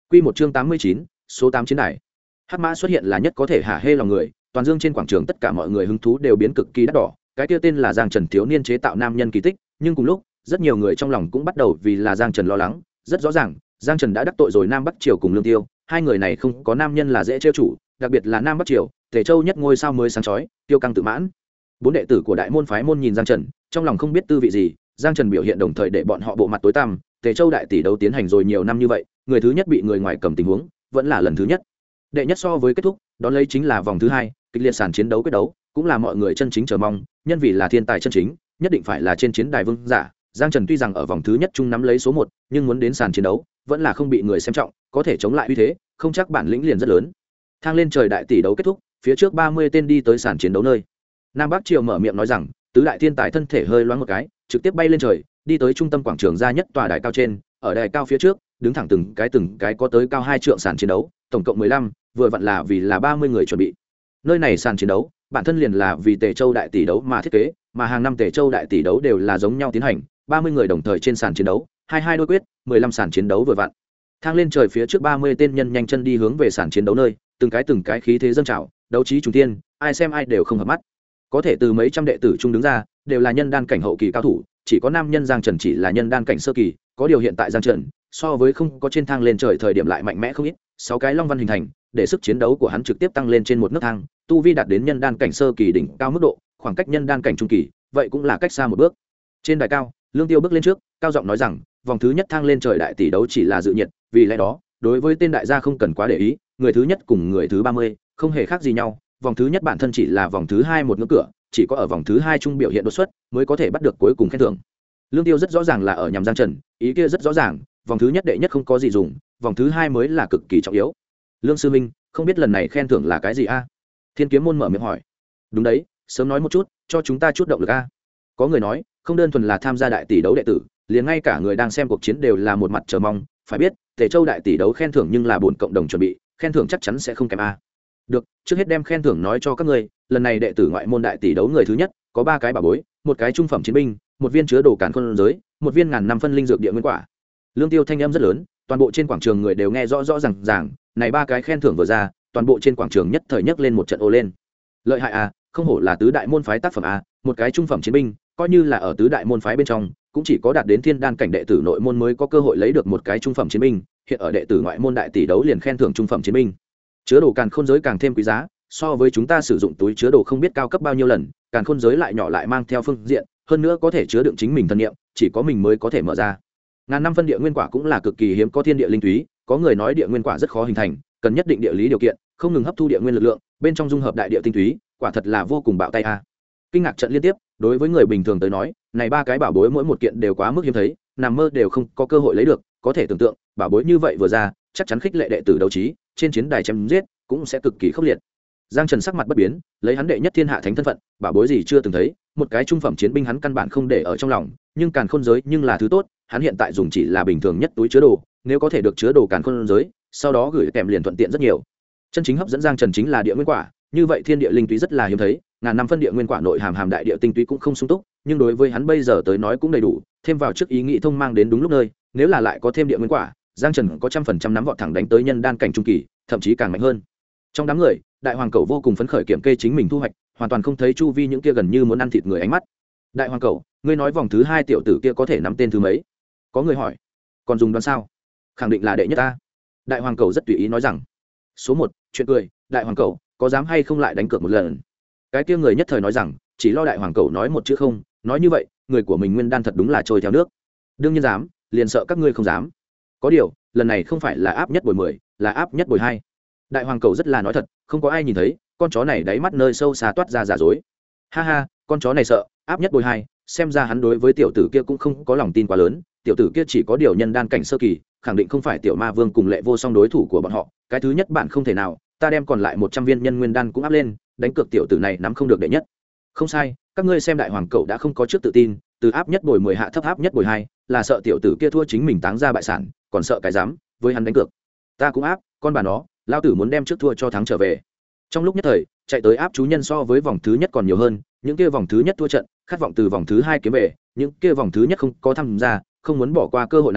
Quy một chương 89, số 8 chiến đài. Hắc mã xuất hiện là nhất có thể hả hê lòng người, toàn dương trên quảng trường tất cả mọi người hứng thú đều biến cực kỳ đắt đỏ, cái kia tên là Giang Trần thiếu niên chế tạo nam nhân kỳ tích, nhưng cùng lúc, rất nhiều người trong lòng cũng bắt đầu vì là Giang Trần lo lắng, rất rõ ràng, Giang Trần đã đắc tội rồi Nam Bắc Triều cùng Lương Tiêu, hai người này không có nam nhân là dễ trêu chủ, đặc biệt là Nam Bắc Triều, Tề Châu nhất ngôi sao mới sáng chói, tiêu căng tự mãn. Bốn đệ tử của Đại môn phái môn nhìn Giang Trần, trong lòng không biết tư vị gì, Giang Trần biểu hiện đồng thời để bọn họ bộ mặt tối tăm, Tề Châu đại tỷ đấu tiến hành rồi nhiều năm như vậy, người thứ nhất bị người ngoài cầm tình huống, vẫn là lần thứ nhất. Đệ nhất so với kết thúc, đón lấy chính là vòng thứ hai, kịch liệt sàn chiến đấu quyết đấu, cũng là mọi người chân chính chờ mong, nhân vì là thiên tài chân chính, nhất định phải là trên chiến đài vương giả. Giang Trần tuy rằng ở vòng thứ nhất chung nắm lấy số 1, nhưng muốn đến sàn chiến đấu, vẫn là không bị người xem trọng, có thể chống lại uy thế, không chắc bản lĩnh liền rất lớn. Thang lên trời đại tỷ đấu kết thúc, phía trước 30 tên đi tới sàn chiến đấu nơi. Nam Bắc Triều mở miệng nói rằng, tứ đại thiên tài thân thể hơi loáng một cái, trực tiếp bay lên trời, đi tới trung tâm quảng trường ra nhất tòa đài cao trên, ở đài cao phía trước, đứng thẳng từng cái có tới cao 2 trượng sàn chiến đấu, tổng cộng 15, vừa vặn là vì là 30 người chuẩn bị. Nơi này sàn chiến đấu, bản thân liền là vì Tề Châu đại tỷ đấu mà thiết kế, mà hàng năm Tề Châu đại tỷ đấu đều là giống nhau tiến hành, 30 người đồng thời trên sàn chiến đấu, 22 đối quyết, 15 sàn chiến đấu vừa vặn. Thang lên trời phía trước 30 tên nhân nhanh chân đi hướng về sàn chiến đấu nơi, từng cái khí thế dâng trào, đấu trí trùng thiên, ai xem ai đều không hợp mắt. Có thể từ mấy trăm đệ tử chung đứng ra, đều là nhân đan cảnh hậu kỳ cao thủ, chỉ có nam nhân Giang Trần chỉ là nhân đan cảnh sơ kỳ, có điều hiện tại Giang Trần so với không có trên thang lên trời thời điểm lại mạnh mẽ không ít, 6 cái long văn hình thành, để sức chiến đấu của hắn trực tiếp tăng lên trên một nấc thang, tu vi đạt đến nhân đan cảnh sơ kỳ đỉnh cao mức độ, khoảng cách nhân đan cảnh trung kỳ, vậy cũng là cách xa một bước. Trên đài cao, Lương Tiêu bước lên trước, cao giọng nói rằng, vòng thứ nhất thang lên trời đại tỷ đấu chỉ là dự nhiệt, vì lẽ đó, đối với tên đại gia không cần quá để ý, người thứ nhất cùng người thứ 30, không hề khác gì nhau, vòng thứ nhất bản thân chỉ là vòng thứ 2 một ngưỡng cửa, chỉ có ở vòng thứ 2 trung biểu hiện đột xuất, mới có thể bắt được cuối cùng khen thưởng. Lương Tiêu rất rõ ràng là ở nhằm Giang Trần, ý kia rất rõ ràng, vòng thứ nhất đệ nhất không có gì dùng, vòng thứ 2 mới là cực kỳ trọng yếu. Lương sư minh, không biết lần này khen thưởng là cái gì a? Thiên Kiếm môn mở miệng hỏi. Đúng đấy, sớm nói một chút, cho chúng ta chút động lực a. Có người nói, không đơn thuần là tham gia đại tỷ đấu đệ tử, liền ngay cả người đang xem cuộc chiến đều là một mặt chờ mong, phải biết, Tề Châu đại tỷ đấu khen thưởng nhưng là bổn cộng đồng chuẩn bị, khen thưởng chắc chắn sẽ không kém a. Được, trước hết đem khen thưởng nói cho các ngươi, lần này đệ tử ngoại môn đại tỷ đấu người thứ nhất, có 3 cái bảo bối, một cái trung phẩm chiến binh, một viên chứa đồ càn khôn giới, một viên ngàn năm phân linh dược địa nguyên quả. Lương Tiêu thanh âm rất lớn, toàn bộ trên quảng trường người đều nghe rõ rõ ràng, này 3 cái khen thưởng vừa ra, toàn bộ trên quảng trường nhất thời nhấc lên một trận ồ lên. Lợi hại a, không hổ là tứ đại môn phái tác phẩm a, một cái trung phẩm chiến binh, coi như là ở tứ đại môn phái bên trong, cũng chỉ có đạt đến thiên đan cảnh đệ tử nội môn mới có cơ hội lấy được một cái trung phẩm chiến binh, hiện ở đệ tử ngoại môn đại tỷ đấu liền khen thưởng trung phẩm chiến binh. Chứa đồ càn khôn giới càng thêm quý giá, so với chúng ta sử dụng túi chứa đồ không biết cao cấp bao nhiêu lần, càn khôn giới lại nhỏ lại mang theo phương diện, hơn nữa có thể chứa đựng chính mình thân niệm, chỉ có mình mới có thể mở ra. Ngàn năm phân địa nguyên quả cũng là cực kỳ hiếm có thiên địa linh túy, có người nói địa nguyên quả rất khó hình thành, cần nhất định địa lý điều kiện, không ngừng hấp thu địa nguyên lực lượng, bên trong dung hợp đại địa tinh túy, quả thật là vô cùng bạo tay a. Kinh ngạc trận liên tiếp, đối với người bình thường tới nói, này 3 cái bảo bối mỗi một kiện đều quá mức hiếm thấy, nằm mơ đều không có cơ hội lấy được, có thể tưởng tượng, bảo bối như vậy vừa ra, chắc chắn khích lệ đệ tử đấu trí, trên chiến đài chém giết cũng sẽ cực kỳ khốc liệt. Giang Trần sắc mặt bất biến, lấy hắn đệ nhất thiên hạ thánh thân phận, bảo bối gì chưa từng thấy, một cái trung phẩm chiến binh hắn căn bản không để ở trong lòng, nhưng càn khôn giới nhưng là thứ tốt, hắn hiện tại dùng chỉ là bình thường nhất túi chứa đồ, nếu có thể được chứa đồ càn khôn giới, sau đó gửi kèm liền thuận tiện rất nhiều. Chân chính hấp dẫn Giang Trần chính là địa nguyên quả, như vậy thiên địa linh túy rất là hiếm thấy, ngàn năm phân địa nguyên quả nội hàm đại địa tinh túy cũng không sung túc, nhưng đối với hắn bây giờ tới nói cũng đầy đủ, thêm vào trước ý nghĩ thông mang đến đúng lúc nơi, nếu là lại có thêm địa nguyên quả, Giang Trần có 100% nắm vọt thẳng đánh tới nhân đan cảnh trung kỳ, thậm chí càng mạnh hơn. Trong đám người, Đại Hoàng Cẩu vô cùng phấn khởi kiểm kê chính mình thu hoạch, hoàn toàn không thấy chu vi những kia gần như muốn ăn thịt người ánh mắt. Đại Hoàng Cẩu, ngươi nói vòng thứ 2 tiểu tử kia có thể nắm tên thứ mấy? Có người hỏi. Còn dùng đoán sao? Khẳng định là đệ nhất ta. Đại Hoàng Cẩu rất tùy ý nói rằng. Số 1, chuyện cười, Đại Hoàng Cẩu, có dám hay không lại đánh cược một lần? Cái kia người nhất thời nói rằng, chỉ lo Đại Hoàng Cẩu nói một chữ không, nói như vậy, người của mình nguyên đan thật đúng là trôi theo nước. Đương nhiên dám, liền sợ các ngươi không dám. Có điều, lần này không phải là áp nhất bồi 10, là áp nhất bồi 2. Đại Hoàng Cẩu rất là nói thật, không có ai nhìn thấy, con chó này đáy mắt nơi sâu xa toát ra giả dối. Ha ha, con chó này sợ, áp nhất bồi 2, xem ra hắn đối với tiểu tử kia cũng không có lòng tin quá lớn, tiểu tử kia chỉ có điều nhân đan cảnh sơ kỳ, khẳng định không phải tiểu ma vương cùng Lệ Vô Song đối thủ của bọn họ, cái thứ nhất bạn không thể nào, ta đem còn lại 100 viên nhân nguyên đan cũng áp lên, đánh cược tiểu tử này nắm không được đệ nhất. Không sai, các ngươi xem Đại Hoàng Cẩu đã không có trước tự tin, từ áp nhất bồi 10 hạ thấp áp nhất bồi 2, là sợ tiểu tử kia thua chính mình táng ra bại sản, còn sợ cái dám với hắn đánh cược. Ta cũng áp, con bà nó, lao tử muốn đem trước thua cho thắng trở về. Trong lúc nhất thời, chạy tới áp chú nhân so với vòng thứ nhất còn nhiều hơn, những kia vòng thứ nhất thua trận, khát vọng từ vòng thứ 2 kiếm về, những kia vòng thứ nhất không có tham gia, không muốn bỏ qua cơ hội này,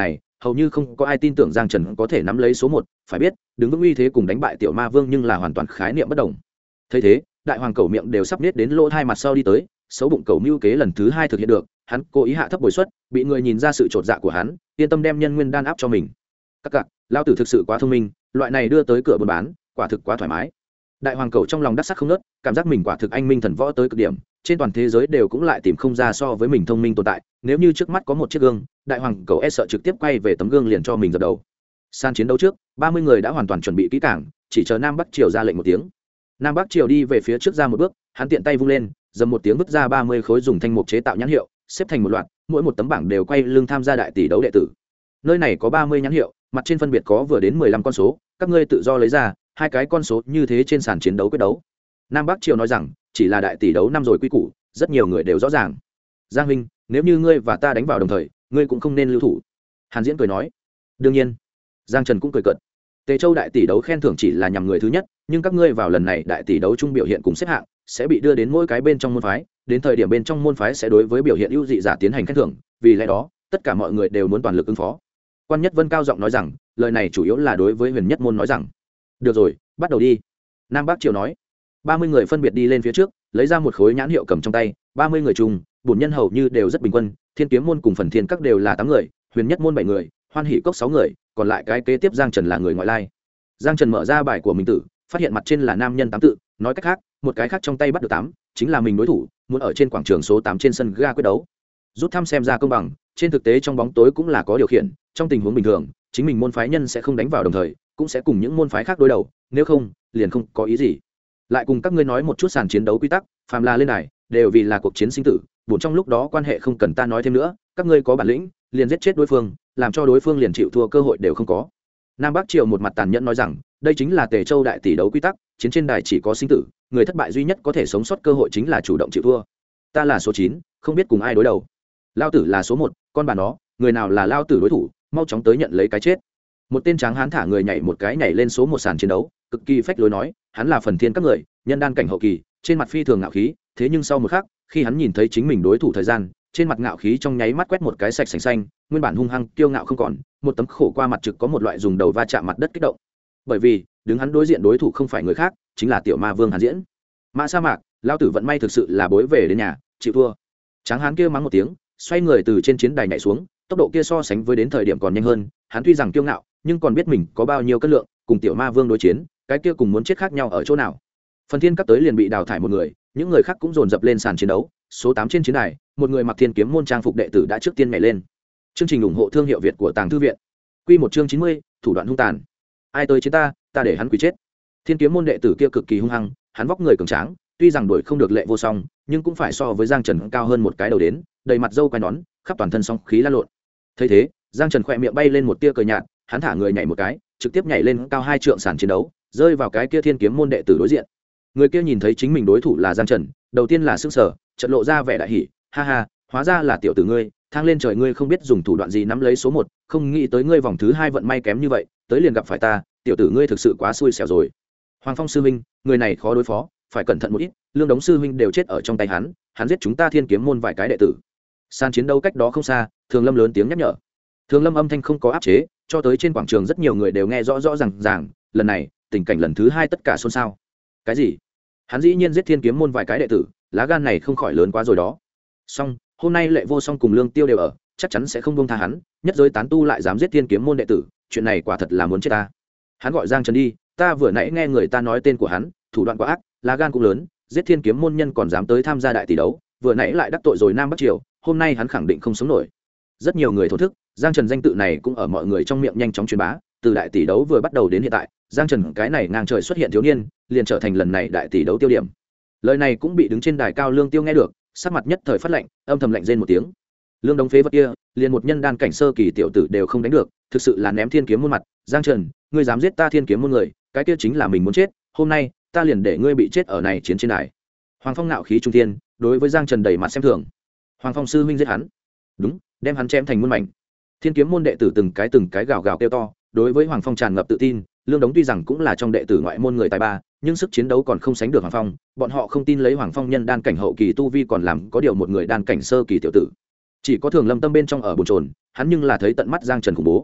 hầu như không có ai tin tưởng giang trần có thể nắm lấy số một. Phải biết đứng vững uy thế cùng đánh bại tiểu ma vương nhưng là hoàn toàn khái niệm bất đồng. Thấy thế đại hoàng cầu miệng đều sắp nết đến lỗ hai mặt sau đi tới, xấu bụng cầu mưu kế lần thứ hai thực hiện được, hắn cố ý hạ thấp bồi suất, bị người nhìn ra sự trột dạ của hắn, yên tâm đem nhân nguyên đan áp cho mình. Các cặc, lao tử thực sự quá thông minh, loại này đưa tới cửa buôn bán quả thực quá thoải mái. Đại hoàng cầu trong lòng đắc sắc không nớt, cảm giác mình quả thực anh minh thần võ tới cực điểm, trên toàn thế giới đều cũng lại tìm không ra so với mình thông minh tồn tại. Nếu như trước mắt có một chiếc gương, đại hoàng cầu e sợ trực tiếp quay về tấm gương liền cho mình dập đầu. San chiến đấu trước 30 người đã hoàn toàn chuẩn bị kỹ càng, chỉ chờ Nam Bắc Triều ra lệnh một tiếng. Nam Bắc Triều đi về phía trước ra một bước, hắn tiện tay vung lên, dầm một tiếng vứt ra 30 khối dùng thanh mục chế tạo nhãn hiệu, xếp thành một loạt, mỗi một tấm bảng đều quay lưng tham gia đại tỷ đấu đệ tử. Nơi này có 30 nhãn hiệu, mặt trên phân biệt có vừa đến 15 con số, các ngươi tự do lấy ra, hai cái con số như thế trên sàn chiến đấu quyết đấu. Nam Bắc Triều nói rằng, chỉ là đại tỷ đấu năm rồi quy củ, rất nhiều người đều rõ ràng. Giang huynh, nếu như ngươi và ta đánh vào đồng thời, ngươi cũng không nên lưu thủ. Hàn Diễn cười nói. Đương nhiên. Giang Trần cũng cười cợt. Tề Châu đại tỷ đấu khen thưởng chỉ là nhằm người thứ nhất, nhưng các ngươi vào lần này đại tỷ đấu chung biểu hiện cùng xếp hạng, sẽ bị đưa đến mỗi cái bên trong môn phái, đến thời điểm bên trong môn phái sẽ đối với biểu hiện ưu dị giả tiến hành khen thưởng, vì lẽ đó, tất cả mọi người đều muốn toàn lực ứng phó. Quan Nhất Vân cao giọng nói rằng, lời này chủ yếu là đối với Huyền Nhất môn nói rằng. Được rồi, bắt đầu đi. Nam Bắc Triều nói. 30 người phân biệt đi lên phía trước, lấy ra một khối nhãn hiệu cầm trong tay, 30 người chung, bổn nhân hầu như đều rất bình quân, Thiên Kiếm môn cùng Phần Thiên các đều là 8 người, Huyền Nhất môn 7 người, Hoan Hỷ cốc 6 người, còn lại cái kế tiếp Giang Trần là người ngoại lai. Giang Trần mở ra bài của mình tử, phát hiện mặt trên là nam nhân 8 tự, nói cách khác, một cái khác trong tay bắt được 8, chính là mình đối thủ, muốn ở trên quảng trường số 8 trên sân ga quyết đấu. Rút thăm xem ra công bằng, trên thực tế trong bóng tối cũng là có điều khiển, trong tình huống bình thường, chính mình môn phái nhân sẽ không đánh vào đồng thời, cũng sẽ cùng những môn phái khác đối đầu, nếu không, liền không có ý gì. Lại cùng các ngươi nói một chút sàn chiến đấu quy tắc, phàm là lên đài, đều vì là cuộc chiến sinh tử, buồn trong lúc đó quan hệ không cần ta nói thêm nữa, các ngươi có bản lĩnh, liền giết chết đối phương, làm cho đối phương liền chịu thua cơ hội đều không có. Nam Bắc Triều một mặt tàn nhẫn nói rằng, đây chính là Tề Châu đại tỷ đấu quy tắc, chiến trên đài chỉ có sinh tử, người thất bại duy nhất có thể sống sót cơ hội chính là chủ động chịu thua. Ta là số 9, không biết cùng ai đối đầu. Lao tử là số 1, con bà nó, người nào là lao tử đối thủ, mau chóng tới nhận lấy cái chết. Một tên tráng hán thả người nhảy một cái nhảy lên số 1 sàn chiến đấu, cực kỳ phách lối nói, hắn là Phần Thiên các người, nhân đan cảnh hậu kỳ, trên mặt phi thường ngạo khí, thế nhưng sau một khắc, khi hắn nhìn thấy chính mình đối thủ thời gian, trên mặt ngạo khí trong nháy mắt quét một cái sạch sành xanh, nguyên bản hung hăng kiêu ngạo không còn, một tấm khổ qua mặt trực có một loại dùng đầu va chạm mặt đất kích động. Bởi vì đứng hắn đối diện đối thủ không phải người khác, chính là tiểu ma vương Hàn Diễn. Mã Sa Mạc, lao tử vận may thực sự là bối về đến nhà, chịu thua. Tráng hán kia mắng một tiếng, xoay người từ trên chiến đài nhảy xuống, tốc độ kia so sánh với đến thời điểm còn nhanh hơn, hắn tuy rằng kiêu ngạo, nhưng còn biết mình có bao nhiêu cân lượng, cùng tiểu ma vương đối chiến, cái kia cùng muốn chết khác nhau ở chỗ nào. Phần Thiên các tới liền bị đào thải một người, những người khác cũng dồn dập lên sàn chiến đấu, số 8 trên chiến đài, một người mặc Thiên Kiếm môn trang phục đệ tử đã trước tiên nhảy lên. Chương trình ủng hộ thương hiệu Việt của Tàng Thư viện. Quy một chương 90, thủ đoạn hung tàn. Ai tới chiến ta để hắn quỳ chết. Thiên Kiếm môn đệ tử kia cực kỳ hung hăng, hắn vóc người cường tráng, tuy rằng đuổi không được Lệ Vô Song, nhưng cũng phải so với Giang Trần cao hơn một cái đầu đến, đầy mặt râu quai nón, khắp toàn thân song khí lan lộn. Thấy thế, Giang Trần khỏe miệng bay lên một tia cười nhạt, hắn thả người nhảy một cái, trực tiếp nhảy lên cao 2 trượng sàn chiến đấu, rơi vào cái kia Thiên Kiếm môn đệ tử đối diện. Người kia nhìn thấy chính mình đối thủ là Giang Trần, đầu tiên là sững sờ, chợt lộ ra vẻ đại hỉ, ha ha, hóa ra là tiểu tử ngươi, thang lên trời ngươi không biết dùng thủ đoạn gì nắm lấy số 1, không nghĩ tới ngươi vòng thứ 2 vận may kém như vậy, tới liền gặp phải ta, tiểu tử ngươi thực sự quá xui xẻo rồi. Hoàng Phong sư huynh, người này khó đối phó, phải cẩn thận một ít, Lương Đống sư huynh đều chết ở trong tay hắn giết chúng ta Thiên Kiếm môn vài cái đệ tử. Sàn chiến đấu cách đó không xa, Thường Lâm lớn tiếng nhắc nhở. Thường Lâm âm thanh không có áp chế, cho tới trên quảng trường rất nhiều người đều nghe rõ rõ ràng, lần này, tình cảnh lần thứ 2 tất cả xôn xao. Cái gì? Hắn dĩ nhiên giết Thiên Kiếm môn vài cái đệ tử, lá gan này không khỏi lớn quá rồi đó. Song, hôm nay Lệ Vô Song cùng Lương Tiêu đều ở, chắc chắn sẽ không buông tha hắn, nhất giới tán tu lại dám giết Thiên Kiếm môn đệ tử, chuyện này quả thật là muốn chết ta. Hắn gọi Giang Trần đi, ta vừa nãy nghe người ta nói tên của hắn, thủ đoạn quá ác, lá gan cũng lớn, giết Thiên Kiếm môn nhân còn dám tới tham gia đại tỷ đấu, vừa nãy lại đắc tội rồi Nam Bắc Triều, hôm nay hắn khẳng định không sống nổi. Rất nhiều người thổ thức, Giang Trần danh tự này cũng ở mọi người trong miệng nhanh chóng truyền bá, từ đại tỷ đấu vừa bắt đầu đến hiện tại, Giang Trần cái này ngang trời xuất hiện thiếu niên, liền trở thành lần này đại tỷ đấu tiêu điểm. Lời này cũng bị đứng trên đài cao Lương Tiêu nghe được, sắc mặt nhất thời phát lạnh, âm thầm lạnh rên một tiếng. Lương Đống phế vật kia, liền một nhân đan cảnh sơ kỳ tiểu tử đều không đánh được, thực sự là ném Thiên Kiếm môn mặt. Giang Trần, ngươi dám giết ta Thiên Kiếm môn người, cái kia chính là mình muốn chết, hôm nay ta liền để ngươi bị chết ở này chiến trên đài. Hoàng Phong nạo khí trung thiên, đối với Giang Trần đầy mặt xem thường. Hoàng Phong sư huynh giết hắn, đúng, đem hắn chém thành muôn mảnh. Thiên Kiếm môn đệ tử từng cái gào gào kêu to, đối với Hoàng Phong tràn ngập tự tin. Lương Đống tuy rằng cũng là trong đệ tử ngoại môn người tài ba, nhưng sức chiến đấu còn không sánh được Hoàng Phong, bọn họ không tin lấy Hoàng Phong nhân đan cảnh hậu kỳ tu vi còn làm có điều một người đan cảnh sơ kỳ tiểu tử. Chỉ có Thường Lâm tâm bên trong ở bồn chồn, hắn nhưng là thấy tận mắt Giang Trần khủng bố.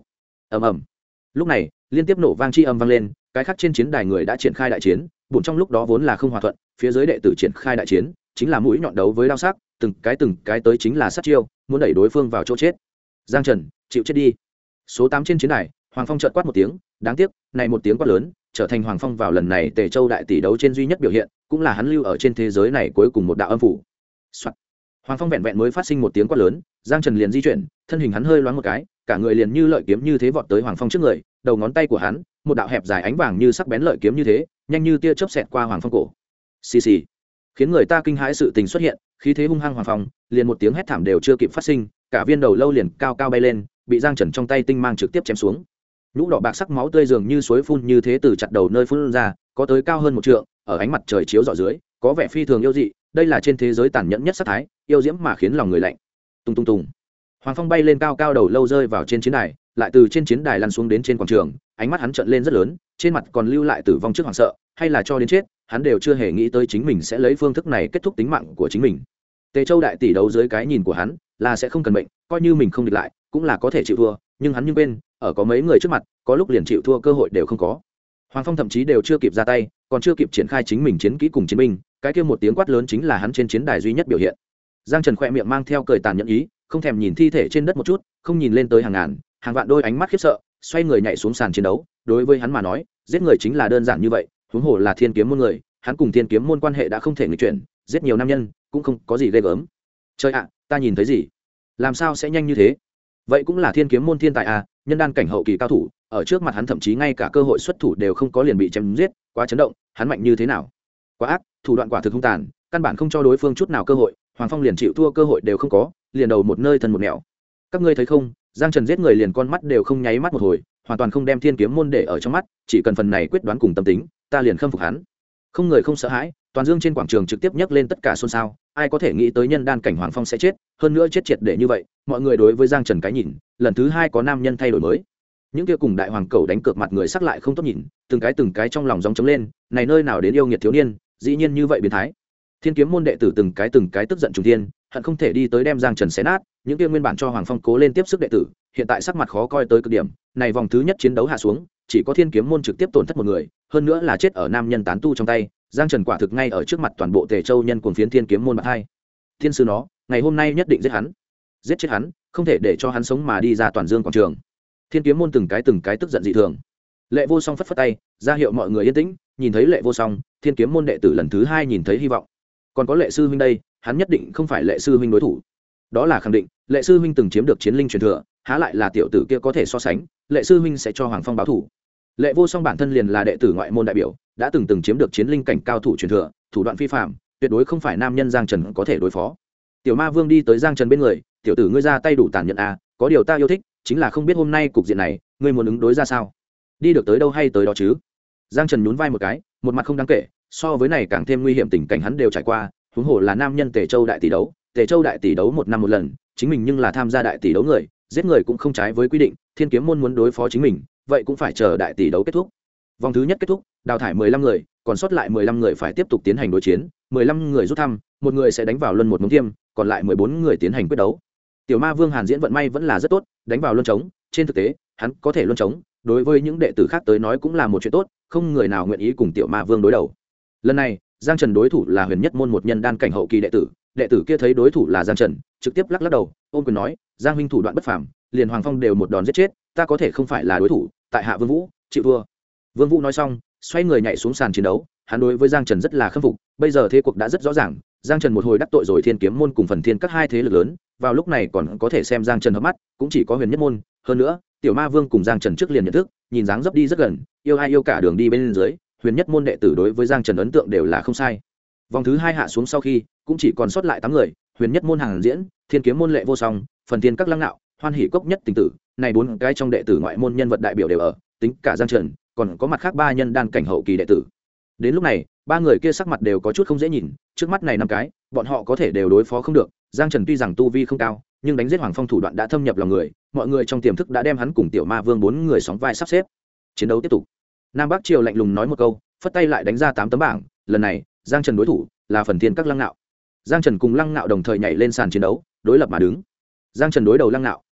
ầm ầm. Lúc này liên tiếp nổ vang chi âm vang lên, cái khác trên chiến đài người đã triển khai đại chiến, bụng trong lúc đó vốn là không hòa thuận, phía dưới đệ tử triển khai đại chiến chính là mũi nhọn đấu với đao sắc, từng cái tới chính là sát chiêu, muốn đẩy đối phương vào chỗ chết. Giang Trần, chịu chết đi. Số 8 trên chiến đài, Hoàng Phong chợt quát một tiếng, đáng tiếc, này một tiếng quát lớn, trở thành Hoàng Phong vào lần này Tề Châu đại tỷ đấu trên duy nhất biểu hiện, cũng là hắn lưu ở trên thế giới này cuối cùng một đạo âm phủ. Soạn. Hoàng Phong vẹn vẹn mới phát sinh một tiếng quát lớn, Giang Trần liền di chuyển, thân hình hắn hơi loáng một cái, cả người liền như lợi kiếm như thế vọt tới Hoàng Phong trước người, đầu ngón tay của hắn, một đạo hẹp dài ánh vàng như sắc bén lợi kiếm như thế, nhanh như tia chớp xẹt qua Hoàng Phong cổ. Xì xì. Khiến người ta kinh hãi sự tình xuất hiện, khí thế hung hăng Hoàng Phong, liền một tiếng hét thảm đều chưa kịp phát sinh, cả viên đầu lâu liền cao cao bay lên, bị Giang Trần trong tay tinh mang trực tiếp chém xuống. Nhũ đỏ bạc sắc máu tươi dường như suối phun như thế từ chặt đầu nơi phun ra, có tới cao hơn 1 trượng, ở ánh mặt trời chiếu rọi dưới, có vẻ phi thường yêu dị, đây là trên thế giới tàn nhẫn nhất sát thái, yêu diễm mà khiến lòng người lạnh. Tung tung tung. Hoàng Phong bay lên cao cao, đầu lâu rơi vào trên chiến đài, lại từ trên chiến đài lăn xuống đến trên quảng trường, ánh mắt hắn trợn lên rất lớn, trên mặt còn lưu lại tử vong trước hoảng sợ, hay là cho đến chết, hắn đều chưa hề nghĩ tới chính mình sẽ lấy phương thức này kết thúc tính mạng của chính mình. Tề Châu đại tỷ đấu dưới cái nhìn của hắn, là sẽ không cần mệnh, coi như mình không địch lại, cũng là có thể chịu thua, nhưng hắn quên, ở có mấy người trước mặt, có lúc liền chịu thua cơ hội đều không có. Hoàng Phong thậm chí đều chưa kịp ra tay, còn chưa kịp triển khai chính mình chiến kỹ cùng chiến binh, cái kia một tiếng quát lớn chính là hắn trên chiến đài duy nhất biểu hiện. Giang Trần khẽ miệng mang theo cười tàn nhẫn ý, không thèm nhìn thi thể trên đất một chút, không nhìn lên tới hàng ngàn, hàng vạn đôi ánh mắt khiếp sợ, xoay người nhảy xuống sàn chiến đấu. Đối với hắn mà nói, giết người chính là đơn giản như vậy, huống hồ là Thiên Kiếm môn người, hắn cùng Thiên Kiếm môn quan hệ đã không thể nghịch chuyển, giết nhiều nam nhân cũng không có gì ghê gớm. Trời ạ, ta nhìn thấy gì? Làm sao sẽ nhanh như thế? Vậy cũng là Thiên Kiếm môn thiên tài à, nhân đan cảnh hậu kỳ cao thủ, ở trước mặt hắn thậm chí ngay cả cơ hội xuất thủ đều không có liền bị chém giết, quá chấn động, hắn mạnh như thế nào? Quá ác, thủ đoạn quả thực hung tàn, căn bản không cho đối phương chút nào cơ hội, Hoàng Phong liền chịu thua cơ hội đều không có, liền đầu một nơi thân một nẻo. Các ngươi thấy không, Giang Trần giết người liền con mắt đều không nháy mắt một hồi, hoàn toàn không đem Thiên Kiếm môn để ở trong mắt, chỉ cần phần này quyết đoán cùng tâm tính, ta liền khâm phục hắn. Không người không sợ hãi, toàn dương trên quảng trường trực tiếp nhấc lên tất cả xôn xao, ai có thể nghĩ tới nhân đan cảnh Hoàng Phong sẽ chết, hơn nữa chết triệt để như vậy, mọi người đối với Giang Trần cái nhìn, lần thứ 2 có nam nhân thay đổi mới. Những kia cùng đại hoàng cẩu đánh cược mặt người sắc lại không tốt nhìn, từng cái trong lòng gióng trống lên, này nơi nào đến yêu nghiệt thiếu niên, dĩ nhiên như vậy biến thái. Thiên Kiếm môn đệ tử từng cái tức giận trùng thiên, hận không thể đi tới đem Giang Trần xé nát, những kia nguyên bản cho Hoàng Phong cố lên tiếp sức đệ tử, hiện tại sắc mặt khó coi tới cực điểm, này vòng thứ nhất chiến đấu hạ xuống, chỉ có Thiên Kiếm môn trực tiếp tổn thất một người, hơn nữa là chết ở nam nhân tán tu trong tay, Giang Trần quả thực ngay ở trước mặt toàn bộ Tề Châu nhân cuồng phiến Thiên Kiếm môn bạc hai. Thiên sư nó, ngày hôm nay nhất định giết hắn. Giết chết hắn, không thể để cho hắn sống mà đi ra toàn dương quảng trường. Thiên Kiếm môn từng cái tức giận dị thường. Lệ Vô Song phất phất tay, ra hiệu mọi người yên tĩnh, nhìn thấy Lệ Vô Song, Thiên Kiếm môn đệ tử lần thứ 2 nhìn thấy hy vọng. Còn có Lệ sư huynh đây, hắn nhất định không phải Lệ sư huynh đối thủ. Đó là khẳng định, Lệ sư huynh từng chiếm được chiến linh truyền thừa, há lại là tiểu tử kia có thể so sánh, Lệ sư huynh sẽ cho Hoàng Phong báo thủ. Lệ Vô Song bản thân liền là đệ tử ngoại môn đại biểu, đã từng chiếm được chiến linh cảnh cao thủ truyền thừa, thủ đoạn phi phàm, tuyệt đối không phải nam nhân Giang Trần có thể đối phó. Tiểu Ma Vương đi tới Giang Trần bên người, tiểu tử ngươi ra tay đủ tàn nhẫn à, có điều ta yêu thích, chính là không biết hôm nay cục diện này, ngươi muốn ứng đối ra sao? Đi được tới đâu hay tới đó chứ? Giang Trần nhún vai một cái, một mặt không đáng kể, so với này càng thêm nguy hiểm tình cảnh hắn đều trải qua, huống hồ là nam nhân Tề Châu đại tỷ đấu, Tề Châu đại tỷ đấu 1 năm một lần, chính mình nhưng là tham gia đại tỷ đấu người, giết người cũng không trái với quy định, Thiên Kiếm môn muốn đối phó chính mình, vậy cũng phải chờ đại tỷ đấu kết thúc. Vòng thứ nhất kết thúc, đào thải 15 người, còn sót lại 15 người phải tiếp tục tiến hành đối chiến, 15 người rút thăm, một người sẽ đánh vào luân một mống tiêm, còn lại 14 người tiến hành quyết đấu. Tiểu Ma Vương Hàn Diễn vận may vẫn là rất tốt, đánh vào luân trống, trên thực tế, hắn có thể luân trống, đối với những đệ tử khác tới nói cũng là một chuyện tốt, không người nào nguyện ý cùng Tiểu Ma Vương đối đầu. Lần này, Giang Trần đối thủ là Huyền Nhất môn một nhân đan cảnh hậu kỳ đệ tử kia thấy đối thủ là Giang Trần, trực tiếp lắc đầu, ôm quyền nói, Giang huynh thủ đoạn bất phàm, liền Hoàng Phong đều một đòn giết chết, ta có thể không phải là đối thủ, tại hạ Vương Vũ, chịu thua. Vương Vũ nói xong, xoay người nhảy xuống sàn chiến đấu, hắn đối với Giang Trần rất là khâm phục, bây giờ thế cuộc đã rất rõ ràng, Giang Trần một hồi đắc tội rồi Thiên Kiếm môn cùng Phần Thiên các hai thế lực lớn, vào lúc này còn có thể xem Giang Trần hợp mắt, cũng chỉ có Huyền Nhất môn, hơn nữa, Tiểu Ma Vương cùng Giang Trần trước liền nhận thức, nhìn dáng dấp đi rất gần, yêu ai yêu cả đường đi bên dưới, Huyền Nhất môn đệ tử đối với Giang Trần ấn tượng đều là không sai. Vòng thứ 2 hạ xuống sau khi, cũng chỉ còn sót lại 8 người, Huyền Nhất môn Hàn Diễn, Thiên Kiếm môn Lệ Vô Song, Phần Thiên các Lăng Nạo, Hoan Hỷ Cốc Nhất Tình Tử, này 4 cái trong đệ tử ngoại môn nhân vật đại biểu đều ở, tính cả Giang Trần, còn có mặt khác 3 nhân đan cảnh hậu kỳ đệ tử. Đến lúc này, 3 người kia sắc mặt đều có chút không dễ nhìn, trước mắt này 5 cái, bọn họ có thể đều đối phó không được. Giang Trần tuy rằng tu vi không cao, nhưng đánh giết Hoàng Phong thủ đoạn đã thâm nhập lòng người, mọi người trong tiềm thức đã đem hắn cùng Tiểu Ma Vương 4 người sóng vai sắp xếp. Chiến đấu tiếp tục. Nam Bắc Triều lạnh lùng nói một câu, phất tay lại đánh ra 8 tấm bảng, lần này, Giang Trần đối thủ là Phần Thiên các Lăng Nạo. Giang Trần cùng Lăng Nạo đồng thời nhảy lên sàn chiến đấu, đối lập mà đứng. Giang Trần đối đầu Lăng Nạo,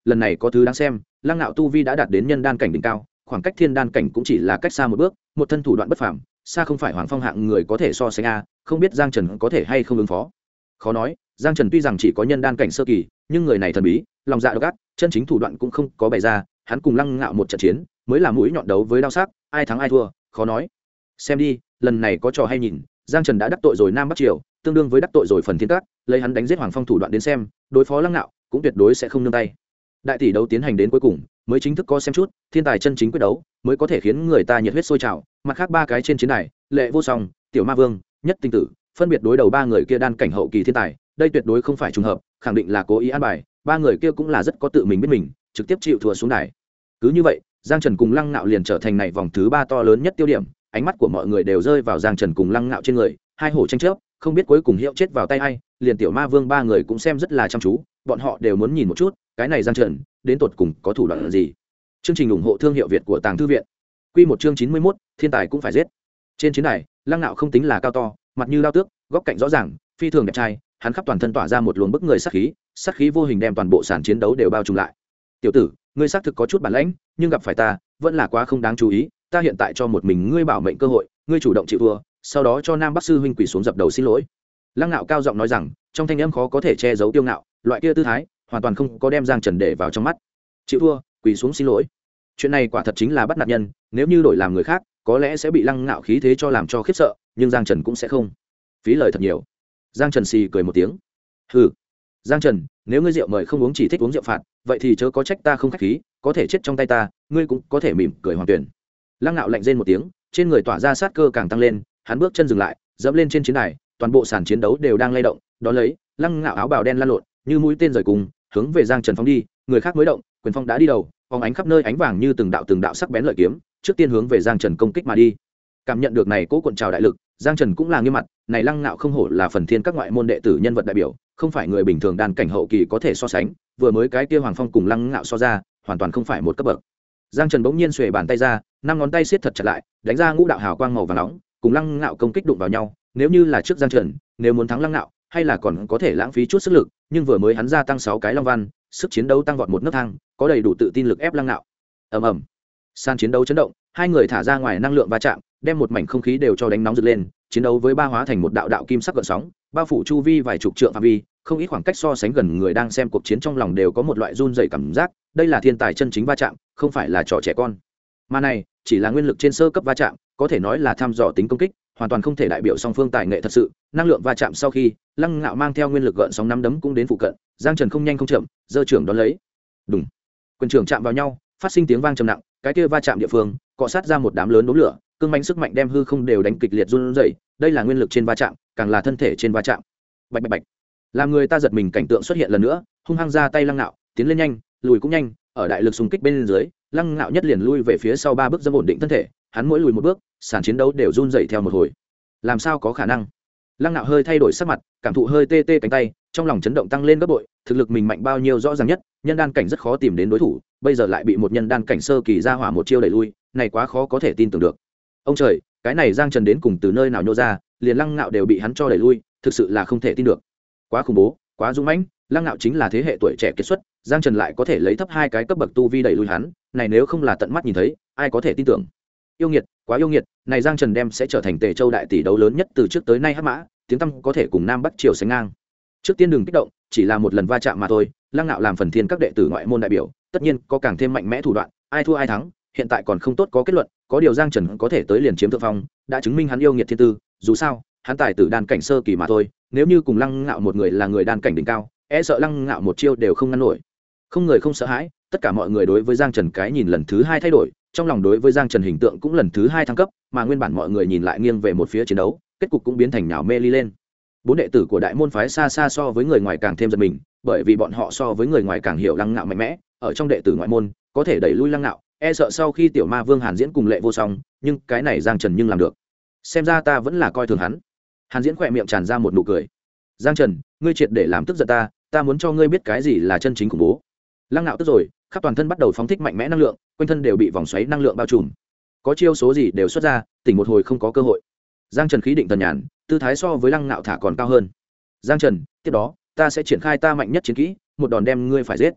lần này có thứ đáng xem, lăng ngạo tu vi đã đạt đến nhân đan cảnh đỉnh cao, khoảng cách thiên đan cảnh cũng chỉ là cách xa một bước, một thân thủ đoạn bất phàm, xa không phải Hoàng Phong hạng người có thể so sánh a, không biết Giang Trần có thể hay không ứng phó. Khó nói, Giang Trần tuy rằng chỉ có nhân đan cảnh sơ kỳ, nhưng người này thần bí, lòng dạ độc ác, chân chính thủ đoạn cũng không có bày ra, hắn cùng lăng ngạo một trận chiến, mới là mũi nhọn đấu với đao sắc, ai thắng ai thua, khó nói. Xem đi, lần này có trò hay nhìn, Giang Trần đã đắc tội rồi Nam Bắc Triều, tương đương với đắc tội rồi Phần Thiên Các, lấy hắn đánh giết Hoàng Phong thủ đoạn đến xem, đối phó lăng ngạo cũng tuyệt đối sẽ không nương tay. Đại tỷ đấu tiến hành đến cuối cùng, mới chính thức có xem chút, thiên tài chân chính quyết đấu, mới có thể khiến người ta nhiệt huyết sôi trào. Mặt khác ba cái trên chiến đài, Lệ Vô Song, Tiểu Ma Vương, Nhất Tinh Tử, phân biệt đối đầu ba người kia đan cảnh hậu kỳ thiên tài, đây tuyệt đối không phải trùng hợp, khẳng định là cố ý an bài, ba người kia cũng là rất có tự mình biết mình, trực tiếp chịu thua xuống đài. Cứ như vậy, Giang Trần cùng Lăng Ngạo liền trở thành này vòng thứ 3 to lớn nhất tiêu điểm, ánh mắt của mọi người đều rơi vào Giang Trần cùng Lăng Ngạo trên người, hai hổ tranh chấp, không biết cuối cùng hiệu chết vào tay ai, liền Tiểu Ma Vương ba người cũng xem rất là chăm chú, bọn họ đều muốn nhìn một chút, cái này Giang Trần đến tột cùng có thủ đoạn gì. Chương trình ủng hộ thương hiệu Việt của Tàng Thư viện. Quy một chương 91, thiên tài cũng phải giết. Trên chiến đài, Lăng Ngạo không tính là cao to, mặt như lao tước, góc cạnh rõ ràng, phi thường đẹp trai, hắn khắp toàn thân tỏa ra một luồng bức người sát khí vô hình đem toàn bộ sàn chiến đấu đều bao trùm lại. Tiểu tử, ngươi xác thực có chút bản lãnh, nhưng gặp phải ta, vẫn là quá không đáng chú ý, ta hiện tại cho một mình ngươi bảo mệnh cơ hội, ngươi chủ động chịu thua, sau đó cho Nam Bắc sư huynh quỳ xuống dập đầu xin lỗi. Lăng Ngạo cao giọng nói rằng, trong thanh âm khó có thể che giấu kiêu ngạo, loại kia tư thái, hoàn toàn không có đem Giang Trần để vào trong mắt. Chịu thua, quỳ xuống xin lỗi. Chuyện này quả thật chính là bắt nạt nhân, nếu như đổi làm người khác, có lẽ sẽ bị Lăng Ngạo khí thế cho làm cho khiếp sợ, nhưng Giang Trần cũng sẽ không. Phí lời thật nhiều. Giang Trần xì cười một tiếng. Hừ. Giang Trần, nếu ngươi rượu mời không uống chỉ thích uống rượu phạt, vậy thì chớ có trách ta không khách khí, có thể chết trong tay ta, ngươi cũng có thể mỉm cười hoàn tuyển. Lăng Ngạo lạnh rên một tiếng, trên người tỏa ra sát cơ càng tăng lên, hắn bước chân dừng lại, dẫm lên trên chiến đài, toàn bộ sàn chiến đấu đều đang lay động, đó lấy, Lăng Ngạo áo bào đen lăn lộn, như mũi tên rời cùng, hướng về Giang Trần phóng đi, người khác mới động, quyền phong đã đi đầu, phóng ánh khắp nơi ánh vàng như từng đạo sắc bén lợi kiếm, trước tiên hướng về Giang Trần công kích mà đi. Cảm nhận được này cố cuộn trào đại lực, Giang Trần cũng là nghiêm mặt, này Lăng Ngạo không hổ là Phần Thiên các ngoại môn đệ tử nhân vật đại biểu, không phải người bình thường đan cảnh hậu kỳ có thể so sánh, vừa mới cái kia Hoàng Phong cùng Lăng Ngạo so ra, hoàn toàn không phải một cấp bậc. Giang Trần bỗng nhiên xuề bàn tay ra, năm ngón tay siết thật chặt lại, đánh ra ngũ đạo hào quang màu vàng nóng, cùng Lăng Ngạo công kích đụng vào nhau, nếu như là trước Giang Trần, nếu muốn thắng Lăng Ngạo, hay là còn có thể lãng phí chút sức lực, nhưng vừa mới hắn gia tăng 6 cái long văn, sức chiến đấu tăng vọt một nấc thang, có đầy đủ tự tin lực ép Lăng Ngạo. Ầm ầm. Sàn chiến đấu chấn động, hai người thả ra ngoài năng lượng va chạm, đem một mảnh không khí đều cho đánh nóng rực lên, chiến đấu với ba hóa thành một đạo đạo kim sắc gợn sóng, bao phủ chu vi vài chục trượng phạm vi, không ít khoảng cách so sánh gần người đang xem cuộc chiến trong lòng đều có một loại run rẩy cảm giác, đây là thiên tài chân chính va chạm, không phải là trò trẻ con. Mà này, chỉ là nguyên lực trên sơ cấp va chạm, có thể nói là thăm dò tính công kích, hoàn toàn không thể đại biểu song phương tài nghệ thật sự. Năng lượng va chạm sau khi, Lăng Ngạo mang theo nguyên lực gợn sóng nắm đấm cũng đến phụ cận, Giang Trần không nhanh không chậm, giơ trưởng đón lấy. Đùng. Quyền trưởng chạm vào nhau, phát sinh tiếng vang trầm nặng, cái kia va chạm địa phương, cọ sát ra một đám lớn đốm lửa, cương mãnh sức mạnh đem hư không đều đánh kịch liệt run rẩy, đây là nguyên lực trên va chạm, càng là thân thể trên va chạm. Bạch bạch bạch. Làm người ta giật mình cảnh tượng xuất hiện lần nữa, hung hăng ra tay Lăng Ngạo, tiến lên nhanh, lùi cũng nhanh, ở đại lực xung kích bên dưới, Lăng Ngạo nhất liền lui về phía sau 3 bước dâm ổn định thân thể, hắn mỗi lùi một bước, sàn chiến đấu đều run rẩy theo một hồi. Làm sao có khả năng? Lăng Ngạo hơi thay đổi sắc mặt, cảm thụ hơi tê tê cánh tay, trong lòng chấn động tăng lên gấp bội, thực lực mình mạnh bao nhiêu rõ ràng nhất, nhân đan cảnh rất khó tìm đến đối thủ, bây giờ lại bị một nhân đan cảnh sơ kỳ ra hỏa một chiêu đẩy lui, này quá khó có thể tin tưởng được. Ông trời, cái này Giang Trần đến cùng từ nơi nào nhô ra, liền Lăng Ngạo đều bị hắn cho đẩy lui, thực sự là không thể tin được. Quá khủng bố, quá dũng mãnh, Lăng Ngạo chính là thế hệ tuổi trẻ kiệt xuất, Giang Trần lại có thể lấy thấp 2 cái cấp bậc tu vi đẩy lui hắn, này nếu không là tận mắt nhìn thấy, ai có thể tin tưởng. Yêu nghiệt, quá yêu nghiệt, này Giang Trần đem sẽ trở thành Tề Châu đại tỷ đấu lớn nhất từ trước tới nay hắc mã, tiếng tăm có thể cùng Nam Bắc Triều sánh ngang. Trước tiên đừng kích động, chỉ là một lần va chạm mà thôi, Lăng Ngạo làm Phần Thiên các đệ tử ngoại môn đại biểu, tất nhiên có càng thêm mạnh mẽ thủ đoạn, ai thua ai thắng, hiện tại còn không tốt có kết luận, có điều Giang Trần có thể tới liền chiếm thượng phong, đã chứng minh hắn yêu nghiệt thiên tư, dù sao, hắn tài tử đan cảnh sơ kỳ mà thôi, nếu như cùng Lăng Ngạo một người là người đan cảnh đỉnh cao, e sợ Lăng Ngạo một chiêu đều không ngăn nổi. Không người không sợ hãi, tất cả mọi người đối với Giang Trần cái nhìn lần thứ 2 thay đổi, trong lòng đối với Giang Trần hình tượng cũng lần thứ 2 thăng cấp, mà nguyên bản mọi người nhìn lại nghiêng về một phía chiến đấu, kết cục cũng biến thành nhào mê ly lên. 4 đệ tử của đại môn phái xa xa so với người ngoài càng thêm giật mình, bởi vì bọn họ so với người ngoài càng hiểu Lăng Ngạo mạnh mẽ, ở trong đệ tử ngoại môn, có thể đẩy lui Lăng Ngạo, e sợ sau khi Tiểu Ma Vương Hàn Diễn cùng Lệ Vô Song, nhưng cái này Giang Trần nhưng làm được. Xem ra ta vẫn là coi thường hắn. Hàn Diễn khỏe miệng tràn ra một nụ cười. Giang Trần, ngươi triệt để làm tức giận ta muốn cho ngươi biết cái gì là chân chính khủng bố. Lăng Ngạo tức rồi, khắp toàn thân bắt đầu phóng thích mạnh mẽ năng lượng, quanh thân đều bị vòng xoáy năng lượng bao trùm, có chiêu số gì đều xuất ra, tỉnh một hồi không có cơ hội. Giang Trần khí định thần nhàn, tư thái so với Lăng Ngạo thả còn cao hơn. Giang Trần, tiếp đó ta sẽ triển khai ta mạnh nhất chiến kỹ, một đòn đem ngươi phải giết.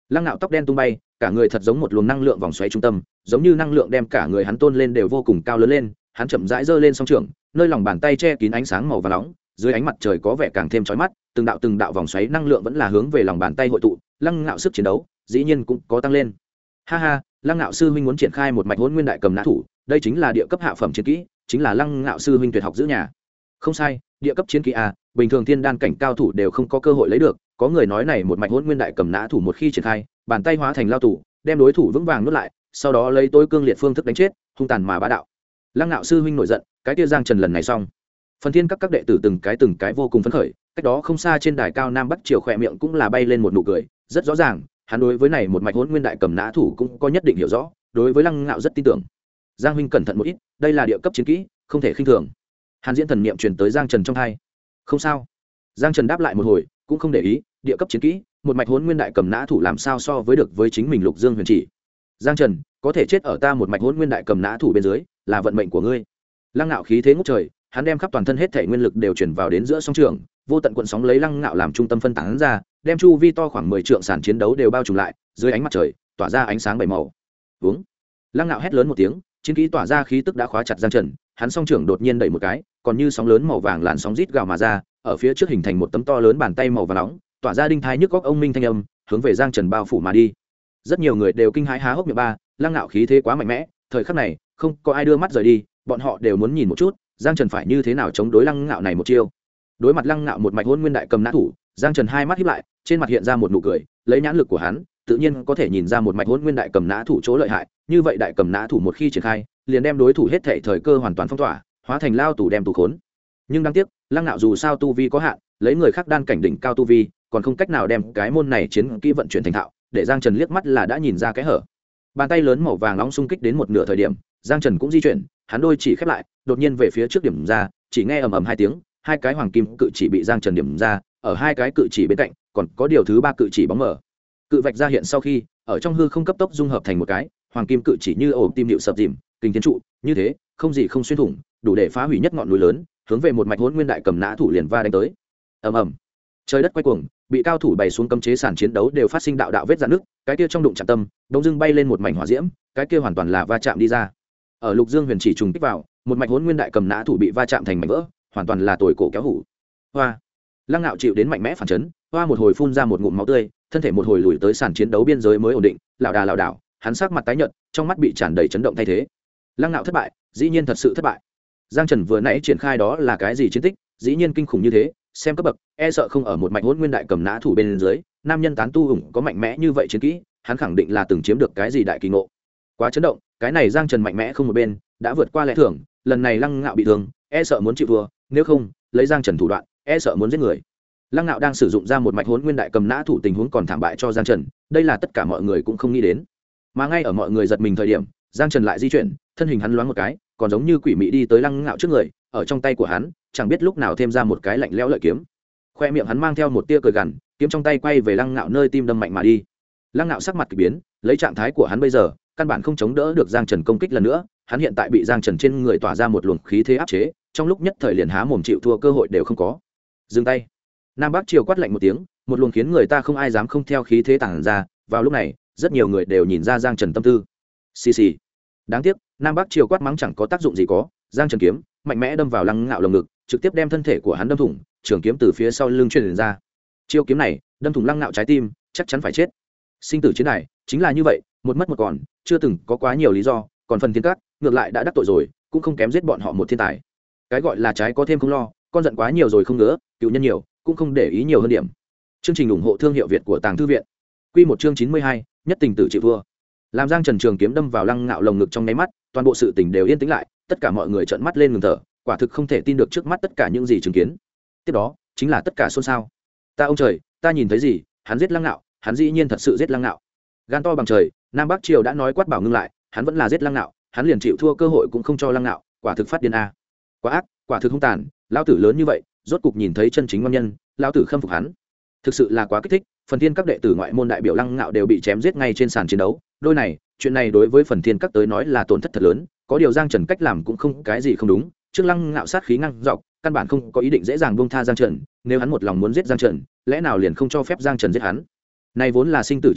Lăng Nạo tóc đen tung bay, cả người thật giống một luồng năng lượng vòng xoáy trung tâm, giống như năng lượng đem cả người hắn tôn lên đều vô cùng cao lớn lên, hắn chậm rãi giơ lên song trường, nơi lòng bàn tay che kín ánh sáng màu vàng nóng, dưới ánh mặt trời có vẻ càng thêm chói mắt, từng đạo vòng xoáy năng lượng vẫn là hướng về lòng bàn tay hội tụ, Lăng Nạo sức chiến đấu dĩ nhiên cũng có tăng lên. Ha ha, Lăng Nạo sư huynh muốn triển khai một mạch Hỗn Nguyên Đại Cầm Nã Thủ, đây chính là địa cấp hạ phẩm chiến kỹ, chính là Lăng Nạo sư huynh tuyệt học giữ nhà. Không sai, địa cấp chiến kỹ a, bình thường thiên đan cảnh cao thủ đều không có cơ hội lấy được, có người nói này một mạch Hỗn Nguyên Đại Cầm Nã Thủ một khi triển khai, bàn tay hóa thành lao tù, đem đối thủ vững vàng nuốt lại, sau đó lấy tối cương liệt phương thức đánh chết, hung tàn mà bá đạo. Lăng Nạo sư huynh nổi giận, cái kia Giang Trần lần này xong. Phần Thiên các đệ tử từng cái vô cùng phấn khởi, cách đó không xa trên đài cao Nam Bắc Triều khỏe miệng cũng là bay lên một nụ cười, rất rõ ràng, hắn đối với này một mạch Hỗn Nguyên Đại Cầm Nã Thủ cũng có nhất định hiểu rõ, đối với Lăng Nạo rất tin tưởng. Giang huynh cẩn thận một ít, đây là địa cấp chiến kỹ, không thể khinh thường. Hàn Diễn thần niệm truyền tới Giang Trần trong tai. Không sao. Giang Trần đáp lại một hồi, cũng không để ý, địa cấp chiến kỹ, một mạch Hỗn Nguyên Đại Cầm Nã Thủ làm sao so với được với chính mình Lục Dương Huyền Chỉ. Giang Trần, có thể chết ở ta một mạch Hỗn Nguyên Đại Cầm Nã Thủ bên dưới, là vận mệnh của ngươi. Lăng Nạo khí thế ngút trời, hắn đem khắp toàn thân hết thể nguyên lực đều chuyển vào đến giữa song trường, vô tận cuộn sóng lấy Lăng Nạo làm trung tâm phân tán ra, đem chu vi to khoảng 10 trượng sàn chiến đấu đều bao trùm lại, dưới ánh mặt trời, tỏa ra ánh sáng bảy màu. Vúng. Lăng Nạo hét lớn một tiếng, chiến kỹ tỏa ra khí tức đã khóa chặt Giang Trần, hắn song trưởng đột nhiên đẩy một cái, còn như sóng lớn màu vàng làn sóng rít gào mà ra, ở phía trước hình thành một tấm to lớn bàn tay màu vàng nóng, tỏa ra đinh thai nhức góc ông minh thanh âm, hướng về Giang Trần bao phủ mà đi. Rất nhiều người đều kinh hãi há hốc miệng ba, Lăng Nạo khí thế quá mạnh mẽ, thời khắc này, không có ai đưa mắt rời đi, bọn họ đều muốn nhìn một chút, Giang Trần phải như thế nào chống đối Lăng Nạo này một chiêu. Đối mặt Lăng Nạo một mạch Hỗn Nguyên Đại Cầm Nã Thủ, Giang Trần hai mắt híp lại, trên mặt hiện ra một nụ cười, lấy nhãn lực của hắn, tự nhiên có thể nhìn ra một mạch Hỗn Nguyên Đại Cầm Nã Thủ chỗ lợi hại, như vậy Đại Cầm Nã Thủ một khi triển khai, liền đem đối thủ hết thảy thời cơ hoàn toàn phong tỏa, hóa thành lao tù đem tù khốn. Nhưng đáng tiếc, Lăng Nạo dù sao tu vi có hạn, lấy người khác đan cảnh đỉnh cao tu vi, còn không cách nào đem cái môn này chiến kỹ vận chuyển thành thạo, để Giang Trần liếc mắt là đã nhìn ra cái hở. Bàn tay lớn màu vàng nóng xung kích đến một nửa thời điểm, Giang Trần cũng di chuyển, hắn đôi chỉ khép lại, đột nhiên về phía trước điểm ra, chỉ nghe ầm ầm hai tiếng, hai cái hoàng kim cự chỉ bị Giang Trần điểm ra, ở hai cái cự chỉ bên cạnh, còn có điều thứ ba cự chỉ bóng mở. Cự vạch ra hiện sau khi, ở trong hư không cấp tốc dung hợp thành một cái, hoàng kim cự chỉ như ổ tim điệu sập dìm, kinh thiên trụ, như thế, không gì không xuyên thủng, đủ để phá hủy nhất ngọn núi lớn, hướng về một mạch Hỗn Nguyên Đại Cầm Nã Thủ liền va đánh tới. Ầm ầm. Trời đất quay cuồng, bị cao thủ bày xuống cấm chế sàn chiến đấu đều phát sinh đạo đạo vết rạn nứt, cái kia trong đụng chạm tâm, đông dưng bay lên một mảnh hỏa diễm, cái kia hoàn toàn là va chạm đi ra. Ở Lục Dương Huyền Chỉ trùng kích vào, một mạch Hỗn Nguyên Đại Cầm Nã Thủ bị va chạm thành mảnh vỡ, hoàn toàn là tồi cổ kéo hủ. Hoa. Lăng Nạo chịu đến mạnh mẽ phản chấn, hoa một hồi phun ra một ngụm máu tươi, thân thể một hồi lùi tới sàn chiến đấu biên giới mới ổn định, lảo đảo, hắn sắc mặt tái nhợt, trong mắt bị tràn đầy chấn động thay thế. Lăng Nạo thất bại, dĩ nhiên thật sự thất bại. Giang Trần vừa nãy triển khai đó là cái gì chiến tích, dĩ nhiên kinh khủng như thế, xem cấp bậc, e sợ không ở một mạch Hỗn Nguyên Đại Cầm Nã Thủ bên dưới, nam nhân tán tu ủng có mạnh mẽ như vậy chiến kỹ, hắn khẳng định là từng chiếm được cái gì đại kỳ ngộ. Quá chấn động, cái này Giang Trần mạnh mẽ không một bên, đã vượt qua lẽ thường, lần này Lăng Nạo bị thương, e sợ muốn chịu thua, nếu không, lấy Giang Trần thủ đoạn, e sợ muốn giết người. Lăng Nạo đang sử dụng ra một mạch Hỗn Nguyên Đại Cầm Nã Thủ tình huống còn thảm bại cho Giang Trần, đây là tất cả mọi người cũng không nghĩ đến. Mà ngay ở mọi người giật mình thời điểm, Giang Trần lại di chuyển, thân hình hắn loáng một cái, còn giống như quỷ mị đi tới Lăng Nạo trước người, ở trong tay của hắn, chẳng biết lúc nào thêm ra một cái lạnh lẽo lợi kiếm. Khoe miệng hắn mang theo một tia cười gằn, kiếm trong tay quay về Lăng Nạo nơi tim đâm mạnh mà đi. Lăng Nạo sắc mặt kỳ biến, lấy trạng thái của hắn bây giờ, căn bản không chống đỡ được Giang Trần công kích lần nữa, hắn hiện tại bị Giang Trần trên người tỏa ra một luồng khí thế áp chế, trong lúc nhất thời liền há mồm chịu thua cơ hội đều không có. Dừng tay. Nam Bắc Triều quát lạnh một tiếng, một luồng khiến người ta không ai dám không theo khí thế tản ra, vào lúc này, rất nhiều người đều nhìn ra Giang Trần tâm tư. Xì xì. Đáng tiếc, Nam Bắc Triều quát mắng chẳng có tác dụng gì có, Giang Trần kiếm mạnh mẽ đâm vào Lăng Nạo lồng ngực, trực tiếp đem thân thể của hắn đâm thủng, trường kiếm từ phía sau lưng truyền ra. Chiêu kiếm này, đâm thủng Lăng Nạo trái tim, chắc chắn phải chết. Sinh tử chiến này, chính là như vậy, một mất một còn, chưa từng có quá nhiều lý do, còn phần Thiên Các, ngược lại đã đắc tội rồi, cũng không kém giết bọn họ một thiên tài. Cái gọi là trái có thêm không lo, con giận quá nhiều rồi không ngứa, cựu nhân nhiều, cũng không để ý nhiều hơn điểm. Chương trình ủng hộ thương hiệu Việt của Tàng Thư viện. Quy một chương 92, nhất tình tử chịu thua. Làm Giang Trần trường kiếm đâm vào Lăng Nạo lồng ngực trong nháy mắt, toàn bộ sự tình đều yên tĩnh lại, tất cả mọi người trợn mắt lên ngừng thở, quả thực không thể tin được trước mắt tất cả những gì chứng kiến. Tiếp đó, chính là tất cả xôn xao. Ta ông trời, ta nhìn thấy gì? Hắn giết Lăng Nạo, hắn dĩ nhiên thật sự giết Lăng Nạo. Gan to bằng trời, Nam Bắc Triều đã nói quát bảo ngưng lại, hắn vẫn là giết Lăng Nạo, hắn liền chịu thua cơ hội cũng không cho Lăng Nạo, quả thực phát điên a. Quá ác, quả thực hung tàn, lão tử lớn như vậy, rốt cục nhìn thấy chân chính ngon nhân, lão tử khâm phục hắn. Thực sự là quá kích thích, Phần Thiên các đệ tử ngoại môn đại biểu Lăng Nạo đều bị chém giết ngay trên sàn chiến đấu, đôi này, chuyện này đối với Phần Thiên các tới nói là tổn thất thật lớn, có điều Giang Trần cách làm cũng không cái gì không đúng, trước Lăng Nạo sát khí ngang dọc, căn bản không có ý định dễ dàng buông tha Giang Trần, nếu hắn một lòng muốn giết Giang Trần, lẽ nào liền không cho phép Giang Trần giết hắn? Này vốn là sinh tử chiến đài,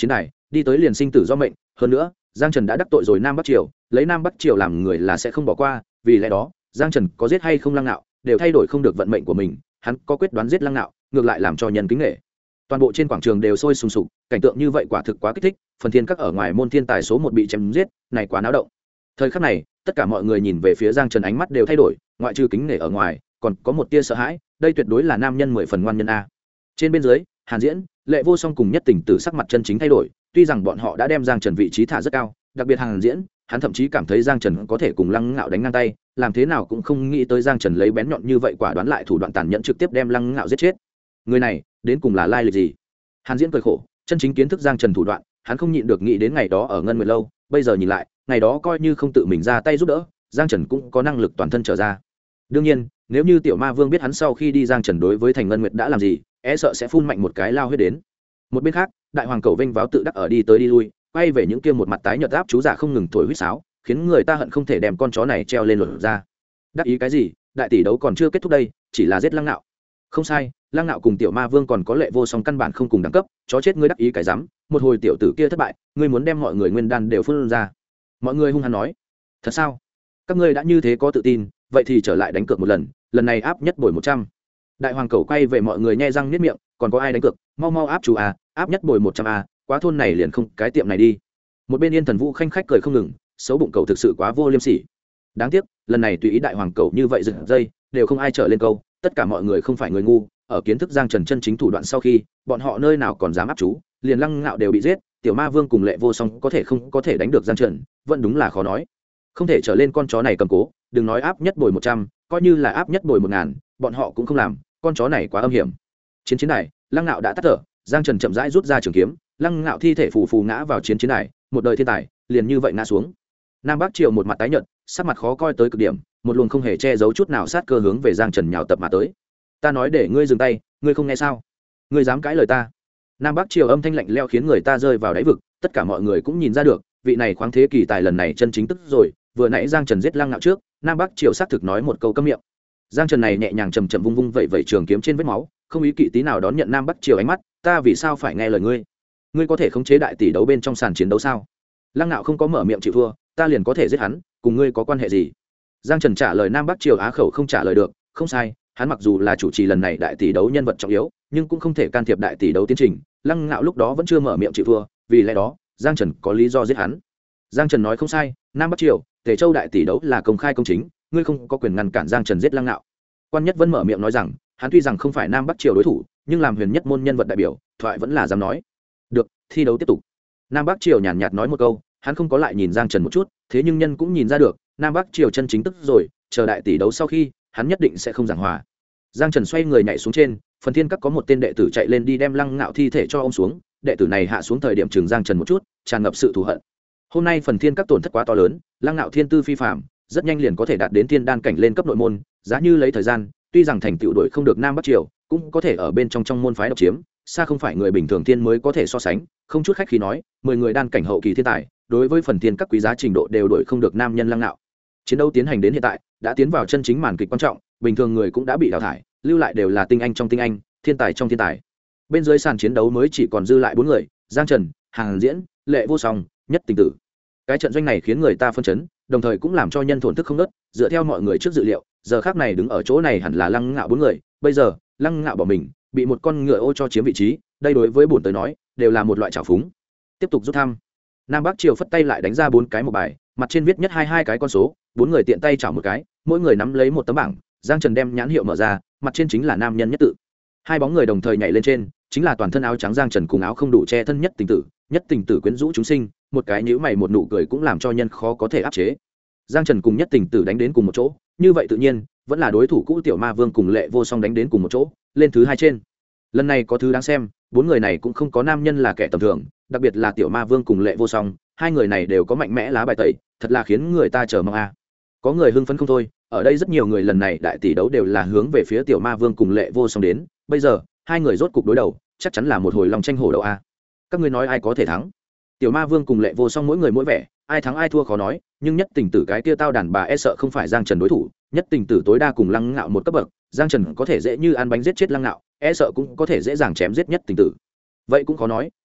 đi tới liền sinh tử do mệnh. Hơn nữa Giang Trần đã đắc tội rồi Nam Bắc Triều, lấy Nam Bắc Triều làm người là sẽ không bỏ qua, vì lẽ đó Giang Trần có giết hay không Lăng Nạo đều thay đổi không được vận mệnh của mình. Hắn có quyết đoán giết Lăng Nạo, ngược lại làm cho nhân kính nể. Toàn bộ trên quảng trường đều sôi sùng sục, cảnh tượng như vậy quả thực quá kích thích. Phần Thiên Các ở ngoài môn thiên tài số 1 bị chém giết, này quá náo động. Thời khắc này tất cả mọi người nhìn về phía Giang Trần ánh mắt đều thay đổi, ngoại trừ kính nể ở ngoài còn có một tia sợ hãi. Đây tuyệt đối là nam nhân 10 phần ngoan nhân a. Trên bên dưới, Hàn Diễn, Lệ Vô Song cùng Nhất Tình Tử sắc mặt chân chính thay đổi. Tuy rằng bọn họ đã đem Giang Trần vị trí thả rất cao, đặc biệt Hàn Diễn, hắn thậm chí cảm thấy Giang Trần có thể cùng Lăng Ngạo đánh ngang tay, làm thế nào cũng không nghĩ tới Giang Trần lấy bén nhọn như vậy quả đoán lại thủ đoạn tàn nhẫn trực tiếp đem Lăng Ngạo giết chết. Người này đến cùng là lai lịch gì? Hàn Diễn cười khổ, chân chính kiến thức Giang Trần thủ đoạn, hắn không nhịn được nghĩ đến ngày đó ở Ngân Nguyệt lâu, bây giờ nhìn lại, ngày đó coi như không tự mình ra tay giúp đỡ, Giang Trần cũng có năng lực toàn thân trở ra. Đương nhiên, nếu như Tiểu Ma Vương biết hắn sau khi đi Giang Trần đối với Thành Ngân Nguyệt đã làm gì, e sợ sẽ phun mạnh một cái lao huyết đến. Một bên khác, Đại Hoàng Cẩu vênh váo tự đắc ở đi tới đi lui, quay về những kia một mặt tái nhợt áp chú giả không ngừng thổi huýt sáo, khiến người ta hận không thể đem con chó này treo lên luật ra. Đắc ý cái gì? Đại tỷ đấu còn chưa kết thúc đây, chỉ là giết Lăng Nạo. Không sai, Lăng Nạo cùng Tiểu Ma Vương còn có Lệ Vô Song căn bản không cùng đẳng cấp, chó chết ngươi đắc ý cái rắm, một hồi tiểu tử kia thất bại, ngươi muốn đem mọi người nguyên đan đều phun ra. Mọi người hung hăng nói, thật sao? Các ngươi đã như thế có tự tin, vậy thì trở lại đánh cược một lần, lần này áp nhất bồi 100. Đại Hoàng Cẩu quay về mọi người nhe răng niết miệng, còn có ai đánh cược, mau mau áp chú a, áp nhất bồi 100 a, quá thôn này liền không cái tiệm này đi. Một bên Yên Thần Vũ khanh khách cười không ngừng, xấu bụng cậu thực sự quá vô liêm sỉ. Đáng tiếc, lần này tùy ý Đại Hoàng Cẩu như vậy giật dây, đều không ai trở lên câu, tất cả mọi người không phải người ngu, ở kiến thức Giang Trần chân chính thủ đoạn sau khi, bọn họ nơi nào còn dám áp chú, liền Lăng Ngạo đều bị giết, Tiểu Ma Vương cùng Lệ Vô Song có thể không có thể đánh được Giang Trần, vẫn đúng là khó nói. Không thể trở lên con chó này cầm cố, đừng nói áp nhất bồi 100, coi như là áp nhất bồi 1000, bọn họ cũng không làm, con chó này quá âm hiểm. Chiến này, Lăng Ngạo đã tắt thở, Giang Trần chậm rãi rút ra trường kiếm, Lăng Ngạo thi thể phù phù ngã vào chiến này, một đời thiên tài, liền như vậy ngã xuống. Nam Bắc Triều một mặt tái nhợt, sắc mặt khó coi tới cực điểm, một luồng không hề che giấu chút nào sát cơ hướng về Giang Trần nhào tập mà tới. Ta nói để ngươi dừng tay, ngươi không nghe sao? Ngươi dám cãi lời ta? Nam Bắc Triều âm thanh lạnh lẽo khiến người ta rơi vào đáy vực, tất cả mọi người cũng nhìn ra được, vị này khoáng thế kỳ tài lần này chân chính tức rồi, vừa nãy Giang Trần giết Lăng Ngạo trước, Nam Bắc Triều xác thực nói một câu câm miệng. Giang Trần này nhẹ nhàng chậm chậm vung vung vậy trường kiếm trên vết máu, không ý kỵ tí nào đón nhận Nam Bắc Triều ánh mắt, ta vì sao phải nghe lời ngươi? Ngươi có thể khống chế đại tỷ đấu bên trong sàn chiến đấu sao? Lăng Ngạo không có mở miệng chịu thua, ta liền có thể giết hắn, cùng ngươi có quan hệ gì? Giang Trần trả lời Nam Bắc Triều á khẩu không trả lời được, không sai, hắn mặc dù là chủ trì lần này đại tỷ đấu nhân vật trọng yếu, nhưng cũng không thể can thiệp đại tỷ đấu tiến trình. Lăng Ngạo lúc đó vẫn chưa mở miệng chịu thua, vì lẽ đó Giang Trần có lý do giết hắn. Giang Trần nói không sai, Nam Bắc Triều, Tề Châu đại tỷ đấu là công khai công chính, ngươi không có quyền ngăn cản Giang Trần giết Lăng Ngạo. Quan Nhất Vân mở miệng nói rằng, hắn tuy rằng không phải Nam Bắc Triều đối thủ, nhưng làm huyền nhất môn nhân vật đại biểu, thoại vẫn là dám nói. Được, thi đấu tiếp tục. Nam Bắc Triều nhàn nhạt nói một câu, hắn không có lại nhìn Giang Trần một chút, thế nhưng nhân cũng nhìn ra được, Nam Bắc Triều chân chính tức rồi, chờ đại tỷ đấu sau khi, hắn nhất định sẽ không giảng hòa. Giang Trần xoay người nhảy xuống trên, Phần Thiên Các có một tên đệ tử chạy lên đi đem Lăng Ngạo thi thể cho ôm xuống, đệ tử này hạ xuống thời điểm chừng Giang Trần một chút, tràn ngập sự thù hận. Hôm nay Phần Thiên Các tổn thất quá to lớn, Lăng Ngạo thiên tư phi phàm, rất nhanh liền có thể đạt đến thiên đan cảnh lên cấp nội môn, giá như lấy thời gian, tuy rằng thành tựu đuổi không được Nam Bắc Triều, cũng có thể ở bên trong môn phái độc chiếm, xa không phải người bình thường thiên mới có thể so sánh, không chút khách khí nói, 10 người đan cảnh hậu kỳ thiên tài, đối với Phần Thiên Các quý giá trình độ đều đuổi không được nam nhân Lăng Ngạo. Chiến đấu tiến hành đến hiện tại, đã tiến vào chân chính màn kịch quan trọng, bình thường người cũng đã bị đào thải, lưu lại đều là tinh anh trong tinh anh, thiên tài trong thiên tài. Bên dưới sàn chiến đấu mới chỉ còn dư lại 4 người, Giang Trần, Hàn Diễn, Lệ Vô Song, Nhất Tình Tử. Cái trận doanh này khiến người ta phân chấn, đồng thời cũng làm cho nhân thổn thức không nớt, dựa theo mọi người trước dự liệu, giờ khắc này đứng ở chỗ này hẳn là Lăng Ngạo 4 người, bây giờ, Lăng Ngạo bỏ mình, bị một con ngựa ô cho chiếm vị trí, đây đối với bổn tới nói, đều là một loại trào phúng. Tiếp tục rút thăm. Nam Bắc Triều phất tay lại đánh ra 4 cái một bài, mặt trên viết nhất 22 cái con số, 4 người tiện tay chảo một cái, mỗi người nắm lấy một tấm bảng, Giang Trần đem nhãn hiệu mở ra, mặt trên chính là nam nhân nhất tự. Hai bóng người đồng thời nhảy lên trên, chính là toàn thân áo trắng Giang Trần cùng áo không đủ che thân Nhất Tình Tử, Nhất Tình Tử quyến rũ chúng sinh, một cái nhíu mày một nụ cười cũng làm cho nhân khó có thể áp chế. Giang Trần cùng Nhất Tình Tử đánh đến cùng một chỗ, như vậy tự nhiên, vẫn là đối thủ cũ Tiểu Ma Vương cùng Lệ Vô Song đánh đến cùng một chỗ, lên thứ 2 trên. Lần này có thứ đáng xem, 4 người này cũng không có nam nhân là kẻ tầm thường, đặc biệt là Tiểu Ma Vương cùng Lệ Vô Song, hai người này đều có mạnh mẽ lá bài tẩy, thật là khiến người ta chờ mong a. Có người hưng phấn không thôi, ở đây rất nhiều người lần này đại tỷ đấu đều là hướng về phía Tiểu Ma Vương cùng Lệ Vô Song đến, bây giờ, hai người rốt cục đối đầu, chắc chắn là một hồi long tranh hổ đấu a. Các ngươi nói ai có thể thắng? Tiểu Ma Vương cùng Lệ Vô Song mỗi người mỗi vẻ, ai thắng ai thua khó nói, nhưng Nhất Tình Tử cái kia tao đàn bà e sợ không phải Giang Trần đối thủ, Nhất Tình Tử tối đa cùng Lăng Ngạo một cấp bậc, Giang Trần có thể dễ như ăn bánh giết chết Lăng Ngạo, e sợ cũng có thể dễ dàng chém giết Nhất Tình Tử. Vậy cũng khó nói,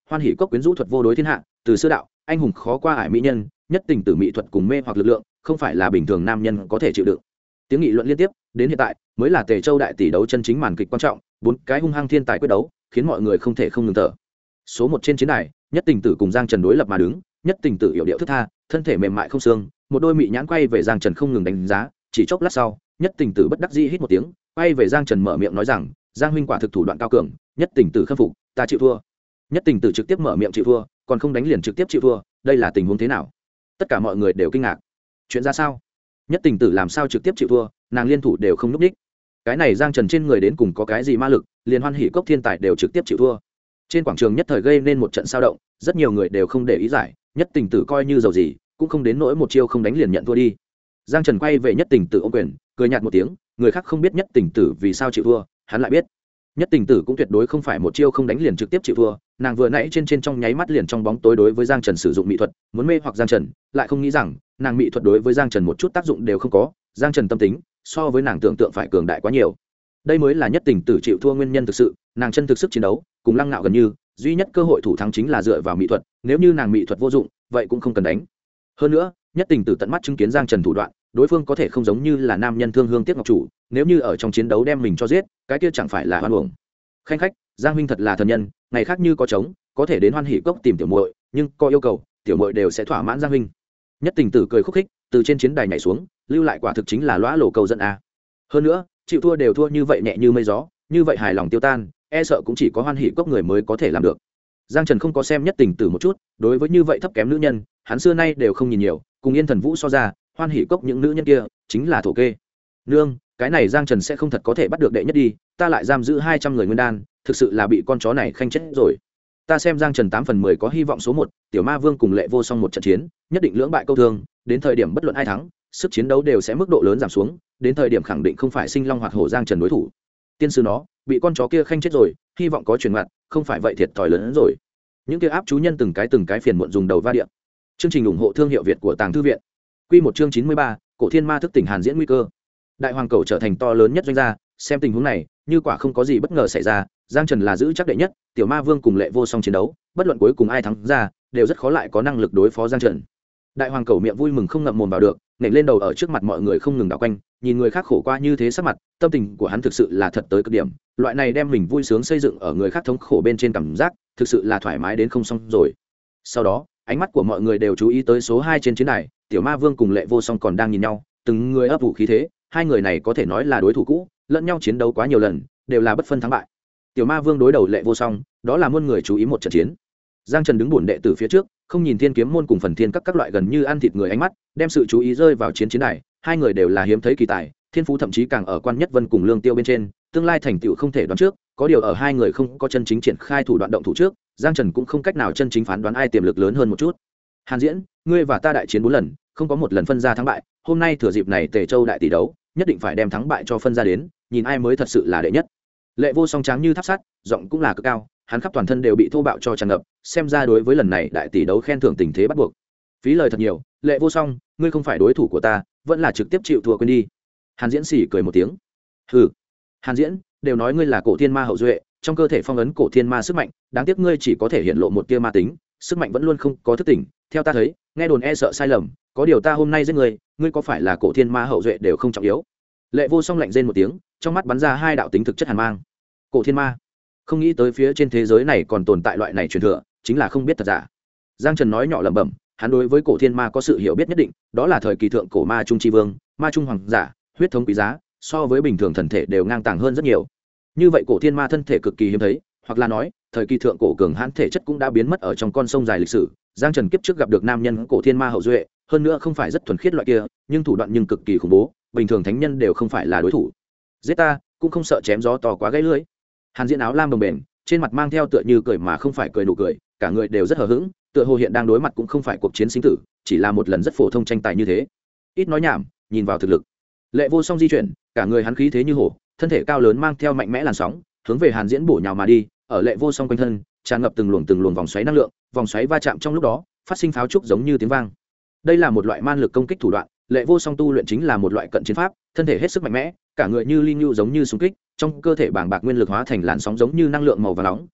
hoan hỷ cốc quyến rũ thuật vô đối thiên hạ, từ xưa đạo anh hùng khó qua ải mỹ nhân, nhất tình tử mỹ thuật cùng mê hoặc lực lượng không phải là bình thường nam nhân có thể chịu đựng. Tiếng nghị luận liên tiếp đến hiện tại mới là Tề Châu đại tỷ đấu chân chính màn kịch quan trọng, bốn cái hung hăng thiên tài quyết đấu khiến mọi người không thể không ngừng thở. Số một trên chiến đài, nhất tình tử cùng Giang Trần đối lập mà đứng, nhất tình tử hiểu điệu thức tha, thân thể mềm mại không xương, một đôi mị nhãn quay về Giang Trần không ngừng đánh giá, chỉ chốc lát sau, nhất tình tử bất đắc dĩ hít một tiếng, quay về Giang Trần mở miệng nói rằng, Giang huynh quả thực thủ đoạn cao cường, nhất tình tử khâm phục, ta chịu thua. Nhất tình tử trực tiếp mở miệng chịu thua, còn không đánh liền trực tiếp chịu thua, đây là tình huống thế nào? Tất cả mọi người đều kinh ngạc. Chuyện ra sao? Nhất tình tử làm sao trực tiếp chịu thua, nàng liên thủ đều không núp đích. Cái này Giang Trần trên người đến cùng có cái gì ma lực, liền hoan hỷ cốc thiên tài đều trực tiếp chịu thua. Trên quảng trường nhất thời gây nên một trận sao động, rất nhiều người đều không để ý giải, nhất tình tử coi như giàu gì, cũng không đến nỗi một chiêu không đánh liền nhận thua đi. Giang Trần quay về nhất tình tử ôm quyền, cười nhạt một tiếng, người khác không biết nhất tình tử vì sao chịu thua, hắn lại biết. Nhất tình tử cũng tuyệt đối không phải một chiêu không đánh liền trực tiếp chịu thua, nàng vừa nãy trên trong nháy mắt liền trong bóng tối đối với Giang Trần sử dụng mỹ thuật, muốn mê hoặc Giang Trần, lại không nghĩ rằng nàng mỹ thuật đối với Giang Trần một chút tác dụng đều không có, Giang Trần tâm tính so với nàng tưởng tượng phải cường đại quá nhiều. Đây mới là nhất tình tử chịu thua nguyên nhân thực sự, nàng chân thực sức chiến đấu cùng Lăng Nạo gần như, duy nhất cơ hội thủ thắng chính là dựa vào mỹ thuật, nếu như nàng mỹ thuật vô dụng, vậy cũng không cần đánh. Hơn nữa, nhất tình tử tận mắt chứng kiến Giang Trần thủ đoạn, đối phương có thể không giống như là nam nhân thương hương tiếc ngọc chủ, nếu như ở trong chiến đấu đem mình cho giết, cái kia chẳng phải là hoan uổng. Khanh khách, Giang huynh thật là thần nhân, ngày khác như có trống, có thể đến hoan hỷ cốc tìm tiểu muội, nhưng có yêu cầu, tiểu muội đều sẽ thỏa mãn Giang huynh. Nhất tình tử cười khúc khích, từ trên chiến đài nhảy xuống, lưu lại quả thực chính là lõa lồ cầu dẫn a. Hơn nữa, chịu thua đều thua như vậy nhẹ như mây gió, như vậy hài lòng tiêu tan, e sợ cũng chỉ có hoan hỷ cốc người mới có thể làm được. Giang Trần không có xem nhất tình tử một chút, đối với như vậy thấp kém nữ nhân, hắn xưa nay đều không nhìn nhiều, cùng Yên Thần Vũ so ra, hoan hỷ cốc những nữ nhân kia chính là thổ kê. Nương, cái này Giang Trần sẽ không thật có thể bắt được đệ nhất đi, ta lại giam giữ 200 người nguyên đan, thực sự là bị con chó này khanh chết rồi. Ta xem Giang Trần 8 phần 10 có hy vọng số 1, Tiểu Ma Vương cùng Lệ Vô Song một trận chiến, nhất định lưỡng bại câu thương, đến thời điểm bất luận ai thắng, sức chiến đấu đều sẽ mức độ lớn giảm xuống, đến thời điểm khẳng định không phải Sinh Long Hoạt Hổ Giang Trần đối thủ. Tiên sư nó, bị con chó kia khanh chết rồi, hy vọng có chuyển ngoặt, không phải vậy thiệt thòi lớn hơn rồi. Những kia áp chú nhân từng cái phiền muộn dùng đầu va điện. Chương trình ủng hộ thương hiệu Việt của Tàng Thư viện. Quy một chương 93, Cổ Thiên Ma thức tỉnh Hàn Diễn nguy cơ. Đại Hoàng Cầu trở thành to lớn nhất doanh gia, xem tình huống này, như quả không có gì bất ngờ xảy ra, Giang Trần là giữ chắc đệ nhất, Tiểu Ma Vương cùng Lệ Vô Song chiến đấu, bất luận cuối cùng ai thắng ra, đều rất khó lại có năng lực đối phó Giang Trần. Đại Hoàng Cầu miệng vui mừng không ngậm mồm vào được, nhảy lên đầu ở trước mặt mọi người không ngừng đảo quanh, nhìn người khác khổ qua như thế sắc mặt, tâm tình của hắn thực sự là thật tới cực điểm, loại này đem mình vui sướng xây dựng ở người khác thống khổ bên trên cảm giác, thực sự là thoải mái đến không xong rồi. Sau đó, ánh mắt của mọi người đều chú ý tới số 2 trên chiến đài, Tiểu Ma Vương cùng Lệ Vô Song còn đang nhìn nhau, từng người ấp ủ khí thế, hai người này có thể nói là đối thủ cũ, lẫn nhau chiến đấu quá nhiều lần, đều là bất phân thắng bại. Tiểu Ma Vương đối đầu Lệ Vô Song, đó là muôn người chú ý một trận chiến. Giang Trần đứng buồn đệ tử phía trước, không nhìn Thiên Kiếm môn cùng Phần Thiên các loại gần như ăn thịt người ánh mắt, đem sự chú ý rơi vào chiến đài, hai người đều là hiếm thấy kỳ tài, thiên phú thậm chí càng ở Quan Nhất Vân cùng Lương Tiêu bên trên, tương lai thành tựu không thể đoán trước, có điều ở hai người không có chân chính triển khai thủ đoạn động thủ trước, Giang Trần cũng không cách nào chân chính phán đoán ai tiềm lực lớn hơn một chút. Hàn Diễn, ngươi và ta đại chiến 4 lần, không có một lần phân ra thắng bại, hôm nay thừa dịp này Tề Châu đại tỷ đấu, nhất định phải đem thắng bại cho phân ra đến, nhìn ai mới thật sự là đệ nhất. Lệ Vô Song trắng như tháp sắt, giọng cũng là cực cao, hắn khắp toàn thân đều bị thô bạo cho tràn ngập, xem ra đối với lần này đại tỷ đấu khen thưởng tình thế bắt buộc. Phí lời thật nhiều, Lệ Vô Song, ngươi không phải đối thủ của ta, vẫn là trực tiếp chịu thua quên đi. Hàn Diễn xỉ cười một tiếng. Hừ. Hàn Diễn, đều nói ngươi là Cổ Thiên Ma hậu duệ, trong cơ thể phong ấn Cổ Thiên Ma sức mạnh, đáng tiếc ngươi chỉ có thể hiện lộ một tia ma tính, sức mạnh vẫn luôn không có thức tỉnh, theo ta thấy, nghe đồn e sợ sai lầm, có điều ta hôm nay giết ngươi, ngươi có phải là Cổ Thiên Ma hậu duệ đều không trọng yếu. Lệ Vô Song lạnh rên một tiếng, trong mắt bắn ra hai đạo tính thực chất hàn mang. Cổ Thiên Ma, không nghĩ tới phía trên thế giới này còn tồn tại loại này truyền thừa, chính là không biết thật giả. Giang Trần nói nhỏ lẩm bẩm, hắn đối với Cổ Thiên Ma có sự hiểu biết nhất định, đó là thời kỳ thượng cổ ma trung chi vương, ma trung hoàng giả, huyết thống quý giá, so với bình thường thần thể đều ngang tàng hơn rất nhiều. Như vậy Cổ Thiên Ma thân thể cực kỳ hiếm thấy, hoặc là nói, thời kỳ thượng cổ cường hãn thể chất cũng đã biến mất ở trong con sông dài lịch sử. Giang Trần kiếp trước gặp được nam nhân Cổ Thiên Ma hậu duệ, hơn nữa không phải rất thuần khiết loại kia, nhưng thủ đoạn nhưng cực kỳ khủng bố, bình thường thánh nhân đều không phải là đối thủ. Giết ta, cũng không sợ chém gió to quá gãy lưỡi. Hàn Diễn áo lam đồng bền, trên mặt mang theo tựa như cười mà không phải cười nụ cười, cả người đều rất hờ hững, tựa hồ hiện đang đối mặt cũng không phải cuộc chiến sinh tử, chỉ là một lần rất phổ thông tranh tài như thế. Ít nói nhảm, nhìn vào thực lực. Lệ Vô Song di chuyển, cả người hắn khí thế như hổ, thân thể cao lớn mang theo mạnh mẽ làn sóng, hướng về Hàn Diễn bổ nhào mà đi, ở Lệ Vô Song quanh thân, tràn ngập từng luồng vòng xoáy năng lượng, vòng xoáy va chạm trong lúc đó, phát sinh pháo trúc giống như tiếng vang. Đây là một loại man lực công kích thủ đoạn, Lệ Vô Song tu luyện chính là một loại cận chiến pháp, thân thể hết sức mạnh mẽ, cả người như linh lưu giống như xung kích, trong cơ thể bàng bạc nguyên lực hóa thành làn sóng giống như năng lượng màu vàng nóng,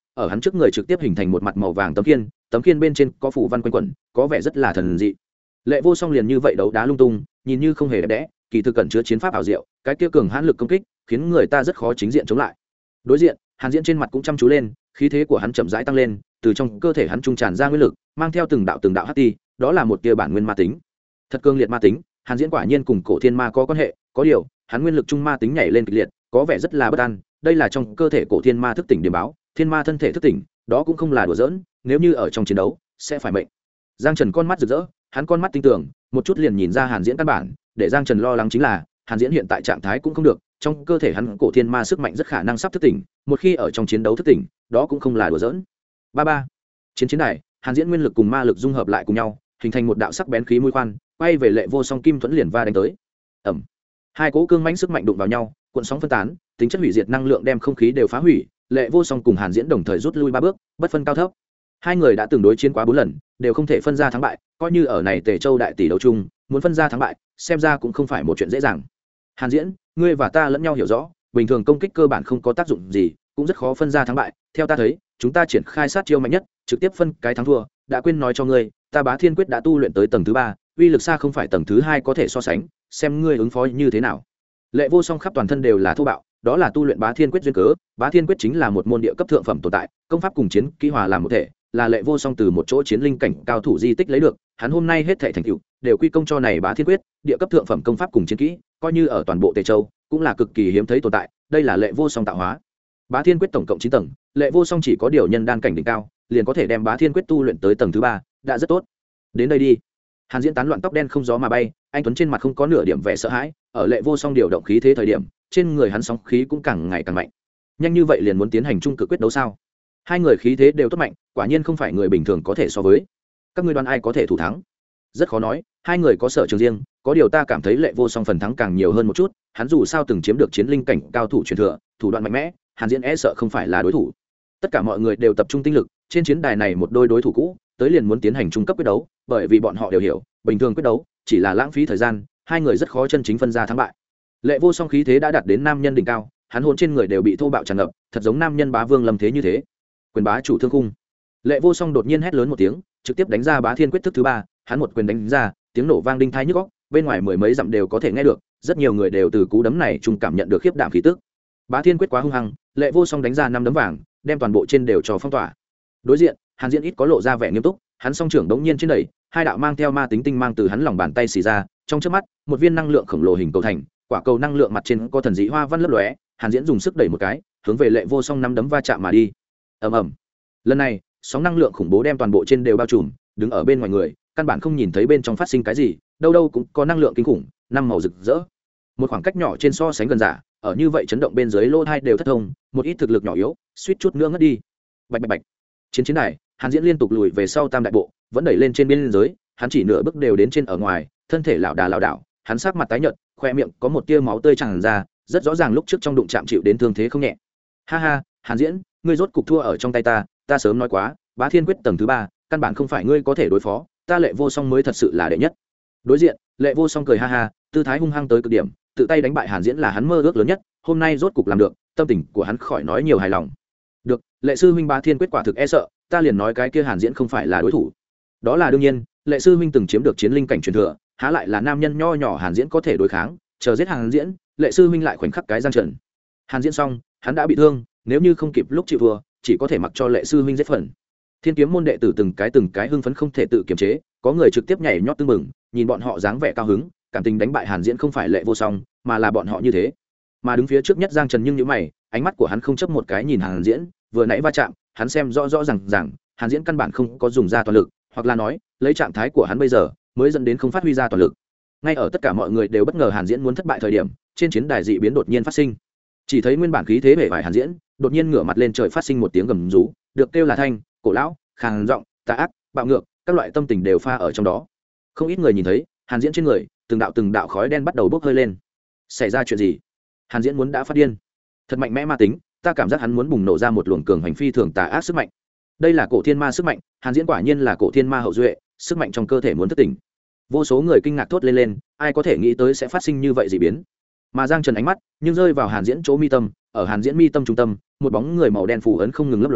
ở hắn trước người trực tiếp hình thành một mặt màu vàng tấm khiên bên trên có phủ văn quanh quẩn, có vẻ rất là thần dị. Lệ Vô Song liền như vậy đấu đá lung tung, nhìn như không hề đẹp đẽ, kỳ thực cẩn chứa chiến pháp ảo diệu, cái kia cường hãn lực công kích khiến người ta rất khó chính diện chống lại. Đối diện, Hàn Diễn trên mặt cũng chăm chú lên, khí thế của hắn chậm rãi tăng lên, từ trong cơ thể hắn trung tràn ra nguyên lực, mang theo từng đạo hắc ti, đó là một tia bản nguyên ma tính. Thật cương liệt ma tính, Hàn Diễn quả nhiên cùng cổ thiên ma có quan hệ, có điều, hắn nguyên lực trung ma tính nhảy lên kịch liệt, có vẻ rất là bất an, đây là trong cơ thể cổ thiên ma thức tỉnh điểm báo, thiên ma thân thể thức tỉnh, đó cũng không là đùa giỡn, nếu như ở trong chiến đấu, sẽ phải mệnh. Giang Trần con mắt rực rỡ, hắn con mắt tinh tường, một chút liền nhìn ra Hàn Diễn căn bản, để Giang Trần lo lắng chính là, Hàn Diễn hiện tại trạng thái cũng không được, trong cơ thể hắn cổ thiên ma sức mạnh rất khả năng sắp thức tỉnh, một khi ở trong chiến đấu thức tỉnh, đó cũng không là đùa giỡn. Ba. Chiến đài, Hàn Diễn nguyên lực cùng ma lực dung hợp lại cùng nhau, hình thành một đạo sắc bén khí mũi khoan, quay về Lệ Vô Song kim thuẫn liền va đánh tới. Ầm. Hai cỗ cương mãnh sức mạnh đụng vào nhau, cuộn sóng phân tán, tính chất hủy diệt năng lượng đem không khí đều phá hủy, Lệ Vô Song cùng Hàn Diễn đồng thời rút lui 3 bước, bất phân cao thấp. Hai người đã từng đối chiến quá 4 lần, đều không thể phân ra thắng bại, coi như ở này Tề Châu đại tỷ đấu chung, muốn phân ra thắng bại, xem ra cũng không phải một chuyện dễ dàng. Hàn Diễn, ngươi và ta lẫn nhau hiểu rõ, bình thường công kích cơ bản không có tác dụng gì, cũng rất khó phân ra thắng bại, theo ta thấy, chúng ta triển khai sát chiêu mạnh nhất, trực tiếp phân cái thắng thua, đã quên nói cho ngươi, ta Bá Thiên Quyết đã tu luyện tới tầng thứ 3, uy lực xa không phải tầng thứ 2 có thể so sánh, xem ngươi ứng phó như thế nào. Lệ Vô Song khắp toàn thân đều là thô bạo, đó là tu luyện Bá Thiên Quyết duyên cớ, Bá Thiên Quyết chính là một môn địa cấp thượng phẩm tồn tại, công pháp cùng chiến kỹ hòa làm một thể, là Lệ Vô Song từ một chỗ chiến linh cảnh cao thủ di tích lấy được, hắn hôm nay hết thảy thành tựu đều quy công cho này Bá Thiên Quyết, địa cấp thượng phẩm công pháp cùng chiến kỹ, coi như ở toàn bộ Tề Châu, cũng là cực kỳ hiếm thấy tồn tại, đây là Lệ Vô Song tạo hóa. Bá Thiên Quyết tổng cộng 9 tầng, Lệ Vô Song chỉ có điều nhân đan cảnh đỉnh cao, liền có thể đem Bá Thiên Quyết tu luyện tới tầng thứ 3, đã rất tốt. Đến đây đi. Hàn Diễn tán loạn tóc đen không gió mà bay, anh tuấn trên mặt không có nửa điểm vẻ sợ hãi, ở Lệ Vô Song điều động khí thế thời điểm, trên người hắn sóng khí cũng càng ngày càng mạnh. Nhanh như vậy liền muốn tiến hành trung cực quyết đấu sao? Hai người khí thế đều tốt mạnh, quả nhiên không phải người bình thường có thể so với. Các ngươi đoán ai có thể thủ thắng? Rất khó nói, hai người có sở trường riêng, có điều ta cảm thấy Lệ Vô Song phần thắng càng nhiều hơn một chút, hắn dù sao từng chiếm được chiến linh cảnh cao thủ truyền thừa, thủ đoạn mạnh mẽ, Hàn Diễn e sợ không phải là đối thủ. Tất cả mọi người đều tập trung tinh lực, trên chiến đài này một đôi đối thủ cũ, tới liền muốn tiến hành trung cấp quyết đấu, bởi vì bọn họ đều hiểu, bình thường quyết đấu chỉ là lãng phí thời gian, hai người rất khó chân chính phân ra thắng bại. Lệ Vô Song khí thế đã đạt đến nam nhân đỉnh cao, hắn hồn trên người đều bị thô bạo tràn ngập, thật giống nam nhân bá vương lâm thế như thế. Quyền bá chủ thương khung. Lệ Vô Song đột nhiên hét lớn một tiếng, trực tiếp đánh ra Bá Thiên Quyết thức thứ 3, hắn một quyền đánh ra, tiếng nổ vang đinh tai nhức óc, bên ngoài mười mấy dặm đều có thể nghe được, rất nhiều người đều từ cú đấm này chung cảm nhận được khiếp đảm khí tức. Bá Thiên Quyết quá hung hăng, Lệ Vô Song đánh ra 5 đấm vàng, đem toàn bộ trên đều cho phong tỏa. Đối diện, Hàn Diễn ít có lộ ra vẻ nghiêm túc, hắn song trưởng đống nhiên trên đẩy, hai đạo mang theo ma tính tinh mang từ hắn lòng bàn tay xì ra, trong chớp mắt, một viên năng lượng khổng lồ hình cầu thành, quả cầu năng lượng mặt trên có thần dị hoa văn lấp lóe, Hàn Diễn dùng sức đẩy một cái, hướng về Lệ Vô Song 5 đấm va chạm mà đi. Ầm ầm. Lần này, sóng năng lượng khủng bố đem toàn bộ trên đều bao trùm, đứng ở bên ngoài người, căn bản không nhìn thấy bên trong phát sinh cái gì, đâu đâu cũng có năng lượng kinh khủng, năm màu rực rỡ. Một khoảng cách nhỏ trên so sánh gần giả, ở như vậy chấn động bên dưới lỗ hai đều thất thông, một ít thực lực nhỏ yếu, suýt chút nữa ngất đi. Bạch bạch bạch. Chiến đài, Hàn Diễn liên tục lùi về sau tam đại bộ, vẫn đẩy lên trên biên giới, hắn chỉ nửa bước đều đến trên ở ngoài, thân thể lảo đảo, hắn sắc mặt tái nhợt, khoe miệng có một tia máu tươi tràn ra, rất rõ ràng lúc trước trong đụng chạm chịu đến thương thế không nhẹ. Ha ha, Hàn Diễn, ngươi rốt cục thua ở trong tay ta sớm nói quá, Bá Thiên Quyết tầng thứ 3, căn bản không phải ngươi có thể đối phó, ta Lệ Vô Song mới thật sự là đệ nhất. Đối diện, Lệ Vô Song cười ha ha, tư thái hung hăng tới cực điểm, tự tay đánh bại Hàn Diễn là hắn mơ ước lớn nhất, hôm nay rốt cục làm được, tâm tình của hắn khỏi nói nhiều hài lòng. Được, Lệ sư huynh Bá Thiên Quyết quả thực e sợ, ta liền nói cái kia Hàn Diễn không phải là đối thủ. Đó là đương nhiên, Lệ sư huynh từng chiếm được chiến linh cảnh truyền thừa, há lại là nam nhân nho nhỏ Hàn Diễn có thể đối kháng, chờ giết Hàn Diễn, Lệ sư huynh lại khoảnh khắc cái giang trần. Hàn Diễn xong, hắn đã bị thương, nếu như không kịp lúc chịu thua, chỉ có thể mặc cho Lệ sư huynh giết phần. Thiên Kiếm môn đệ tử từng cái hưng phấn không thể tự kiềm chế, có người trực tiếp nhảy nhót tưng mừng, nhìn bọn họ dáng vẻ cao hứng, cảm tình đánh bại Hàn Diễn không phải Lệ Vô Song, mà là bọn họ như thế. Mà đứng phía trước nhất Giang Trần nhưng nhíu mày, ánh mắt của hắn không chấp một cái nhìn Hàn Diễn, vừa nãy va chạm, hắn xem rõ ràng, Hàn Diễn căn bản không có dùng ra toàn lực, hoặc là nói, lấy trạng thái của hắn bây giờ, mới dẫn đến không phát huy ra toàn lực. Ngay ở tất cả mọi người đều bất ngờ Hàn Diễn muốn thất bại thời điểm, trên chiến đài dị biến đột nhiên phát sinh. Chỉ thấy nguyên bản khí thế bể bại Hàn Diễn, đột nhiên ngửa mặt lên trời phát sinh một tiếng gầm rú, được kêu là thanh, cổ lão, khàn giọng, tà ác, bạo ngược, các loại tâm tình đều pha ở trong đó. Không ít người nhìn thấy, Hàn Diễn trên người, từng đạo khói đen bắt đầu bốc hơi lên. Xảy ra chuyện gì? Hàn Diễn muốn đã phát điên. Thật mạnh mẽ ma tính, ta cảm giác hắn muốn bùng nổ ra một luồng cường hành phi thường tà ác sức mạnh. Đây là cổ thiên ma sức mạnh, Hàn Diễn quả nhiên là cổ thiên ma hậu duệ, sức mạnh trong cơ thể muốn thức tỉnh. Vô số người kinh ngạc thốt lên, ai có thể nghĩ tới sẽ phát sinh như vậy dị biến. Mà Giang Trần ánh mắt nhưng rơi vào Hàn Diễn chỗ mi tâm, ở Hàn Diễn mi tâm trung tâm, một bóng người màu đen phù ấn không ngừng lấp lóe,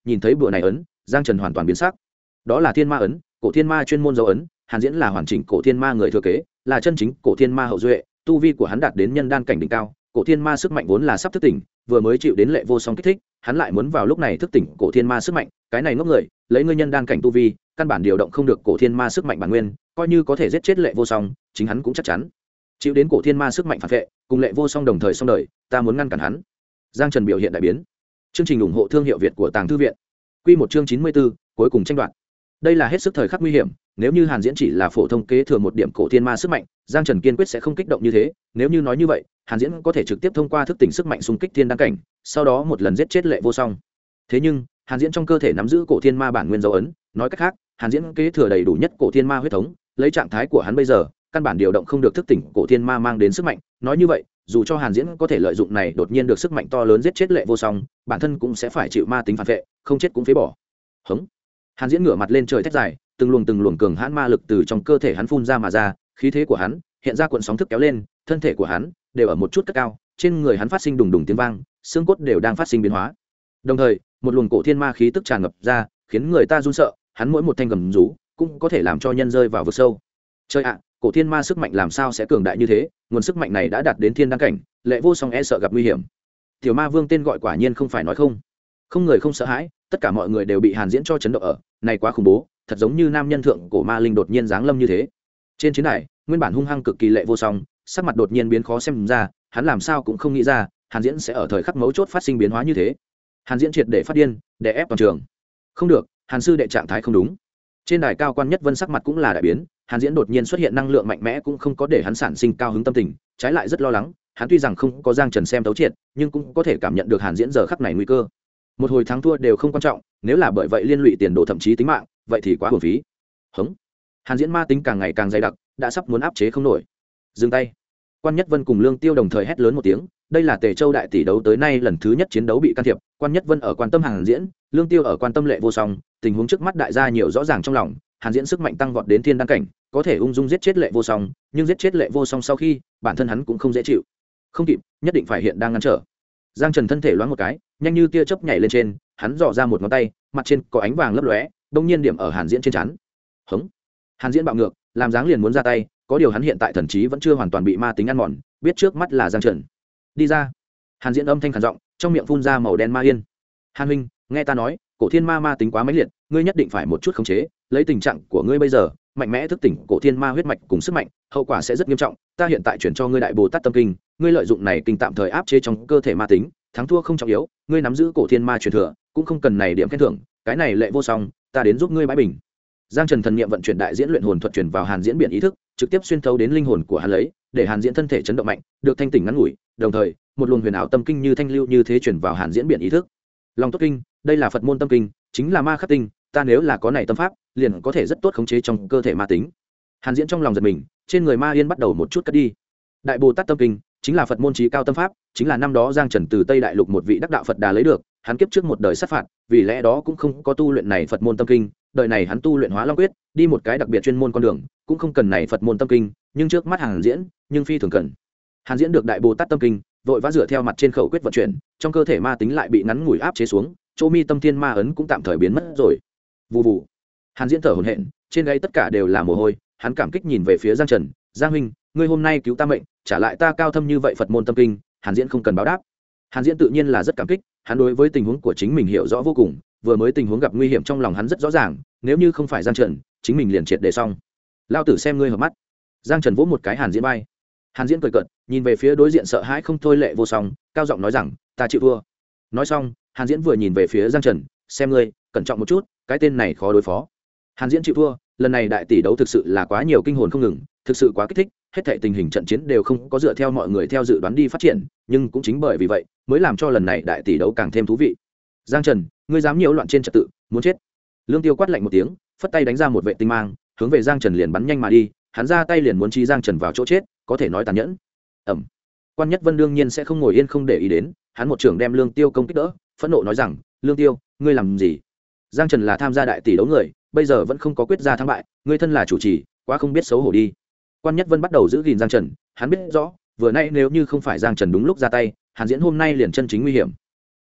nhìn thấy bữa này ấn, Giang Trần hoàn toàn biến sắc. Đó là thiên ma ấn, cổ thiên ma chuyên môn dấu ấn, Hàn Diễn là hoàn chỉnh cổ thiên ma người thừa kế, là chân chính cổ thiên ma hậu duệ, tu vi của hắn đạt đến nhân đan cảnh đỉnh cao, cổ thiên ma sức mạnh vốn là sắp thức tỉnh, vừa mới chịu đến lệ vô song kích thích, hắn lại muốn vào lúc này thức tỉnh cổ thiên ma sức mạnh, cái này ngốc người, lấy ngươi nhân đan cảnh tu vi, căn bản điều động không được cổ thiên ma sức mạnh bản nguyên, coi như có thể giết chết lệ vô song, chính hắn cũng chắc chắn chịu đến cổ thiên ma sức mạnh phản vệ, cùng lệ vô song đồng thời xong đời, ta muốn ngăn cản hắn. Giang Trần biểu hiện đại biến. Chương trình ủng hộ thương hiệu Việt của Tàng Thư viện. Quy một chương 94, cuối cùng tranh đoạt. Đây là hết sức thời khắc nguy hiểm, nếu như Hàn Diễn chỉ là phổ thông kế thừa một điểm cổ thiên ma sức mạnh, Giang Trần kiên quyết sẽ không kích động như thế, nếu như nói như vậy, Hàn Diễn có thể trực tiếp thông qua thức tỉnh sức mạnh xung kích thiên đan cảnh, sau đó một lần giết chết lệ vô song. Thế nhưng, Hàn Diễn trong cơ thể nắm giữ cổ thiên ma bản nguyên dấu ấn, nói cách khác, Hàn Diễn kế thừa đầy đủ nhất cổ thiên ma huyết thống, lấy trạng thái của hắn bây giờ, căn bản điều động không được thức tỉnh cổ thiên ma mang đến sức mạnh, nói như vậy, dù cho Hàn Diễn có thể lợi dụng này đột nhiên được sức mạnh to lớn giết chết lệ vô song, bản thân cũng sẽ phải chịu ma tính phản vệ, không chết cũng phế bỏ. Hững. Hàn Diễn ngửa mặt lên trời thét dài, từng luồng cường hãn ma lực từ trong cơ thể hắn phun ra mà ra, khí thế của hắn hiện ra cuộn sóng thức kéo lên, thân thể của hắn đều ở một chút cất cao, trên người hắn phát sinh đùng đùng tiếng vang, xương cốt đều đang phát sinh biến hóa. Đồng thời, một luồng cổ thiên ma khí tức tràn ngập ra, khiến người ta run sợ, hắn mỗi một thanh gầm rú cũng có thể làm cho nhân rơi vào vực sâu. Trời ạ, cổ thiên ma sức mạnh làm sao sẽ cường đại như thế, nguồn sức mạnh này đã đạt đến thiên đăng cảnh, lệ vô song e sợ gặp nguy hiểm. Tiểu ma vương tên gọi quả nhiên không phải nói không. Không người không sợ hãi, tất cả mọi người đều bị Hàn Diễn cho chấn động ở, này quá khủng bố, thật giống như nam nhân thượng cổ ma linh đột nhiên giáng lâm như thế. Trên chiến đài, nguyên bản hung hăng cực kỳ lệ vô song, sắc mặt đột nhiên biến khó xem ra, hắn làm sao cũng không nghĩ ra, Hàn Diễn sẽ ở thời khắc mấu chốt phát sinh biến hóa như thế. Hàn Diễn triệt để phát điên, để ép toàn trường. Không được, Hàn sư đệ trạng thái không đúng. Trên đài cao quan nhất vân sắc mặt cũng là đại biến, Hàn Diễn đột nhiên xuất hiện năng lượng mạnh mẽ cũng không có để hắn sản sinh cao hứng tâm tình, trái lại rất lo lắng, hắn tuy rằng không có Giang Trần xem tấu triệt, nhưng cũng có thể cảm nhận được Hàn Diễn giờ khắc này nguy cơ. Một hồi thắng thua đều không quan trọng, nếu là bởi vậy liên lụy tiền đồ thậm chí tính mạng, vậy thì quá hưởng phí. Hững. Hàn Diễn ma tính càng ngày càng dày đặc, đã sắp muốn áp chế không nổi. Dừng tay. Quan Nhất Vân cùng Lương Tiêu đồng thời hét lớn một tiếng, đây là Tề Châu đại tỷ đấu tới nay lần thứ nhất chiến đấu bị can thiệp, Quan Nhất Vân ở quan tâm Hàn Diễn, Lương Tiêu ở quan tâm lệ vô song, tình huống trước mắt đại gia nhiều rõ ràng trong lòng, Hàn Diễn sức mạnh tăng vọt đến thiên đăng cảnh, có thể ung dung giết chết lệ vô song, nhưng giết chết lệ vô song sau khi, bản thân hắn cũng không dễ chịu. Không kịp, nhất định phải hiện đang ngăn trở. Giang Trần thân thể loáng một cái, nhanh như tia chớp nhảy lên trên, hắn dò ra một ngón tay, mặt trên có ánh vàng lấp lóe, đông nhiên điểm ở Hàn Diễn trên trán. Hững. Hàn Diễn bạo ngược, làm dáng liền muốn ra tay, có điều hắn hiện tại thần trí vẫn chưa hoàn toàn bị ma tính ăn mòn, biết trước mắt là Giang Trần. Đi ra. Hàn Diễn âm thanh khàn giọng, trong miệng phun ra màu đen ma yên. Hàn huynh, nghe ta nói, cổ thiên ma tính quá mãnh liệt, ngươi nhất định phải một chút khống chế, lấy tình trạng của ngươi bây giờ, mạnh mẽ thức tỉnh cổ thiên ma huyết mạch cùng sức mạnh, hậu quả sẽ rất nghiêm trọng, ta hiện tại chuyển cho ngươi đại bồ tát tâm kinh, ngươi lợi dụng này kinh tạm thời áp chế trong cơ thể ma tính, thắng thua không trọng yếu, ngươi nắm giữ cổ thiên ma truyền thừa, cũng không cần này điểm khen thưởng, cái này lệ vô song, ta đến giúp ngươi bãi bình. Giang Trần thần niệm vận chuyển đại diễn luyện hồn thuật truyền vào Hàn Diễn biển ý thức, trực tiếp xuyên thấu đến linh hồn của hắn lấy, để Hàn Diễn thân thể chấn động mạnh, được thanh tỉnh ngắn ngủi, đồng thời, một luồng huyền ảo tâm kinh như thanh lưu như thế truyền vào Hàn Diễn biển ý thức. Long tốt kinh, đây là Phật môn tâm kinh, chính là ma khắc tinh, ta nếu là có này tâm pháp, liền có thể rất tốt khống chế trong cơ thể ma tính. Hàn Diễn trong lòng giật mình, trên người ma yên bắt đầu một chút cất đi. Đại Bồ Tát tâm kinh chính là Phật môn chí cao tâm pháp, chính là năm đó Giang Trần từ Tây Đại Lục một vị đắc đạo Phật Đà lấy được, hắn kiếp trước một đời sát phạt, vì lẽ đó cũng không có tu luyện này Phật môn tâm kinh, đời này hắn tu luyện Hóa Long quyết, đi một cái đặc biệt chuyên môn con đường, cũng không cần này Phật môn tâm kinh, nhưng trước mắt Hàn Diễn, nhưng phi thường cần. Hàn Diễn được Đại Bồ Tát tâm kinh, vội vã dựa theo mặt trên khẩu quyết vận chuyển, trong cơ thể ma tính lại bị ngắn ngủi áp chế xuống, chỗ mi tâm thiên ma ấn cũng tạm thời biến mất rồi. Vù vù. Hàn Diễn thở hổn hển, trên gáy tất cả đều là mồ hôi, hắn cảm kích nhìn về phía Giang Trần, "Giang huynh, ngươi hôm nay cứu ta mệnh, trả lại ta cao thâm như vậy Phật môn tâm kinh." Hàn Diễn không cần báo đáp. Hàn Diễn tự nhiên là rất cảm kích, hắn đối với tình huống của chính mình hiểu rõ vô cùng, vừa mới tình huống gặp nguy hiểm trong lòng hắn rất rõ ràng, nếu như không phải Giang Trần, chính mình liền triệt để xong. Lao tử xem ngươi hợp mắt. Giang Trần vỗ một cái Hàn Diễn vai. Hàn Diễn cười cợt, nhìn về phía đối diện sợ hãi không thôi lệ vô song, cao giọng nói rằng, "Ta chịu thua." Nói xong, Hàn Diễn vừa nhìn về phía Giang Trần, "Xem ngươi, cẩn trọng một chút, cái tên này khó đối phó." Hàn Diễn chịu thua, lần này đại tỷ đấu thực sự là quá nhiều kinh hồn không ngừng, thực sự quá kích thích, hết thảy tình hình trận chiến đều không có dựa theo mọi người theo dự đoán đi phát triển, nhưng cũng chính bởi vì vậy, mới làm cho lần này đại tỷ đấu càng thêm thú vị. "Giang Trần, ngươi dám nhiễu loạn trên trật tự, muốn chết." Lương Tiêu quát lạnh một tiếng, phất tay đánh ra một vệ tinh mang, hướng về Giang Trần liền bắn nhanh mà đi, hắn ra tay liền muốn chi Giang Trần vào chỗ chết, có thể nói tàn nhẫn. Ầm. Quan Nhất Vân đương nhiên sẽ không ngồi yên không để ý đến, hắn một trường đem Lương Tiêu công kích đỡ, phẫn nộ nói rằng, "Lương Tiêu, ngươi làm gì? Giang Trần là tham gia đại tỷ đấu người, bây giờ vẫn không có quyết ra thắng bại, ngươi thân là chủ trì, quá không biết xấu hổ đi." Quan Nhất Vân bắt đầu giữ gìn Giang Trần, hắn biết rõ, vừa nay nếu như không phải Giang Trần đúng lúc ra tay, Hàn Diễn hôm nay liền chân chính nguy hiểm.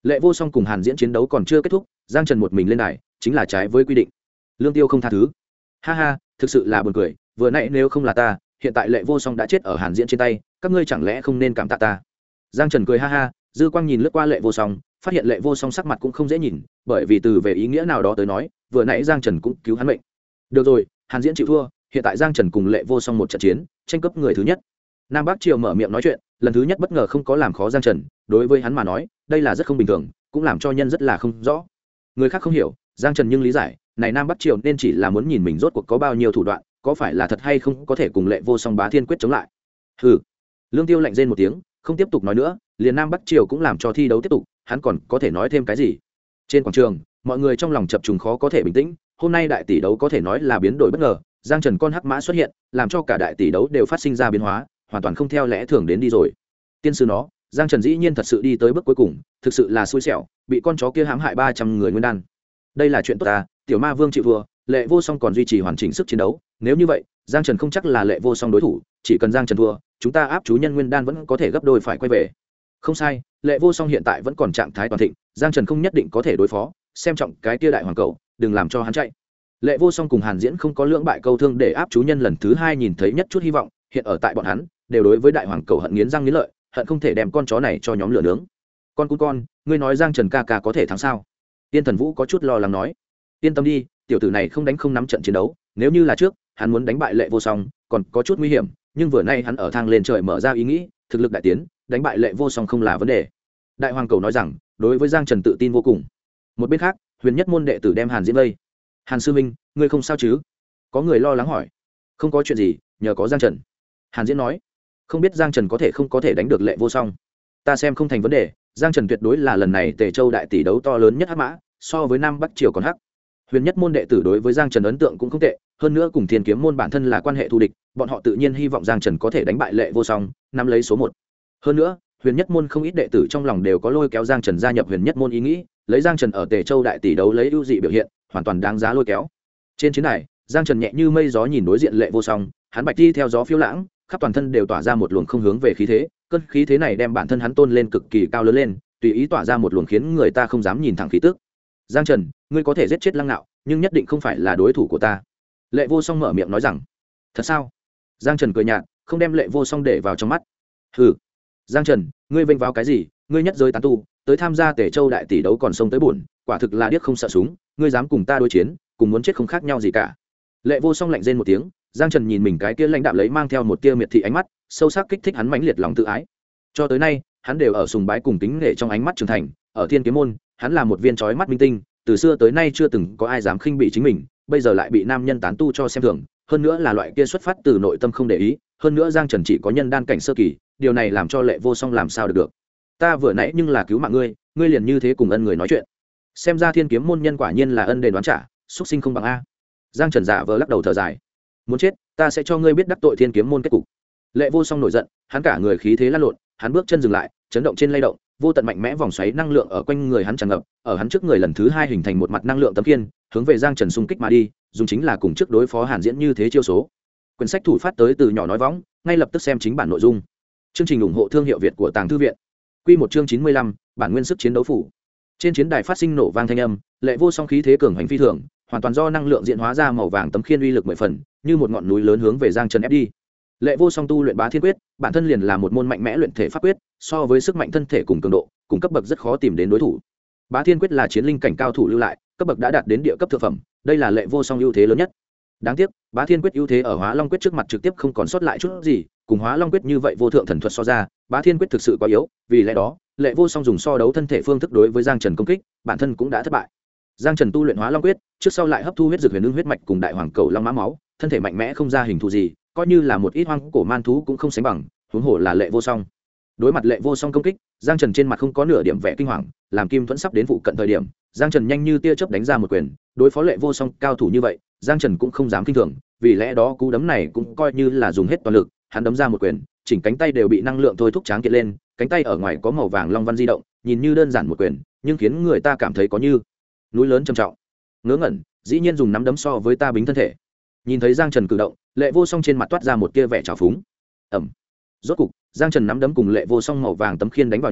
Lệ Vô Song cùng Hàn Diễn chiến đấu còn chưa kết thúc, Giang Trần một mình lên đài chính là trái với quy định. Lương Tiêu không tha thứ. Ha ha, thực sự là buồn cười, vừa nãy nếu không là ta, hiện tại Lệ Vô Song đã chết ở Hàn Diễn trên tay, các ngươi chẳng lẽ không nên cảm tạ ta? Giang Trần cười ha ha, dư quang nhìn lướt qua Lệ Vô Song, phát hiện Lệ Vô Song sắc mặt cũng không dễ nhìn, bởi vì từ về ý nghĩa nào đó tới nói, vừa nãy Giang Trần cũng cứu hắn mệnh. Được rồi, Hàn Diễn chịu thua, hiện tại Giang Trần cùng Lệ Vô Song một trận chiến, tranh cướp người thứ nhất. Nam Bắc Triều mở miệng nói chuyện, lần thứ nhất bất ngờ không có làm khó Giang Trần, đối với hắn mà nói, đây là rất không bình thường, cũng làm cho nhân rất là không rõ. Người khác không hiểu, Giang Trần nhưng lý giải, này Nam Bắc Triều nên chỉ là muốn nhìn mình rốt cuộc có bao nhiêu thủ đoạn, có phải là thật hay không có thể cùng Lệ Vô Song Bá Thiên quyết chống lại. Hừ. Lương Tiêu lạnh rên một tiếng, không tiếp tục nói nữa, liền Nam Bắc Triều cũng làm cho thi đấu tiếp tục, hắn còn có thể nói thêm cái gì? Trên quảng trường, mọi người trong lòng chập trùng khó có thể bình tĩnh, hôm nay đại tỷ đấu có thể nói là biến đổi bất ngờ, Giang Trần con hắc mã xuất hiện, làm cho cả đại tỷ đấu đều phát sinh ra biến hóa, hoàn toàn không theo lẽ thường đến đi rồi. Tiên sư nó, Giang Trần dĩ nhiên thật sự đi tới bước cuối cùng, thực sự là xui xẻo, bị con chó kia hãm hại 300 người nguyên đan. Đây là chuyện tốt ta, Tiểu Ma Vương chịu thua, Lệ Vô Song còn duy trì hoàn chỉnh sức chiến đấu, nếu như vậy, Giang Trần không chắc là Lệ Vô Song đối thủ, chỉ cần Giang Trần thua, chúng ta áp chú nhân nguyên đan vẫn có thể gấp đôi phải quay về. Không sai, Lệ Vô Song hiện tại vẫn còn trạng thái toàn thịnh, Giang Trần không nhất định có thể đối phó, xem trọng cái kia đại hoàng cẩu, đừng làm cho hắn chạy. Lệ Vô Song cùng Hàn Diễn không có lưỡng bại câu thương để áp chú nhân lần thứ hai nhìn thấy nhất chút hy vọng, hiện ở tại bọn hắn đều đối với đại hoàng cẩu hận nghiến răng nghiến lợi, hận không thể đem con chó này cho nhóm lửa nướng. Con, ngươi nói Giang Trần ca ca có thể thắng sao? Tiên Thần Vũ có chút lo lắng nói. Yên tâm đi, tiểu tử này không đánh không nắm trận chiến đấu, nếu như là trước, hắn muốn đánh bại Lệ Vô Song, còn có chút nguy hiểm, nhưng vừa nay hắn ở thang lên trời mở ra ý nghĩ, thực lực đại tiến, đánh bại Lệ Vô Song không là vấn đề. Đại hoàng cầu nói rằng, đối với Giang Trần tự tin vô cùng. Một bên khác, Huyền Nhất môn đệ tử đem Hàn Diễn vây. Hàn sư minh, ngươi không sao chứ? Có người lo lắng hỏi. Không có chuyện gì, nhờ có Giang Trần. Hàn Diễn nói. Không biết Giang Trần không có thể đánh được Lệ Vô Song. Ta xem không thành vấn đề, Giang Trần tuyệt đối là lần này Tề Châu đại tỷ đấu to lớn nhất hắc mã, so với Nam Bắc Triều còn hắc. Huyền Nhất môn đệ tử đối với Giang Trần ấn tượng cũng không tệ, hơn nữa cùng Thiên Kiếm môn bản thân là quan hệ thù địch, bọn họ tự nhiên hy vọng Giang Trần có thể đánh bại Lệ Vô Song, nắm lấy số 1. Hơn nữa, Huyền Nhất môn không ít đệ tử trong lòng đều có lôi kéo Giang Trần gia nhập Huyền Nhất môn ý nghĩ, lấy Giang Trần ở Tề Châu đại tỷ đấu lấy ưu dị biểu hiện, hoàn toàn đáng giá lôi kéo. Trên chiến đài, Giang Trần nhẹ như mây gió nhìn đối diện Lệ Vô Song, hắn bạch đi theo gió phiêu lãng, khắp toàn thân đều tỏa ra một luồng không hướng về khí thế, cơn khí thế này đem bản thân hắn tôn lên cực kỳ cao lớn lên, tùy ý tỏa ra một luồng khiến người ta không dám nhìn thẳng khí tức. Giang Trần, ngươi có thể giết chết Lăng Nạo, nhưng nhất định không phải là đối thủ của ta. Lệ Vô Song mở miệng nói rằng. Thật sao? Giang Trần cười nhạt, không đem Lệ Vô Song để vào trong mắt. Hừ. Giang Trần, ngươi vênh vào cái gì? Ngươi nhất giới tán tu, tới tham gia Tề Châu đại tỷ đấu còn xông tới buồn, quả thực là điếc không sợ súng, ngươi dám cùng ta đối chiến, cùng muốn chết không khác nhau gì cả. Lệ Vô Song lạnh rên một tiếng, Giang Trần nhìn mình cái kia lãnh đạm lấy mang theo một tia miệt thị ánh mắt, sâu sắc kích thích hắn mãnh liệt lòng tự ái. Cho tới nay, hắn đều ở sùng bái cùng kính nể trong ánh mắt trưởng thành, ở Thiên Kiếm môn, hắn là một viên chói mắt minh tinh, từ xưa tới nay chưa từng có ai dám khinh bỉ chính mình, bây giờ lại bị nam nhân tán tu cho xem thường, hơn nữa là loại kia xuất phát từ nội tâm không để ý, hơn nữa Giang Trần chỉ có nhân đan cảnh sơ kỳ, điều này làm cho Lệ Vô Song làm sao được. Ta vừa nãy nhưng là cứu mạng ngươi, ngươi liền như thế cùng ân người nói chuyện. Xem ra Thiên Kiếm môn nhân quả nhiên là ân đền đoán trả, xuất sinh không bằng a. Giang Trần giả vờ lắc đầu thở dài. Muốn chết, ta sẽ cho ngươi biết đắc tội Thiên Kiếm môn kết cục. Lệ Vô Song nổi giận, hắn cả người khí thế lăn lộn, hắn bước chân dừng lại, chấn động trên lay động, vô tận mạnh mẽ vòng xoáy năng lượng ở quanh người hắn tràn ngập, ở hắn trước người lần thứ hai hình thành một mặt năng lượng tấm khiên, hướng về Giang Trần xung kích mà đi, dùng chính là cùng trước đối phó Hàn Diễn như thế chiêu số. Quyển sách thủ phát tới từ nhỏ nói võng, ngay lập tức xem chính bản nội dung. Chương trình ủng hộ thương hiệu Việt của Tàng Thư viện. Quy một chương 95, bản nguyên sức chiến đấu phủ. Trên chiến đài phát sinh nổ vang thanh âm, Lệ Vô Song khí thế cường hành phi thường, hoàn toàn do năng lượng diễn hóa ra màu vàng tấm khiên uy lực 10 phần, như một ngọn núi lớn hướng về Giang Trần ép đi. Lệ Vô Song tu luyện Bá Thiên Quyết, bản thân liền là một môn mạnh mẽ luyện thể pháp quyết, so với sức mạnh thân thể cùng cường độ, cùng cấp bậc rất khó tìm đến đối thủ. Bá Thiên Quyết là chiến linh cảnh cao thủ lưu lại, cấp bậc đã đạt đến địa cấp thượng phẩm, đây là Lệ Vô Song ưu thế lớn nhất. Đáng tiếc, Bá Thiên Quyết ưu thế ở Hóa Long Quyết trước mặt trực tiếp không còn sót lại chút gì, cùng Hóa Long Quyết như vậy vô thượng thần thuật so ra, Bá Thiên Quyết thực sự quá yếu, vì lẽ đó, Lệ Vô Song dùng so đấu thân thể phương thức đối với Giang Trần công kích, bản thân cũng đã thất bại. Giang Trần tu luyện Hóa Long Quyết, trước sau lại hấp thu huyết dược huyền ưng huyết mạch cùng đại hoàng cầu long mã máu, thân thể mạnh mẽ không ra hình thù gì, coi như là một ít hoang cổ man thú cũng không sánh bằng, huống hồ là Lệ Vô Song. Đối mặt Lệ Vô Song công kích, Giang Trần trên mặt không có nửa điểm vẻ kinh hoàng, làm Kim Thuẫn sắp đến phụ cận thời điểm, Giang Trần nhanh như tia chớp đánh ra một quyền, đối phó Lệ Vô Song cao thủ như vậy, Giang Trần cũng không dám kinh thường, vì lẽ đó cú đấm này cũng coi như là dùng hết toàn lực, hắn đấm ra một quyền, chỉnh cánh tay đều bị năng lượng thôi thúc tráng kiện lên, cánh tay ở ngoài có màu vàng long văn di động, nhìn như đơn giản một quyền, nhưng khiến người ta cảm thấy có như núi lớn trầm trọng. Ngớ ngẩn, dĩ nhiên dùng nắm đấm so với ta bính thân thể. Nhìn thấy Giang Trần cử động, Lệ Vô Song trên mặt toát ra một tia vẻ trào phúng. Ẩm. Rốt cục, Giang Trần nắm đấm cùng Lệ Vô Song màu vàng tấm khiên đánh vào nhau,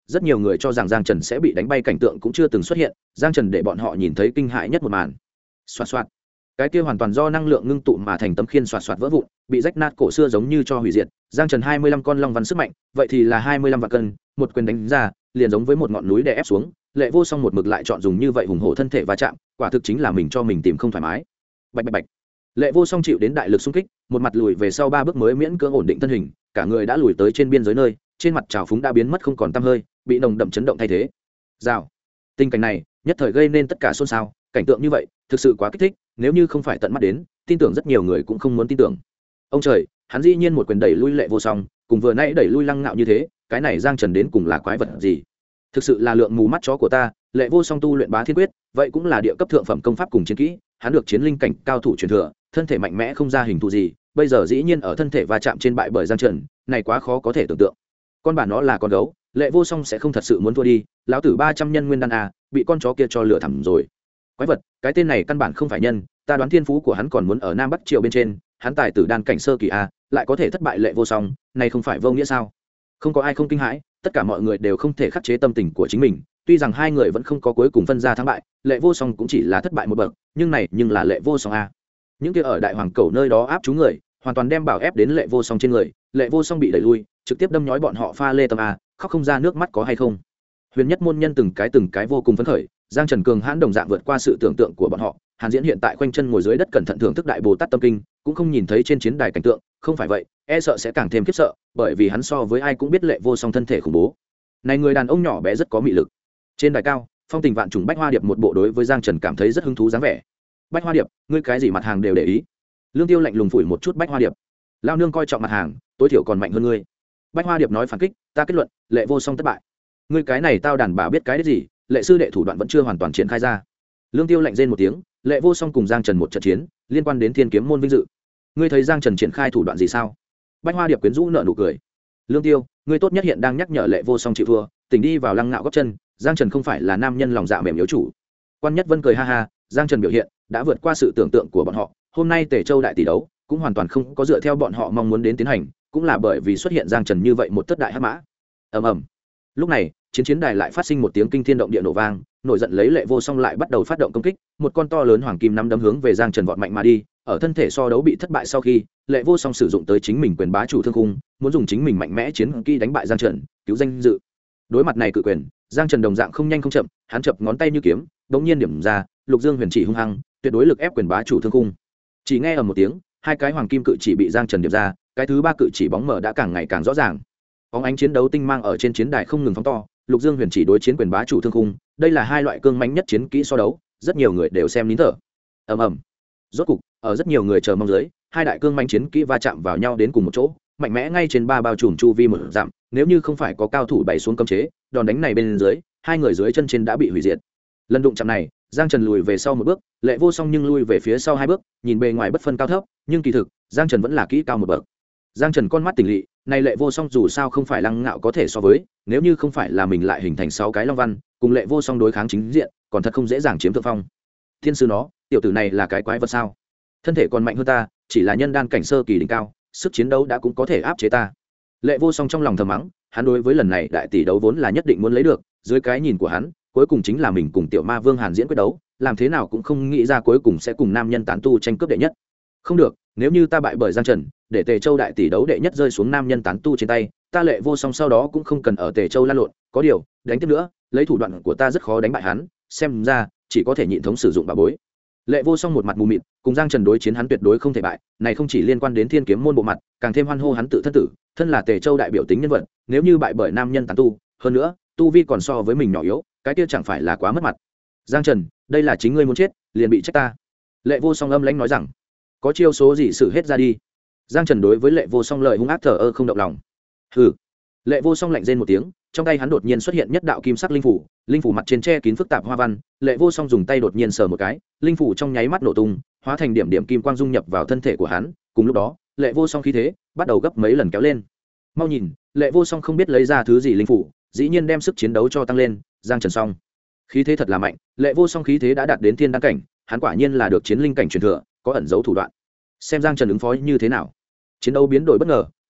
rất nhiều người cho rằng Giang Trần sẽ bị đánh bay cảnh tượng cũng chưa từng xuất hiện, Giang Trần để bọn họ nhìn thấy kinh hãi nhất một màn. Xoạt xoạt, cái kia hoàn toàn do năng lượng ngưng tụ mà thành tấm khiên xoạt xoạt vỡ vụn, bị rách nát cổ xưa giống như cho hủy diệt. Giang Trần 25 con long văn sức mạnh, vậy thì là 25 vạn cân, một quyền đánh ra, liền giống với một ngọn núi đè ép xuống. Lệ Vô Song một mực lại chọn dùng như vậy hùng hổ thân thể va chạm, quả thực chính là mình cho mình tìm không thoải mái. Bạch bạch bạch. Lệ Vô Song chịu đến đại lực xung kích, một mặt lùi về sau 3 bước mới miễn cưỡng ổn định thân hình, cả người đã lùi tới trên biên giới nơi, trên mặt trào phúng đã biến mất không còn tăm hơi, bị nồng đậm chấn động thay thế. Rào. Tình cảnh này, nhất thời gây nên tất cả xôn xao, cảnh tượng như vậy, thực sự quá kích thích, nếu như không phải tận mắt đến, tin tưởng rất nhiều người cũng không muốn tin tưởng. Ông trời, hắn dĩ nhiên một quyền đẩy lui Lệ Vô Song, cùng vừa nãy đẩy lui Lăng Ngạo như thế, cái này Giang Trần đến cùng là quái vật gì? Thực sự là lượng mù mắt chó của ta. Lệ Vô Song tu luyện Bá Thiên Quyết, vậy cũng là địa cấp thượng phẩm công pháp cùng chiến kỹ, hắn được chiến linh cảnh cao thủ truyền thừa, thân thể mạnh mẽ không ra hình thù gì, bây giờ dĩ nhiên ở thân thể va chạm trên bại bởi Giang Trần, này quá khó có thể tưởng tượng. Con bản nó là con gấu, Lệ Vô Song sẽ không thật sự muốn thua đi, lão tử 300 nhân nguyên đan a, bị con chó kia cho lửa thẳm rồi. Quái vật, cái tên này căn bản không phải nhân, ta đoán thiên phú của hắn còn muốn ở Nam Bắc Triều bên trên, hắn tài tử đan cảnh sơ kỳ a, lại có thể thất bại Lệ Vô Song, này không phải vô nghĩa sao? Không có ai không kinh hãi, tất cả mọi người đều không thể khắc chế tâm tình của chính mình, tuy rằng hai người vẫn không có cuối cùng phân ra thắng bại, Lệ Vô Song cũng chỉ là thất bại một bậc, nhưng này nhưng là Lệ Vô Song a. Những kia ở Đại Hoàng Cầu nơi đó áp chú người, hoàn toàn đem bảo ép đến Lệ Vô Song trên người, Lệ Vô Song bị đẩy lui, trực tiếp đâm nhói bọn họ pha lê tâm a, khóc không ra nước mắt có hay không? Huyền Nhất môn nhân từng cái vô cùng phấn khởi, Giang Trần cường hãn đồng dạng vượt qua sự tưởng tượng của bọn họ, Hàn Diễn hiện tại khoanh chân ngồi dưới đất cẩn thận thưởng thức Đại Bồ Tát Tâm Kinh, cũng không nhìn thấy trên chiến đài cảnh tượng, không phải vậy, e sợ sẽ càng thêm khiếp sợ, bởi vì hắn so với ai cũng biết Lệ Vô Song thân thể khủng bố. Này người đàn ông nhỏ bé rất có mị lực. Trên đài cao, phong tình vạn trùng Bách Hoa Điệp một bộ đối với Giang Trần cảm thấy rất hứng thú dáng vẻ. Bách Hoa Điệp, ngươi cái gì mặt hàng đều để ý. Lương Tiêu lạnh lùng phủi một chút Bách Hoa Điệp. Lao nương coi trọng mặt hàng, tối thiểu còn mạnh hơn ngươi. Bách Hoa Điệp nói phản kích, ta kết luận, Lệ Vô Song thất bại. Ngươi cái này tao đàn bà biết cái đấy gì, Lệ sư đệ thủ đoạn vẫn chưa hoàn toàn triển khai ra. Lương Tiêu lạnh rên một tiếng, Lệ Vô Song cùng Giang Trần một trận chiến, liên quan đến Thiên Kiếm môn vinh dự. Ngươi thấy Giang Trần triển khai thủ đoạn gì sao? Bách Hoa Điệp quyến rũ nở nụ cười. Lương Tiêu, ngươi tốt nhất hiện đang nhắc nhở Lệ Vô Song chịu thua, tỉnh đi vào Lăng Ngạo góp chân, Giang Trần không phải là nam nhân lòng dạ mềm yếu chủ. Quan Nhất Vân cười ha ha, Giang Trần biểu hiện đã vượt qua sự tưởng tượng của bọn họ, hôm nay Tề Châu đại tỷ đấu cũng hoàn toàn không có dựa theo bọn họ mong muốn đến tiến hành, cũng là bởi vì xuất hiện Giang Trần như vậy một tất đại hắc mã. Ầm ầm. Lúc này, chiến đài lại phát sinh một tiếng kinh thiên động địa nổ vang, nổi giận lấy Lệ Vô Song lại bắt đầu phát động công kích, một con to lớn hoàng kim nắm đấm hướng về Giang Trần vọt mạnh mà đi, ở thân thể so đấu bị thất bại sau khi, Lệ Vô Song sử dụng tới chính mình quyền bá chủ thương khung, muốn dùng chính mình mạnh mẽ chiến kỹ đánh bại Giang Trần, cứu danh dự. Đối mặt này cự quyền, Giang Trần đồng dạng không nhanh không chậm, hắn chập ngón tay như kiếm, đống nhiên điểm ra, Lục Dương Huyền Chỉ hung hăng, tuyệt đối lực ép quyền bá chủ thương khung. Chỉ nghe ở một tiếng, hai cái hoàng kim cự chỉ bị Giang Trần điểm ra, cái thứ ba cự chỉ bóng mờ đã càng ngày càng rõ ràng. Bóng ánh chiến đấu tinh mang ở trên chiến đài không ngừng phóng to, Lục Dương Huyền Chỉ đối chiến quyền bá chủ thương khung, đây là hai loại cương mãnh nhất chiến kỹ so đấu, rất nhiều người đều xem nín thở. Ầm ầm. Rốt cục, ở rất nhiều người chờ mong dưới, hai đại cương mãnh chiến kỹ va chạm vào nhau đến cùng một chỗ, mạnh mẽ ngay trên ba bao trùm chu vi một dặm, nếu như không phải có cao thủ bày xuống cấm chế, đòn đánh này bên dưới, hai người dưới chân trên đã bị hủy diệt. Lần đụng chạm này, Giang Trần lùi về sau một bước, Lệ Vô Song nhưng lui về phía sau hai bước, nhìn bề ngoài bất phân cao thấp, nhưng kỳ thực, Giang Trần vẫn là kỹ cao một bậc. Giang Trần con mắt tỉnh lị, này Lệ Vô Song dù sao không phải Lăng Ngạo có thể so với, nếu như không phải là mình lại hình thành 6 cái long văn, cùng Lệ Vô Song đối kháng chính diện, còn thật không dễ dàng chiếm thượng phong. Thiên sư nó, tiểu tử này là cái quái vật sao? Thân thể còn mạnh hơn ta, chỉ là nhân đan cảnh sơ kỳ đỉnh cao, sức chiến đấu đã cũng có thể áp chế ta. Lệ Vô Song trong lòng thầm mắng, hắn đối với lần này đại tỷ đấu vốn là nhất định muốn lấy được, dưới cái nhìn của hắn, cuối cùng chính là mình cùng tiểu ma vương Hàn Diễn quyết đấu, làm thế nào cũng không nghĩ ra cuối cùng sẽ cùng nam nhân tán tu tranh cướp đệ nhất. Không được, nếu như ta bại bởi Giang Trần, để Tề Châu đại tỷ đấu đệ nhất rơi xuống nam nhân tán tu trên tay, ta Lệ Vô Song sau đó cũng không cần ở Tề Châu lan lộn, có điều, đánh tiếp nữa, lấy thủ đoạn của ta rất khó đánh bại hắn, xem ra chỉ có thể nhịn thống sử dụng bà bối. Lệ Vô Song một mặt mù mịt, cùng Giang Trần đối chiến hắn tuyệt đối không thể bại, này không chỉ liên quan đến Thiên Kiếm môn bộ mặt, càng thêm hoan hô hắn tự thân tử, thân là Tề Châu đại biểu tính nhân vật, nếu như bại bởi nam nhân tán tu, hơn nữa, tu vi còn so với mình nhỏ yếu, cái kia chẳng phải là quá mất mặt. Giang Trần, đây là chính ngươi muốn chết, liền bị trách ta. Lệ Vô Song âm lãnh nói rằng, có chiêu số gì xử hết ra đi. Giang Trần đối với Lệ Vô Song lời hung ác thờ ơ không động lòng. Hừ. Lệ Vô Song lạnh rên một tiếng, trong tay hắn đột nhiên xuất hiện nhất đạo kim sắc linh phủ mặt trên che kín phức tạp hoa văn, Lệ Vô Song dùng tay đột nhiên sờ một cái, linh phủ trong nháy mắt nổ tung, hóa thành điểm điểm kim quang dung nhập vào thân thể của hắn, cùng lúc đó, Lệ Vô Song khí thế bắt đầu gấp mấy lần kéo lên. Mau nhìn, Lệ Vô Song không biết lấy ra thứ gì linh phủ, dĩ nhiên đem sức chiến đấu cho tăng lên. Giang Trần Song khí thế thật là mạnh, Lệ Vô Song khí thế đã đạt đến thiên đan cảnh, hắn quả nhiên là được chiến linh cảnh truyền thừa, có ẩn giấu thủ đoạn. Xem Giang Trần ứng phó như thế nào. Chiến đấu biến đổi bất ngờ,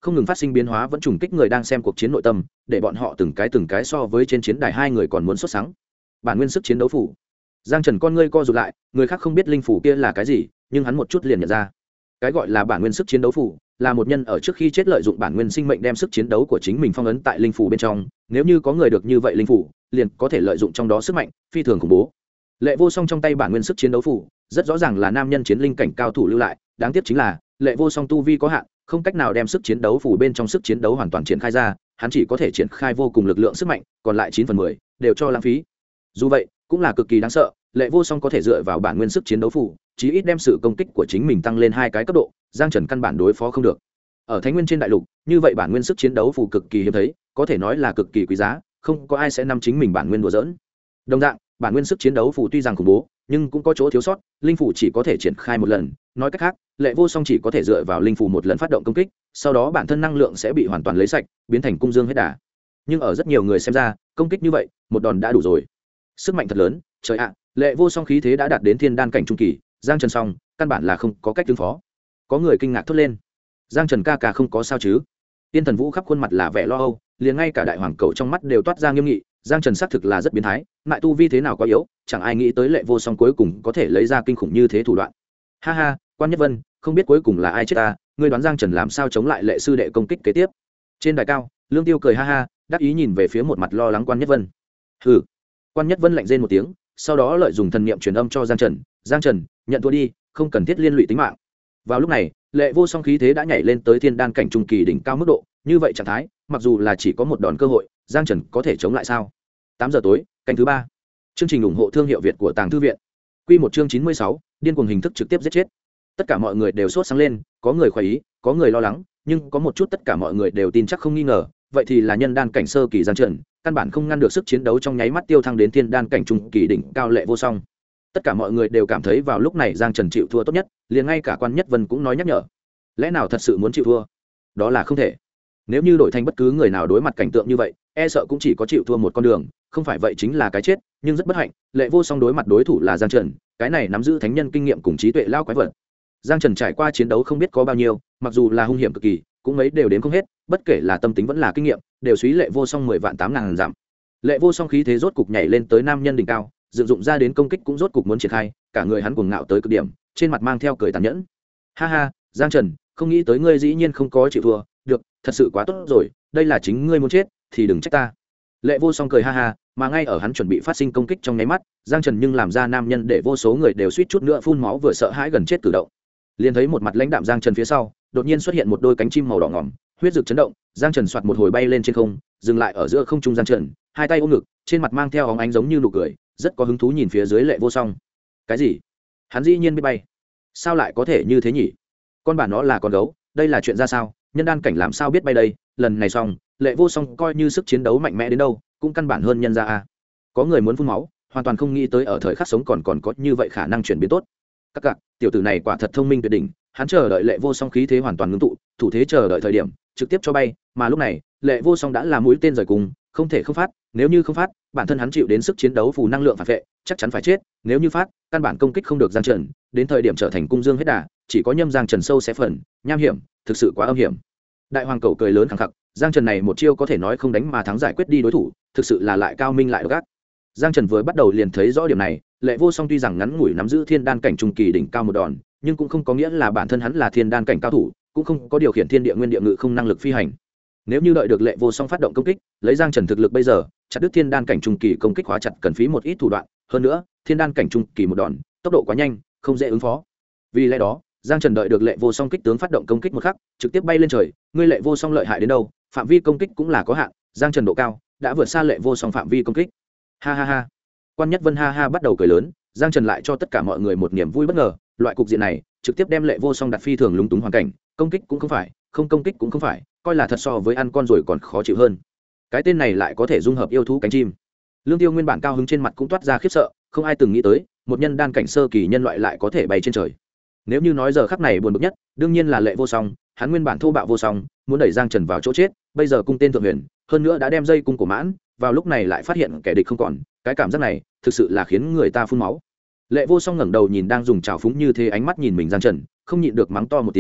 không ngừng phát sinh biến hóa vẫn trùng kích người đang xem cuộc chiến nội tâm, để bọn họ từng cái so với trên chiến đài hai người còn muốn xuất sáng. Bản nguyên sức chiến đấu phủ. Giang Trần con ngươi co rụt lại, người khác không biết linh phủ kia là cái gì, nhưng hắn một chút liền nhận ra. Cái gọi là bản nguyên sức chiến đấu phủ, là một nhân ở trước khi chết lợi dụng bản nguyên sinh mệnh đem sức chiến đấu của chính mình phong ấn tại linh phủ bên trong, nếu như có người được như vậy linh phủ, liền có thể lợi dụng trong đó sức mạnh phi thường khủng bố. Lệ Vô Song trong tay bản nguyên sức chiến đấu phủ, rất rõ ràng là nam nhân chiến linh cảnh cao thủ lưu lại, đáng tiếc chính là Lệ Vô Song tu vi có hạn, không cách nào đem sức chiến đấu phủ bên trong sức chiến đấu hoàn toàn triển khai ra, hắn chỉ có thể triển khai vô cùng lực lượng sức mạnh, còn lại 9/10 đều cho lãng phí. Dù vậy, cũng là cực kỳ đáng sợ, Lệ Vô Song có thể dựa vào bản nguyên sức chiến đấu phủ, chí ít đem sự công kích của chính mình tăng lên 2 cái cấp độ, Giang Trần căn bản đối phó không được. Ở Thánh Nguyên trên đại lục, như vậy bản nguyên sức chiến đấu phủ cực kỳ hiếm thấy, có thể nói là cực kỳ quý giá, không có ai sẽ nắm chính mình bản nguyên đùa giỡn. Đồng dạng, bản nguyên sức chiến đấu phủ tuy rằng khủng bố, nhưng cũng có chỗ thiếu sót, linh phủ chỉ có thể triển khai một lần, nói cách khác, Lệ Vô Song chỉ có thể dựa vào linh phủ một lần phát động công kích, sau đó bản thân năng lượng sẽ bị hoàn toàn lấy sạch, biến thành cung dương hết đà. Nhưng ở rất nhiều người xem ra, công kích như vậy, một đòn đã đủ rồi. Sức mạnh thật lớn, trời ạ, Lệ Vô Song khí thế đã đạt đến thiên đan cảnh trung kỳ, Giang Trần song, căn bản là không có cách ứng phó. Có người kinh ngạc thốt lên. Giang Trần ca ca không có sao chứ? Tiên Thần Vũ khắp khuôn mặt là vẻ lo âu, liền ngay cả đại hoàng cầu trong mắt đều toát ra nghiêm nghị, Giang Trần xác thực là rất biến thái, lại tu vi thế nào quá yếu, chẳng ai nghĩ tới Lệ Vô Song cuối cùng có thể lấy ra kinh khủng như thế thủ đoạn. Ha ha, Quan Nhất Vân, không biết cuối cùng là ai chết ta, ngươi đoán Giang Trần làm sao chống lại Lệ sư đệ công kích kế tiếp? Trên đài cao, Lương Tiêu cười ha ha, đắc ý nhìn về phía một mặt lo lắng Quan Nhất Vân. Hừ. Quan Nhất Vân lạnh rên một tiếng, sau đó lợi dụng thần niệm truyền âm cho Giang Trần, "Giang Trần, nhận thua đi, không cần thiết liên lụy tính mạng." Vào lúc này, Lệ Vô Song khí thế đã nhảy lên tới thiên đan cảnh trung kỳ đỉnh cao mức độ, như vậy trạng thái, mặc dù là chỉ có một đòn cơ hội, Giang Trần có thể chống lại sao? 8 giờ tối, canh thứ 3. Chương trình ủng hộ thương hiệu Việt của Tàng Thư viện. Quy một chương 96, điên cuồng hình thức trực tiếp giết chết. Tất cả mọi người đều sốt sáng lên, có người khoái ý, có người lo lắng, nhưng có một chút tất cả mọi người đều tin chắc không nghi ngờ, vậy thì là nhân đan cảnh sơ kỳ Giang Trần, căn bản không ngăn được sức chiến đấu trong nháy mắt tiêu thăng đến thiên đan cảnh trung kỳ đỉnh cao Lệ Vô Song. Tất cả mọi người đều cảm thấy vào lúc này Giang Trần chịu thua tốt nhất, liền ngay cả Quan Nhất Vân cũng nói nhắc nhở. Lẽ nào thật sự muốn chịu thua? Đó là không thể. Nếu như đổi thành bất cứ người nào đối mặt cảnh tượng như vậy, e sợ cũng chỉ có chịu thua một con đường, không phải vậy chính là cái chết, nhưng rất bất hạnh, Lệ Vô Song đối mặt đối thủ là Giang Trần, cái này nắm giữ thánh nhân kinh nghiệm cùng trí tuệ lao quái vật. Giang Trần trải qua chiến đấu không biết có bao nhiêu, mặc dù là hung hiểm cực kỳ, cũng mấy đều đến không hết, bất kể là tâm tính vẫn là kinh nghiệm, đều suý Lệ Vô Song 10 vạn 8.000 giảm. Lệ Vô Song khí thế rốt cục nhảy lên tới nam nhân đỉnh cao, dựng dụng ra đến công kích cũng rốt cục muốn triển khai, cả người hắn cuồng ngạo tới cực điểm, trên mặt mang theo cười tàn nhẫn. Ha ha, Giang Trần, không nghĩ tới ngươi dĩ nhiên không có chịu thua, được, thật sự quá tốt rồi, đây là chính ngươi muốn chết thì đừng trách ta. Lệ Vô Song cười ha ha, mà ngay ở hắn chuẩn bị phát sinh công kích trong nháy mắt, Giang Trần nhưng làm ra nam nhân để vô số người đều suýt chút nữa phun máu vừa sợ hãi gần chết cử động. Liền thấy một mặt lãnh đạm Giang Trần phía sau, đột nhiên xuất hiện một đôi cánh chim màu đỏ ngỏm, huyết rực chấn động, Giang Trần soạt một hồi bay lên trên không, dừng lại ở giữa không trung. Giang Trần hai tay ôm ngực, trên mặt mang theo óng ánh giống như nụ cười, rất có hứng thú nhìn phía dưới Lệ Vô Song. Cái gì? Hắn dĩ nhiên biết bay? Sao lại có thể như thế nhỉ? Con bản nó là con gấu, đây là chuyện ra sao? Nhân đan cảnh làm sao biết bay đây? Lần này xong, Lệ Vô Song coi như sức chiến đấu mạnh mẽ đến đâu, cũng căn bản hơn nhân ra a. Có người muốn phun máu, hoàn toàn không nghĩ tới ở thời khắc sống còn có như vậy khả năng chuyển biến tốt. Các cặc, tiểu tử này quả thật thông minh tuyệt đỉnh, hắn chờ đợi Lệ Vô Song khí thế hoàn toàn ngưng tụ, thủ thế chờ đợi thời điểm, trực tiếp cho bay, mà lúc này, Lệ Vô Song đã là mũi tên rời cùng, không thể không phát, nếu như không phát, bản thân hắn chịu đến sức chiến đấu phù năng lượng phản vệ, chắc chắn phải chết, nếu như phát, căn bản công kích không được Giang Trần, đến thời điểm trở thành cung dương hết đà, chỉ có nhâm Giang Trần sâu xé phần, nham hiểm, thực sự quá âm hiểm. Đại hoàng cầu cười lớn khẳng khặc, Giang Trần này một chiêu có thể nói không đánh mà thắng giải quyết đi đối thủ, thực sự là lại cao minh lại gắt. Giang Trần vừa bắt đầu liền thấy rõ điểm này, Lệ Vô Song tuy rằng ngắn ngủi nắm giữ thiên đan cảnh trung kỳ đỉnh cao một đòn, nhưng cũng không có nghĩa là bản thân hắn là thiên đan cảnh cao thủ, cũng không có điều khiển thiên địa nguyên địa ngự không năng lực phi hành. Nếu như đợi được Lệ Vô Song phát động công kích, lấy Giang Trần thực lực bây giờ, chặt đứt thiên đan cảnh trung kỳ công kích hóa chặt cần phí một ít thủ đoạn, hơn nữa, thiên đan cảnh trung kỳ một đòn, tốc độ quá nhanh, không dễ ứng phó. Vì lẽ đó, Giang Trần đợi được Lệ Vô Song kích tướng phát động công kích một khắc, trực tiếp bay lên trời, ngươi Lệ Vô Song lợi hại đến đâu, phạm vi công kích cũng là có hạn, Giang Trần độ cao đã vượt xa Lệ Vô Song phạm vi công kích. Ha ha ha. Quan Nhất Vân ha ha bắt đầu cười lớn, Giang Trần lại cho tất cả mọi người một niềm vui bất ngờ, loại cục diện này, trực tiếp đem Lệ Vô Song đặt phi thường lúng túng hoàn cảnh, công kích cũng không phải, không công kích cũng không phải, coi là thật so với ăn con rồi còn khó chịu hơn. Cái tên này lại có thể dung hợp yêu thú cánh chim. Lương Tiêu nguyên bản cao hứng trên mặt cũng toát ra khiếp sợ, không ai từng nghĩ tới, một nhân đan cảnh sơ kỳ nhân loại lại có thể bay trên trời. Nếu như nói giờ khắc này buồn bực nhất, đương nhiên là Lệ Vô Song, hắn nguyên bản thô bạo vô song, muốn đẩy Giang Trần vào chỗ chết, bây giờ cung tên thượng huyền, hơn nữa đã đem dây cung của mãn, vào lúc này lại phát hiện kẻ địch không còn, cái cảm giác này, thực sự là khiến người ta phun máu. Lệ Vô Song ngẩng đầu nhìn đang dùng trào phúng như thế ánh mắt nhìn mình Giang Trần, không nhịn được mắng to một tiếng,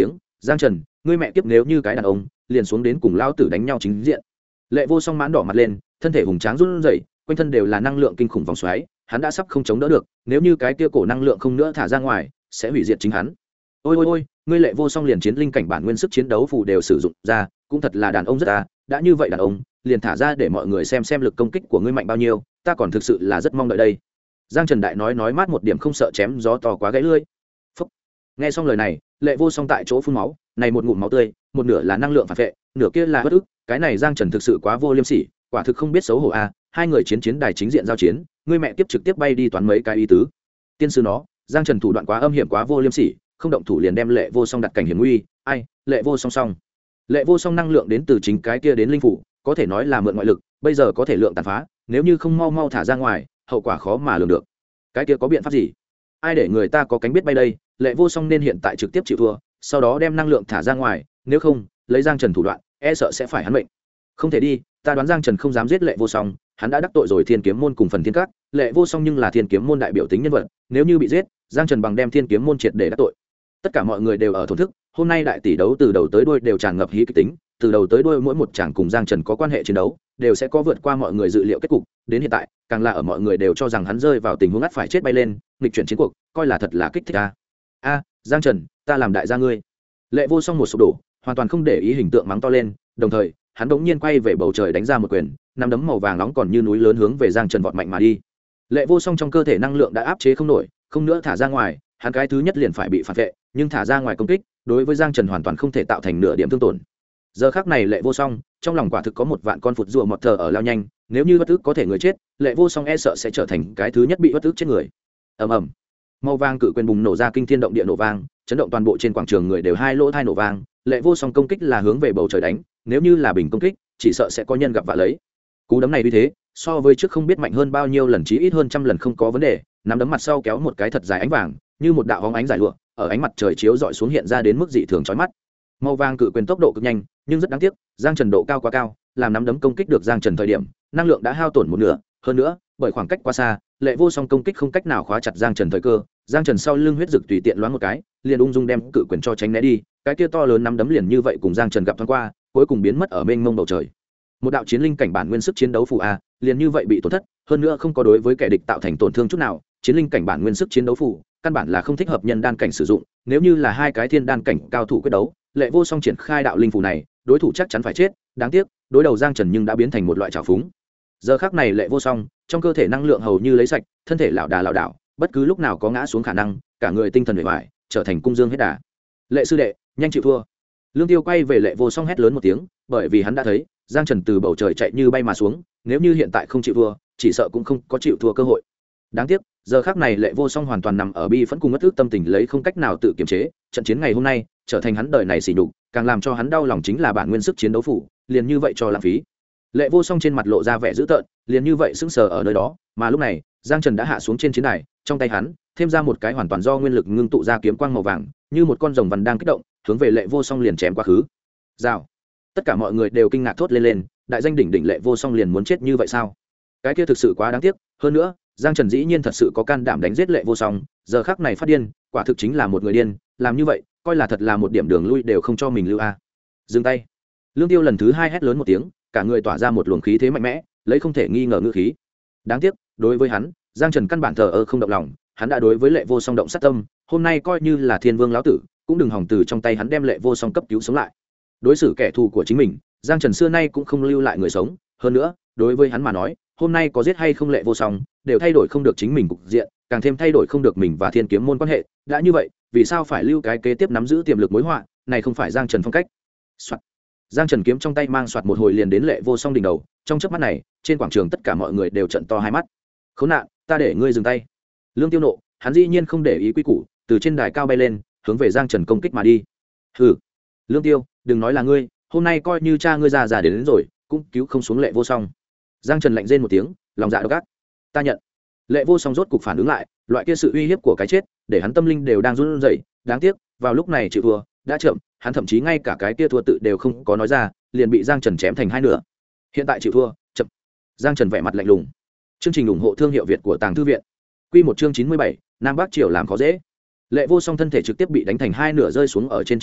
Giang Trần, ngươi mẹ kiếp, nếu như cái đàn ông liền xuống đến cùng lao tử đánh nhau chính diện. Lệ Vô Song mãn đỏ mặt lên, thân thể hùng tráng run rẩy, quanh thân đều là năng lượng kinh khủng vòng xoáy, hắn đã sắp không chống đỡ được, nếu như cái kia cổ năng lượng không nữa thả ra ngoài sẽ hủy diệt chính hắn. Ôi ôi ôi, ngươi Lệ Vô Song liền chiến linh cảnh bản nguyên sức chiến đấu phù đều sử dụng ra, cũng thật là đàn ông rất đã như vậy đàn ông liền thả ra để mọi người xem lực công kích của ngươi mạnh bao nhiêu, ta còn thực sự là rất mong đợi đây. Giang Trần đại nói mát một điểm, không sợ chém gió to quá gãy lưỡi. Phúc. Nghe xong lời này, Lệ Vô Song tại chỗ phun máu, này một ngụm máu tươi, một nửa là năng lượng phản vệ, nửa kia là bất ức, cái này Giang Trần thực sự quá vô liêm sỉ, quả thực không biết xấu hổ a. Hai người chiến đài chính diện giao chiến, ngươi mẹ tiếp trực tiếp bay đi toán mấy cái ý tứ. Tiên sư nó, Giang Trần thủ đoạn quá âm hiểm quá vô liêm sỉ, không động thủ liền đem Lệ Vô Song đặt cảnh hiểm nguy. Ai, Lệ Vô Song. Lệ Vô Song năng lượng đến từ chính cái kia đến linh phủ, có thể nói là mượn ngoại lực, bây giờ có thể lượng tàn phá, nếu như không mau thả ra ngoài, hậu quả khó mà lường được. Cái kia có biện pháp gì? Ai để người ta có cánh biết bay đây? Lệ Vô Song nên hiện tại trực tiếp chịu thua, sau đó đem năng lượng thả ra ngoài, nếu không, lấy Giang Trần thủ đoạn, e sợ sẽ phải hắn mệnh. Không thể đi, ta đoán Giang Trần không dám giết Lệ Vô Song, hắn đã đắc tội rồi Thiên Kiếm môn cùng Phần Thiên Các, Lệ Vô Song nhưng là Thiên Kiếm môn đại biểu tính nhân vật, nếu như bị giết, Giang Trần bằng đem Thiên Kiếm môn triệt để đắc tội. Tất cả mọi người đều ở thổn thức, hôm nay đại tỷ đấu từ đầu tới đuôi đều tràn ngập hí kịch tính, từ đầu tới đuôi mỗi một chàng cùng Giang Trần có quan hệ chiến đấu, đều sẽ có vượt qua mọi người dự liệu kết cục, đến hiện tại, càng là ở mọi người đều cho rằng hắn rơi vào tình huống ngắt phải chết bay lên, nghịch chuyển chiến cuộc, coi là thật là kích thích a. Giang Trần, ta làm đại gia ngươi. Lệ Vô Song một sụp đổ, hoàn toàn không để ý hình tượng mắng to lên, đồng thời, hắn đống nhiên quay về bầu trời đánh ra một quyền, nắm đấm màu vàng nóng còn như núi lớn hướng về Giang Trần vọt mạnh mà đi. Lệ Vô Song trong cơ thể năng lượng đã áp chế không nổi, không nữa thả ra ngoài, hắn cái thứ nhất liền phải bị phản vệ, nhưng thả ra ngoài công kích, đối với Giang Trần hoàn toàn không thể tạo thành nửa điểm thương tổn. Giờ khắc này Lệ Vô Song, trong lòng quả thực có một vạn con phụt rùa mọt thờ ở lao nhanh, nếu như bất ức có thể người chết, Lệ Vô Song e sợ sẽ trở thành cái thứ nhất bị bất ức chết người. Ầm ầm. Màu vàng cự quyền bùng nổ ra kinh thiên động địa nổ vang, chấn động toàn bộ trên quảng trường, người đều hai lỗ tai nổ vang. Lệ Vô Song công kích là hướng về bầu trời đánh, nếu như là bình công kích, chỉ sợ sẽ có nhân gặp vạ lấy. Cú đấm này như thế, so với trước không biết mạnh hơn bao nhiêu lần, chí ít hơn trăm lần không có vấn đề. Nắm đấm mặt sau kéo một cái thật dài ánh vàng, như một đạo bóng ánh dài lụa, ở ánh mặt trời chiếu dọi xuống hiện ra đến mức dị thường chói mắt. Màu vàng cự quyền tốc độ cực nhanh, nhưng rất đáng tiếc, Giang Trần độ cao quá cao, làm nắm đấm công kích được Giang Trần thời điểm, năng lượng đã hao tổn một nửa, hơn nữa, bởi khoảng cách quá xa, Lệ Vô Song công kích không cách nào khóa chặt Giang Trần thời cơ, Giang Trần sau lưng huyết dực tùy tiện loáng một cái, liền ung dung đem cự quyền cho tránh né đi, cái kia to lớn nắm đấm liền như vậy cùng Giang Trần gặp thoáng qua, cuối cùng biến mất ở mênh mông bầu trời. Một đạo chiến linh cảnh bản nguyên sức chiến đấu phù a, liền như vậy bị tổn thất, hơn nữa không có đối với kẻ địch tạo thành tổn thương chút nào, chiến linh cảnh bản nguyên sức chiến đấu phù, căn bản là không thích hợp nhân đan cảnh sử dụng, nếu như là hai cái thiên đan cảnh cao thủ quyết đấu, Lệ Vô Song triển khai đạo linh phù này, đối thủ chắc chắn phải chết, đáng tiếc, đối đầu Giang Trần nhưng đã biến thành một loại trào phúng. Giờ khắc này Lệ Vô Song, trong cơ thể năng lượng hầu như lấy sạch, thân thể lảo đảo, bất cứ lúc nào có ngã xuống khả năng, cả người tinh thần uể oải, trở thành cung dương hết đà. Lệ sư đệ, nhanh chịu thua. Lương Tiêu quay về Lệ Vô Song hét lớn một tiếng, bởi vì hắn đã thấy, Giang Trần từ bầu trời chạy như bay mà xuống, nếu như hiện tại không chịu thua, chỉ sợ cũng không có chịu thua cơ hội. Đáng tiếc, giờ khắc này Lệ Vô Song hoàn toàn nằm ở bi phẫn cùng ngất ức tâm tình, lấy không cách nào tự kiềm chế, trận chiến ngày hôm nay trở thành hắn đời này sỉ nhục, càng làm cho hắn đau lòng chính là bản nguyên sức chiến đấu phủ, liền như vậy cho lãng phí. Lệ Vô Song trên mặt lộ ra vẻ dữ tợn, liền như vậy sững sờ ở nơi đó, mà lúc này, Giang Trần đã hạ xuống trên chiến đài, trong tay hắn thêm ra một cái hoàn toàn do nguyên lực ngưng tụ ra kiếm quang màu vàng, như một con rồng vằn đang kích động, hướng về Lệ Vô Song liền chém quá khứ. Rào. Tất cả mọi người đều kinh ngạc thốt lên, đại danh đỉnh đỉnh Lệ Vô Song liền muốn chết như vậy sao? Cái kia thực sự quá đáng tiếc, hơn nữa, Giang Trần dĩ nhiên thật sự có can đảm đánh giết Lệ Vô Song, giờ khắc này phát điên, quả thực chính là một người điên, làm như vậy, coi là thật là một điểm đường lui đều không cho mình lưu a. Dừng tay. Lương Tiêu lần thứ hai hét lớn một tiếng, cả người tỏa ra một luồng khí thế mạnh mẽ, lấy không thể nghi ngờ ngữ khí. Đáng tiếc, đối với hắn, Giang Trần căn bản thờ ơ không động lòng, hắn đã đối với Lệ Vô Song động sát tâm, hôm nay coi như là Thiên Vương lão tử, cũng đừng hòng từ trong tay hắn đem Lệ Vô Song cấp cứu sống lại. Đối xử kẻ thù của chính mình, Giang Trần xưa nay cũng không lưu lại người sống, hơn nữa, đối với hắn mà nói, hôm nay có giết hay không Lệ Vô Song, đều thay đổi không được chính mình cục diện, càng thêm thay đổi không được mình và Thiên Kiếm môn quan hệ, đã như vậy, vì sao phải lưu cái kế tiếp nắm giữ tiềm lực mối họa, này không phải Giang Trần phong cách. Soạt. Giang Trần kiếm trong tay mang soạt một hồi liền đến Lệ Vô Song đỉnh đầu, trong chớp mắt này, trên quảng trường tất cả mọi người đều trợn to hai mắt. Khốn nạn, ta để ngươi dừng tay. Lương Tiêu nộ, hắn dĩ nhiên không để ý quy củ, từ trên đài cao bay lên, hướng về Giang Trần công kích mà đi. Hừ. Lương Tiêu, đừng nói là ngươi, hôm nay coi như cha ngươi già đến rồi, cũng cứu không xuống Lệ Vô Song. Giang Trần lạnh rên một tiếng, lòng dạ độc ác. Ta nhận. Lệ Vô Song rốt cục phản ứng lại, loại kia sự uy hiếp của cái chết, để hắn tâm linh đều đang run rẩy, đáng tiếc, vào lúc này chịu thua, đã chậm, hắn thậm chí ngay cả cái kia thua tự đều không có nói ra, liền bị Giang Trần chém thành hai nửa. Hiện tại chịu thua, chậm. Giang Trần vẻ mặt lạnh lùng. Chương trình ủng hộ thương hiệu Việt của Tàng Thư viện. Quy một chương 97, Nam Bắc Triều làm khó dễ. Lệ Vô Song thân thể trực tiếp bị đánh thành hai nửa rơi xuống ở trên chiến đài,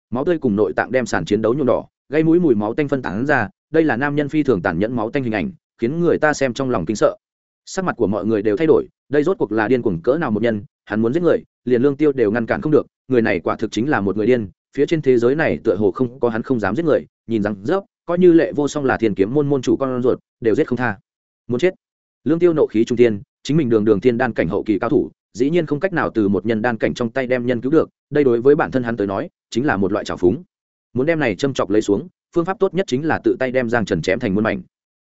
máu tươi cùng nội tạng đem sàn chiến đấu nhuộm đỏ, gây mũi mùi máu tanh phân tán ra. Đây là nam nhân phi thường tàn nhẫn máu tanh hình ảnh, khiến người ta xem trong lòng kinh sợ. Sắc mặt của mọi người đều thay đổi, đây rốt cuộc là điên cuồng cỡ nào một nhân, hắn muốn giết người, liền Lương Tiêu đều ngăn cản không được, người này quả thực chính là một người điên, phía trên thế giới này tựa hồ không có hắn không dám giết người, nhìn rằng rớp, coi như Lệ Vô Song là Thiên Kiếm môn môn chủ con ruột, đều giết không tha. Muốn chết. Lương Tiêu nộ khí trung tiên, chính mình đường thiên đan cảnh hậu kỳ cao thủ, dĩ nhiên không cách nào từ một nhân đan cảnh trong tay đem nhân cứu được, đây đối với bản thân hắn tới nói, chính là một loại trào phúng. Muốn đem này châm chọc lấy xuống, phương pháp tốt nhất chính là tự tay đem Giang Trần chém thành muôn mảnh.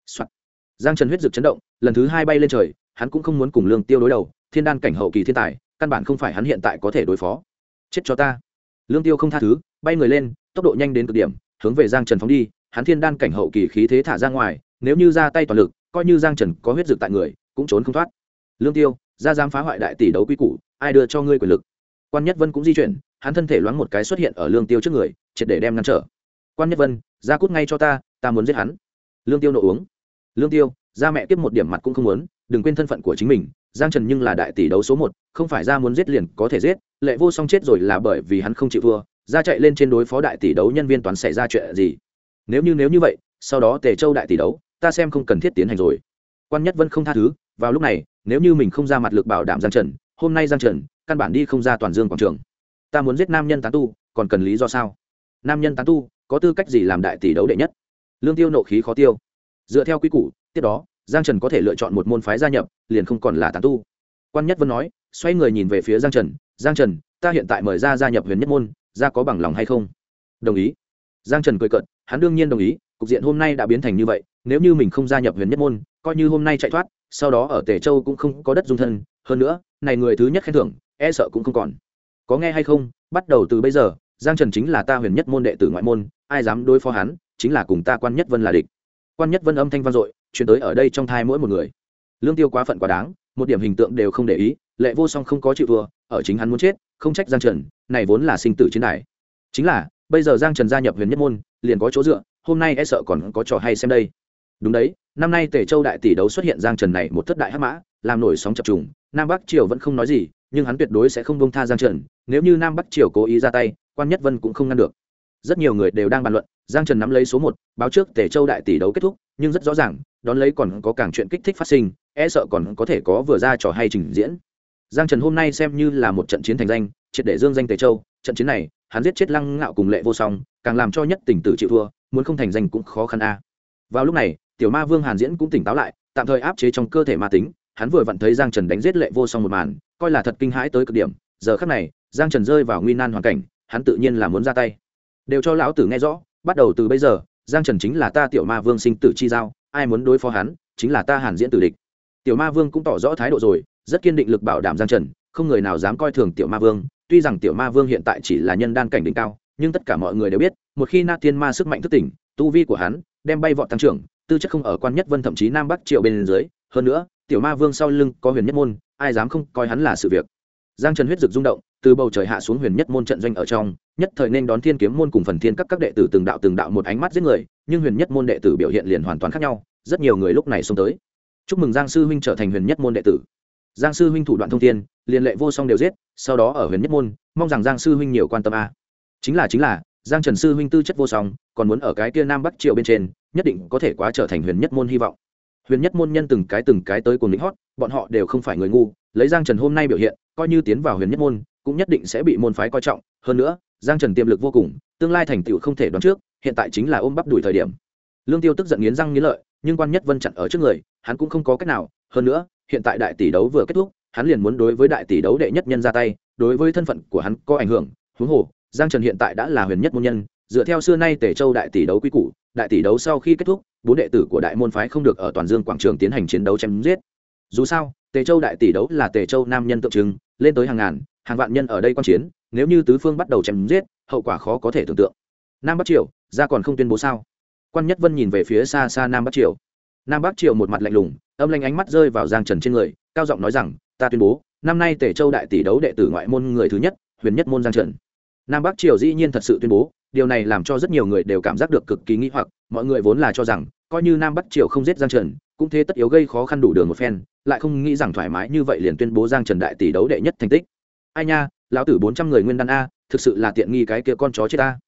Giang Trần huyết dực chấn động, lần thứ hai bay lên trời, hắn cũng không muốn cùng Lương Tiêu đối đầu, thiên đan cảnh hậu kỳ thiên tài, căn bản không phải hắn hiện tại có thể đối phó. Chết cho ta. Lương Tiêu không tha thứ, bay người lên, tốc độ nhanh đến cực điểm, hướng về Giang Trần phóng đi, hắn thiên đan cảnh hậu kỳ khí thế thả ra ngoài, nếu như ra tay toàn lực, coi như Giang Trần có huyết dực tại người, cũng trốn không thoát. Lương Tiêu, ra dám phá hoại đại tỷ đấu quy củ, ai đưa cho ngươi quyền lực? Quan Nhất Vân cũng di chuyển, hắn thân thể loáng một cái xuất hiện ở Lương Tiêu trước người, triệt để đem ngăn trở. Quan Nhất Vân, ra cút ngay cho ta muốn giết hắn. Lương Tiêu nộ uống. Lương Tiêu, ra mẹ tiếp một điểm mặt cũng không muốn, đừng quên thân phận của chính mình, Giang Trần nhưng là đại tỷ đấu số 1, không phải ra muốn giết liền có thể giết, Lệ Vô Song chết rồi là bởi vì hắn không chịu thua, ra chạy lên trên đối phó đại tỷ đấu nhân viên toán xảy ra chuyện gì. Nếu như vậy, sau đó Tề Châu đại tỷ đấu, ta xem không cần thiết tiến hành rồi. Quan Nhất Vân không tha thứ, vào lúc này, nếu như mình không ra mặt lực bảo đảm Giang Trần, hôm nay Giang Trần căn bản đi không ra toàn dương quảng trường. Ta muốn giết nam nhân tán tu, còn cần lý do sao? Nam nhân tán tu, có tư cách gì làm đại tỷ đấu đệ nhất? Lương Tiêu nộ khí khó tiêu. Dựa theo quy củ, tiếp đó, Giang Trần có thể lựa chọn một môn phái gia nhập, liền không còn là tán tu. Quan Nhất Vân nói, xoay người nhìn về phía Giang Trần, Giang Trần, ta hiện tại mời ra gia nhập Huyền Nhất môn, ra có bằng lòng hay không? Đồng ý. Giang Trần cười cợt, hắn đương nhiên đồng ý, cục diện hôm nay đã biến thành như vậy, nếu như mình không gia nhập Huyền Nhất môn, coi như hôm nay chạy thoát, sau đó ở Tề Châu cũng không có đất dung thân, hơn nữa, này người thứ nhất khen thưởng, e sợ cũng không còn. Có nghe hay không, bắt đầu từ bây giờ, Giang Trần chính là ta Huyền Nhất môn đệ tử ngoại môn, ai dám đối phó hắn, chính là cùng ta Quan Nhất Vân là địch. Quan Nhất Vân âm thanh vang dội, truyền tới ở đây trong thai mỗi một người. Lương Tiêu quá phận quá đáng, một điểm hình tượng đều không để ý, Lệ Vô Song không có chịu thua, ở chính hắn muốn chết, không trách Giang Trần, này vốn là sinh tử chiến đài. Chính là, bây giờ Giang Trần gia nhập Huyền Nhất môn, liền có chỗ dựa, hôm nay e sợ còn có trò hay xem đây. Đúng đấy, năm nay Tề Châu đại tỷ đấu xuất hiện Giang Trần này một thất đại hắc mã, làm nổi sóng chập trùng, Nam Bắc Triều vẫn không nói gì, nhưng hắn tuyệt đối sẽ không buông tha Giang Trần, nếu như Nam Bắc Triều cố ý ra tay, Quan Nhất Vân cũng không ngăn được. Rất nhiều người đều đang bàn luận, Giang Trần nắm lấy số 1, báo trước Tề Châu đại tỷ đấu kết thúc, nhưng rất rõ ràng, đón lấy còn có càng chuyện kích thích phát sinh, e sợ còn có thể có vừa ra trò hay trình diễn. Giang Trần hôm nay xem như là một trận chiến thành danh, triệt để dương danh Tề Châu, trận chiến này, hắn giết chết Lăng Ngạo cùng Lệ Vô Song, càng làm cho Nhất Tỉnh Tử chịu thua, muốn không thành danh cũng khó khăn a. Vào lúc này, Tiểu Ma Vương Hàn Diễn cũng tỉnh táo lại, tạm thời áp chế trong cơ thể ma tính, hắn vừa vặn thấy Giang Trần đánh giết Lệ Vô Song một màn, coi là thật kinh hãi tới cực điểm, giờ khắc này, Giang Trần rơi vào nguy nan hoàn cảnh, hắn tự nhiên là muốn ra tay. Đều cho lão tử nghe rõ, bắt đầu từ bây giờ, Giang Trần chính là ta Tiểu Ma Vương sinh tử chi giao, ai muốn đối phó hắn, chính là ta Hàn Diễn tử địch. Tiểu Ma Vương cũng tỏ rõ thái độ rồi, rất kiên định lực bảo đảm Giang Trần, không người nào dám coi thường Tiểu Ma Vương, tuy rằng Tiểu Ma Vương hiện tại chỉ là nhân đan cảnh đỉnh cao, nhưng tất cả mọi người đều biết, một khi Na Thiên Ma sức mạnh thức tỉnh, tu vi của hắn đem bay vọt tăng trưởng, tư chất không ở Quan Nhất Vân thậm chí Nam Bắc Triều bên dưới, hơn nữa, Tiểu Ma Vương sau lưng có Huyền Nhất môn, ai dám không coi hắn là sự việc. Giang Trần huyết dực rung động, từ bầu trời hạ xuống Huyền Nhất môn trận doanh ở trong, nhất thời nên đón Thiên Kiếm môn cùng Phần Thiên các đệ tử từng đạo một ánh mắt giết người, nhưng Huyền Nhất môn đệ tử biểu hiện liền hoàn toàn khác nhau, rất nhiều người lúc này xông tới. Chúc mừng Giang sư huynh trở thành Huyền Nhất môn đệ tử. Giang sư huynh thủ đoạn thông thiên, liên Lệ Vô Song đều giết, sau đó ở Huyền Nhất môn, mong rằng Giang sư huynh nhiều quan tâm a. Chính là, Giang Trần sư huynh tư chất vô song, còn muốn ở cái kia Nam Bắc Triều bên trên, nhất định có thể quá trở thành Huyền Nhất môn hy vọng. Huyền Nhất môn nhân từng cái tới cuồng lĩnh hót, bọn họ đều không phải người ngu, lấy Giang Trần hôm nay biểu hiện, coi như tiến vào Huyền Nhất môn, cũng nhất định sẽ bị môn phái coi trọng, hơn nữa, Giang Trần tiềm lực vô cùng, tương lai thành tựu không thể đoán trước, hiện tại chính là ôm bắp đuổi thời điểm. Lương Tiêu tức giận nghiến răng nghiến lợi, nhưng Quan Nhất Vân chặn ở trước người, hắn cũng không có cách nào, hơn nữa, hiện tại đại tỷ đấu vừa kết thúc, hắn liền muốn đối với đại tỷ đấu đệ nhất nhân ra tay, đối với thân phận của hắn có ảnh hưởng, huống hồ, Giang Trần hiện tại đã là Huyền Nhất môn nhân, dựa theo xưa nay Tề Châu đại tỷ đấu quy củ, đại tỷ đấu sau khi kết thúc, 4 đệ tử của đại môn phái không được ở toàn dương quảng trường tiến hành chiến đấu chém giết. Dù sao, Tề Châu đại tỷ đấu là Tề Châu nam nhân tượng trưng, lên tới hàng ngàn, hàng vạn nhân ở đây quan chiến, nếu như tứ phương bắt đầu chém giết, hậu quả khó có thể tưởng tượng. Nam Bắc Triều, ra còn không tuyên bố sao? Quan Nhất Vân nhìn về phía xa xa Nam Bắc Triều. Nam Bắc Triều một mặt lạnh lùng, âm lanh ánh mắt rơi vào Giang Trần trên người, cao giọng nói rằng, ta tuyên bố, năm nay Tề Châu đại tỷ đấu đệ tử ngoại môn người thứ nhất, Huyền Nhất môn Giang Trần. Nam Bắc Triều dĩ nhiên thật sự tuyên bố, điều này làm cho rất nhiều người đều cảm giác được cực kỳ nghi hoặc, mọi người vốn là cho rằng, coi như Nam Bắc Triều không giết Giang Trần, cũng thế tất yếu gây khó khăn đủ đường một phen, lại không nghĩ rằng thoải mái như vậy liền tuyên bố Giang Trần đại tỷ đấu đệ nhất thành tích. Ai nha, lão tử 400 người nguyên đan a, thực sự là tiện nghi cái kia con chó chết a.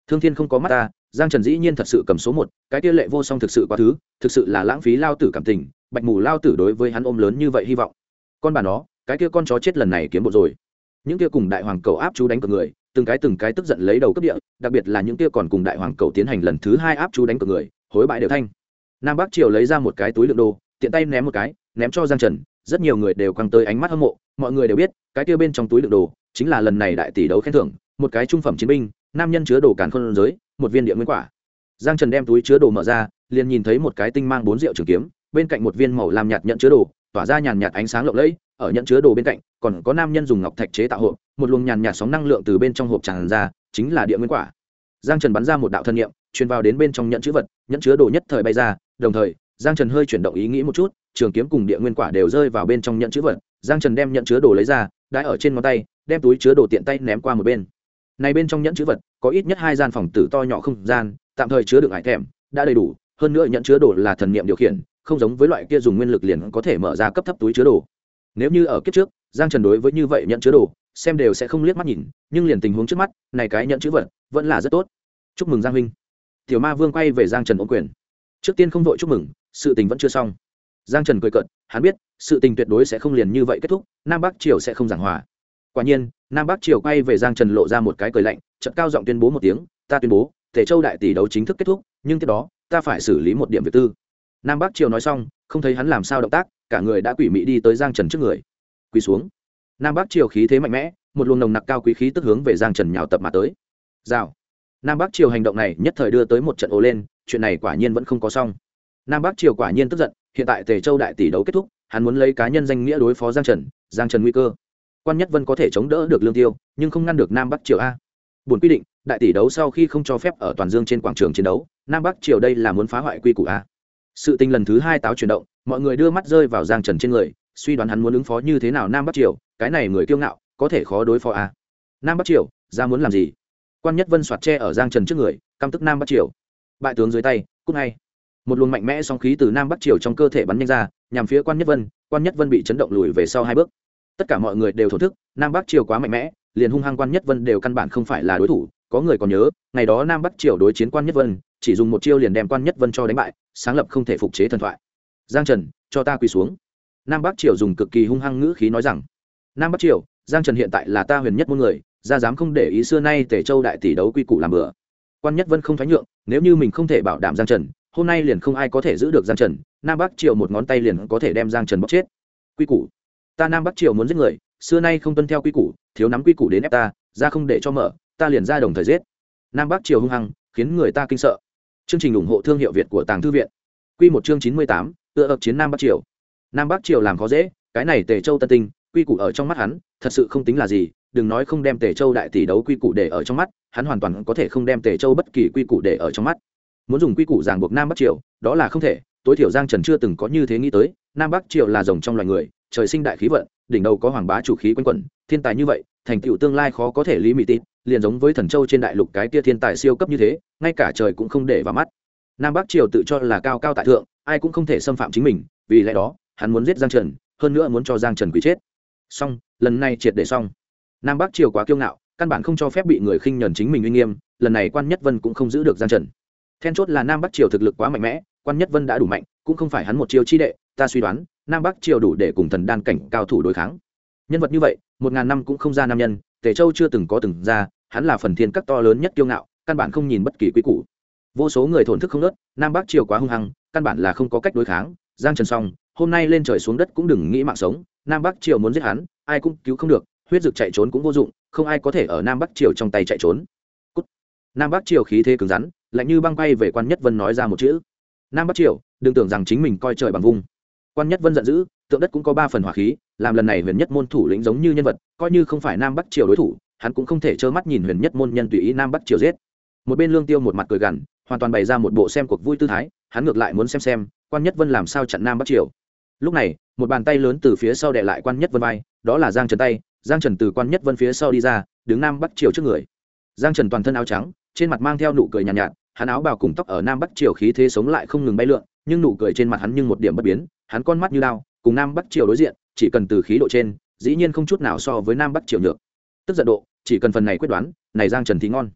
thương thiên không có mắt ta, giang trần dĩ nhiên thật sự cầm số một, cái kia lệ vô song thực sự quá thứ, thực sự là lãng phí lao tử cảm tình, bạch mù lao tử đối với hắn ôm lớn như vậy hy vọng. Con bà nó, cái kia con chó chết lần này kiếm bộ rồi. Những kia cùng đại hoàng cầu áp chú đánh cược người, từng cái tức giận lấy đầu cấp địa, đặc biệt là những kia còn cùng đại hoàng cầu tiến hành lần thứ hai áp chú đánh cược người, hối bại đều thanh. Nam Bắc Triều lấy ra một cái túi đựng đồ, tiện tay ném một cái, ném cho Giang Trần, rất nhiều người đều quăng tới ánh mắt hâm mộ, mọi người đều biết, cái kia bên trong túi đựng đồ chính là lần này đại tỷ đấu khen thưởng, một cái trung phẩm chiến binh, nam nhân chứa đồ càn khôn giới, một viên địa nguyên quả. Giang Trần đem túi chứa đồ mở ra, liền nhìn thấy một cái tinh mang 4 rượu trường kiếm, bên cạnh một viên màu lam nhạt nhận chứa đồ, tỏa ra nhàn nhạt ánh sáng lộng lẫy, ở nhận chứa đồ bên cạnh, còn có nam nhân dùng ngọc thạch chế tạo hộp, một luồng nhàn nhạt sóng năng lượng từ bên trong hộp tràn ra, chính là địa nguyên quả. Giang Trần bắn ra một đạo thân niệm, truyền vào đến bên trong nhận chứa vật, nhận chứa đồ nhất thời bay ra, đồng thời, Giang Trần hơi chuyển động ý nghĩ một chút, trường kiếm cùng địa nguyên quả đều rơi vào bên trong nhận chứa vật. Giang Trần đem nhận chứa đồ lấy ra, đãi ở trên ngón tay, đem túi chứa đồ tiện tay ném qua một bên. Này bên trong nhẫn chứa vật có ít nhất 2 gian phòng tử to nhỏ không gian, tạm thời chứa đựng hải thèm, đã đầy đủ, hơn nữa nhẫn chứa đồ là thần niệm điều khiển, không giống với loại kia dùng nguyên lực liền có thể mở ra cấp thấp túi chứa đồ. Nếu như ở kiếp trước, Giang Trần đối với như vậy nhẫn chứa đồ, xem đều sẽ không liếc mắt nhìn, nhưng liền tình huống trước mắt, này cái nhẫn chứa vật vẫn là rất tốt. Chúc mừng Giang huynh. Tiểu Ma Vương quay về Giang Trần ôm quyền. Trước tiên không vội chúc mừng, sự tình vẫn chưa xong. Giang Trần cười cợt, hắn biết, sự tình tuyệt đối sẽ không liền như vậy kết thúc, Nam Bắc Triều sẽ không giảng hòa. Quả nhiên, Nam Bắc Triều quay về Giang Trần lộ ra một cái cười lạnh, chợt cao giọng tuyên bố một tiếng, ta tuyên bố, Tề Châu đại tỷ đấu chính thức kết thúc, nhưng tiếp đó, ta phải xử lý một điểm việc tư. Nam Bắc Triều nói xong, không thấy hắn làm sao động tác, cả người đã quỷ mị đi tới Giang Trần trước người. Quỳ xuống. Nam Bắc Triều khí thế mạnh mẽ, một luồng nồng nặc cao quý khí tức hướng về Giang Trần nhào tập mà tới. Rào. Nam Bắc Triều hành động này nhất thời đưa tới một trận ồ lên, chuyện này quả nhiên vẫn không có xong. Nam Bắc Triều quả nhiên tức giận, hiện tại Tề Châu đại tỷ đấu kết thúc, hắn muốn lấy cá nhân danh nghĩa đối phó Giang Trần, Giang Trần nguy cơ. Quan Nhất Vân có thể chống đỡ được Lương Tiêu, nhưng không ngăn được Nam Bắc Triều a. Buồn quy định, đại tỷ đấu sau khi không cho phép ở toàn dương trên quảng trường chiến đấu, Nam Bắc Triều đây là muốn phá hoại quy củ a. Sự tình lần thứ 2 táo chuyển động, mọi người đưa mắt rơi vào Giang Trần trên người, suy đoán hắn muốn ứng phó như thế nào Nam Bắc Triều, cái này người kiêu ngạo, có thể khó đối phó a. Nam Bắc Triều, ra muốn làm gì? Quan Nhất Vân xoạt tre ở Giang Trần trước người, căm tức Nam Bắc Triều. Bại tướng dưới tay, cút ngay. Một luồng mạnh mẽ sóng khí từ Nam Bắc Triều trong cơ thể bắn nhanh ra, nhằm phía Quan Nhất Vân bị chấn động lùi về sau 2 bước. Tất cả mọi người đều thổ thức, Nam Bắc Triều quá mạnh mẽ, liền hung hăng Quan Nhất Vân đều căn bản không phải là đối thủ. Có người còn nhớ, ngày đó Nam Bắc Triều đối chiến Quan Nhất Vân, chỉ dùng một chiêu liền đem Quan Nhất Vân cho đánh bại, sáng lập không thể phục chế thần thoại. Giang Trần, cho ta quỳ xuống. Nam Bắc Triều dùng cực kỳ hung hăng ngữ khí nói rằng, Nam Bắc Triều, Giang Trần hiện tại là ta huyền nhất môn người, ra dám không để ý xưa nay Tề Châu đại tỷ đấu quy củ làm bừa. Quan Nhất Vân không thoái nhượng, nếu như mình không thể bảo đảm Giang Trần, hôm nay liền không ai có thể giữ được Giang Trần, Nam Bắc Triều một ngón tay liền có thể đem Giang Trần bóc chết. Quy củ, ta Nam Bắc Triều muốn giết người, xưa nay không tuân theo quy củ, thiếu nắm quy củ đến ép ta, ra không để cho mở, ta liền ra đồng thời giết. Nam Bắc Triều hung hăng, khiến người ta kinh sợ. Chương trình ủng hộ thương hiệu Việt của Tàng Thư viện. Quy một chương 98, tựa ập chiến Nam Bắc Triều. Nam Bắc Triều làm khó dễ, cái này Tề Châu Tân Tinh, quy củ ở trong mắt hắn, thật sự không tính là gì, đừng nói không đem Tề Châu đại tỷ đấu quy củ để ở trong mắt, hắn hoàn toàn có thể không đem Tề Châu bất kỳ quy củ để ở trong mắt. Muốn dùng quy củ ràng buộc Nam Bắc Triều, đó là không thể, tối thiểu Giang Trần chưa từng có như thế nghĩ tới, Nam Bắc Triều là rồng trong loài người, trời sinh đại khí vận, đỉnh đầu có hoàng bá chủ khí quanh quẩn, thiên tài như vậy, thành tựu tương lai khó có thể lý mị tít, liền giống với Thần Châu trên đại lục cái kia thiên tài siêu cấp như thế, ngay cả trời cũng không để vào mắt. Nam Bắc Triều tự cho là cao cao tại thượng, ai cũng không thể xâm phạm chính mình, vì lẽ đó, hắn muốn giết Giang Trần, hơn nữa muốn cho Giang Trần quỳ chết. Xong, lần này triệt để xong. Nam Bắc Triều quá kiêu ngạo, căn bản không cho phép bị người khinh nhẫn chính mình uy nghiêm, lần này Quan Nhất Vân cũng không giữ được Giang Trần. Then chốt là Nam Bắc Triều thực lực quá mạnh mẽ, Quan Nhất Vân đã đủ mạnh, cũng không phải hắn một chiêu chi đệ, ta suy đoán, Nam Bắc Triều đủ để cùng thần đan cảnh cao thủ đối kháng. Nhân vật như vậy, 1000 năm cũng không ra nam nhân, Tề Châu chưa từng có từng ra, hắn là phần thiên các to lớn nhất kiêu ngạo, căn bản không nhìn bất kỳ quy củ. Vô số người thổn thức không ngớt, Nam Bắc Triều quá hung hăng, căn bản là không có cách đối kháng, Giang Trần xong, hôm nay lên trời xuống đất cũng đừng nghĩ mạng sống, Nam Bắc Triều muốn giết hắn, ai cũng cứu không được, huyết dực chạy trốn cũng vô dụng, không ai có thể ở Nam Bắc Triều trong tay chạy trốn. Cút. Nam Bắc Triều khí thế cứng rắn, lạnh như băng bay về Quan Nhất Vân nói ra một chữ. Nam Bắc Triều, đừng tưởng rằng chính mình coi trời bằng vung. Quan Nhất Vân giận dữ, tượng đất cũng có 3 phần hỏa khí, làm lần này huyền nhất môn thủ lĩnh giống như nhân vật, coi như không phải Nam Bắc Triều đối thủ, hắn cũng không thể trơ mắt nhìn huyền nhất môn nhân tùy ý Nam Bắc Triều giết. Một bên Lương Tiêu một mặt cười gằn, hoàn toàn bày ra một bộ xem cuộc vui tư thái, hắn ngược lại muốn xem Quan Nhất Vân làm sao chặn Nam Bắc Triều. Lúc này, một bàn tay lớn từ phía sau đè lại Quan Nhất Vân vai, đó là Giang Trần tay, Giang Trần từ Quan Nhất Vân phía sau đi ra, đứng Nam Bắc Triều trước người. Giang Trần toàn thân áo trắng, trên mặt mang theo nụ cười nhàn nhạt, hắn áo bào cùng tóc ở Nam Bắc Triều khí thế sống lại không ngừng bay lượn, nhưng nụ cười trên mặt hắn nhưng một điểm bất biến, hắn con mắt như đao, cùng Nam Bắc Triều đối diện, chỉ cần từ khí độ trên, dĩ nhiên không chút nào so với Nam Bắc Triều nhược. Tức giận độ, chỉ cần phần này quyết đoán, này Giang Trần thì ngon.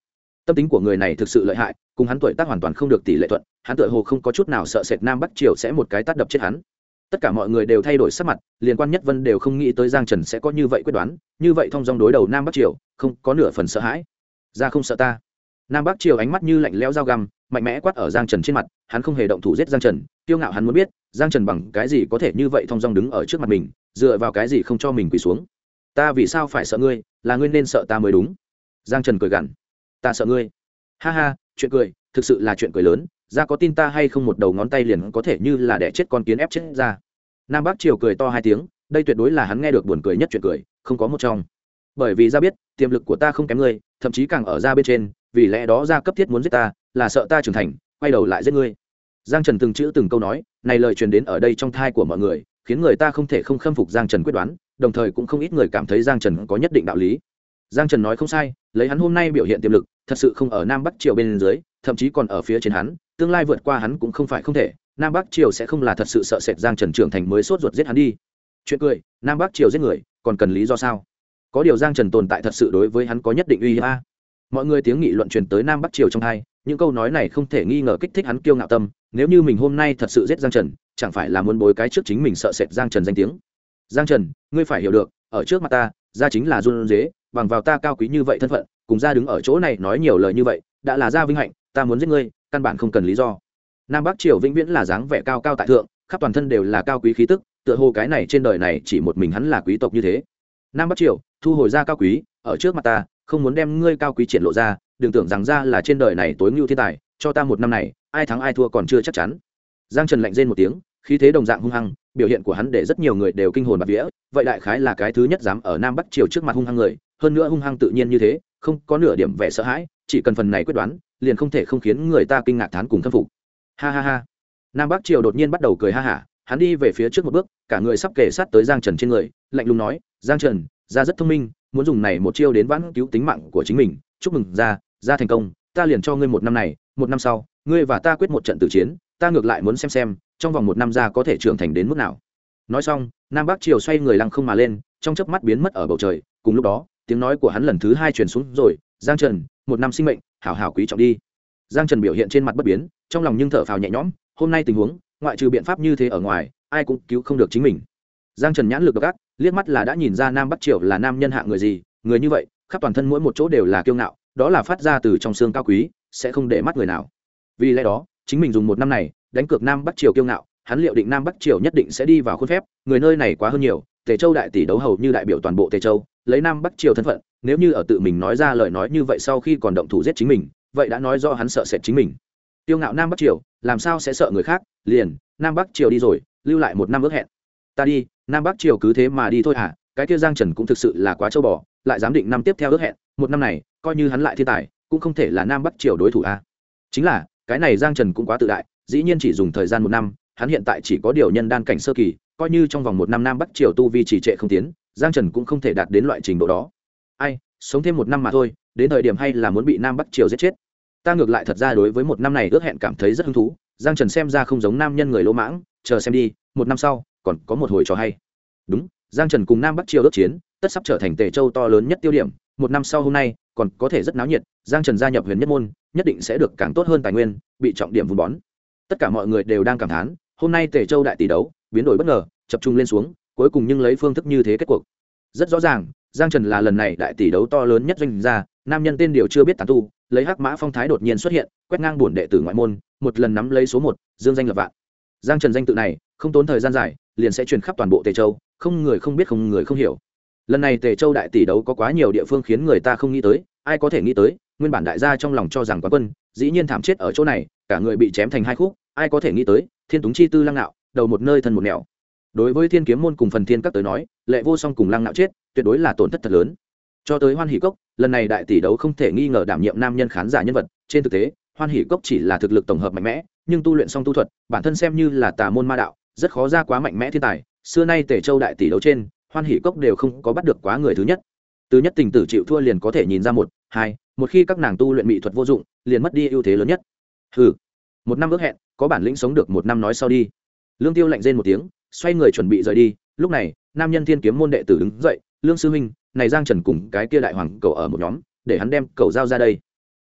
Tâm tính của người này thực sự lợi hại, cùng hắn tuổi tác hoàn toàn không được tỷ lệ thuận, hắn tựa hồ không có chút nào sợ sệt Nam Bắc Triều sẽ một cái tát đập chết hắn. Tất cả mọi người đều thay đổi sắc mặt, liên quan nhất Vân đều không nghĩ tới Giang Trần sẽ có như vậy quyết đoán, như vậy thông dong đối đầu Nam Bắc Triều, không có nửa phần sợ hãi. Ra không sợ ta. Nam Bắc Triều ánh mắt như lạnh lẽo dao găm, mạnh mẽ quát ở Giang Trần trên mặt, hắn không hề động thủ giết Giang Trần, kiêu ngạo hắn muốn biết, Giang Trần bằng cái gì có thể như vậy thông dong đứng ở trước mặt mình, dựa vào cái gì không cho mình quỳ xuống. Ta vì sao phải sợ ngươi, là ngươi nên sợ ta mới đúng. Giang Trần cười gằn. Ta sợ ngươi. Ha ha, chuyện cười, thực sự là chuyện cười lớn, ra có tin ta hay không một đầu ngón tay liền có thể như là đẻ chết con kiến ép chết ra. Nam Bắc Triều cười to hai tiếng, đây tuyệt đối là hắn nghe được buồn cười nhất chuyện cười, không có một trong. Bởi vì ra biết, tiềm lực của ta không kém ngươi, thậm chí càng ở ra bên trên, vì lẽ đó ra cấp thiết muốn giết ta, là sợ ta trưởng thành, quay đầu lại giết ngươi. Giang Trần từng chữ từng câu nói, này lời truyền đến ở đây trong thai của mọi người, khiến người ta không thể không khâm phục Giang Trần quyết đoán, đồng thời cũng không ít người cảm thấy Giang Trần có nhất định đạo lý. Giang Trần nói không sai, lấy hắn hôm nay biểu hiện tiềm lực, thật sự không ở Nam Bắc Triều bên dưới, thậm chí còn ở phía trên hắn, tương lai vượt qua hắn cũng không phải không thể. Nam Bắc Triều sẽ không là thật sự sợ sệt Giang Trần trưởng thành mới sốt ruột giết hắn đi. Chuyện cười, Nam Bắc Triều giết người, còn cần lý do sao? Có điều Giang Trần tồn tại thật sự đối với hắn có nhất định uy hiếp a. Mọi người tiếng nghị luận truyền tới Nam Bắc Triều trong hai, những câu nói này không thể nghi ngờ kích thích hắn kiêu ngạo tâm, nếu như mình hôm nay thật sự giết Giang Trần, chẳng phải là muốn bối cái trước chính mình sợ sệt Giang Trần danh tiếng. Giang Trần, ngươi phải hiểu được, ở trước mặt ta, gia chính là run dế, bằng vào ta cao quý như vậy thân phận, cùng gia đứng ở chỗ này nói nhiều lời như vậy, đã là gia vinh hạnh, ta muốn giết ngươi, căn bản không cần lý do. Nam Bắc Triều vĩnh viễn là dáng vẻ cao cao tại thượng, khắp toàn thân đều là cao quý khí tức, tựa hồ cái này trên đời này chỉ một mình hắn là quý tộc như thế. Nam Bắc Triều, thu hồi ra cao quý, ở trước mặt ta, không muốn đem ngươi cao quý triển lộ ra, đừng tưởng rằng ra là trên đời này tối ngưu thiên tài, cho ta một năm này, ai thắng ai thua còn chưa chắc chắn. Giang Trần lạnh rên một tiếng, khí thế đồng dạng hung hăng, biểu hiện của hắn để rất nhiều người đều kinh hồn bạt vía, vậy đại khái là cái thứ nhất dám ở Nam Bắc Triều trước mặt hung hăng người, hơn nữa hung hăng tự nhiên như thế, không có nửa điểm vẻ sợ hãi, chỉ cần phần này quyết đoán, liền không thể không khiến người ta kinh ngạc thán cùng khâm phục. Ha ha ha. Nam Bắc Triều đột nhiên bắt đầu cười ha hả, hắn đi về phía trước một bước, cả người sắp kề sát tới Giang Trần trên người, lạnh lùng nói, Giang Trần, gia rất thông minh, muốn dùng này một chiêu đến vãn cứu tính mạng của chính mình, chúc mừng gia thành công, ta liền cho ngươi một năm này, một năm sau, ngươi và ta quyết một trận tử chiến, ta ngược lại muốn xem trong vòng một năm gia có thể trưởng thành đến mức nào. Nói xong, Nam Bắc Triều xoay người lăng không mà lên, trong chớp mắt biến mất ở bầu trời, cùng lúc đó, tiếng nói của hắn lần thứ hai truyền xuống rồi, Giang Trần, một năm sinh mệnh, hảo hảo quý trọng đi. Giang Trần biểu hiện trên mặt bất biến, trong lòng nhưng thở phào nhẹ nhõm, hôm nay tình huống, ngoại trừ biện pháp như thế ở ngoài, ai cũng cứu không được chính mình. Giang Trần nhãn lực độc ác, liếc mắt là đã nhìn ra Nam Bắc Triều là nam nhân hạng người gì, người như vậy, khắp toàn thân mỗi một chỗ đều là kiêu ngạo, đó là phát ra từ trong xương cao quý, sẽ không để mắt người nào. Vì lẽ đó, chính mình dùng một năm này, đánh cược Nam Bắc Triều kiêu ngạo, hắn liệu định Nam Bắc Triều nhất định sẽ đi vào khuôn phép, người nơi này quá hơn nhiều, Tề Châu đại tỷ đấu hầu như đại biểu toàn bộ Tề Châu, lấy Nam Bắc Triều thân phận, nếu như ở tự mình nói ra lời nói như vậy sau khi còn động thủ giết chính mình, vậy đã nói rõ hắn sợ sệt chính mình. Tiêu ngạo Nam Bắc Triều, làm sao sẽ sợ người khác, liền, Nam Bắc Triều đi rồi, lưu lại một năm ước hẹn. Ta đi, Nam Bắc Triều cứ thế mà đi thôi hả? Cái kia Giang Trần cũng thực sự là quá trâu bò, lại dám định năm tiếp theo ước hẹn, một năm này, coi như hắn lại thiên tài, cũng không thể là Nam Bắc Triều đối thủ a. Chính là, cái này Giang Trần cũng quá tự đại, dĩ nhiên chỉ dùng thời gian một năm, hắn hiện tại chỉ có điều nhân đan cảnh sơ kỳ, coi như trong vòng một năm Nam Bắc Triều tu vi trì trệ không tiến, Giang Trần cũng không thể đạt đến loại trình độ đó. Ai, sống thêm một năm mà thôi, đến thời điểm hay là muốn bị Nam Bắc Triều giết chết. Ta ngược lại thật ra đối với một năm này ước hẹn cảm thấy rất hứng thú, Giang Trần xem ra không giống nam nhân người lỗ mãng, chờ xem đi, một năm sau còn có một hồi trò hay. Đúng, Giang Trần cùng Nam Bắc Triều ước chiến, tất sắp trở thành Tề Châu to lớn nhất tiêu điểm, một năm sau hôm nay còn có thể rất náo nhiệt, Giang Trần gia nhập Huyền Nhất môn, nhất định sẽ được càng tốt hơn tài nguyên, bị trọng điểm vun bón. Tất cả mọi người đều đang cảm thán, hôm nay Tề Châu đại tỷ đấu, biến đổi bất ngờ, chập trung lên xuống, cuối cùng nhưng lấy phương thức như thế kết cuộc. Rất rõ ràng, Giang Trần là lần này đại tỷ đấu to lớn nhất doanh gia, nam nhân tên điều chưa biết tán tu, lấy Hắc Mã phong thái đột nhiên xuất hiện, quét ngang bổn đệ tử ngoại môn, một lần nắm lấy số 1, dương danh lập vạn. Giang Trần danh tự này, không tốn thời gian dài, liền sẽ truyền khắp toàn bộ Tề Châu, không người không biết không người không hiểu. Lần này Tề Châu đại tỷ đấu có quá nhiều địa phương khiến người ta không nghĩ tới, ai có thể nghĩ tới, nguyên bản đại gia trong lòng cho rằng quán quân, dĩ nhiên thảm chết ở chỗ này, cả người bị chém thành hai khúc, ai có thể nghĩ tới, Thiên Túng chi tư Lăng Nạo, đầu một nơi thân một nẻo. Đối với Thiên Kiếm môn cùng Phần Thiên các tới nói, Lệ Vô Song cùng Lăng Nạo chết, tuyệt đối là tổn thất thật lớn. Cho tới Hoan Hỷ Cốc, lần này đại tỷ đấu không thể nghi ngờ đảm nhiệm nam nhân khán giả nhân vật, trên thực tế, Hoan Hỷ Cốc chỉ là thực lực tổng hợp mạnh mẽ, nhưng tu luyện song tu thuật, bản thân xem như là tà môn ma đạo, rất khó ra quá mạnh mẽ thiên tài, xưa nay Tề Châu đại tỷ đấu trên, Hoan Hỷ Cốc đều không có bắt được quá người thứ nhất. Từ nhất tình tử chịu thua liền có thể nhìn ra một, hai, một khi các nàng tu luyện mỹ thuật vô dụng, liền mất đi ưu thế lớn nhất. Hừ, một năm ước hẹn, có bản lĩnh sống được một năm nói sau đi. Lương Tiêu lạnh rên một tiếng, xoay người chuẩn bị rời đi, lúc này, nam nhân Thiên Kiếm môn đệ tử đứng dậy, Lương sư huynh, này Giang Trần cùng cái kia đại hoàng cậu ở một nhóm, để hắn đem cậu giao ra đây.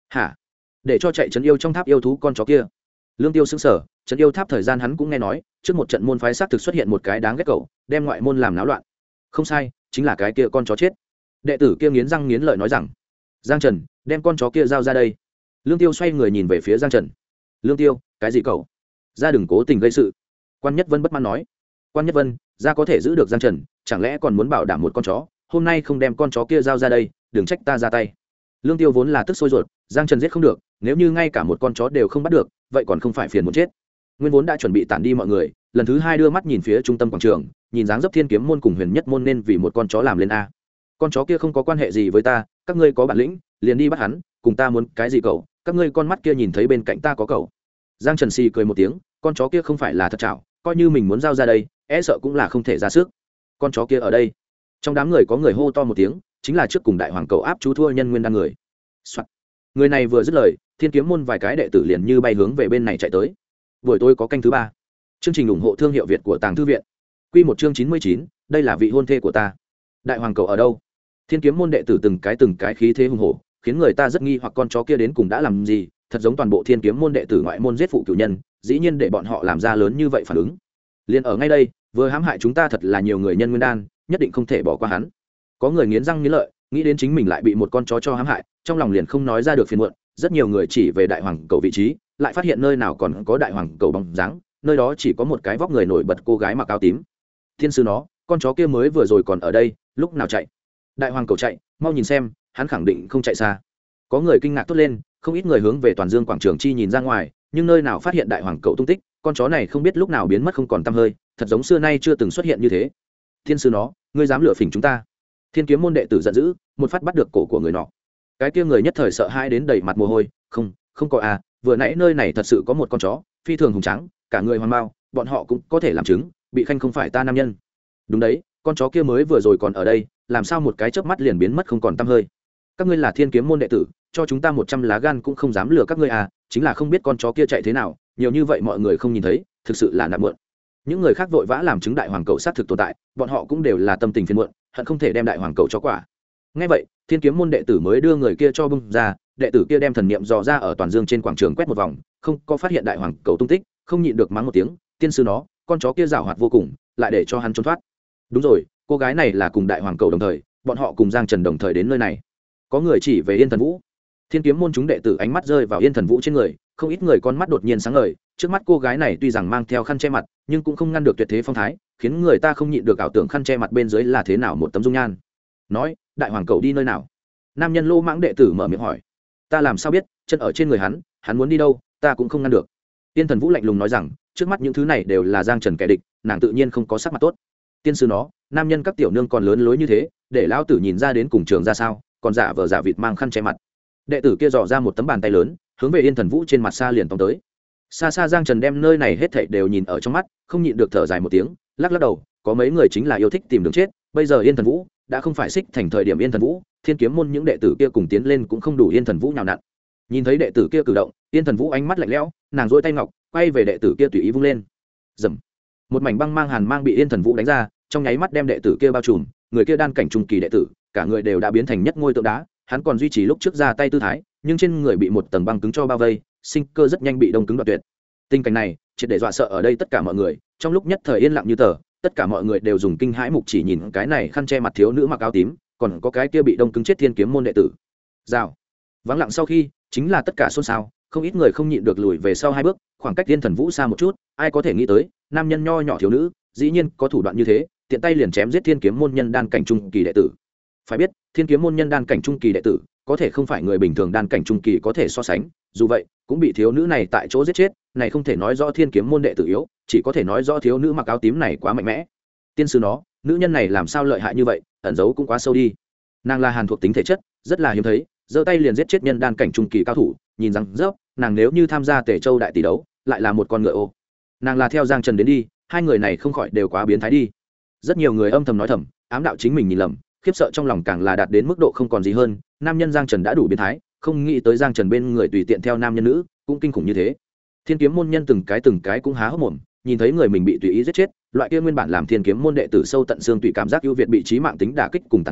hả? Để cho chạy trấn yêu trong tháp yêu thú con chó kia? Lương Tiêu sững sờ, trấn yêu tháp thời gian hắn cũng nghe nói, trước một trận môn phái xác thực xuất hiện một cái đáng ghét cậu, đem ngoại môn làm náo loạn. Không sai, chính là cái kia con chó chết. Đệ tử kia nghiến răng nghiến lợi nói rằng, Giang Trần, đem con chó kia giao ra đây. Lương Tiêu xoay người nhìn về phía Giang Trần. Lương Tiêu, cái gì cậu? Ra đừng cố tình gây sự. Quan Nhất Vân bất mãn nói. Quan Nhất Vân, ra có thể giữ được Giang Trần, chẳng lẽ còn muốn bảo đảm một con chó? Hôm nay không đem con chó kia giao ra đây, đừng trách ta ra tay. Lương Tiêu vốn là tức sôi ruột, Giang Trần giết không được, nếu như ngay cả một con chó đều không bắt được, vậy còn không phải phiền muốn chết. Nguyên vốn đã chuẩn bị tản đi mọi người, lần thứ hai đưa mắt nhìn phía trung tâm quảng trường, nhìn dáng dấp Thiên Kiếm môn cùng Huyền Nhất môn nên vì một con chó làm lên a. Con chó kia không có quan hệ gì với ta, các ngươi có bản lĩnh, liền đi bắt hắn, cùng ta muốn cái gì cậu? Các ngươi con mắt kia nhìn thấy bên cạnh ta có cậu. Giang Trần xì cười một tiếng, con chó kia không phải là thật chảo, coi như mình muốn giao ra đây, e sợ cũng là không thể ra sức. Con chó kia ở đây. Trong đám người có người hô to một tiếng, chính là trước cùng đại hoàng cầu áp chú thua nhân nguyên đan người. Soạn. Người này vừa dứt lời, Thiên Kiếm môn vài cái đệ tử liền như bay hướng về bên này chạy tới. Buổi tối có canh thứ 3. Chương trình ủng hộ thương hiệu Việt của Tàng Thư viện. Quy một chương 99, đây là vị hôn thê của ta. Đại hoàng cầu ở đâu? Thiên Kiếm môn đệ tử từng cái khí thế hùng hổ, khiến người ta rất nghi hoặc con chó kia đến cùng đã làm gì, thật giống toàn bộ Thiên Kiếm môn đệ tử ngoại môn giết phụ cửu nhân, dĩ nhiên để bọn họ làm ra lớn như vậy phản ứng. Liên ở ngay đây, vừa hãm hại chúng ta thật là nhiều người nhân nguyên đan, nhất định không thể bỏ qua hắn. Có người nghiến răng nghiến lợi, nghĩ đến chính mình lại bị một con chó cho hãm hại, trong lòng liền không nói ra được phiền muộn. Rất nhiều người chỉ về đại hoàng cầu vị trí, lại phát hiện nơi nào còn có đại hoàng cầu bóng dáng, nơi đó chỉ có một cái vóc người nổi bật cô gái mặc áo tím. Thiên sư nó, con chó kia mới vừa rồi còn ở đây, lúc nào chạy? Đại hoàng cầu chạy, mau nhìn xem, hắn khẳng định không chạy xa. Có người kinh ngạc thốt lên, không ít người hướng về toàn dương quảng trường chi nhìn ra ngoài, nhưng nơi nào phát hiện đại hoàng cầu tung tích, con chó này không biết lúc nào biến mất không còn tăm hơi, thật giống xưa nay chưa từng xuất hiện như thế. Thiên sư nó, ngươi dám lừa phỉnh chúng ta? Thiên Kiếm môn đệ tử giận dữ, một phát bắt được cổ của người nọ. Cái kia người nhất thời sợ hãi đến đầy mặt mồ hôi, không có à, vừa nãy nơi này thật sự có một con chó, phi thường hùng trắng, cả người hoàn mao, bọn họ cũng có thể làm chứng, bị khanh không phải ta nam nhân. Đúng đấy, con chó kia mới vừa rồi còn ở đây, làm sao một cái chớp mắt liền biến mất không còn tăm hơi? Các ngươi là Thiên Kiếm môn đệ tử, cho chúng ta 100 lá gan cũng không dám lừa các ngươi à, chính là không biết con chó kia chạy thế nào, nhiều như vậy mọi người không nhìn thấy, thực sự là nạt mượn. Những người khác vội vã làm chứng đại hoàng cầu sát thực tồn tại, bọn họ cũng đều là tâm tình phiền muộn, hận không thể đem đại hoàng cầu cho quả. Ngay vậy, Thiên Kiếm môn đệ tử mới đưa người kia cho bung ra, đệ tử kia đem thần niệm dò ra ở toàn dương trên quảng trường quét một vòng, không có phát hiện đại hoàng cầu tung tích, không nhịn được mắng một tiếng, tiên sư nó, con chó kia giảo hoạt vô cùng, lại để cho hắn trốn thoát. Đúng rồi, cô gái này là cùng đại hoàng cầu đồng thời, bọn họ cùng Giang Trần đồng thời đến nơi này. Có người chỉ về Yên Thần Vũ. Thiên Kiếm môn chúng đệ tử ánh mắt rơi vào Yên Thần Vũ trên người, không ít người con mắt đột nhiên sáng ngời, trước mắt cô gái này tuy rằng mang theo khăn che mặt, nhưng cũng không ngăn được tuyệt thế phong thái, khiến người ta không nhịn được ảo tưởng khăn che mặt bên dưới là thế nào một tấm dung nhan. Nói, đại hoàng cầu đi nơi nào? Nam nhân lô mãng đệ tử mở miệng hỏi. Ta làm sao biết, chân ở trên người hắn muốn đi đâu, ta cũng không ngăn được. Tiên Thần Vũ lạnh lùng nói rằng, trước mắt những thứ này đều là Giang Trần kẻ địch, nàng tự nhiên không có sắc mặt tốt. Tiên sư nó, nam nhân các tiểu nương còn lớn lối như thế, để lão tử nhìn ra đến cùng trường ra sao, còn giả vờ giả vịt mang khăn che mặt. Đệ tử kia dò ra một tấm bàn tay lớn, hướng về Yên Thần Vũ trên mặt xa liền tông tới. Xa xa Giang Trần đem nơi này hết thảy đều nhìn ở trong mắt, không nhịn được thở dài một tiếng, lắc lắc đầu, có mấy người chính là yêu thích tìm đường chết, bây giờ Yên Thần Vũ đã không phải xích thành thời điểm Yên Thần Vũ, Thiên Kiếm môn những đệ tử kia cùng tiến lên cũng không đủ Yên Thần Vũ nhào nặn. Nhìn thấy đệ tử kia cử động, Yên Thần Vũ ánh mắt lạnh lẽo, nàng duỗi tay ngọc, quay về đệ tử kia tùy ý vung lên. Rầm. Một mảnh băng mang hàn mang bị Yên Thần Vũ đánh ra, trong nháy mắt đem đệ tử kia bao trùm, người kia đan cảnh trung kỳ đệ tử, cả người đều đã biến thành nhất ngôi tượng đá, hắn còn duy trì lúc trước ra tay tư thái, nhưng trên người bị một tầng băng cứng cho bao vây, sinh cơ rất nhanh bị đông cứng đoạn tuyệt. Tình cảnh này triệt để dọa sợ ở đây tất cả mọi người, trong lúc nhất thời yên lặng như tờ, tất cả mọi người đều dùng kinh hãi mục chỉ nhìn cái này khăn che mặt thiếu nữ mặc áo tím, còn có cái kia bị đông cứng chết Thiên Kiếm môn đệ tử. Rào. Vắng lặng sau khi, chính là tất cả xôn xao, không ít người không nhịn được lùi về sau 2 bước, khoảng cách Thiên Thần Vũ xa một chút, ai có thể nghĩ tới, nam nhân nho nhỏ thiếu nữ, dĩ nhiên có thủ đoạn như thế, tiện tay liền chém giết Thiên Kiếm môn nhân đan cảnh trung kỳ đệ tử. Phải biết, Thiên Kiếm môn nhân đan cảnh trung kỳ đệ tử, có thể không phải người bình thường đan cảnh trung kỳ có thể so sánh, dù vậy, cũng bị thiếu nữ này tại chỗ giết chết, này không thể nói rõ Thiên Kiếm môn đệ tử yếu, chỉ có thể nói rõ thiếu nữ mặc áo tím này quá mạnh mẽ. Tiên sư nó, nữ nhân này làm sao lợi hại như vậy, ẩn giấu cũng quá sâu đi. Nàng là hàn thuộc tính thể chất, rất là hiếm thấy, giơ tay liền giết chết nhân đan cảnh trung kỳ cao thủ, nhìn rằng rớp, nàng nếu như tham gia Tề Châu đại tỷ đấu, lại là một con ngựa ô. Nàng là theo Giang Trần đến đi, hai người này không khỏi đều quá biến thái đi. Rất nhiều người âm thầm nói thầm, ám đạo chính mình nhìn lầm, khiếp sợ trong lòng càng là đạt đến mức độ không còn gì hơn, nam nhân Giang Trần đã đủ biến thái, không nghĩ tới Giang Trần bên người tùy tiện theo nam nhân nữ, cũng kinh khủng như thế. Thiên Kiếm môn nhân từng cái cũng há hốc mồm, nhìn thấy người mình bị tùy ý giết chết, loại kia nguyên bản làm Thiên Kiếm môn đệ tử sâu tận xương tùy cảm giác ưu việt bị trí mạng tính đả kích cùng tàn phá,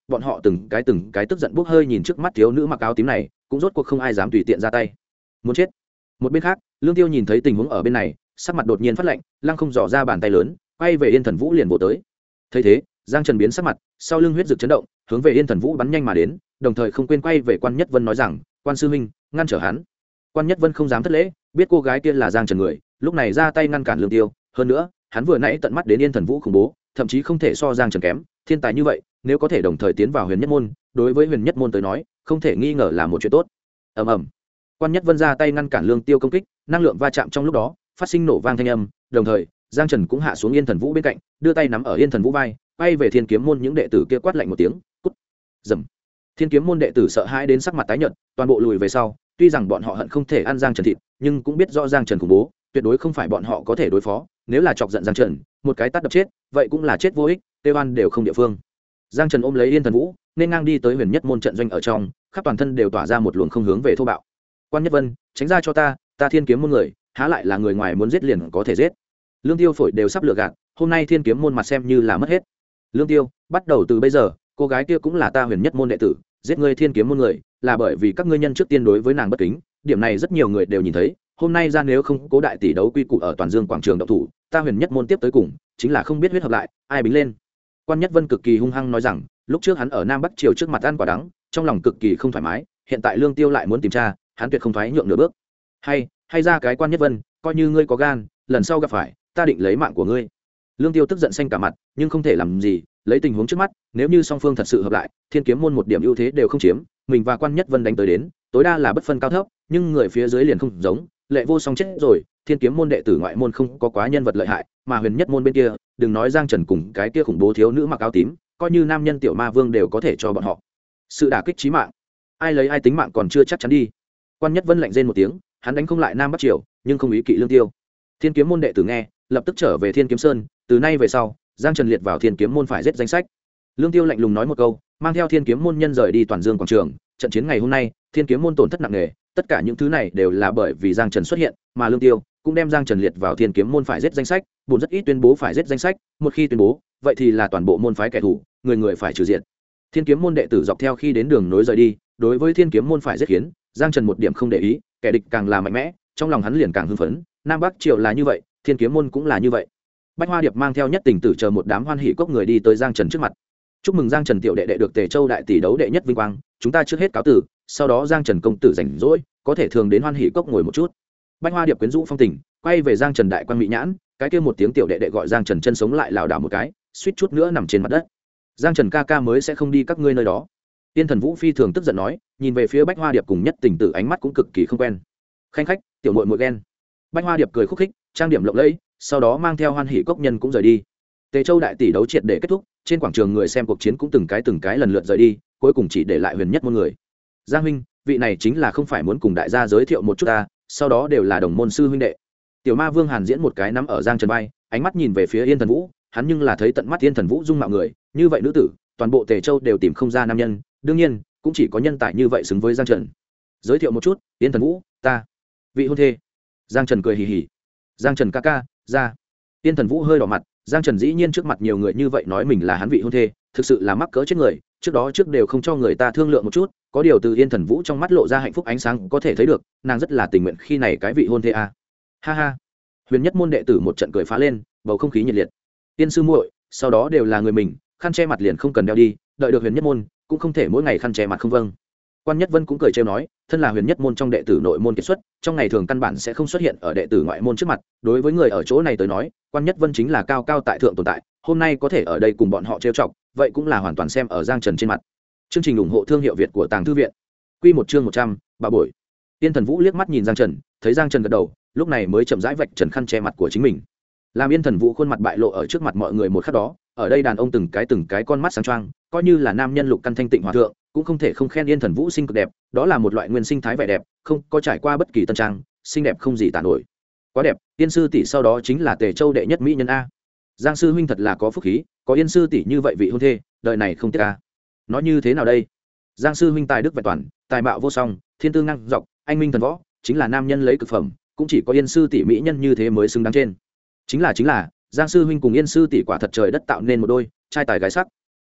bọn họ từng cái tức giận bốc hơi nhìn trước mắt thiếu nữ mặc áo tím này, cũng rốt cuộc không ai dám tùy tiện ra tay. Muốn chết. Một bên khác, Lương Tiêu nhìn thấy tình huống ở bên này, sắc mặt đột nhiên phát lạnh, lăng không dò ra bàn tay lớn, quay về Yên Thần Vũ liền vồ tới. Thấy thế, Giang Trần biến sắc mặt, sau lưng huyết dực chấn động, hướng về Yên Thần Vũ bắn nhanh mà đến, đồng thời không quên quay về Quan Nhất Vân nói rằng, "Quan sư huynh, ngăn trở hắn." Quan Nhất Vân không dám thất lễ, biết cô gái kia là Giang Trần người, lúc này ra tay ngăn cản Lương Tiêu, hơn nữa, hắn vừa nãy tận mắt đến Yên Thần Vũ khủng bố, thậm chí không thể so Giang Trần kém, thiên tài như vậy, nếu có thể đồng thời tiến vào Huyền Nhất môn, đối với Huyền Nhất môn tới nói, không thể nghi ngờ là một chuyện tốt. Ầm ầm. Quan Nhất Vân ra tay ngăn cản Lương Tiêu công kích, năng lượng va chạm trong lúc đó, phát sinh nổ vang thanh âm, đồng thời, Giang Trần cũng hạ xuống Yên Thần Vũ bên cạnh, đưa tay nắm ở Yên Thần Vũ vai, quay về Thiên Kiếm môn những đệ tử kia quát lạnh một tiếng, "Cút!" Rầm. Thiên Kiếm môn đệ tử sợ hãi đến sắc mặt tái nhợt, toàn bộ lùi về sau, tuy rằng bọn họ hận không thể ăn Giang Trần thịt, nhưng cũng biết rõ Giang Trần khủng bố, tuyệt đối không phải bọn họ có thể đối phó, nếu là chọc giận Giang Trần, một cái tát đập chết, vậy cũng là chết vô ích, têu oan đều không địa phương. Giang Trần ôm lấy Yên Thần Vũ, nên ngang đi tới Huyền Nhất môn trận doanh ở trong, khắp toàn thân đều tỏa ra một luồng không hướng về thô bạo. "Quan Nhất Vân, tránh ra cho ta, ta Thiên Kiếm môn người, há lại là người ngoài muốn giết liền có thể giết." Lương Tiêu phổi đều sắp lừa gạt, hôm nay Thiên Kiếm môn mặt xem như là mất hết. "Lương Tiêu, bắt đầu từ bây giờ, cô gái kia cũng là ta Huyền Nhất môn đệ tử, giết ngươi Thiên Kiếm môn người, là bởi vì các ngươi nhân trước tiên đối với nàng bất kính, điểm này rất nhiều người đều nhìn thấy, hôm nay ra nếu không cố đại tỷ đấu quy củ ở toàn Dương quảng trường động thủ, ta Huyền Nhất môn tiếp tới cùng, chính là không biết huyết hợp lại, ai bính lên." Quan Nhất Vân cực kỳ hung hăng nói rằng, lúc trước hắn ở Nam Bắc triều trước mặt ăn quả đắng, trong lòng cực kỳ không thoải mái, hiện tại Lương Tiêu lại muốn tìm tra, hắn tuyệt không thoái nhượng nửa bước. Hay ra cái Quan Nhất Vân, coi như ngươi có gan, lần sau gặp phải, ta định lấy mạng của ngươi." Lương Tiêu tức giận xanh cả mặt, nhưng không thể làm gì, lấy tình huống trước mắt, nếu như song phương thật sự hợp lại, Thiên Kiếm môn một điểm ưu thế đều không chiếm, mình và Quan Nhất Vân đánh tới đến, tối đa là bất phân cao thấp, nhưng người phía dưới liền không giống, Lệ Vô Song chết rồi, Thiên Kiếm môn đệ tử ngoại môn không có quá nhân vật lợi hại, mà Huyền Nhất môn bên kia, đừng nói Giang Trần cùng cái kia khủng bố thiếu nữ mặc áo tím, coi như nam nhân tiểu ma vương đều có thể cho bọn họ sự đả kích chí mạng. Ai lấy ai tính mạng còn chưa chắc chắn đi. Quan Nhất Vân lạnh rên một tiếng, hắn đánh không lại Nam Bắc triều, nhưng không ý kỵ Lương Tiêu. Thiên Kiếm môn đệ tử nghe, lập tức trở về Thiên Kiếm Sơn, từ nay về sau, Giang Trần liệt vào Thiên Kiếm môn phải giết danh sách. Lương Tiêu lạnh lùng nói một câu, mang theo Thiên Kiếm môn nhân rời đi toàn Dương quảng trường. Trận chiến ngày hôm nay, Thiên Kiếm môn tổn thất nặng nề, tất cả những thứ này đều là bởi vì Giang Trần xuất hiện, mà Lương Tiêu cũng đem Giang Trần liệt vào Thiên Kiếm môn phải giết danh sách, buồn rất ít tuyên bố phải giết danh sách, một khi tuyên bố, vậy thì là toàn bộ môn phái kẻ thù, người người phải trừ diệt. Thiên Kiếm môn đệ tử dọc theo khi đến đường nối rời đi, đối với Thiên Kiếm môn phải giết khiến Giang Trần một điểm không để ý, kẻ địch càng là mạnh mẽ, trong lòng hắn liền càng hưng phấn, Nam Bắc triều là như vậy, Thiên Kiếm môn cũng là như vậy. Bách Hoa Điệp mang theo Nhất Tình Tử chờ một đám hoan hỉ cốc người đi tới Giang Trần trước mặt. "Chúc mừng Giang Trần tiểu đệ đệ được Tề Châu đại tỷ đấu đệ nhất vinh quang, chúng ta trước hết cáo từ, sau đó Giang Trần công tử rảnh rỗi, có thể thường đến hoan hỉ cốc ngồi một chút." Bách Hoa Điệp quyến rũ phong tình, quay về Giang Trần đại quan mỹ nhãn, cái kia một tiếng tiểu đệ đệ gọi Giang Trần chân sống lại lảo đảo một cái, suýt chút nữa nằm trên mặt đất. "Giang Trần ca ca mới sẽ không đi các ngươi nơi đó." Tiên Thần Vũ phi thường tức giận nói, nhìn về phía Bách Hoa Điệp cùng Nhất Tình Tử ánh mắt cũng cực kỳ không quen. "Khanh khách, tiểu muội muội ghen." Bách Hoa Điệp cười khúc khích, trang điểm lộng lẫy, sau đó mang theo hoan hỉ cốc nhân cũng rời đi. Tề Châu đại tỷ đấu triệt để kết thúc, trên quảng trường người xem cuộc chiến cũng từng cái lần lượt rời đi, cuối cùng chỉ để lại Huyền Nhất môn người. "Giang huynh, vị này chính là không phải muốn cùng đại gia giới thiệu một chút ta, sau đó đều là đồng môn sư huynh đệ." Tiểu Ma Vương Hàn diễn một cái nắm ở Giang Trần vai, ánh mắt nhìn về phía Yên Thần Vũ, hắn nhưng là thấy tận mắt Yên Thần Vũ dung mạo người, như vậy nữ tử, toàn bộ Tề Châu đều tìm không ra nam nhân, đương nhiên, cũng chỉ có nhân tài như vậy xứng với Giang Trần. "Giới thiệu một chút, Yên Thần Vũ, ta vị hôn thê." Giang Trần cười hì hì. "Giang Trần ca ca, ra." Yên Thần Vũ hơi đỏ mặt, Giang Trần dĩ nhiên trước mặt nhiều người như vậy nói mình là hắn vị hôn thê, thực sự là mắc cỡ chết người, trước đều không cho người ta thương lượng một chút, có điều từ Yên Thần Vũ trong mắt lộ ra hạnh phúc ánh sáng có thể thấy được, nàng rất là tình nguyện khi này cái vị hôn thê a. Ha ha. Huyền Nhất môn đệ tử một trận cười phá lên, bầu không khí nhiệt liệt. Tiên sư muội, sau đó đều là người mình, khăn che mặt liền không cần đeo đi, đợi được Huyền Nhất môn, cũng không thể mỗi ngày khăn che mặt không vâng. Quan Nhất Vân cũng cười trêu nói, thân là Huyền Nhất môn trong đệ tử nội môn kiệt xuất, trong ngày thường căn bản sẽ không xuất hiện ở đệ tử ngoại môn trước mặt, đối với người ở chỗ này tới nói, Quan Nhất Vân chính là cao cao tại thượng tồn tại, hôm nay có thể ở đây cùng bọn họ trêu chọc, vậy cũng là hoàn toàn xem ở Giang Trần trên mặt. Chương trình ủng hộ thương hiệu Việt của Tàng Thư viện. Quy một chương 100, bà bội. Tiên Thần Vũ liếc mắt nhìn Giang Trần, thấy Giang Trần gật đầu, lúc này mới chậm rãi vạch trần khăn che mặt của chính mình. Làm Yên Thần Vũ khuôn mặt bại lộ ở trước mặt mọi người một khắc đó, ở đây đàn ông từng cái con mắt sáng choang, coi như là nam nhân lục căn thanh tịnh hòa thượng, cũng không thể không khen Yên Thần Vũ xinh cực đẹp, đó là một loại nguyên sinh thái vẻ đẹp, không có trải qua bất kỳ tân trang, xinh đẹp không gì tả nổi. Quá đẹp, Yên sư tỷ sau đó chính là Tề Châu đệ nhất mỹ nhân a. Giang sư huynh thật là có phúc khí, có Yên sư tỷ như vậy vị hôn thê, đời này không tiếc a. Nói như thế nào đây? Giang sư huynh tài đức vẹn toàn, tài mạo vô song, thiên tư ngang dọc, anh minh thần võ, chính là nam nhân lấy cực phẩm, cũng chỉ có Yên sư tỷ mỹ nhân như thế mới xứng đáng trên. Chính là Giang sư huynh cùng Yên sư tỷ quả thật trời đất tạo nên một đôi trai tài gái sắc.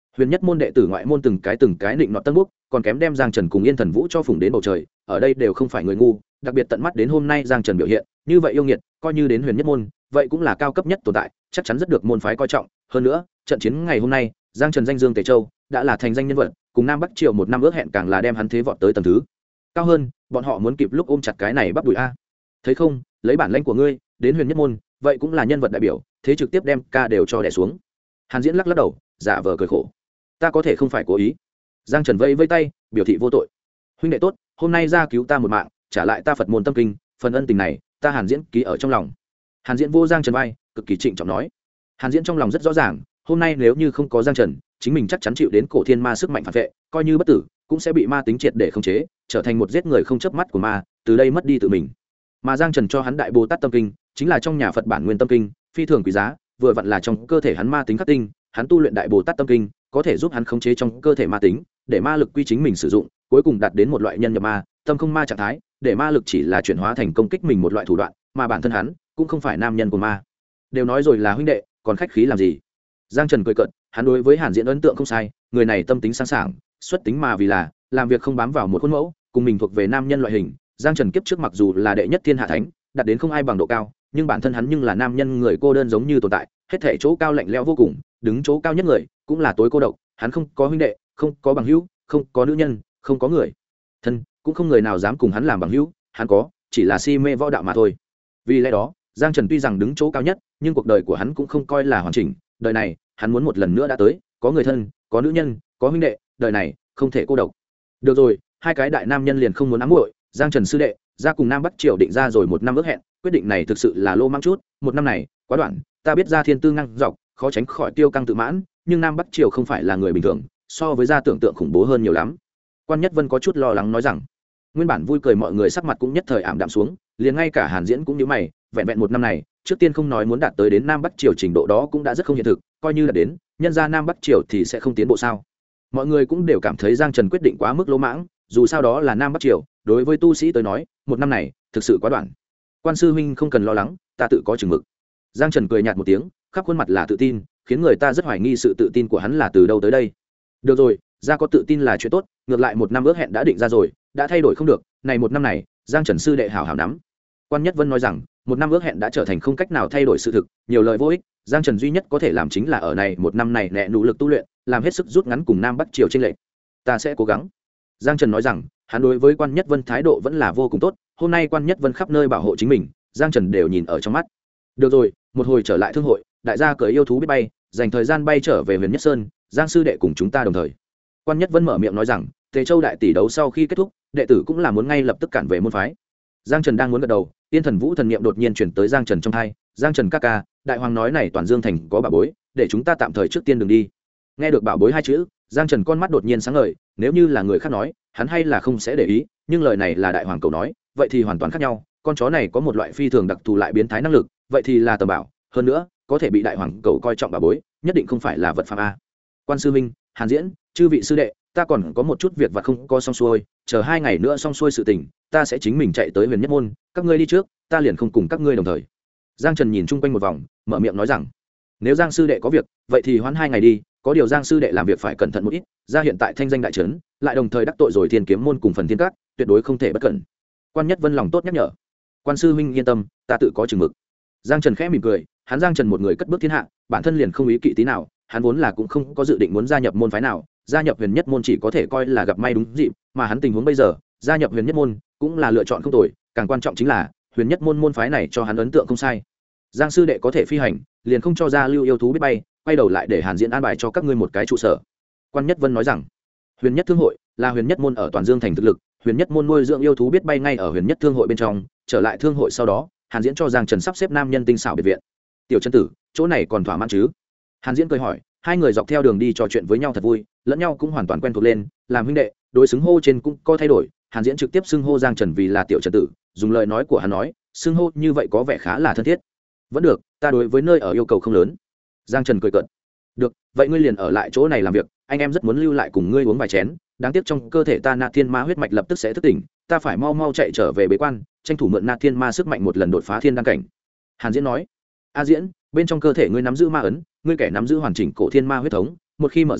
Huyền nhất môn đệ tử ngoại môn từng cái định nọt tân búc, còn kém đem Giang Trần cùng Yên Thần Vũ cho phủng đến bầu trời, ở đây đều không phải người ngu, đặc biệt tận mắt đến hôm nay Giang Trần biểu hiện, như vậy yêu nghiệt, coi như đến huyền nhất môn, vậy cũng là cao cấp nhất tồn tại, chắc chắn rất được môn phái coi trọng, hơn nữa, trận chiến ngày hôm nay, Giang Trần danh dương Tề Châu, đã là thành danh nhân vật, cùng Nam Bắc Triều một năm ước hẹn càng là đem hắn thế vọt tới tầng thứ cao hơn, bọn họ muốn kịp lúc ôm chặt cái này bắp đùi a. Thấy không, lấy bản lãnh của ngươi, đến huyền nhất môn, vậy cũng là nhân vật đại biểu, thế trực tiếp đem ca đều cho đè xuống. Hàn Diễn lắc lắc đầu, giả vờ cười khổ, ta có thể không phải cố ý. Giang Trần vẫy vẫy tay, biểu thị vô tội. Huynh đệ tốt, hôm nay ra cứu ta một mạng, trả lại ta Phật môn tâm kinh, phần ân tình này, ta Hàn Diễn ký ở trong lòng. Hàn Diễn vô Giang Trần vai, cực kỳ trịnh trọng nói. Hàn Diễn trong lòng rất rõ ràng, hôm nay nếu như không có Giang Trần, chính mình chắc chắn chịu đến cổ thiên ma sức mạnh phản vệ, coi như bất tử, cũng sẽ bị ma tính triệt để khống chế, trở thành một giết người không chớp mắt của ma, từ đây mất đi tự mình. Mà Giang Trần cho hắn Đại Bồ Tát tâm kinh, chính là trong nhà Phật bản nguyên tâm kinh, phi thường quý giá, vừa vặn là trong cơ thể hắn ma tính khắc tinh, hắn tu luyện Đại Bồ Tát tâm kinh, có thể giúp hắn khống chế trong cơ thể ma tính, để ma lực quy chính mình sử dụng, cuối cùng đạt đến một loại nhân nhập ma, tâm không ma trạng thái, để ma lực chỉ là chuyển hóa thành công kích mình một loại thủ đoạn, mà bản thân hắn cũng không phải nam nhân của ma. Đều nói rồi là huynh đệ, còn khách khí làm gì? Giang Trần cười cợt, hắn đối với Hàn Diễn ấn tượng không sai, người này tâm tính sáng sảng, xuất tính mà vì là, làm việc không bám vào một khuôn mẫu, cùng mình thuộc về nam nhân loại hình. Giang Trần kiếp trước mặc dù là đệ nhất thiên hạ thánh, đạt đến không ai bằng độ cao, nhưng bản thân hắn nhưng là nam nhân người cô đơn giống như tồn tại, hết thảy chỗ cao lạnh lẽo vô cùng, đứng chỗ cao nhất người, cũng là tối cô độc, hắn không có huynh đệ, không có bằng hữu, không có nữ nhân, không có người thân, cũng không người nào dám cùng hắn làm bằng hữu, hắn có chỉ là si mê võ đạo mà thôi. Vì lẽ đó, Giang Trần tuy rằng đứng chỗ cao nhất, nhưng cuộc đời của hắn cũng không coi là hoàn chỉnh, đời này, hắn muốn một lần nữa đã tới, có người thân, có nữ nhân, có huynh đệ, đời này không thể cô độc. Được rồi, hai cái đại nam nhân liền không muốn ám muội, Giang Trần sư đệ, ra cùng Nam Bắc Triều định ra rồi một năm ước hẹn, quyết định này thực sự là lô mang chút, một năm này quá đoạn, ta biết ra thiên tư ngang dọc, khó tránh khỏi tiêu căng tự mãn, nhưng Nam Bắc Triều không phải là người bình thường, so với gia tưởng tượng khủng bố hơn nhiều lắm. Quan Nhất Vân có chút lo lắng nói rằng, nguyên bản vui cười mọi người sắc mặt cũng nhất thời ảm đạm xuống, liền ngay cả Hàn Diễn cũng như mày, vẹn vẹn một năm này, trước tiên không nói muốn đạt tới đến Nam Bắc Triều trình độ đó cũng đã rất không hiện thực, coi như là đến, nhân ra Nam Bắc Triều thì sẽ không tiến bộ sao? Mọi người cũng đều cảm thấy Giang Trần quyết định quá mức lỗ mãng, dù sao đó là Nam Bắc Triều, đối với tu sĩ tới nói, một năm này thực sự quá đoạn. Quan sư huynh không cần lo lắng, ta tự có chừng mực. Giang Trần cười nhạt một tiếng, khắp khuôn mặt là tự tin, khiến người ta rất hoài nghi sự tự tin của hắn là từ đâu tới đây. Được rồi, ra có tự tin là chuyện tốt, ngược lại một năm ước hẹn đã định ra rồi, đã thay đổi không được, này một năm này, Giang Trần sư đệ hảo hảo nắm. Quan Nhất Vân nói rằng, một năm ước hẹn đã trở thành không cách nào thay đổi sự thực, nhiều lời vô ích, Giang Trần duy nhất có thể làm chính là ở này một năm này nệ nỗ lực tu luyện, làm hết sức rút ngắn cùng Nam Bắc Triều chênh lệch. Ta sẽ cố gắng. Giang Trần nói rằng, hắn đối với Quan Nhất Vân thái độ vẫn là vô cùng tốt, hôm nay Quan Nhất Vân khắp nơi bảo hộ chính mình, Giang Trần đều nhìn ở trong mắt. Được rồi, một hồi trở lại thương hội, đại gia cởi yêu thú biết bay, dành thời gian bay trở về Huyền Nhất Sơn, Giang sư đệ cùng chúng ta đồng thời. Quan Nhất Vân mở miệng nói rằng, Tề Châu đại tỷ đấu sau khi kết thúc, đệ tử cũng là muốn ngay lập tức cản về môn phái. Giang Trần đang muốn gật đầu, Tiên Thần Vũ thần niệm đột nhiên chuyển tới Giang Trần trong tai, Giang Trần ca ca, đại hoàng nói này toàn Dương thành có bảo bối, để chúng ta tạm thời trước tiên đừng đi. Nghe được bảo bối hai chữ, Giang Trần con mắt đột nhiên sáng ngời, nếu như là người khác nói, hắn hay là không sẽ để ý, nhưng lời này là đại hoàng cầu nói, vậy thì hoàn toàn khác nhau, con chó này có một loại phi thường đặc thù lại biến thái năng lực, vậy thì là tầm bảo, hơn nữa, có thể bị đại hoàng cầu coi trọng bảo bối, nhất định không phải là vật phàm a. Quan sư minh, Hàn Diễn, chư vị sư đệ, ta còn có một chút việc vặt không có xong xuôi, chờ 2 ngày nữa xong xuôi sự tình, ta sẽ chính mình chạy tới Huyền Nhất môn, các ngươi đi trước, ta liền không cùng các ngươi đồng thời. Giang Trần nhìn chung quanh một vòng, mở miệng nói rằng, nếu Giang sư đệ có việc, vậy thì hoãn 2 ngày đi, có điều Giang sư đệ làm việc phải cẩn thận một ít, ra hiện tại thanh danh đại trấn, lại đồng thời đắc tội rồi Thiên Kiếm môn cùng Phần Thiên Các, tuyệt đối không thể bất cẩn. Quan Nhất Vân lòng tốt nhắc nhở. Quan sư huynh yên tâm, ta tự có chừng mực. Giang Trần khẽ mỉm cười, hắn Giang Trần một người cất bước thiên hạ, bản thân liền không ý kỵ tí nào, hắn vốn là cũng không có dự định muốn gia nhập môn phái nào, gia nhập Huyền Nhất môn chỉ có thể coi là gặp may đúng dịp, mà hắn tình huống bây giờ, gia nhập Huyền Nhất môn cũng là lựa chọn không tồi, càng quan trọng chính là Huyền Nhất môn môn phái này cho hắn ấn tượng không sai. Giang sư đệ có thể phi hành, liền không cho ra lưu yêu thú biết bay, quay đầu lại để Hàn Diễn an bài cho các ngươi một cái trụ sở. Quan Nhất Vân nói rằng, Huyền Nhất thương hội là Huyền Nhất môn ở toàn Dương thành thực lực, Huyền Nhất môn nuôi dưỡng yêu thú biết bay ngay ở Huyền Nhất thương hội bên trong, trở lại thương hội sau đó, Hàn Diễn cho Giang Trần sắp xếp nam nhân tinh xảo biệt viện. Tiểu Trần tử, chỗ này còn thỏa mãn chứ? Hàn Diễn cười hỏi, hai người dọc theo đường đi trò chuyện với nhau thật vui, lẫn nhau cũng hoàn toàn quen thuộc lên, làm huynh đệ, đối xưng hô trên cũng có thay đổi. Hàn Diễn trực tiếp xưng hô Giang Trần vì là Tiểu Trần tử, dùng lời nói của hắn nói, xưng hô như vậy có vẻ khá là thân thiết. Vẫn được, ta đối với nơi ở yêu cầu không lớn. Giang Trần cười cợt. Được, vậy ngươi liền ở lại chỗ này làm việc, anh em rất muốn lưu lại cùng ngươi uống vài chén, đáng tiếc trong cơ thể ta Na Thiên Ma huyết mạch lập tức sẽ thức tỉnh, ta phải mau mau chạy trở về bế quan, tranh thủ mượn Na Thiên Ma sức mạnh một lần đột phá thiên đăng cảnh. Hàn Diễn nói, A Diễn, bên trong cơ thể ngươi nắm giữ ma ấn, ngươi kẻ nắm giữ hoàn chỉnh cổ thiên ma huyết thống, một khi mở ra,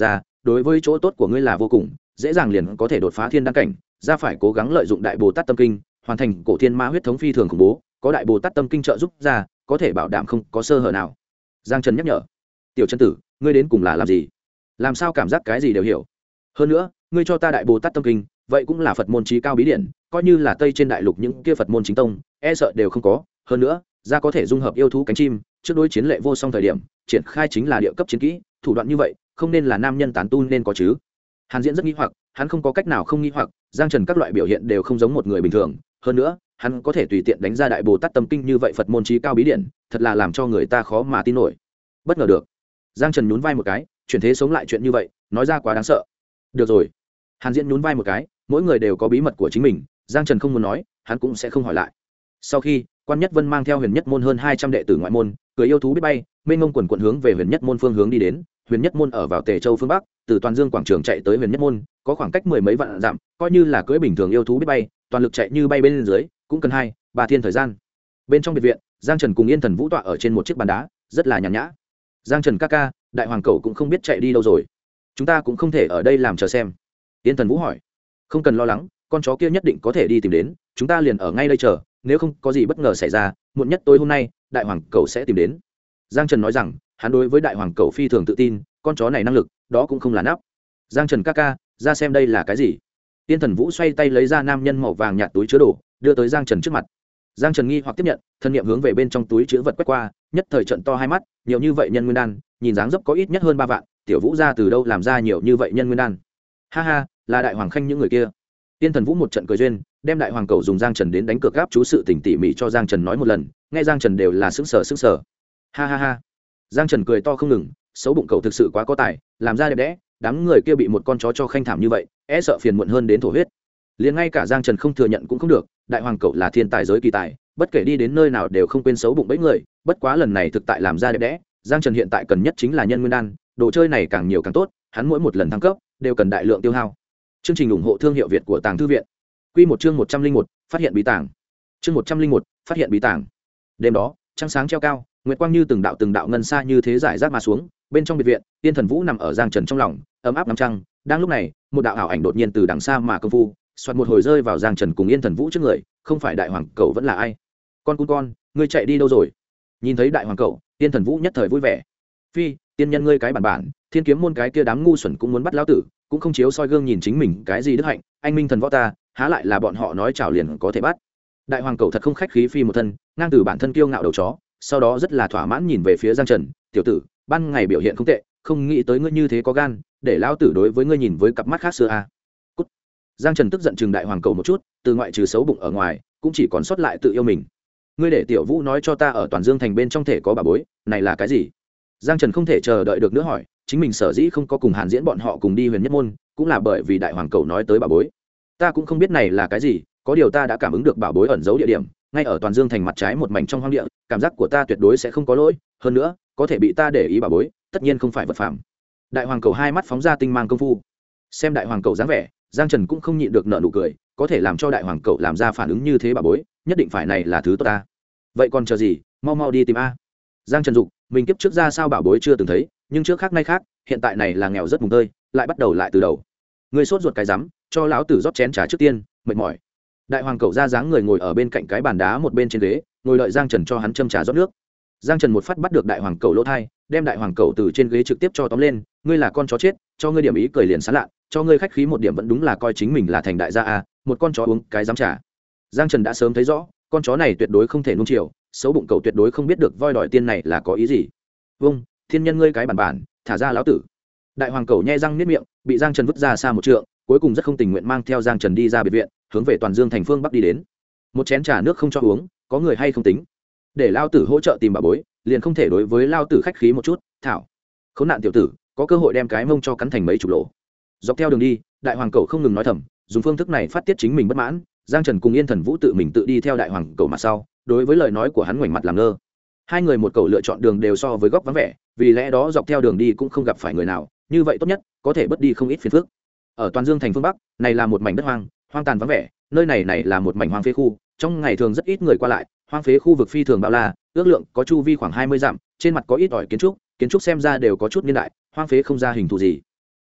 đối với chỗ tốt của ngươi là vô cùng, dễ dàng liền có thể đột phá thiên đăng cảnh, ra phải cố gắng lợi dụng đại bồ tát tâm kinh, hoàn thành cổ thiên ma huyết thống phi thường khủng bố, có đại bồ tát tâm kinh trợ giúp ra, có thể bảo đảm không có sơ hở nào. Giang Trần nhắc nhở. Tiểu chân tử, ngươi đến cùng là làm gì? Làm sao cảm giác cái gì đều hiểu? Hơn nữa, ngươi cho ta đại bồ tát tâm kinh, vậy cũng là Phật môn chí cao bí điển, coi như là Tây trên đại lục những kia Phật môn chính tông, e sợ đều không có. Hơn nữa, ra có thể dung hợp yêu thú cánh chim, trước đối chiến lệ vô song thời điểm, triển khai chính là địa cấp chiến kỹ, thủ đoạn như vậy, không nên là nam nhân tán tu nên có chứ. Hàn Diễn rất nghi hoặc, hắn không có cách nào không nghi hoặc, Giang Trần các loại biểu hiện đều không giống một người bình thường, hơn nữa, hắn có thể tùy tiện đánh ra đại bồ tát tâm kinh như vậy Phật môn chí cao bí điển, thật là làm cho người ta khó mà tin nổi. Bất ngờ được. Giang Trần nhún vai một cái, chuyển thế sống lại chuyện như vậy, nói ra quá đáng sợ. Được rồi. Hàn Diễn nhún vai một cái, mỗi người đều có bí mật của chính mình, Giang Trần không muốn nói, hắn cũng sẽ không hỏi lại. Sau khi, Quan Nhất Vân mang theo Huyền Nhất môn hơn 200 đệ tử ngoại môn, cưỡi yêu thú biết bay, mênh mông quần quần hướng về Huyền Nhất môn phương hướng đi đến. Huyền Nhất môn ở vào Tề Châu phương bắc, từ Toàn Dương quảng trường chạy tới Huyền Nhất môn, có khoảng cách mười mấy vạn dặm, coi như là cưỡi bình thường yêu thú biết bay, toàn lực chạy như bay bên dưới, cũng cần 2-3 thiên thời gian. Bên trong biệt viện, Giang Trần cùng Yên Thần Vũ tọa ở trên một chiếc bàn đá, rất là nhàn nhã. Giang Trần ca ca, đại hoàng cẩu cũng không biết chạy đi đâu rồi, chúng ta cũng không thể ở đây làm chờ xem. Yên Thần Vũ hỏi. Không cần lo lắng, con chó kia nhất định có thể đi tìm đến, chúng ta liền ở ngay đây chờ, nếu không có gì bất ngờ xảy ra, muộn nhất tối hôm nay, đại hoàng cẩu sẽ tìm đến. Giang Trần nói rằng, hắn đối với đại hoàng cẩu phi thường tự tin, con chó này năng lực, đó cũng không là nắp. Giang Trần ca ca, ra xem đây là cái gì? Yên Thần Vũ xoay tay lấy ra nam nhân màu vàng nhạt túi chứa đồ, đưa tới Giang Trần trước mặt. Giang Trần nghi hoặc tiếp nhận, thân niệm hướng về bên trong túi chứa vật quét qua, nhất thời trợn to hai mắt, nhiều như vậy nhân nguyên đan, nhìn dáng dấp có ít nhất hơn 3 vạn, tiểu Vũ ra từ đâu làm ra nhiều như vậy nhân nguyên đan? Ha ha, là đại hoàng khanh những người kia. Yên Thần Vũ một trận cười duyên, đem đại hoàng cầu dùng Giang Trần đến đánh cược gáp chú sự tỉnh tỉ mỉ cho Giang Trần nói một lần, nghe Giang Trần đều là sững sờ. Ha ha ha. Giang Trần cười to không ngừng, xấu bụng cầu thực sự quá có tài, làm ra đẹp đẽ, đám người kia bị một con chó cho khanh thảm như vậy, e sợ phiền muộn hơn đến thổ huyết. Liền ngay cả Giang Trần không thừa nhận cũng không được, đại hoàng cẩu là thiên tài giới kỳ tài, bất kể đi đến nơi nào đều không quên xấu bụng bẫy người, bất quá lần này thực tại làm ra đẹp đẽ, Giang Trần hiện tại cần nhất chính là nhân nguyên đan, đồ chơi này càng nhiều càng tốt, hắn mỗi một lần thăng cấp đều cần đại lượng tiêu hao. Chương trình ủng hộ thương hiệu Việt của Tàng Thư viện. Quy một chương 101, phát hiện bí tàng. Chương 101, phát hiện bí tàng. Đêm đó, trăng sáng treo cao, nguyệt quang như từng đạo ngân xa như thế giải rác mà xuống, bên trong biệt viện, Tiên Thần Vũ nằm ở Giang Trần trong lòng, ấm áp ngắm trăng. Đang lúc này, một đạo ảo ảnh đột nhiên từ đằng xa mà công phu, xoạt một hồi rơi vào Giang Trần cùng Yên Thần Vũ trước người, không phải đại hoàng cẩu vẫn là ai? Con, ngươi chạy đi đâu rồi? Nhìn thấy đại hoàng cẩu, Yên Thần Vũ nhất thời vui vẻ. Phi, tiên nhân ngươi cái bản, Thiên Kiếm môn cái kia đám ngu xuẩn cũng muốn bắt lão tử, cũng không chiếu soi gương nhìn chính mình cái gì đức hạnh, anh minh thần võ ta, há lại là bọn họ nói chảo liền có thể bắt. Đại hoàng cẩu thật không khách khí phi một thân, ngang từ bản thân kiêu ngạo đầu chó, sau đó rất là thỏa mãn nhìn về phía Giang Trần, tiểu tử, ban ngày biểu hiện không tệ, không nghĩ tới ngươi như thế có gan, để lão tử đối với ngươi nhìn với cặp mắt khác xưa a. Cút. Giang Trần tức giận chừng đại hoàng cẩu một chút, từ ngoại trừ xấu bụng ở ngoài, cũng chỉ còn sót lại tự yêu mình. Ngươi để tiểu Vũ nói cho ta ở Toàn Dương thành bên trong thể có bà bối, này là cái gì? Giang Trần không thể chờ đợi được nữa hỏi, chính mình sở dĩ không có cùng Hàn Diễn bọn họ cùng đi Huyền Nhất môn, cũng là bởi vì đại hoàng cẩu nói tới bà bối. Ta cũng không biết này là cái gì, có điều ta đã cảm ứng được bảo bối ẩn giấu địa điểm, ngay ở Toàn Dương thành mặt trái một mảnh trong hoang địa, cảm giác của ta tuyệt đối sẽ không có lỗi, hơn nữa, có thể bị ta để ý bảo bối, tất nhiên không phải vật phàm. Đại hoàng cẩu hai mắt phóng ra tinh mang công phu. Xem đại hoàng cẩu dáng vẻ, Giang Trần cũng không nhịn được nở nụ cười, có thể làm cho đại hoàng cẩu làm ra phản ứng như thế bảo bối, nhất định phải này là thứ tốt ta. Vậy còn chờ gì, mau đi tìm a. Giang Trần dục, mình kiếp trước ra sao bảo bối chưa từng thấy, nhưng trước khác nay khác, hiện tại này là nghèo rất mùng tơi, lại bắt đầu lại từ đầu. Người sốt ruột cái rắm, cho lão tử rót chén trà trước tiên, mệt mỏi. Đại hoàng cẩu ra dáng người ngồi ở bên cạnh cái bàn đá một bên trên ghế, ngồi đợi Giang Trần cho hắn châm trà rót nước. Giang Trần một phát bắt được đại hoàng cẩu lỗ thai, đem đại hoàng cẩu từ trên ghế trực tiếp cho tóm lên, ngươi là con chó chết, cho ngươi điểm ý cười liền sán lạ, cho ngươi khách khí một điểm vẫn đúng là coi chính mình là thành đại gia a, một con chó uống cái dám trà. Giang Trần đã sớm thấy rõ, con chó này tuyệt đối không thể nuông chiều, xấu bụng cẩu tuyệt đối không biết được voi đòi tiên này là có ý gì. Vâng, thiên nhân ngươi cái bản, thả ra lão tử. Đại hoàng cẩu nhe răng niết miệng, bị Giang Trần vứt ra xa một trượng, cuối cùng rất không tình nguyện mang theo Giang Trần đi ra biệt viện, hướng về Toàn Dương thành phương bắc đi đến. Một chén trà nước không cho uống, có người hay không tính, để lao tử hỗ trợ tìm bà bối, liền không thể đối với lao tử khách khí một chút. Thảo, khốn nạn tiểu tử, có cơ hội đem cái mông cho cắn thành mấy chục lỗ. Dọc theo đường đi, đại hoàng cẩu không ngừng nói thầm, dùng phương thức này phát tiết chính mình bất mãn. Giang Trần cùng Yên Thần Vũ tự mình tự đi theo đại hoàng cẩu mặt sau, đối với lời nói của hắn ngoảnh mặt làm ngơ. Hai người một cẩu lựa chọn đường đều so với góc vắng vẻ, vì lẽ đó dọc theo đường đi cũng không gặp phải người nào, như vậy tốt nhất có thể bớt đi không ít phiền phức. Ở Toàn Dương thành phương bắc, này là một mảnh đất hoang tàn vắng vẻ, nơi này là một mảnh hoang phế khu, trong ngày thường rất ít người qua lại, hoang phế khu vực phi thường bao la, ước lượng có chu vi khoảng 20 dặm, trên mặt có ít ỏi kiến trúc xem ra đều có chút niên đại, hoang phế không ra hình thù gì.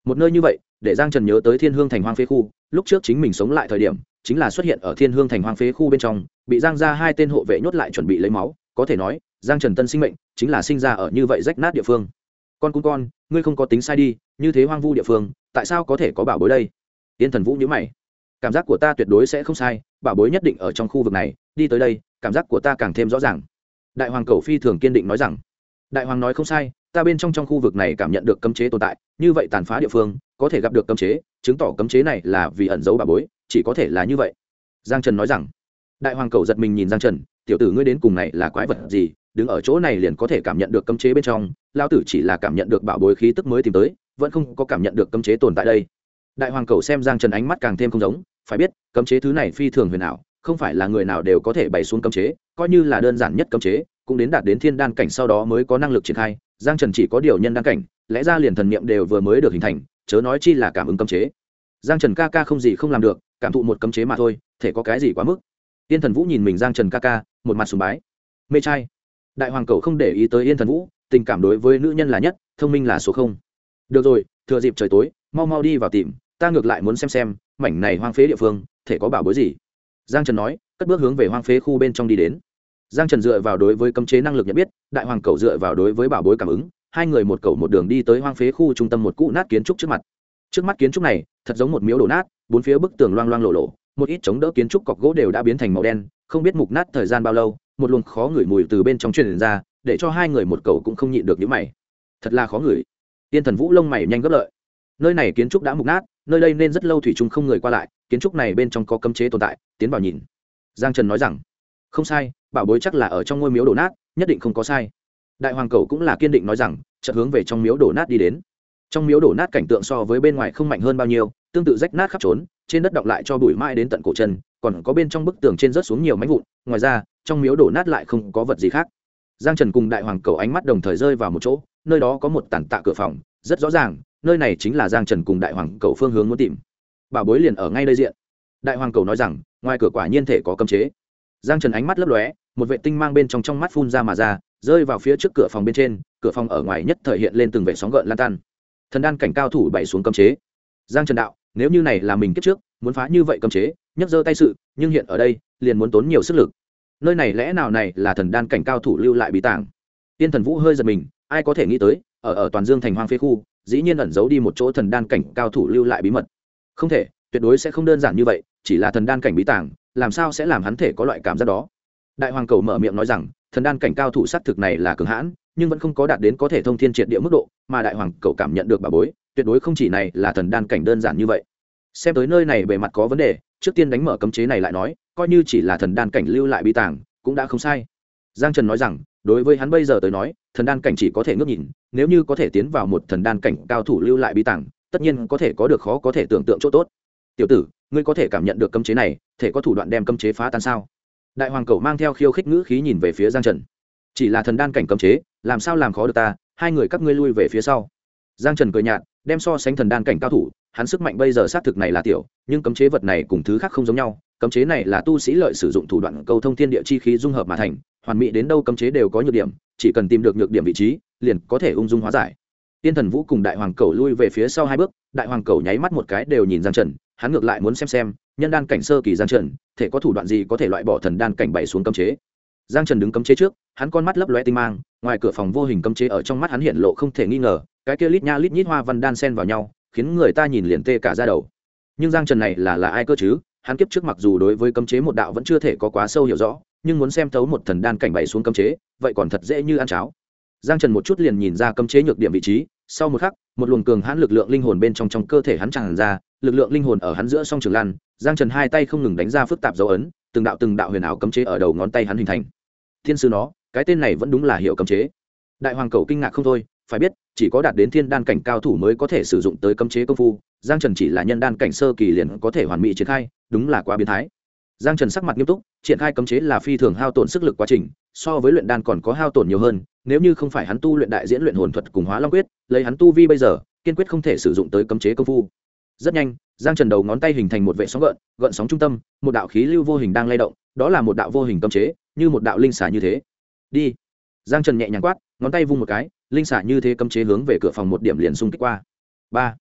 một nơi như vậy để giang trần nhớ tới thiên hương thành hoang phế khu. Lúc trước chính mình sống lại thời điểm chính là xuất hiện ở thiên hương thành hoang phế khu bên trong, bị giang ra hai tên hộ vệ nhốt lại chuẩn bị lấy máu. Có thể nói giang trần tân sinh mệnh chính là sinh ra ở như vậy rách nát địa phương. Con ngươi không có tính sai đi, như thế hoang vu địa phương tại sao có thể có bảo bối đây? Yên Thần Vũ nhíu mày. Cảm giác của ta tuyệt đối sẽ không sai, bảo bối nhất định ở trong khu vực này. Đi tới đây cảm giác của ta càng thêm rõ ràng. Đại hoàng cầu phi thường kiên định nói rằng. Đại hoàng nói không sai, ta bên trong khu vực này cảm nhận được cấm chế tồn tại, như vậy tàn phá địa phương có thể gặp được cấm chế, chứng tỏ cấm chế này là vì ẩn giấu bảo bối, chỉ có thể là như vậy. Giang Trần nói rằng. Đại hoàng cầu giật mình nhìn Giang Trần, tiểu tử ngươi đến cùng này là quái vật gì, đứng ở chỗ này liền có thể cảm nhận được cấm chế bên trong, lao tử chỉ là cảm nhận được bảo bối khí tức mới tìm tới, vẫn không có cảm nhận được cấm chế tồn tại đây. Đại hoàng cầu xem Giang Trần ánh mắt càng thêm không giống, phải biết cấm chế thứ này phi thường huyền ảo, không phải là người nào đều có thể bày xuống cấm chế, coi như là đơn giản nhất cấm chế cũng đến đạt đến thiên đan cảnh sau đó mới có năng lực triển khai. Giang Trần chỉ có điều nhân đan cảnh, lẽ ra liền thần niệm đều vừa mới được hình thành, chớ nói chi là cảm ứng cấm chế. Giang Trần ca ca không gì không làm được, cảm thụ một cấm chế mà thôi, thể có cái gì quá mức. Yên Thần Vũ nhìn mình Giang Trần ca ca, một mặt sùng bái. Mê trai. Đại hoàng cầu không để ý tới Yên Thần Vũ, tình cảm đối với nữ nhân là nhất, thông minh là số không. Được rồi, thừa dịp trời tối, mau mau đi vào tìm, ta ngược lại muốn xem mảnh này hoang phế địa phương thể có bảo bối gì. Giang Trần nói, cất bước hướng về hoang phế khu bên trong đi đến. Giang Trần dựa vào đối với cấm chế năng lực nhận biết, đại hoàng cầu dựa vào đối với bảo bối cảm ứng, hai người một cầu một đường đi tới hoang phế khu trung tâm một cũ nát kiến trúc trước mặt. Trước mắt kiến trúc này thật giống một miếu đổ nát, bốn phía bức tường loang loang lộ lộ, một ít chống đỡ kiến trúc cọc gỗ đều đã biến thành màu đen, không biết mục nát thời gian bao lâu, một luồng khó ngửi mùi từ bên trong truyền ra, để cho hai người một cầu cũng không nhịn được nhíu mày. Thật là khó ngửi. Tiên Thần Vũ lông mày nhanh gấp lợi. Nơi này kiến trúc đã mục nát, nơi đây nên rất lâu thủy chung không người qua lại, kiến trúc này bên trong có cấm chế tồn tại, tiến vào nhìn. Giang Trần nói rằng, không sai, bảo bối chắc là ở trong ngôi miếu đổ nát, nhất định không có sai. Đại hoàng cầu cũng là kiên định nói rằng, chợt hướng về trong miếu đổ nát đi đến. Trong miếu đổ nát cảnh tượng so với bên ngoài không mạnh hơn bao nhiêu, tương tự rách nát khắp trốn, trên đất đọng lại cho bụi mãi đến tận cổ chân, còn có bên trong bức tường trên rớt xuống nhiều mảnh vụn, ngoài ra trong miếu đổ nát lại không có vật gì khác. Giang Trần cùng đại hoàng cầu ánh mắt đồng thời rơi vào một chỗ, nơi đó có một tàn tạ cửa phòng, rất rõ ràng nơi này chính là Giang Trần cùng đại hoàng cầu phương hướng muốn tìm. Bảo bối liền ở ngay đây diện. Đại hoàng cầu nói rằng, ngoài cửa quả nhiên thể có cấm chế. Giang Trần ánh mắt lấp lóe, một vệ tinh mang bên trong mắt phun ra mà ra, rơi vào phía trước cửa phòng bên trên, cửa phòng ở ngoài nhất thời hiện lên từng vệ sóng gợn lan tan. Thần đan cảnh cao thủ bày xuống cấm chế. Giang Trần đạo, nếu như này là mình kiếp trước muốn phá như vậy cấm chế, nhấc giơ tay sự, nhưng hiện ở đây liền muốn tốn nhiều sức lực. Nơi này lẽ nào này là thần đan cảnh cao thủ lưu lại bí tàng? Tiên Thần Vũ hơi giật mình, ai có thể nghĩ tới, ở toàn Dương thành hoang phế khu, dĩ nhiên ẩn giấu đi một chỗ thần đan cảnh cao thủ lưu lại bí mật. Không thể, tuyệt đối sẽ không đơn giản như vậy, chỉ là thần đan cảnh bí tàng, làm sao sẽ làm hắn thể có loại cảm giác đó? Đại hoàng cầu mở miệng nói rằng, thần đan cảnh cao thủ sát thực này là cường hãn, nhưng vẫn không có đạt đến có thể thông thiên triệt địa mức độ, mà đại hoàng cầu cảm nhận được bảo bối, tuyệt đối không chỉ này là thần đan cảnh đơn giản như vậy. Xem tới nơi này bề mặt có vấn đề, trước tiên đánh mở cấm chế này lại nói, coi như chỉ là thần đan cảnh lưu lại bí tàng, cũng đã không sai. Giang Trần nói rằng, đối với hắn bây giờ tới nói, thần đan cảnh chỉ có thể ngước nhìn, nếu như có thể tiến vào một thần đan cảnh cao thủ lưu lại bí tàng, tất nhiên có thể có được khó có thể tưởng tượng chỗ tốt. Tiểu tử, ngươi có thể cảm nhận được cấm chế này, thể có thủ đoạn đem cấm chế phá tan sao? Đại hoàng cầu mang theo khiêu khích ngữ khí nhìn về phía Giang Trần. Chỉ là thần đan cảnh cấm chế, làm sao làm khó được ta, hai người các ngươi lui về phía sau. Giang Trần cười nhạt, đem so sánh thần đan cảnh cao thủ, hắn sức mạnh bây giờ xác thực này là tiểu, nhưng cấm chế vật này cùng thứ khác không giống nhau, cấm chế này là tu sĩ lợi sử dụng thủ đoạn câu thông thiên địa chi khí dung hợp mà thành, hoàn mỹ đến đâu cấm chế đều có nhược điểm, chỉ cần tìm được nhược điểm vị trí, liền có thể ung dung hóa giải. Tiên Thần Vũ cùng đại hoàng cầu lui về phía sau hai bước, đại hoàng cầu nháy mắt một cái đều nhìn Giang Trần, hắn ngược lại muốn xem nhân đan cảnh sơ kỳ Giang Trần thể có thủ đoạn gì có thể loại bỏ thần đan cảnh bày xuống cấm chế. Giang Trần đứng cấm chế trước, hắn con mắt lấp lóe tinh mang, ngoài cửa phòng vô hình cấm chế ở trong mắt hắn hiện lộ không thể nghi ngờ, cái kia lít nha lít nhít hoa văn đan xen vào nhau, khiến người ta nhìn liền tê cả da đầu. Nhưng Giang Trần này là ai cơ chứ? Hắn kiếp trước mặc dù đối với cấm chế một đạo vẫn chưa thể có quá sâu hiểu rõ, nhưng muốn xem thấu một thần đan cảnh bày xuống cấm chế, vậy còn thật dễ như ăn cháo. Giang Trần một chút liền nhìn ra cấm chế nhược điểm vị trí, sau một khắc, một luồng cường hãn lực lượng linh hồn bên trong cơ thể hắn tràn ra, lực lượng linh hồn ở hắn giữa song trường lan, Giang Trần hai tay không ngừng đánh ra phức tạp dấu ấn, từng đạo huyền ảo cấm chế ở đầu ngón tay hắn hình thành. Thiên sư nó, cái tên này vẫn đúng là hiệu cấm chế. Đại hoàng cầu kinh ngạc không thôi, phải biết, chỉ có đạt đến thiên đan cảnh cao thủ mới có thể sử dụng tới cấm chế công phu, Giang Trần chỉ là nhân đan cảnh sơ kỳ liền có thể hoàn mỹ triển khai, đúng là quá biến thái. Giang Trần sắc mặt nghiêm túc, triển khai cấm chế là phi thường hao tổn sức lực quá trình, so với luyện đan còn có hao tổn nhiều hơn, nếu như không phải hắn tu luyện đại diễn luyện hồn thuật cùng hóa long quyết, lấy hắn tu vi bây giờ, kiên quyết không thể sử dụng tới cấm chế công phu. Rất nhanh, Giang Trần đầu ngón tay hình thành một vệ sóng gợn sóng trung tâm, một đạo khí lưu vô hình đang lay động, đó là một đạo vô hình cấm chế, như một đạo linh xà như thế. Đi. Giang Trần nhẹ nhàng quát, ngón tay vung một cái, linh xà như thế cấm chế hướng về cửa phòng một điểm liền xung kích qua. 3.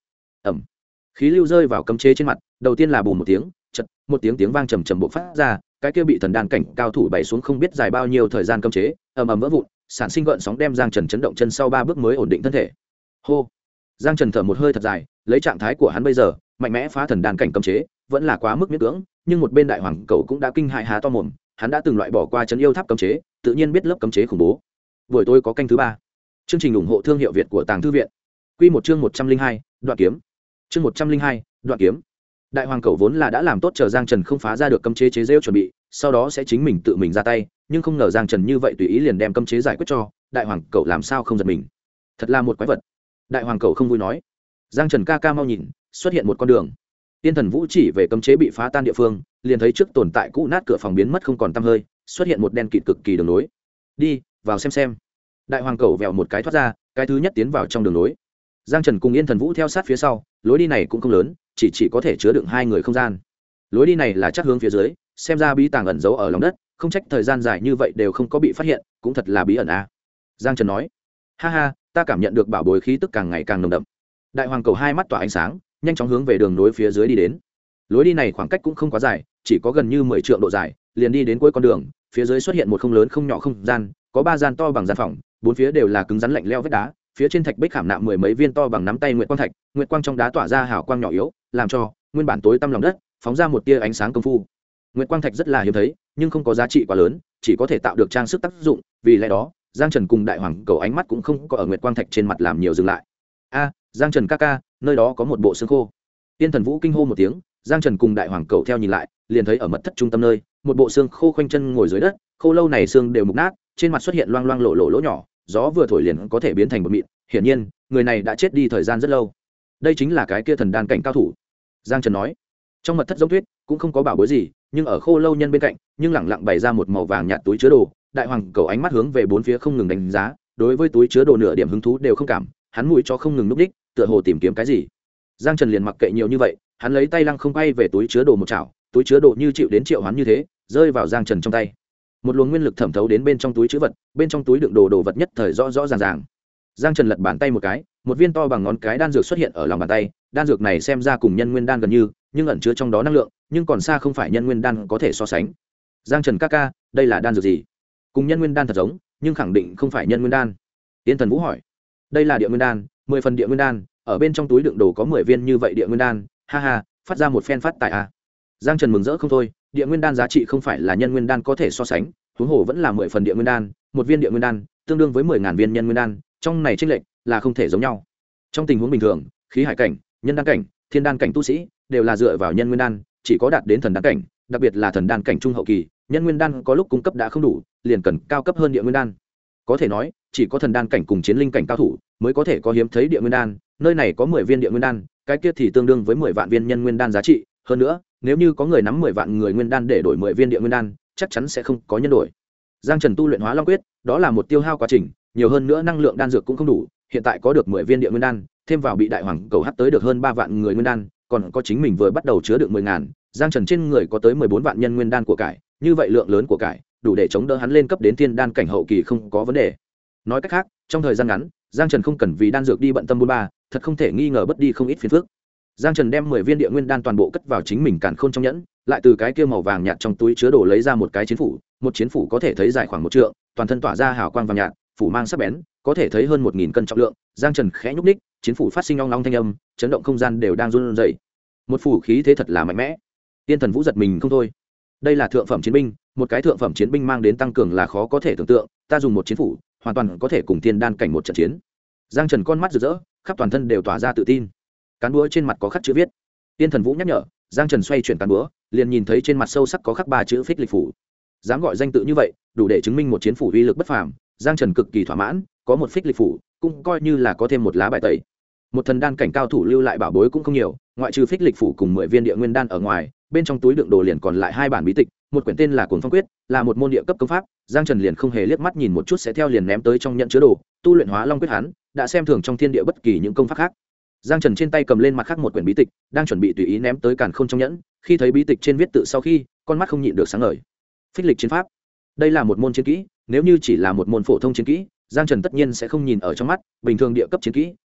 ẩm, khí lưu rơi vào cấm chế trên mặt, đầu tiên là bùm một tiếng, chật một tiếng vang trầm trầm bộc phát ra, cái kia bị thần đan cảnh cao thủ bày xuống không biết dài bao nhiêu thời gian cấm chế, ầm ầm vỡ vụn, sản sinh gợn sóng đem Giang Trần chấn động chân sau 3 bước mới ổn định thân thể. Hô. Giang Trần thở một hơi thật dài, lấy trạng thái của hắn bây giờ, mạnh mẽ phá thần đan cảnh cấm chế, vẫn là quá mức miễn cưỡng, nhưng một bên đại hoàng cầu cũng đã kinh hại há to mồm, hắn đã từng loại bỏ qua trấn yêu tháp cấm chế, tự nhiên biết lớp cấm chế khủng bố. Buổi tối có canh thứ 3. Chương trình ủng hộ thương hiệu Việt của Tàng Thư viện. Quy một chương 102, đoạn kiếm. Chương 102, đoạn kiếm. Đại hoàng cầu vốn là đã làm tốt chờ Giang Trần không phá ra được cấm chế chế giễu chuẩn bị, sau đó sẽ chính mình tự mình ra tay, nhưng không ngờ Giang Trần như vậy tùy ý liền đem cấm chế giải quyết cho, đại hoàng cầu làm sao không giật mình. Thật là một quái vật. Đại hoàng cầu không vui nói. Giang Trần ca ca mau nhìn, xuất hiện một con đường. Tiên Thần Vũ chỉ về cấm chế bị phá tan địa phương, liền thấy trước tồn tại cũ nát cửa phòng biến mất không còn tăm hơi, xuất hiện một đen kịt cực kỳ đường nối. Đi, vào xem. Đại hoàng cầu vèo một cái thoát ra, cái thứ nhất tiến vào trong đường nối. Giang Trần cùng Yên Thần Vũ theo sát phía sau, lối đi này cũng không lớn, chỉ có thể chứa đựng 2 người không gian. Lối đi này là chắc hướng phía dưới, xem ra bí tàng ẩn giấu ở lòng đất, không trách thời gian dài như vậy đều không có bị phát hiện, cũng thật là bí ẩn a. Giang Trần nói. Ha ha, ta cảm nhận được bảo bối khí tức càng ngày càng nồng đậm. Đại hoàng cầu 2 mắt tỏa ánh sáng, nhanh chóng hướng về đường nối phía dưới đi đến. Lối đi này khoảng cách cũng không quá dài, chỉ có gần như 10 trượng độ dài, liền đi đến cuối con đường, phía dưới xuất hiện một không lớn không nhỏ không gian, có 3 gian to bằng gian phòng, 4 phía đều là cứng rắn lạnh lẽo vách đá, phía trên thạch bích khảm nạm 10 mấy viên to bằng nắm tay nguyệt quang thạch, nguyệt quang trong đá tỏa ra hào quang nhỏ yếu, làm cho nguyên bản tối tăm lòng đất phóng ra một tia ánh sáng công phu. Nguyệt quang thạch rất là hiếm thấy, nhưng không có giá trị quá lớn, chỉ có thể tạo được trang sức tác dụng, vì lẽ đó, Giang Trần cùng đại hoàng cầu ánh mắt cũng không có ở nguyệt quang thạch trên mặt làm nhiều dừng lại. A, Giang Trần ca ca, nơi đó có một bộ xương khô. Tiên Thần Vũ kinh hô một tiếng, Giang Trần cùng đại hoàng cầu theo nhìn lại, liền thấy ở mật thất trung tâm nơi, một bộ xương khô khoanh chân ngồi dưới đất, khô lâu này xương đều mục nát, trên mặt xuất hiện loang loang lỗ nhỏ, gió vừa thổi liền có thể biến thành một mịn, hiển nhiên, người này đã chết đi thời gian rất lâu. Đây chính là cái kia thần đan cảnh cao thủ. Giang Trần nói. Trong mật thất giống tuyết, cũng không có bảo bối gì, nhưng ở khô lâu nhân bên cạnh, nhưng lẳng lặng bày ra một màu vàng nhạt túi chứa đồ, đại hoàng cầu ánh mắt hướng về 4 phía không ngừng đánh giá, đối với túi chứa đồ nửa điểm hứng thú đều không cảm, hắn mũi cho không ngừng núp đích, tựa hồ tìm kiếm cái gì. Giang Trần liền mặc kệ nhiều như vậy, hắn lấy tay lăng không bay về túi chứa đồ một chảo, túi chứa đồ như chịu đến triệu hoán như thế, rơi vào Giang Trần trong tay. Một luồng nguyên lực thẩm thấu đến bên trong túi chứa vật, bên trong túi đựng đồ vật nhất thời rõ ràng. Giang Trần lật bàn tay một cái, một viên to bằng ngón cái đan dược xuất hiện ở lòng bàn tay, đan dược này xem ra cùng nhân nguyên đan gần như, nhưng ẩn chứa trong đó năng lượng, nhưng còn xa không phải nhân nguyên đan có thể so sánh. Giang Trần ca ca, đây là đan dược gì? Cùng nhân nguyên đan thật giống, nhưng khẳng định không phải nhân nguyên đan. Tiên Thần Vũ hỏi. Đây là địa nguyên đan, 10 phần địa nguyên đan, ở bên trong túi đựng đồ có 10 viên như vậy địa nguyên đan, ha ha, phát ra một phen phát tài a. Giang Trần mừng rỡ không thôi, địa nguyên đan giá trị không phải là nhân nguyên đan có thể so sánh, huống hồ vẫn là 10 phần địa nguyên đan, một viên địa nguyên đan tương đương với 10.000 viên nhân nguyên đan, trong này chênh lệch là không thể giống nhau. Trong tình huống bình thường, khí hải cảnh, nhân đan cảnh, thiên đan cảnh tu sĩ đều là dựa vào nhân nguyên đan, chỉ có đạt đến thần đan cảnh, đặc biệt là thần đan cảnh trung hậu kỳ, nhân nguyên đan có lúc cung cấp đã không đủ, liền cần cao cấp hơn địa nguyên đan. Có thể nói, chỉ có thần đan cảnh cùng chiến linh cảnh cao thủ mới có thể có hiếm thấy địa nguyên đan, nơi này có 10 viên địa nguyên đan, cái kia thì tương đương với 10 vạn viên nhân nguyên đan giá trị, hơn nữa, nếu như có người nắm 10 vạn người nguyên đan để đổi 10 viên địa nguyên đan, chắc chắn sẽ không có nhân đổi. Giang Trần tu luyện Hóa Long quyết, đó là một tiêu hao quá trình, nhiều hơn nữa năng lượng đan dược cũng không đủ, hiện tại có được 10 viên địa nguyên đan, thêm vào bị đại hoàng cầu hấp tới được hơn 3 vạn người nguyên đan, còn có chính mình vừa bắt đầu chứa được 10.000, Giang Trần trên người có tới 14 vạn nhân nguyên đan của cải, như vậy lượng lớn của cải, đủ để chống đỡ hắn lên cấp đến thiên đan cảnh hậu kỳ không có vấn đề. Nói cách khác, trong thời gian ngắn, Giang Trần không cần vì đan dược đi bận tâm 43, thật không thể nghi ngờ bất đi không ít phiền phức. Giang Trần đem 10 viên địa nguyên đan toàn bộ cất vào chính mình càn khôn trong nhẫn, lại từ cái kia màu vàng nhạt trong túi chứa đồ lấy ra một cái chiến phủ, một chiến phủ có thể thấy dài khoảng 1 trượng, toàn thân tỏa ra hào quang vàng nhạt, phủ mang sắc bén, có thể thấy hơn 1000 cân trọng lượng. Giang Trần khẽ nhúc nhích, chiến phủ phát sinh ong long thanh âm, chấn động không gian đều đang run rẩy. Một phủ khí thế thật là mạnh mẽ. Tiên Thần Vũ giật mình không thôi. Đây là thượng phẩm chiến binh, một cái thượng phẩm chiến binh mang đến tăng cường là khó có thể tưởng tượng, ta dùng một chiến phủ, hoàn toàn có thể cùng thiên đan cảnh một trận chiến. Giang Trần con mắt rực rỡ, khắp toàn thân đều tỏa ra tự tin. Cán búa trên mặt có khắc chữ viết. Tiên Thần Vũ nhắc nhở, Giang Trần xoay chuyển cán búa, liền nhìn thấy trên mặt sâu sắc có khắc 3 chữ Phích Lịch phủ. Dám gọi danh tự như vậy, đủ để chứng minh một chiến phủ uy lực bất phàm. Giang Trần cực kỳ thỏa mãn, có một Phích Lịch phủ, cũng coi như là có thêm một lá bài tẩy. Một thần đan cảnh cao thủ lưu lại bảo bối cũng không nhiều, ngoại trừ Phích Lịch phủ cùng 10 viên địa nguyên đan ở ngoài, bên trong túi đựng đồ liền còn lại 2 bản bí tịch, một quyển tên là Cuồng Phong Quyết, là một môn địa cấp công pháp. Giang Trần liền không hề liếc mắt nhìn một chút sẽ theo liền ném tới trong nhận chứa đồ, tu luyện Hóa Long Quyết hắn đã xem thường trong thiên địa bất kỳ những công pháp khác. Giang Trần trên tay cầm lên mặt khác một quyển bí tịch, đang chuẩn bị tùy ý ném tới càn khôn trong nhẫn, khi thấy bí tịch trên viết tự sau khi, con mắt không nhịn được sáng ngời. Phích Lịch chiến pháp, đây là một môn chiến kỹ, nếu như chỉ là một môn phổ thông chiến kỹ, Giang Trần tất nhiên sẽ không nhìn ở trong mắt, bình thường địa cấp chiến kỹ,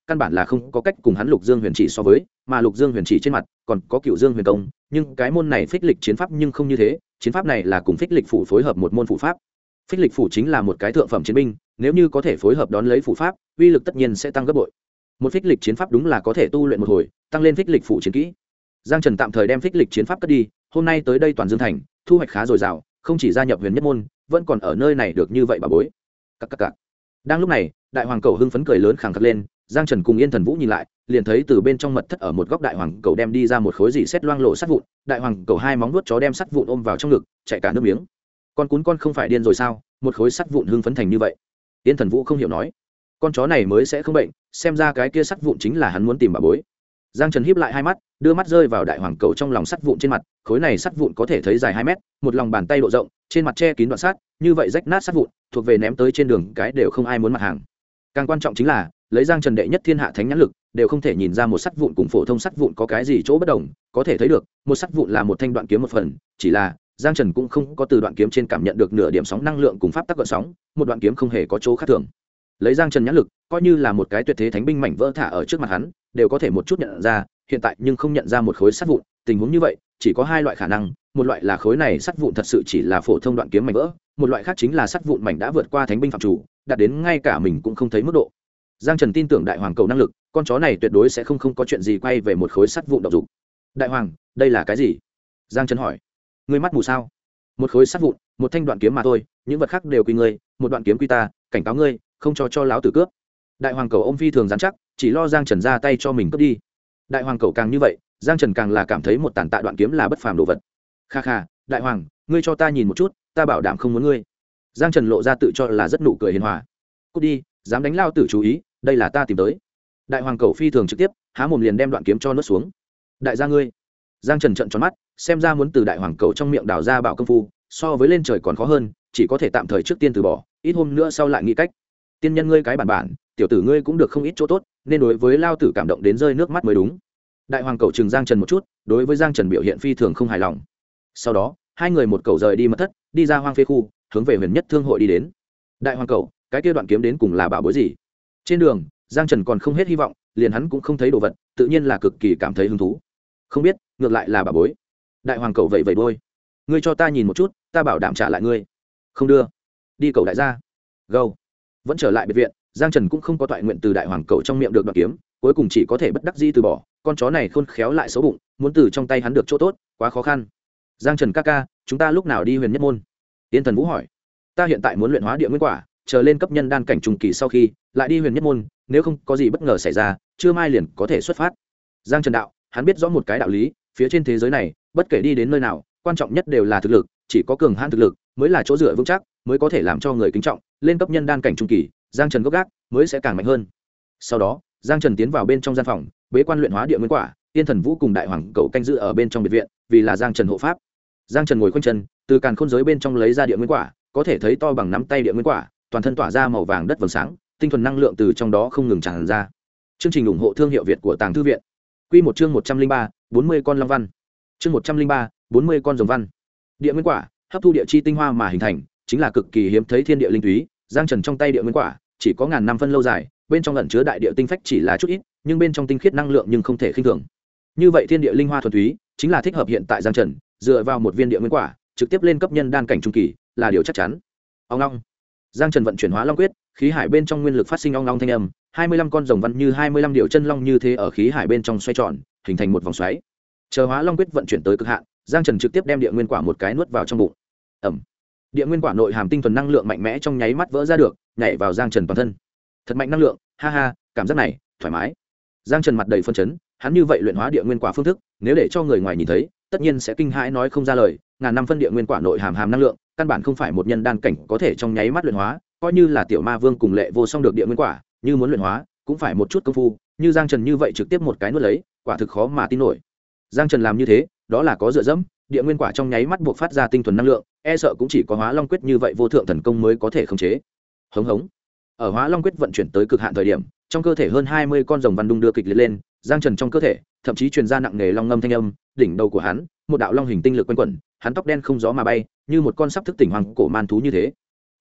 căn bản là không có cách cùng hắn Lục Dương Huyền Chỉ so với, mà Lục Dương Huyền Chỉ trên mặt còn có Cựu Dương Huyền Công, nhưng cái môn này phích lịch chiến pháp nhưng không như thế, chiến pháp này là cùng phích lịch phủ phối hợp một môn phủ pháp. Phích lịch phủ chính là một cái thượng phẩm chiến binh, nếu như có thể phối hợp đón lấy phủ pháp, uy lực tất nhiên sẽ tăng gấp bội. Một phích lịch chiến pháp đúng là có thể tu luyện một hồi, tăng lên phích lịch phủ chiến kỹ. Giang Trần tạm thời đem phích lịch chiến pháp cất đi, hôm nay tới đây Toàn Dương Thành, thu hoạch khá dồi dào, không chỉ gia nhập Huyền Nhất môn, vẫn còn ở nơi này được như vậy bà bối. Cặc. Đang lúc này, đại hoàng cầu hưng phấn cười lớn khàng khặc lên, Giang Trần cùng Yên Thần Vũ nhìn lại, liền thấy từ bên trong mật thất ở một góc đại hoàng cầu đem đi ra một khối dì xét loang lộ sắt vụn, đại hoàng cầu hai móng vuốt chó đem sắt vụn ôm vào trong ngực, chạy cả nước miếng. Con cún con không phải điên rồi sao, một khối sắt vụn hưng phấn thành như vậy. Yên Thần Vũ không hiểu nói, con chó này mới sẽ không bệnh, xem ra cái kia sắt vụn chính là hắn muốn tìm bà bối. Giang Trần híp lại hai mắt, đưa mắt rơi vào đại hoàng cầu trong lòng sắt vụn trên mặt, khối này sắt vụn có thể thấy dài 2 mét, một lòng bàn tay độ rộng, trên mặt che kín đoạn sắt, như vậy rách nát sắt vụn, thuộc về ném tới trên đường cái đều không ai muốn mặt hàng. Càng quan trọng chính là, lấy Giang Trần đệ nhất thiên hạ thánh nhãn lực, đều không thể nhìn ra một sắt vụn cùng phổ thông sắt vụn có cái gì chỗ bất đồng, có thể thấy được, một sắt vụn là một thanh đoạn kiếm một phần, chỉ là Giang Trần cũng không có từ đoạn kiếm trên cảm nhận được nửa điểm sóng năng lượng cùng pháp tắc gợn sóng, một đoạn kiếm không hề có chỗ khác thường. Lấy Giang Trần nhãn lực, coi như là một cái tuyệt thế thánh binh mảnh vỡ thả ở trước mặt hắn, đều có thể một chút nhận ra, hiện tại nhưng không nhận ra một khối sắt vụn, tình huống như vậy, chỉ có hai loại khả năng, một loại là khối này sắt vụn thật sự chỉ là phổ thông đoạn kiếm mảnh vỡ, một loại khác chính là sắt vụn mảnh đã vượt qua thánh binh phạm chủ, đạt đến ngay cả mình cũng không thấy mức độ. Giang Trần tin tưởng đại hoàng cầu năng lực, con chó này tuyệt đối sẽ không có chuyện gì quay về một khối sắt vụn độc dụng. Đại hoàng, đây là cái gì? Giang Trần hỏi. Ngươi mắt mù sao? Một khối sắt vụn, một thanh đoạn kiếm mà thôi, những vật khác đều quy ngươi, một đoạn kiếm quy ta, cảnh cáo ngươi, không cho láo tử cướp. Đại hoàng cầu ôm phi thường dán chắc, chỉ lo Giang Trần ra tay cho mình cướp đi. Đại hoàng cầu càng như vậy, Giang Trần càng là cảm thấy một tàn tạ đoạn kiếm là bất phàm đồ vật. Kha, đại hoàng, ngươi cho ta nhìn một chút, ta bảo đảm không muốn ngươi. Giang Trần lộ ra tự cho là rất nụ cười hiền hòa. Cút đi, dám đánh lao tử chú ý, đây là ta tìm tới. Đại hoàng cầu phi thường trực tiếp, há mồm liền đem đoạn kiếm cho nuốt xuống. Đại gia ngươi. Giang Trần trợn tròn mắt, xem ra muốn từ đại hoàng cầu trong miệng đào ra bảo công phu, so với lên trời còn khó hơn, chỉ có thể tạm thời trước tiên từ bỏ, ít hôm nữa sau lại nghĩ cách. Tiên nhân ngươi cái bản, tiểu tử ngươi cũng được không ít chỗ tốt, nên đối với lao tử cảm động đến rơi nước mắt mới đúng. Đại hoàng cầu chừng Giang Trần một chút, đối với Giang Trần biểu hiện phi thường không hài lòng. Sau đó, hai người một cầu rời đi mật thất, đi ra hoang phế khu, hướng về Huyền Nhất Thương hội đi đến. Đại hoàng cầu, cái kia đoạn kiếm đến cùng là bảo bối gì? Trên đường, Giang Trần còn không hết hy vọng, liền hắn cũng không thấy đồ vật, tự nhiên là cực kỳ cảm thấy hứng thú. Không biết, ngược lại là bảo bối. Đại hoàng cầu vẫy vẫy đuôi, ngươi cho ta nhìn một chút, ta bảo đảm trả lại ngươi. Không đưa. Đi cầu đại gia. Gâu. Vẫn trở lại biệt viện, Giang Trần cũng không có toại nguyện từ đại hoàng cầu trong miệng được đoạn kiếm, cuối cùng chỉ có thể bất đắc dĩ từ bỏ, con chó này khôn khéo lại xấu bụng, muốn từ trong tay hắn được chỗ tốt, quá khó khăn. Giang Trần ca ca, chúng ta lúc nào đi Huyền Nhất môn? Yên Thần Vũ hỏi. Ta hiện tại muốn luyện hóa địa nguyên quả, chờ lên cấp nhân đan cảnh trùng kỳ sau khi, lại đi Huyền Nhất môn, nếu không có gì bất ngờ xảy ra, trưa mai liền có thể xuất phát. Giang Trần đạo, hắn biết rõ một cái đạo lý, phía trên thế giới này, bất kể đi đến nơi nào, quan trọng nhất đều là thực lực, chỉ có cường hãn thực lực mới là chỗ dựa vững chắc, mới có thể làm cho người kính trọng, lên cấp nhân đan cảnh trung kỳ, Giang Trần gốc gác mới sẽ càng mạnh hơn. Sau đó, Giang Trần tiến vào bên trong gian phòng, bế quan luyện hóa địa nguyên quả, Tiên Thần Vũ cùng đại hoàng cậu canh giữ ở bên trong biệt viện, vì là Giang Trần hộ pháp. Giang Trần ngồi khoanh chân, từ càn khôn giới bên trong lấy ra địa nguyên quả, có thể thấy to bằng nắm tay địa nguyên quả, toàn thân tỏa ra màu vàng đất vầng sáng, tinh thuần năng lượng từ trong đó không ngừng tràn ra. Chương trình ủng hộ thương hiệu Việt của Tàng Thư viện. Quy một chương 103, 40 con long văn. Chương 103, 40 con rồng văn. Địa nguyên quả, hấp thu địa chi tinh hoa mà hình thành, chính là cực kỳ hiếm thấy thiên địa linh túy. Giang Trần trong tay địa nguyên quả chỉ có ngàn năm phân lâu dài, bên trong ẩn chứa đại địa tinh phách chỉ là chút ít, nhưng bên trong tinh khiết năng lượng nhưng không thể khinh thường. Như vậy thiên địa linh hoa thuần túy, chính là thích hợp hiện tại Giang Trần, dựa vào một viên địa nguyên quả, trực tiếp lên cấp nhân đan cảnh trung kỳ, là điều chắc chắn. Ong ong. Giang Trần vận chuyển Hóa Long quyết, khí hải bên trong nguyên lực phát sinh ong ong thanh âm, 25 con rồng văn như 25 điều chân long như thế ở khí hải bên trong xoay tròn, hình thành một vòng xoáy. Chờ Hóa Long quyết vận chuyển tới cực hạn, Giang Trần trực tiếp đem địa nguyên quả một cái nuốt vào trong bụng. Ẩm. Địa nguyên quả nội hàm tinh thuần năng lượng mạnh mẽ trong nháy mắt vỡ ra được, nhảy vào Giang Trần toàn thân. Thật mạnh năng lượng, ha ha, cảm giác này thoải mái. Giang Trần mặt đầy phân chấn, hắn như vậy luyện hóa địa nguyên quả phương thức, nếu để cho người ngoài nhìn thấy, tất nhiên sẽ kinh hãi nói không ra lời. Ngàn năm phân địa nguyên quả nội hàm năng lượng, căn bản không phải một nhân đan cảnh có thể trong nháy mắt luyện hóa, coi như là tiểu ma vương cùng Lệ Vô Song được địa nguyên quả, như muốn luyện hóa, cũng phải một chút công phu, như Giang Trần như vậy trực tiếp một cái nuốt lấy, quả thực khó mà tin nổi. Giang Trần làm như thế, đó là có dựa dẫm, địa nguyên quả trong nháy mắt buộc phát ra tinh thuần năng lượng, e sợ cũng chỉ có Hóa Long quyết như vậy vô thượng thần công mới có thể khống chế. Hống hống. Ở Hóa Long quyết vận chuyển tới cực hạn thời điểm, trong cơ thể hơn 20 con rồng văn đung đưa kịch liệt lên, Giang Trần trong cơ thể thậm chí truyền ra nặng nề long ngâm thanh âm, đỉnh đầu của hắn, một đạo long hình tinh lực quanh quẩn, hắn tóc đen không gió mà bay, như một con sắp thức tỉnh hoàng cổ man thú như thế.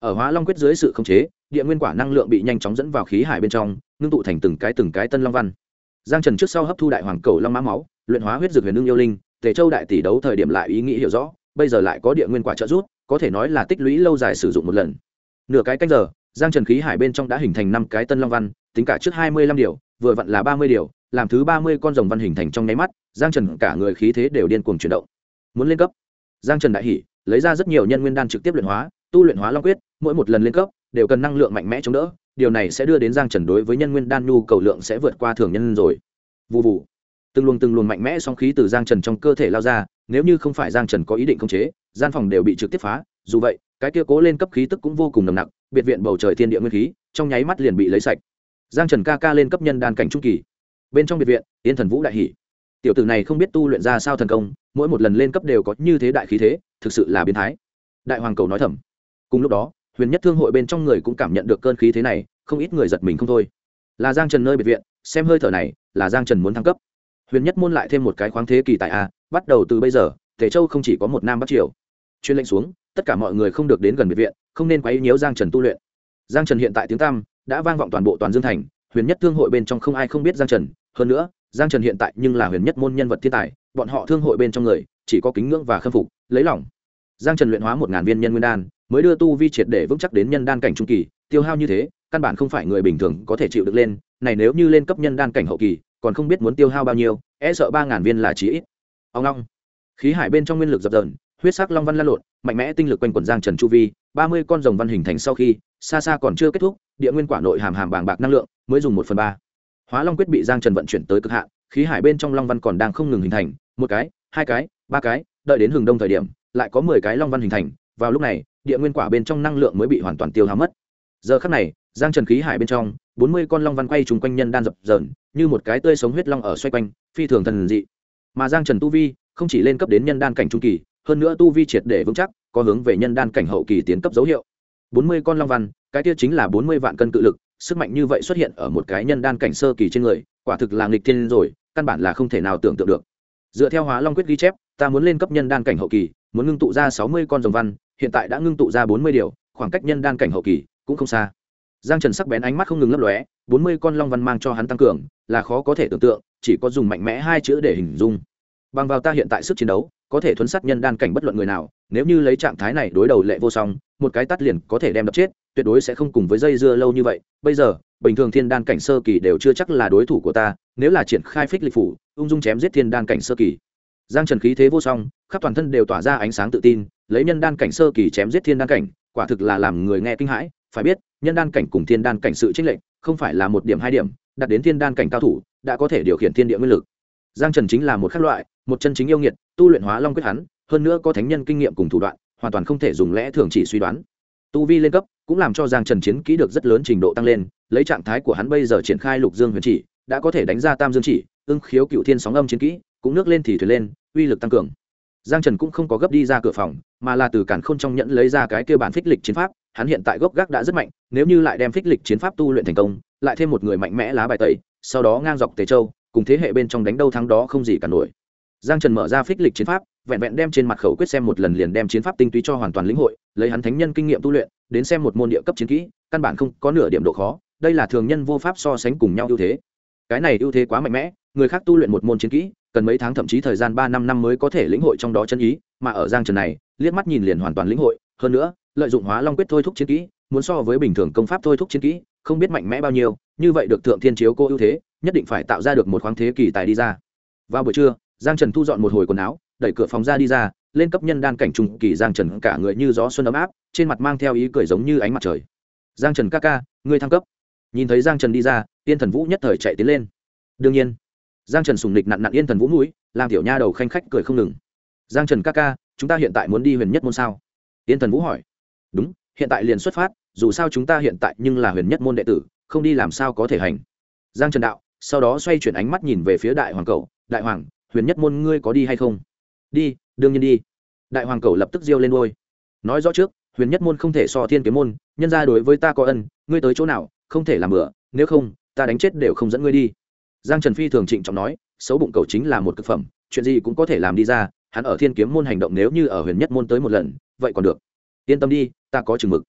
ở hóa long quyết dưới sự khống chế, địa nguyên quả năng lượng bị nhanh chóng dẫn vào khí hải bên trong, ngưng tụ thành từng cái tân long văn. Giang Trần trước sau hấp thu đại hoàng cầu long mã máu, luyện hóa huyết dược huyền ưng yêu linh, Tề Châu đại tỷ đấu thời điểm lại ý nghĩ hiểu rõ, bây giờ lại có địa nguyên quả trợ giúp, có thể nói là tích lũy lâu dài sử dụng một lần. Nửa cái canh giờ, Giang Trần khí hải bên trong đã hình thành 5 cái tân long văn, tính cả trước 25 điều, vừa vặn là 30 điều, làm thứ 30 con rồng văn hình thành trong nháy mắt, Giang Trần cả người khí thế đều điên cuồng chuyển động. Muốn lên cấp. Giang Trần đại hỉ, lấy ra rất nhiều nhân nguyên đan trực tiếp luyện hóa, tu luyện hóa long quyết, mỗi một lần lên cấp đều cần năng lượng mạnh mẽ chống đỡ, điều này sẽ đưa đến Giang Trần đối với nhân nguyên đan nhu cầu lượng sẽ vượt qua thường nhân rồi. Vù vù. Từng luồng mạnh mẽ sóng khí từ Giang Trần trong cơ thể lao ra, nếu như không phải Giang Trần có ý định khống chế, gian phòng đều bị trực tiếp phá, dù vậy, cái kia cố lên cấp khí tức cũng vô cùng nồng nặc, biệt viện bầu trời thiên địa nguyên khí, trong nháy mắt liền bị lấy sạch. Giang Trần ca ca lên cấp nhân đan cảnh trung kỳ. Bên trong biệt viện, Yên Thần Vũ đại hỉ. Tiểu tử này không biết tu luyện ra sao thần công, mỗi một lần lên cấp đều có như thế đại khí thế, thực sự là biến thái. Đại hoàng cầu nói thầm. Cùng lúc đó, Huyền Nhất Thương hội bên trong người cũng cảm nhận được cơn khí thế này, không ít người giật mình không thôi. Là Giang Trần nơi biệt viện, xem hơi thở này, là Giang Trần muốn thăng cấp. Huyền Nhất môn lại thêm một cái khoáng thế kỳ tại a, bắt đầu từ bây giờ, Tề Châu không chỉ có một nam bắc triều. Truyền lệnh xuống, tất cả mọi người không được đến gần biệt viện, không nên quấy nhiễu Giang Trần tu luyện. Giang Trần hiện tại tiếng tăm đã vang vọng toàn bộ toàn Dương thành, Huyền Nhất Thương hội bên trong không ai không biết Giang Trần, hơn nữa, Giang Trần hiện tại nhưng là Huyền Nhất môn nhân vật thiên tài, bọn họ thương hội bên trong người chỉ có kính ngưỡng và khâm phục, lấy lòng. Giang Trần luyện hóa 1000 viên nhân nguyên đan, mới đưa tu vi triệt để vững chắc đến nhân đan cảnh trung kỳ, tiêu hao như thế, căn bản không phải người bình thường có thể chịu được lên, này nếu như lên cấp nhân đan cảnh hậu kỳ, còn không biết muốn tiêu hao bao nhiêu, e sợ 3000 viên là chí ít. Ông long. Khí hải bên trong nguyên lực dập dờn, huyết sắc long văn lan lộn, mạnh mẽ tinh lực quanh quẩn Giang Trần chu vi, 30 con rồng văn hình thành sau khi, xa xa còn chưa kết thúc, địa nguyên quả nội hàm bàng bạc năng lượng, mới dùng 1/3. Hóa Long quyết bị Giang Trần vận chuyển tới cực hạn, khí hải bên trong long văn còn đang không ngừng hình thành, một cái, hai cái, ba cái, đợi đến hừng đông thời điểm, lại có 10 cái long văn hình thành, vào lúc này, địa nguyên quả bên trong năng lượng mới bị hoàn toàn tiêu hao mất. Giờ khắc này, Giang Trần khí hải bên trong, 40 con long văn quay trùng quanh nhân đan dập dờn, như một cái tươi sống huyết long ở xoay quanh, phi thường thần dị. Mà Giang Trần tu vi, không chỉ lên cấp đến nhân đan cảnh trung kỳ, hơn nữa tu vi triệt để vững chắc, có hướng về nhân đan cảnh hậu kỳ tiến cấp dấu hiệu. 40 con long văn, cái kia chính là 40 vạn cân cự lực, sức mạnh như vậy xuất hiện ở một cái nhân đan cảnh sơ kỳ trên người, quả thực là nghịch thiên rồi, căn bản là không thể nào tưởng tượng được. Dựa theo Hóa Long quyết ghi chép, ta muốn lên cấp nhân đan cảnh hậu kỳ, muốn ngưng tụ ra 60 con rồng văn, hiện tại đã ngưng tụ ra 40 điều, khoảng cách nhân đan cảnh hậu kỳ cũng không xa. Giang Trần sắc bén ánh mắt không ngừng lấp lóe, 40 con long văn mang cho hắn tăng cường, là khó có thể tưởng tượng, chỉ có dùng mạnh mẽ hai chữ để hình dung. Bằng vào ta hiện tại sức chiến đấu, có thể thuấn sát nhân đan cảnh bất luận người nào, nếu như lấy trạng thái này đối đầu Lệ Vô Song, một cái tát liền có thể đem đập chết, tuyệt đối sẽ không cùng với dây dưa lâu như vậy. Bây giờ, bình thường thiên đan cảnh sơ kỳ đều chưa chắc là đối thủ của ta, nếu là triển khai phích lịch phủ, ung dung chém giết thiên đan cảnh sơ kỳ. Giang Trần khí thế vô song, khắp toàn thân đều tỏa ra ánh sáng tự tin, lấy nhân đan cảnh sơ kỳ chém giết thiên đan cảnh, quả thực là làm người nghe kinh hãi. Phải biết, nhân đan cảnh cùng thiên đan cảnh sự chênh lệch, không phải là một điểm hai điểm, đạt đến thiên đan cảnh cao thủ, đã có thể điều khiển thiên địa nguyên lực. Giang Trần chính là một khác loại, một chân chính yêu nghiệt, tu luyện Hóa Long quyết hắn, hơn nữa có thánh nhân kinh nghiệm cùng thủ đoạn, hoàn toàn không thể dùng lẽ thường chỉ suy đoán. Tu vi lên cấp, cũng làm cho Giang Trần chiến kỹ được rất lớn trình độ tăng lên, lấy trạng thái của hắn bây giờ triển khai Lục Dương Huyền Chỉ, đã có thể đánh ra Tam Dương Chỉ, ưng khiếu cựu thiên sóng âm chiến kỹ, cũng nước lên thì thuyền lên, uy lực tăng cường. Giang Trần cũng không có gấp đi ra cửa phòng, mà là từ càn khôn trong nhẫn lấy ra cái kia bản phích lịch chiến pháp, hắn hiện tại gốc gác đã rất mạnh, nếu như lại đem phích lịch chiến pháp tu luyện thành công, lại thêm một người mạnh mẽ lá bài tẩy, sau đó ngang dọc Tề Châu, cùng thế hệ bên trong đánh đâu thắng đó không gì cả nổi. Giang Trần mở ra phích lịch chiến pháp, vẹn vẹn đem trên mặt khẩu quyết xem một lần liền đem chiến pháp tinh túy cho hoàn toàn lĩnh hội, lấy hắn thánh nhân kinh nghiệm tu luyện, đến xem một môn địa cấp chiến kỹ, căn bản không có nửa điểm độ khó, đây là thường nhân vô pháp so sánh cùng nhau ưu thế. Cái này ưu thế quá mạnh mẽ, người khác tu luyện một môn chiến kỹ, cần mấy tháng thậm chí thời gian 3-5 năm mới có thể lĩnh hội trong đó chân ý, mà ở Giang Trần này, liếc mắt nhìn liền hoàn toàn lĩnh hội, hơn nữa, lợi dụng Hóa Long quyết thôi thúc chiến kỹ, muốn so với bình thường công pháp thôi thúc chiến kỹ, không biết mạnh mẽ bao nhiêu, như vậy được thượng thiên chiếu cô ưu thế, nhất định phải tạo ra được một khoáng thế kỳ tài đi ra. Vào buổi trưa, Giang Trần thu dọn một hồi quần áo, đẩy cửa phòng ra đi ra, lên cấp nhân đan cảnh trung kỳ. Giang Trần cả người như gió xuân ấm áp, trên mặt mang theo ý cười giống như ánh mặt trời. Giang Trần ca ca, ngươi thăng cấp. Nhìn thấy Giang Trần đi ra, Yên Thần Vũ nhất thời chạy tiến lên. Đương nhiên, Giang Trần sùng nịch nặn nặn Yên Thần Vũ mũi, làm tiểu nha đầu khanh khách cười không ngừng. Giang Trần ca ca, chúng ta hiện tại muốn đi Huyền Nhất môn sao? Yên Thần Vũ hỏi. Đúng, hiện tại liền xuất phát, dù sao chúng ta hiện tại nhưng là Huyền Nhất môn đệ tử, không đi làm sao có thể hành. Giang Trần đạo, sau đó xoay chuyển ánh mắt nhìn về phía Đại Hoàng Cẩu, Đại Hoàng, Huyền Nhất môn ngươi có đi hay không? Đi, đương nhiên đi. Đại Hoàng Cẩu lập tức giơ lên đuôi. Nói rõ trước, Huyền Nhất môn không thể so Thiên Kiếm môn, nhân ra đối với ta có ân, ngươi tới chỗ nào, không thể làm bừa, nếu không, ta đánh chết đều không dẫn ngươi đi. Giang Trần phi thường trịnh trọng nói, xấu bụng cẩu chính là một cực phẩm, chuyện gì cũng có thể làm đi ra, hắn ở Thiên Kiếm môn hành động nếu như ở Huyền Nhất môn tới một lần, vậy còn được. Yên tâm đi, ta có chừng mực.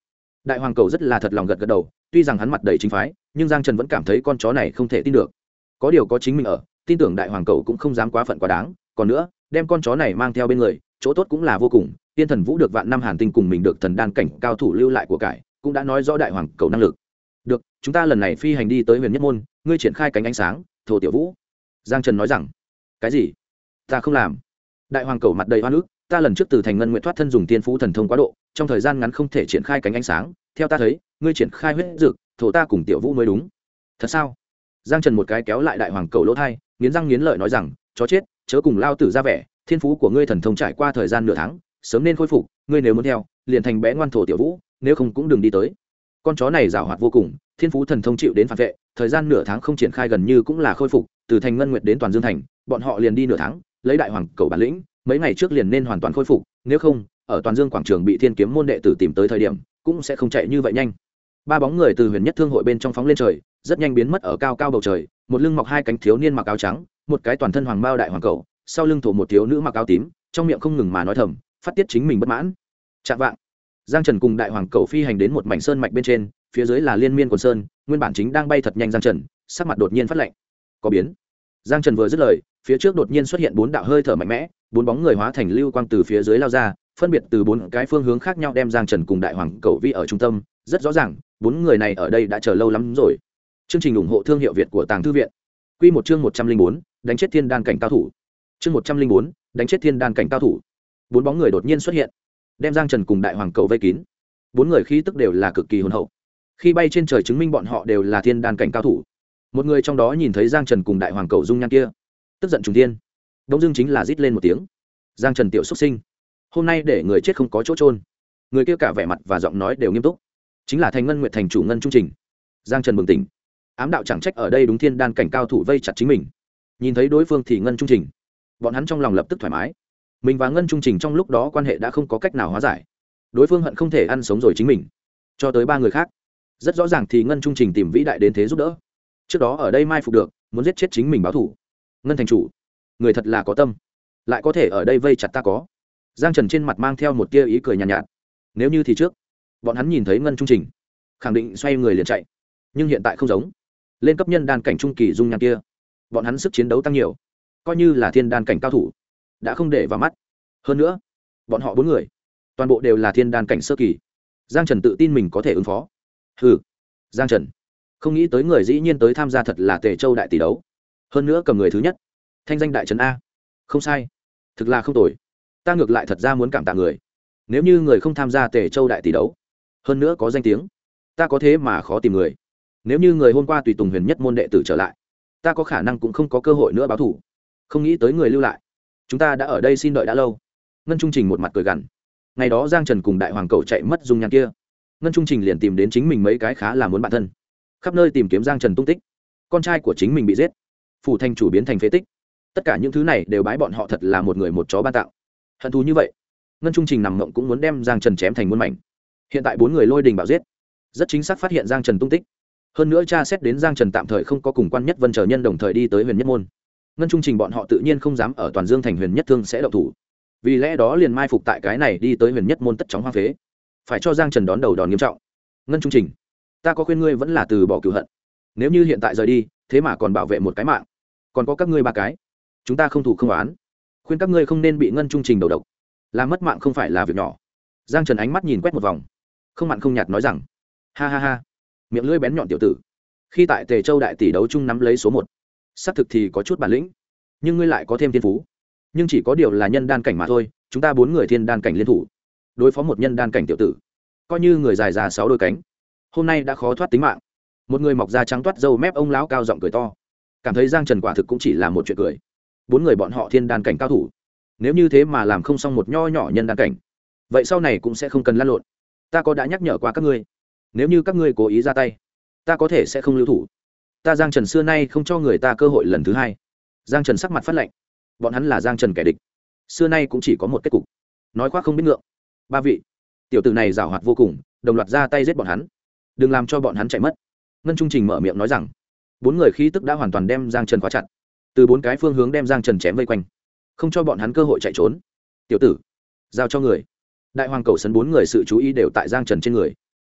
Đại hoàng cầu rất là thật lòng gật gật đầu, tuy rằng hắn mặt đầy chính phái, nhưng Giang Trần vẫn cảm thấy con chó này không thể tin được. Có điều có chính mình ở, tin tưởng đại hoàng cầu cũng không dám quá phận quá đáng. Còn nữa, đem con chó này mang theo bên người, chỗ tốt cũng là vô cùng. Tiên Thần Vũ được vạn năm hàn tinh cùng mình được thần đan cảnh cao thủ lưu lại của cải, cũng đã nói rõ đại hoàng cầu năng lực. Được, chúng ta lần này phi hành đi tới Huyền Nhất Môn, ngươi triển khai cánh ánh sáng, Thổ Tiểu Vũ. Giang Trần nói rằng, cái gì? Ta không làm. Đại hoàng cầu mặt đầy oan ức, ta lần trước từ thành ngân nguyện thoát thân dùng tiên phú thần thông quá độ, trong thời gian ngắn không thể triển khai cánh ánh sáng, theo ta thấy, ngươi triển khai huyết dược, thổ ta cùng Tiểu Vũ mới đúng. Thật sao? Giang Trần một cái kéo lại đại hoàng cầu lỗ thai, nghiến răng nghiến lợi nói rằng, chó chết, chớ cùng lao tử ra vẻ, thiên phú của ngươi thần thông trải qua thời gian nửa tháng, sớm nên khôi phục, ngươi nếu muốn theo, liền thành bé ngoan Thổ Tiểu Vũ, nếu không cũng đừng đi tới. Con chó này giàu hoạt vô cùng, thiên phú thần thông chịu đến phản vệ, thời gian nửa tháng không triển khai gần như cũng là khôi phục, từ thành ngân nguyệt đến toàn dương thành, bọn họ liền đi nửa tháng, lấy đại hoàng cầu bản lĩnh, mấy ngày trước liền nên hoàn toàn khôi phục, nếu không, ở toàn dương quảng trường bị thiên kiếm môn đệ tử tìm tới thời điểm, cũng sẽ không chạy như vậy nhanh. Ba bóng người từ Huyền Nhất Thương hội bên trong phóng lên trời, rất nhanh biến mất ở cao cao bầu trời, một lưng mọc hai cánh thiếu niên mặc áo trắng, một cái toàn thân hoàng bao đại hoàng cầu, sau lưng thổ một thiếu nữ mặc áo tím, trong miệng không ngừng mà nói thầm, phát tiết chính mình bất mãn. Chạm vạng, Giang Trần cùng đại hoàng cầu phi hành đến một mảnh sơn mạch bên trên, phía dưới là liên miên quần sơn, nguyên bản chính đang bay thật nhanh Giang Trần, sắc mặt đột nhiên phát lạnh. Có biến. Giang Trần vừa dứt lời, phía trước đột nhiên xuất hiện bốn đạo hơi thở mạnh mẽ, bốn bóng người hóa thành lưu quang từ phía dưới lao ra, phân biệt từ bốn cái phương hướng khác nhau đem Giang Trần cùng đại hoàng cầu vi ở trung tâm, rất rõ ràng, bốn người này ở đây đã chờ lâu lắm rồi. Chương trình ủng hộ thương hiệu Việt của Tàng Thư viện. Quy một chương 104, đánh chết thiên đan cảnh cao thủ. Chương 104, đánh chết thiên đan cảnh cao thủ. Bốn bóng người đột nhiên xuất hiện, đem Giang Trần cùng đại hoàng cầu vây kín. Bốn người khí tức đều là cực kỳ hồn hậu. Khi bay trên trời chứng minh bọn họ đều là thiên đan cảnh cao thủ. Một người trong đó nhìn thấy Giang Trần cùng đại hoàng cầu dung nhan kia, tức giận trùng thiên. Đông Dương chính là rít lên một tiếng. Giang Trần tiểu xuất sinh, hôm nay để người chết không có chỗ trôn. Người kia cả vẻ mặt và giọng nói đều nghiêm túc, chính là Thành Ngân Nguyệt thành chủ Ngân Trung Trình. Giang Trần bừng tỉnh, ám đạo chẳng trách ở đây đúng thiên đan cảnh cao thủ vây chặt chính mình. Nhìn thấy đối phương thì Ngân Trung Trình, bọn hắn trong lòng lập tức thoải mái. Mình và Ngân Trung Trình trong lúc đó quan hệ đã không có cách nào hóa giải. Đối phương hận không thể ăn sống rồi chính mình. Cho tới ba người khác, rất rõ ràng thì Ngân Trung Trình tìm vĩ đại đến thế giúp đỡ. Trước đó ở đây mai phục được, muốn giết chết chính mình báo thủ. Ngân thành chủ, người thật là có tâm, lại có thể ở đây vây chặt ta có. Giang Trần trên mặt mang theo một tia ý cười nhàn nhạt. Nếu như thì trước, bọn hắn nhìn thấy Ngân Trung Trình, khẳng định xoay người liền chạy. Nhưng hiện tại không giống, lên cấp nhân đan cảnh trung kỳ dung nhan kia, bọn hắn sức chiến đấu tăng nhiều, coi như là thiên đan cảnh cao thủ, đã không để vào mắt. Hơn nữa, bọn họ bốn người, toàn bộ đều là thiên đan cảnh sơ kỳ. Giang Trần tự tin mình có thể ứng phó. Hừ, Giang Trần, không nghĩ tới người dĩ nhiên tới tham gia thật là Tề Châu đại tỷ đấu. Hơn nữa cầm người thứ nhất, thanh danh đại trấn a. Không sai, thực là không tồi. Ta ngược lại thật ra muốn cảm tạ người. Nếu như người không tham gia Tề Châu đại tỷ đấu, hơn nữa có danh tiếng, ta có thế mà khó tìm người. Nếu như người hôm qua tùy tùng Huyền Nhất môn đệ tử trở lại, ta có khả năng cũng không có cơ hội nữa báo thủ. Không nghĩ tới người lưu lại, chúng ta đã ở đây xin đợi đã lâu. Ngân Trung Trình một mặt cười gằn. Ngày đó Giang Trần cùng đại hoàng cầu chạy mất dung nhan kia, Ngân Trung Trình liền tìm đến chính mình mấy cái khá là muốn bạn thân, khắp nơi tìm kiếm Giang Trần tung tích. Con trai của chính mình bị giết, phủ thành chủ biến thành phế tích, tất cả những thứ này đều bái bọn họ thật là một người một chó ban tạo. Hận thù như vậy, Ngân Trung Trình nằm mộng cũng muốn đem Giang Trần chém thành muôn mảnh. Hiện tại bốn người lôi đình bạo giết, rất chính xác phát hiện Giang Trần tung tích. Hơn nữa tra xét đến Giang Trần tạm thời không có cùng Quan Nhất Vân chờ nhân đồng thời đi tới Huyền Nhất môn. Ngân Trung Trình bọn họ tự nhiên không dám ở toàn Dương thành Huyền Nhất Thương sẽ động thủ. Vì lẽ đó liền mai phục tại cái này đi tới Huyền Nhất môn tất chóng hoang phế, phải cho Giang Trần đón đầu đòn nghiêm trọng. Ngân Trung Trình, ta có khuyên ngươi vẫn là từ bỏ cửu hận. Nếu như hiện tại rời đi, thế mà còn bảo vệ một cái mạng, còn có các ngươi ba cái, chúng ta không thủ không oán, khuyên các ngươi không nên bị Ngân Trung Trình đầu độc, làm mất mạng không phải là việc nhỏ. Giang Trần ánh mắt nhìn quét một vòng, không mặn không nhạt nói rằng, ha ha ha, miệng lưỡi bén nhọn tiểu tử, khi tại Tề Châu đại tỷ đấu chung nắm lấy số một, xác thực thì có chút bản lĩnh, nhưng ngươi lại có thêm thiên phú, nhưng chỉ có điều là nhân đan cảnh mà thôi. Chúng ta bốn người thiên đan cảnh liên thủ, đối phó một nhân đan cảnh tiểu tử, coi như người dài già 6 đôi cánh, hôm nay đã khó thoát tính mạng. Một người mọc da trắng toát râu mép ông lão cao giọng cười to, cảm thấy Giang Trần quả thực cũng chỉ là một chuyện cười. Bốn người bọn họ thiên đan cảnh cao thủ, nếu như thế mà làm không xong một nho nhỏ nhân đan cảnh, vậy sau này cũng sẽ không cần lăn lộn. Ta có đã nhắc nhở qua các ngươi, nếu như các ngươi cố ý ra tay, ta có thể sẽ không lưu thủ. Ta Giang Trần xưa nay không cho người ta cơ hội lần thứ hai. Giang Trần sắc mặt phát lạnh, bọn hắn là Giang Trần kẻ địch, xưa nay cũng chỉ có một kết cục, nói khoác không biết ngượng. Ba vị tiểu tử này giảo hoạt vô cùng, đồng loạt ra tay giết bọn hắn, đừng làm cho bọn hắn chạy mất. Ngân Trung Trình mở miệng nói rằng, bốn người khí tức đã hoàn toàn đem Giang Trần khóa chặt, từ bốn cái phương hướng đem Giang Trần chém vây quanh, không cho bọn hắn cơ hội chạy trốn. Tiểu tử, giao cho người. Đại hoàng cầu sấn bốn người sự chú ý đều tại Giang Trần trên người.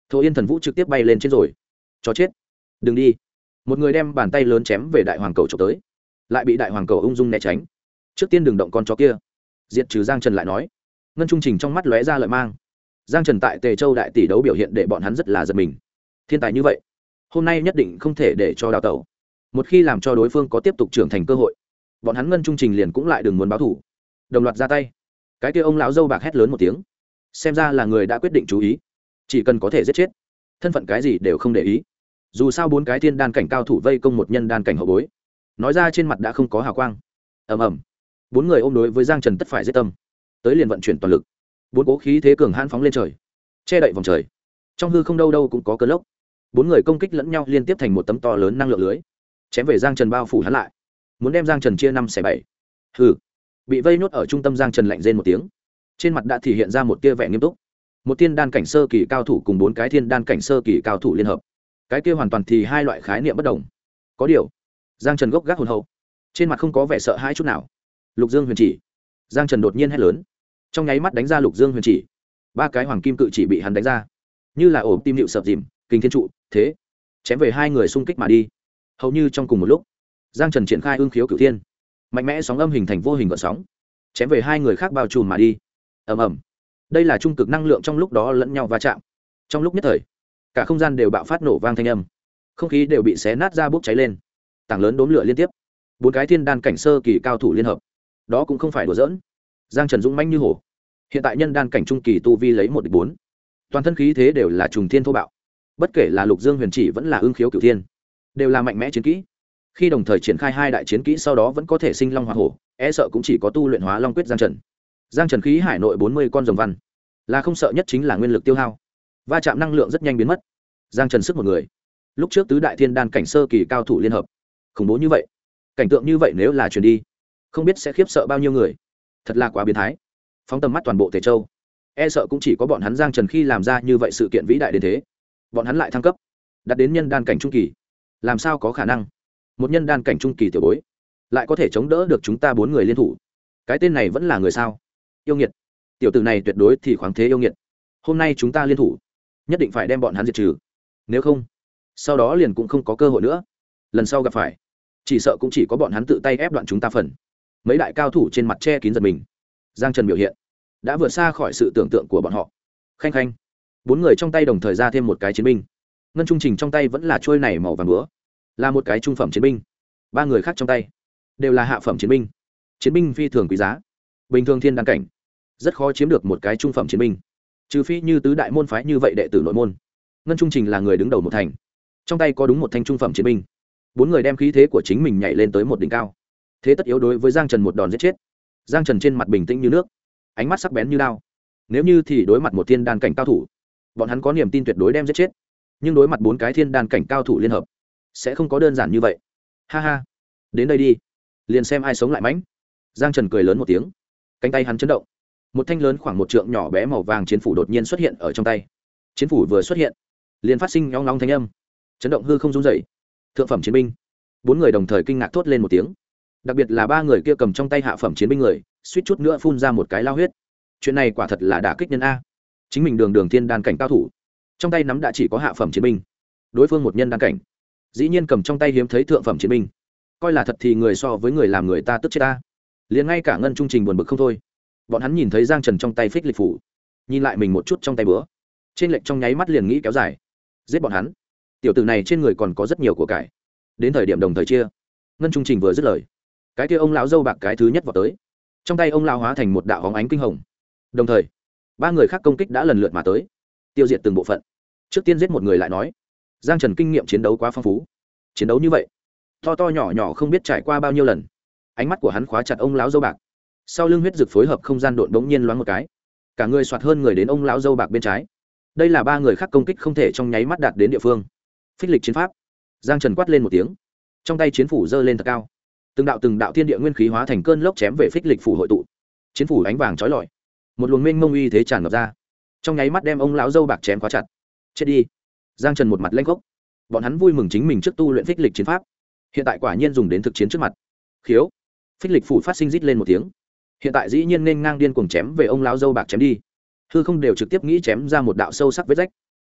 Thổ Yên Thần Vũ trực tiếp bay lên trên rồi. Cho chết. Đừng đi. Một người đem bàn tay lớn chém về đại hoàng cầu chụp tới, lại bị đại hoàng cầu ung dung né tránh. Trước tiên đừng động con chó kia. Diệt trừ Giang Trần lại nói. Ngân Trung Trình trong mắt lóe ra lợi mang. Giang Trần tại Tề Châu đại tỷ đấu biểu hiện để bọn hắn rất là giật mình. Thiên tài như vậy, hôm nay nhất định không thể để cho đào tẩu. Một khi làm cho đối phương có tiếp tục trưởng thành cơ hội, bọn hắn Ngân Trung Trình liền cũng lại đừng muốn báo thủ. Đồng loạt ra tay. Cái kia ông lão dâu bạc hét lớn một tiếng. Xem ra là người đã quyết định chú ý, chỉ cần có thể giết chết, thân phận cái gì đều không để ý. Dù sao 4 cái thiên đan cảnh cao thủ vây công một nhân đan cảnh hậu bối, nói ra trên mặt đã không có hào quang. Ầm ầm, 4 người ôm đối với Giang Trần tất phải giết tâm, tới liền vận chuyển toàn lực, 4 cố khí thế cường hãn phóng lên trời, che đậy vòng trời. Trong hư không đâu đâu cũng có cơn lốc, 4 người công kích lẫn nhau liên tiếp thành một tấm to lớn năng lượng lưới, chém về Giang Trần bao phủ hắn lại, muốn đem Giang Trần chia 5 xẻ 7. Hừ, bị vây nốt ở trung tâm Giang Trần lạnh rên một tiếng, trên mặt đã thể hiện ra một tia vẻ nghiêm túc. Một thiên đan cảnh sơ kỳ cao thủ cùng 4 cái thiên đan cảnh sơ kỳ cao thủ liên hợp, cái kia hoàn toàn thì hai loại khái niệm bất đồng. Có điều Giang Trần gốc gác hồn hậu, trên mặt không có vẻ sợ hãi chút nào. Lục Dương huyền chỉ. Giang Trần đột nhiên hét lớn, trong nháy mắt đánh ra Lục Dương huyền chỉ. 3 cái hoàng kim cự chỉ bị hắn đánh ra, như là ổ tim nịu sập dìm, kinh thiên trụ thế, chém về 2 người xung kích mà đi. Hầu như trong cùng một lúc, Giang Trần triển khai ương khiếu cửu thiên, mạnh mẽ sóng âm hình thành vô hình gợn sóng, chém về 2 người khác bao trùm mà đi. Ầm ầm, đây là trung cực năng lượng trong lúc đó lẫn nhau va chạm, trong lúc nhất thời cả không gian đều bạo phát nổ vang thanh âm, không khí đều bị xé nát ra bốc cháy lên, tảng lớn đốm lửa liên tiếp. 4 cái thiên đan cảnh sơ kỳ cao thủ liên hợp, đó cũng không phải đùa giỡn. Giang Trần dũng mãnh như hổ, hiện tại nhân đan cảnh trung kỳ tu vi lấy 1 địch 4, toàn thân khí thế đều là trùng thiên thô bạo. Bất kể là Lục Dương huyền chỉ vẫn là ương khiếu cửu thiên, đều là mạnh mẽ chiến kỹ. Khi đồng thời triển khai 2 đại chiến kỹ sau đó vẫn có thể sinh long hỏa hổ, e sợ cũng chỉ có tu luyện hóa long quyết Giang Trần khí hải nội 40 con rồng văn, là không sợ nhất chính là nguyên lực tiêu hao, va chạm năng lượng rất nhanh biến mất. Giang Trần sức một người, lúc trước tứ đại thiên đan cảnh sơ kỳ cao thủ liên hợp, khủng bố như vậy, cảnh tượng như vậy nếu là truyền đi, không biết sẽ khiếp sợ bao nhiêu người. Thật là quá biến thái. Phóng tầm mắt toàn bộ Tề Châu, e sợ cũng chỉ có bọn hắn Giang Trần khi làm ra như vậy sự kiện vĩ đại đến thế. Bọn hắn lại thăng cấp, đạt đến nhân đan cảnh trung kỳ, làm sao có khả năng một nhân đan cảnh trung kỳ tiểu bối lại có thể chống đỡ được chúng ta 4 người liên thủ? Cái tên này vẫn là người sao? Yêu nghiệt, tiểu tử này tuyệt đối thì khoáng thế yêu nghiệt. Hôm nay chúng ta liên thủ, nhất định phải đem bọn hắn diệt trừ, nếu không sau đó liền cũng không có cơ hội nữa. Lần sau gặp phải, chỉ sợ cũng chỉ có bọn hắn tự tay ép đoạn chúng ta phần. Mấy đại cao thủ trên mặt che kín giật mình. Giang Trần biểu hiện đã vượt xa khỏi sự tưởng tượng của bọn họ. Khanh khanh, 4 người trong tay đồng thời ra thêm một cái chiến binh. Ngân Trung Trình trong tay vẫn là trôi này màu vàng búa, là một cái trung phẩm chiến binh. 3 người khác trong tay đều là hạ phẩm chiến binh. Chiến binh phi thường quý giá, bình thường thiên đan cảnh rất khó chiếm được một cái trung phẩm chiến binh, trừ phi như tứ đại môn phái như vậy đệ tử nội môn. Ngân Trung Trình là người đứng đầu một thành, trong tay có đúng một thanh trung phẩm chiến binh. 4 người đem khí thế của chính mình nhảy lên tới một đỉnh cao, thế tất yếu đối với Giang Trần một đòn giết chết. Giang Trần trên mặt bình tĩnh như nước, ánh mắt sắc bén như đao. Nếu như thì đối mặt một thiên đan cảnh cao thủ, bọn hắn có niềm tin tuyệt đối đem giết chết, nhưng đối mặt 4 cái thiên đan cảnh cao thủ liên hợp, sẽ không có đơn giản như vậy. Ha ha, đến đây đi, liền xem ai sống lại mãnh. Giang Trần cười lớn một tiếng, cánh tay hắn chấn động, một thanh lớn khoảng 1 trượng nhỏ bé màu vàng chiến phủ đột nhiên xuất hiện ở trong tay. Chiến phủ vừa xuất hiện, liền phát sinh nhóng nóng thanh âm, chấn động hư không rung dậy. Thượng phẩm chiến binh. 4 người đồng thời kinh ngạc thốt lên một tiếng, đặc biệt là 3 người kia cầm trong tay hạ phẩm chiến binh người, suýt chút nữa phun ra một cái lao huyết. Chuyện này quả thật là đả kích nhân a. Chính mình đường thiên đan cảnh cao thủ, trong tay nắm đã chỉ có hạ phẩm chiến binh, đối phương một nhân đan cảnh, dĩ nhiên cầm trong tay hiếm thấy thượng phẩm chiến binh, coi là thật thì người so với người làm người ta tức chết ta. Liền ngay cả Ngân Trung Trình buồn bực không thôi. Bọn hắn nhìn thấy Giang Trần trong tay phích lịch phủ, nhìn lại mình một chút trong tay búa, trên lệnh trong nháy mắt liền nghĩ kéo dài, giết bọn hắn. Tiểu tử này trên người còn có rất nhiều của cải, đến thời điểm đồng thời chia. Ngân Trung Trình vừa dứt lời, cái kia ông lão dâu bạc cái thứ nhất vào tới, trong tay ông lão hóa thành một đạo hóng ánh kinh hồng. Đồng thời 3 người khác công kích đã lần lượt mà tới, tiêu diệt từng bộ phận. Trước tiên giết một người lại nói, Giang Trần kinh nghiệm chiến đấu quá phong phú, chiến đấu như vậy to to nhỏ nhỏ không biết trải qua bao nhiêu lần. Ánh mắt của hắn khóa chặt ông lão dâu bạc, sau lưng huyết dực phối hợp không gian độn bỗng nhiên loáng một cái, cả người soạt hơn người đến ông lão dâu bạc bên trái. Đây là 3 người khác công kích không thể trong nháy mắt đạt đến địa phương. Phích lịch chiến pháp. Giang Trần quát lên một tiếng, trong tay chiến phủ giơ lên thật cao, từng đạo thiên địa nguyên khí hóa thành cơn lốc chém về phích lịch phủ hội tụ. Chiến phủ ánh vàng chói lọi, một luồng mênh mông uy thế tràn ngập ra, trong nháy mắt đem ông lão dâu bạc chém quá chặt. Chết đi. Giang Trần một mặt lanh gốc, bọn hắn vui mừng chính mình trước tu luyện phích lịch chiến pháp, hiện tại quả nhiên dùng đến thực chiến trước mặt. Khiếu. Phích lịch phủ phát sinh rít lên một tiếng, hiện tại dĩ nhiên nên ngang điên cuồng chém về ông lão dâu bạc chém đi. Hư không đều trực tiếp nghĩ chém ra một đạo sâu sắc vết rách.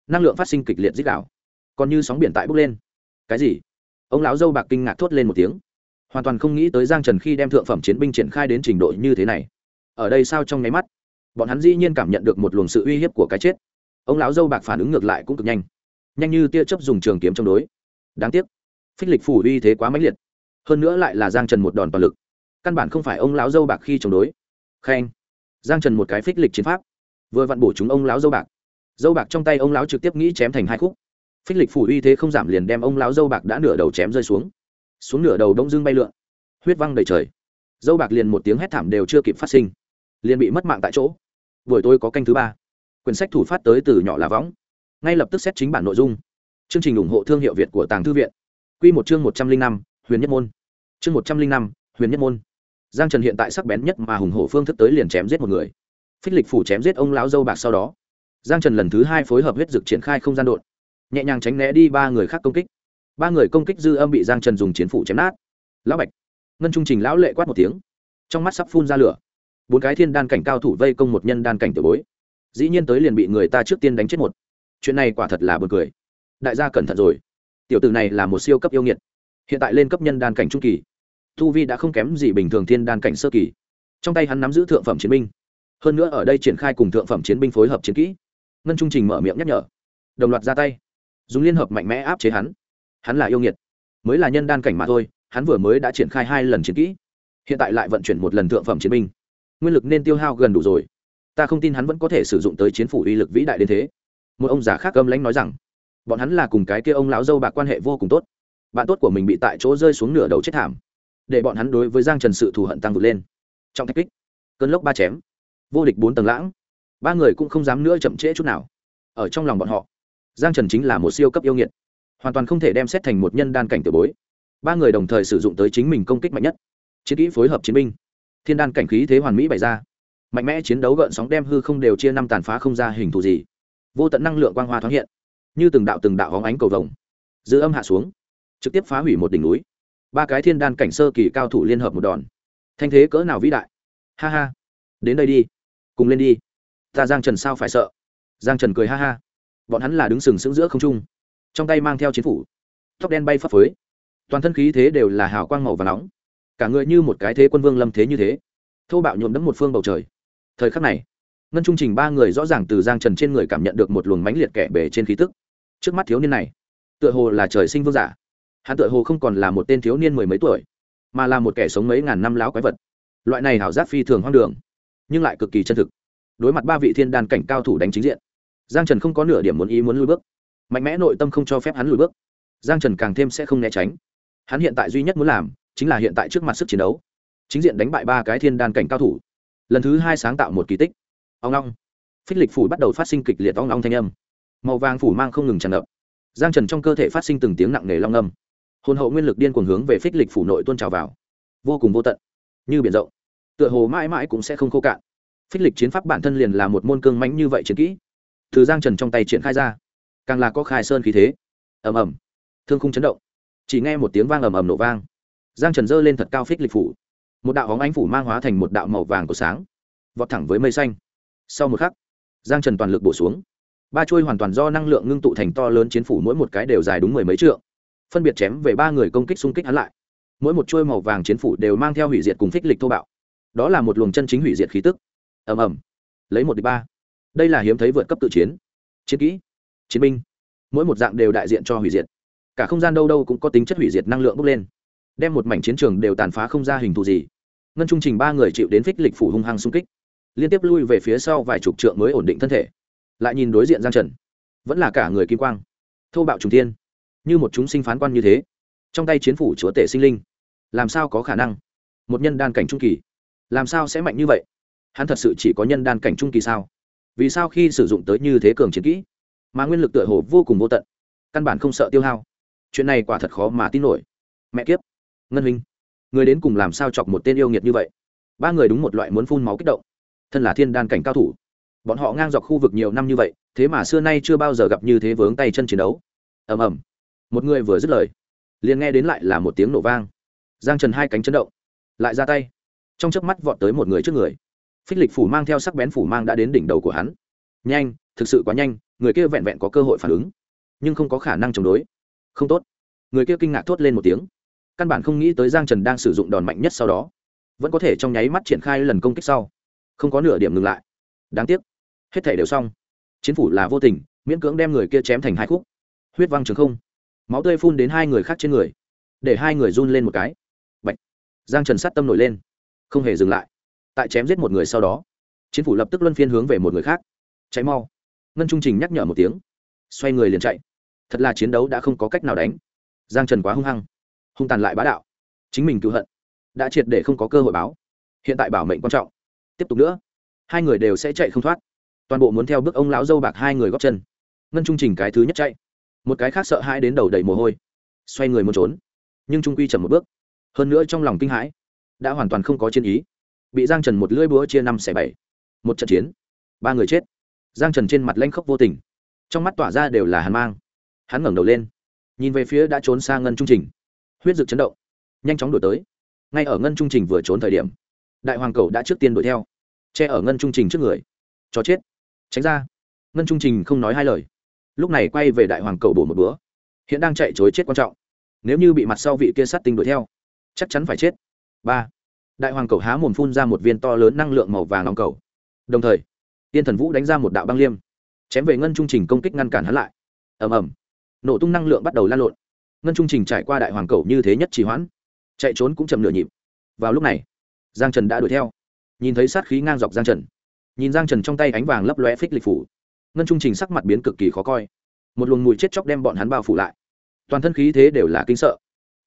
năng lượng phát sinh kịch liệt dích đạo, còn như sóng biển tại bốc lên. Cái gì? Ông lão dâu bạc kinh ngạc thốt lên một tiếng, hoàn toàn không nghĩ tới Giang Trần khi đem thượng phẩm chiến binh triển khai đến trình độ như thế này. Ở đây sao trong nháy mắt, bọn hắn dĩ nhiên cảm nhận được một luồng sự uy hiếp của cái chết. Ông lão dâu bạc phản ứng ngược lại cũng cực nhanh, nhanh như tia chớp dùng trường kiếm chống đối. Đáng tiếc, phích lịch phủ uy thế quá mãnh liệt, hơn nữa lại là Giang Trần một đòn toàn lực, căn bản không phải ông lão dâu bạc khi chống đối. Khen, Giang Trần một cái phích lịch chiến pháp, vừa vặn bổ trúng ông lão dâu bạc trong tay ông lão trực tiếp nghĩ chém thành hai khúc. Phích lịch phủ uy thế không giảm, liền đem ông lão dâu bạc đã nửa đầu chém rơi xuống nửa đầu đông dương bay lượn, huyết văng đầy trời. Dâu bạc liền một tiếng hét thảm đều chưa kịp phát sinh, liền bị mất mạng tại chỗ. Buổi tối có canh thứ 3. Quyển sách thủ phát tới từ nhỏ là võng, ngay lập tức xét chính bản nội dung. Chương trình ủng hộ thương hiệu Việt của Tàng Thư viện. Quy một chương 105, Huyền Nhất Môn. Chương 105, Huyền Nhất Môn. Giang Trần hiện tại sắc bén nhất mà hùng hổ phương thức tới liền chém giết một người. Phích lịch phủ chém giết ông lão dâu bạc sau đó, Giang Trần lần thứ 2 phối hợp huyết dực triển khai không gian độn, nhẹ nhàng tránh né đi 3 người khác công kích. 3 người công kích dư âm bị Giang Trần dùng chiến phủ chém nát. Lão Bạch, Ngân Trung Trình lão lệ quát một tiếng, trong mắt sắp phun ra lửa. 4 cái thiên đan cảnh cao thủ vây công một nhân đan cảnh tiểu bối, dĩ nhiên tới liền bị người ta trước tiên đánh chết một. Chuyện này quả thật là buồn cười. Đại gia cẩn thận rồi, tiểu tử này là một siêu cấp yêu nghiệt, hiện tại lên cấp nhân đan cảnh trung kỳ, tu vi đã không kém gì bình thường thiên đan cảnh sơ kỳ. Trong tay hắn nắm giữ thượng phẩm chiến binh, hơn nữa ở đây triển khai cùng thượng phẩm chiến binh phối hợp chiến kỹ. Ngân Trung Trình mở miệng nhắc nhở, đồng loạt ra tay, dùng liên hợp mạnh mẽ áp chế hắn. Hắn là yêu nghiệt, mới là nhân đan cảnh mà thôi, hắn vừa mới đã triển khai 2 lần chiến kỹ, hiện tại lại vận chuyển một lần thượng phẩm chiến binh, nguyên lực nên tiêu hao gần đủ rồi. Ta không tin hắn vẫn có thể sử dụng tới chiến phủ uy lực vĩ đại đến thế. Một ông già khác âm lãnh nói rằng, bọn hắn là cùng cái kia ông lão dâu bạc quan hệ vô cùng tốt, bạn tốt của mình bị tại chỗ rơi xuống nửa đầu chết thảm, để bọn hắn đối với Giang Trần sự thù hận tăng vượt lên. Trong thạch kích, cơn lốc 3 chém, vô địch 4 tầng lãng, 3 người cũng không dám nữa chậm trễ chút nào. Ở trong lòng bọn họ, Giang Trần chính là một siêu cấp yêu nghiệt, hoàn toàn không thể đem xét thành một nhân đan cảnh tiểu bối. 3 người đồng thời sử dụng tới chính mình công kích mạnh nhất, chiến kỹ phối hợp chiến binh, thiên đan cảnh khí thế hoàn mỹ bày ra, mạnh mẽ chiến đấu gợn sóng đem hư không đều chia năm, tàn phá không ra hình thù gì. Vô tận năng lượng quang hoa thoáng hiện, như từng đạo hóng ánh cầu vồng, dư âm hạ xuống, trực tiếp phá hủy một đỉnh núi. 3 cái thiên đan cảnh sơ kỳ cao thủ liên hợp một đòn, thanh thế cỡ nào vĩ đại. Ha ha, đến đây đi, cùng lên đi. Ta Giang Trần sao phải sợ. Giang Trần cười ha ha. Bọn hắn là đứng sừng sững giữa không trung, trong tay mang theo chiến phủ, tóc đen bay phấp phới, toàn thân khí thế đều là hào quang màu vàng nóng, cả người như một cái thế quân vương lâm thế như thế, thô bạo nhuộm đẫm một phương bầu trời. Thời khắc này, Ngân Trung Trình 3 người rõ ràng từ Giang Trần trên người cảm nhận được một luồng mãnh liệt kẻ bề trên khí tức. Trước mắt thiếu niên này, tựa hồ là trời sinh vương giả. Hắn tựa hồ không còn là một tên thiếu niên mười mấy tuổi, mà là một kẻ sống mấy ngàn năm láo quái vật. Loại này hảo giác phi thường hoang đường, nhưng lại cực kỳ chân thực. Đối mặt 3 vị thiên đan cảnh cao thủ đánh chính diện, Giang Trần không có nửa điểm muốn lùi bước, mạnh mẽ nội tâm không cho phép hắn lùi bước. Giang Trần càng thêm sẽ không né tránh. Hắn hiện tại duy nhất muốn làm chính là hiện tại trước mặt sức chiến đấu, chính diện đánh bại 3 cái thiên đan cảnh cao thủ, lần thứ 2 sáng tạo một kỳ tích. Ong ong, phích lịch phủ bắt đầu phát sinh kịch liệt ong ong thanh âm, màu vàng phủ mang không ngừng tràn ngập. Giang Trần trong cơ thể phát sinh từng tiếng nặng nề long âm, hồn hậu nguyên lực điên cuồng hướng về phích lịch phủ nội tuôn trào vào, vô cùng vô tận, như biển rộng, tựa hồ mãi mãi cũng sẽ không khô cạn. Phích lịch chiến pháp bản thân liền là một môn cương mãnh như vậy chiến kỹ, từ Giang Trần trong tay triển khai ra, càng là có khai sơn khí thế. Ầm ầm, thương khung chấn động, chỉ nghe một tiếng vang ầm ầm nổ vang. Giang Trần giơ lên thật cao phích lịch phủ, một đạo hóng ánh phủ mang hóa thành một đạo màu vàng của sáng, vọt thẳng với mây xanh. Sau một khắc, Giang Trần toàn lực bổ xuống, 3 chuôi hoàn toàn do năng lượng ngưng tụ thành to lớn chiến phủ, mỗi một cái đều dài đúng 10 mấy trượng, phân biệt chém về 3 người công kích xung kích hắn lại. Mỗi một chuôi màu vàng chiến phủ đều mang theo hủy diệt cùng phích lịch thô bạo, đó là một luồng chân chính hủy diệt khí tức. Ầm ầm, lấy 1 địch 3, đây là hiếm thấy vượt cấp tự chiến. Chiến kỹ, chiến binh, mỗi một dạng đều đại diện cho hủy diệt. Cả không gian đâu đâu cũng có tính chất hủy diệt năng lượng bốc lên, đem một mảnh chiến trường đều tàn phá không ra hình thù gì. Ngân Trung Trình 3 người chịu đến phích lịch phủ hung hăng xung kích, liên tiếp lui về phía sau vài chục trượng mới ổn định thân thể. Lại nhìn đối diện Giang Trần, vẫn là cả người kim quang, thô bạo trùng thiên, như một chúng sinh phán quan như thế. Trong tay chiến phủ chúa tể sinh linh, làm sao có khả năng? Một nhân đan cảnh trung kỳ, làm sao sẽ mạnh như vậy? Hắn thật sự chỉ có nhân đan cảnh trung kỳ sao? Vì sao khi sử dụng tới như thế cường chiến kỹ, mà nguyên lực tựa hồ vô cùng vô tận, căn bản không sợ tiêu hao? Chuyện này quả thật khó mà tin nổi. Mẹ kiếp, Ngân huynh, người đến cùng làm sao chọc một tên yêu nghiệt như vậy? 3 người đúng một loại muốn phun máu kích động. Thân là thiên đan cảnh cao thủ, bọn họ ngang dọc khu vực nhiều năm như vậy, thế mà xưa nay chưa bao giờ gặp như thế vướng tay chân chiến đấu. Ầm ầm, một người vừa dứt lời, liền nghe đến lại là một tiếng nổ vang. Giang Trần 2 cánh chấn động, lại ra tay, trong chớp mắt vọt tới một người trước người. Phích lịch phủ mang theo sắc bén phủ mang đã đến đỉnh đầu của hắn. Nhanh, thực sự quá nhanh, người kia vẹn vẹn có cơ hội phản ứng nhưng không có khả năng chống đối. Không tốt. Người kia kinh ngạc thốt lên một tiếng, căn bản không nghĩ tới Giang Trần đang sử dụng đòn mạnh nhất, sau đó vẫn có thể trong nháy mắt triển khai lần công kích sau, không có nửa điểm ngừng lại. Đáng tiếc, hết thể đều xong. Chiến phủ là vô tình, miễn cưỡng đem người kia chém thành hai khúc, huyết văng trường không, máu tươi phun đến hai người khác trên người, để hai người run lên một cái. Bạch. Giang Trần sát tâm nổi lên, không hề dừng lại. Tại chém giết một người sau đó, chiến phủ lập tức luân phiên hướng về một người khác. Cháy mau. Ngân Trung Trình nhắc nhở một tiếng, xoay người liền chạy. Thật là chiến đấu đã không có cách nào đánh. Giang Trần quá hung hăng, hung tàn lại bá đạo, chính mình cứu hận đã triệt để không có cơ hội báo. Hiện tại bảo mệnh quan trọng, tiếp tục nữa hai người đều sẽ chạy không thoát. Toàn bộ muốn theo bước ông lão dâu bạc hai người góp chân. Ngân Trung Trình cái thứ nhất chạy, một cái khác sợ hãi đến đầu đầy mồ hôi, xoay người muốn trốn, nhưng trung quy chậm một bước. Hơn nữa trong lòng kinh hãi, đã hoàn toàn không có chiến ý, bị Giang Trần một lưỡi búa chia 5/7. Một trận chiến, 3 người chết. Giang Trần trên mặt lanh khốc vô tình, trong mắt tỏa ra đều là hàn mang. Hắn ngẩng đầu lên, nhìn về phía đã trốn xa Ngân Trung Trình, huyết dực chấn động, nhanh chóng đuổi tới. Ngay ở Ngân Trung Trình vừa trốn thời điểm, đại hoàng cầu đã trước tiên đuổi theo, che ở Ngân Trung Trình trước người. Cho chết, tránh ra. Ngân Trung Trình không nói hai lời, lúc này quay về đại hoàng cầu bổ một búa. Hiện đang chạy trối chết quan trọng, nếu như bị mặt sau vị kia sát tinh đuổi theo, chắc chắn phải chết. 3. Đại hoàng cầu há mồm phun ra một viên to lớn năng lượng màu vàng nóng cầu, đồng thời Tiên Thần Vũ đánh ra một đạo băng liêm, chém về Ngân Trung Trình công kích ngăn cản hắn lại. Ầm ầm, nổ tung năng lượng bắt đầu lan lộn. Ngân Trung Trình trải qua đại hoàng cầu như thế nhất trì hoãn, chạy trốn cũng chậm nửa nhịp. Vào lúc này Giang Trần đã đuổi theo, nhìn thấy sát khí ngang dọc Giang Trần, nhìn Giang Trần trong tay ánh vàng lấp lóe phích lịch phủ, Ngân Trung Trình sắc mặt biến cực kỳ khó coi, một luồng mùi chết chóc đem bọn hắn bao phủ lại, toàn thân khí thế đều là kinh sợ.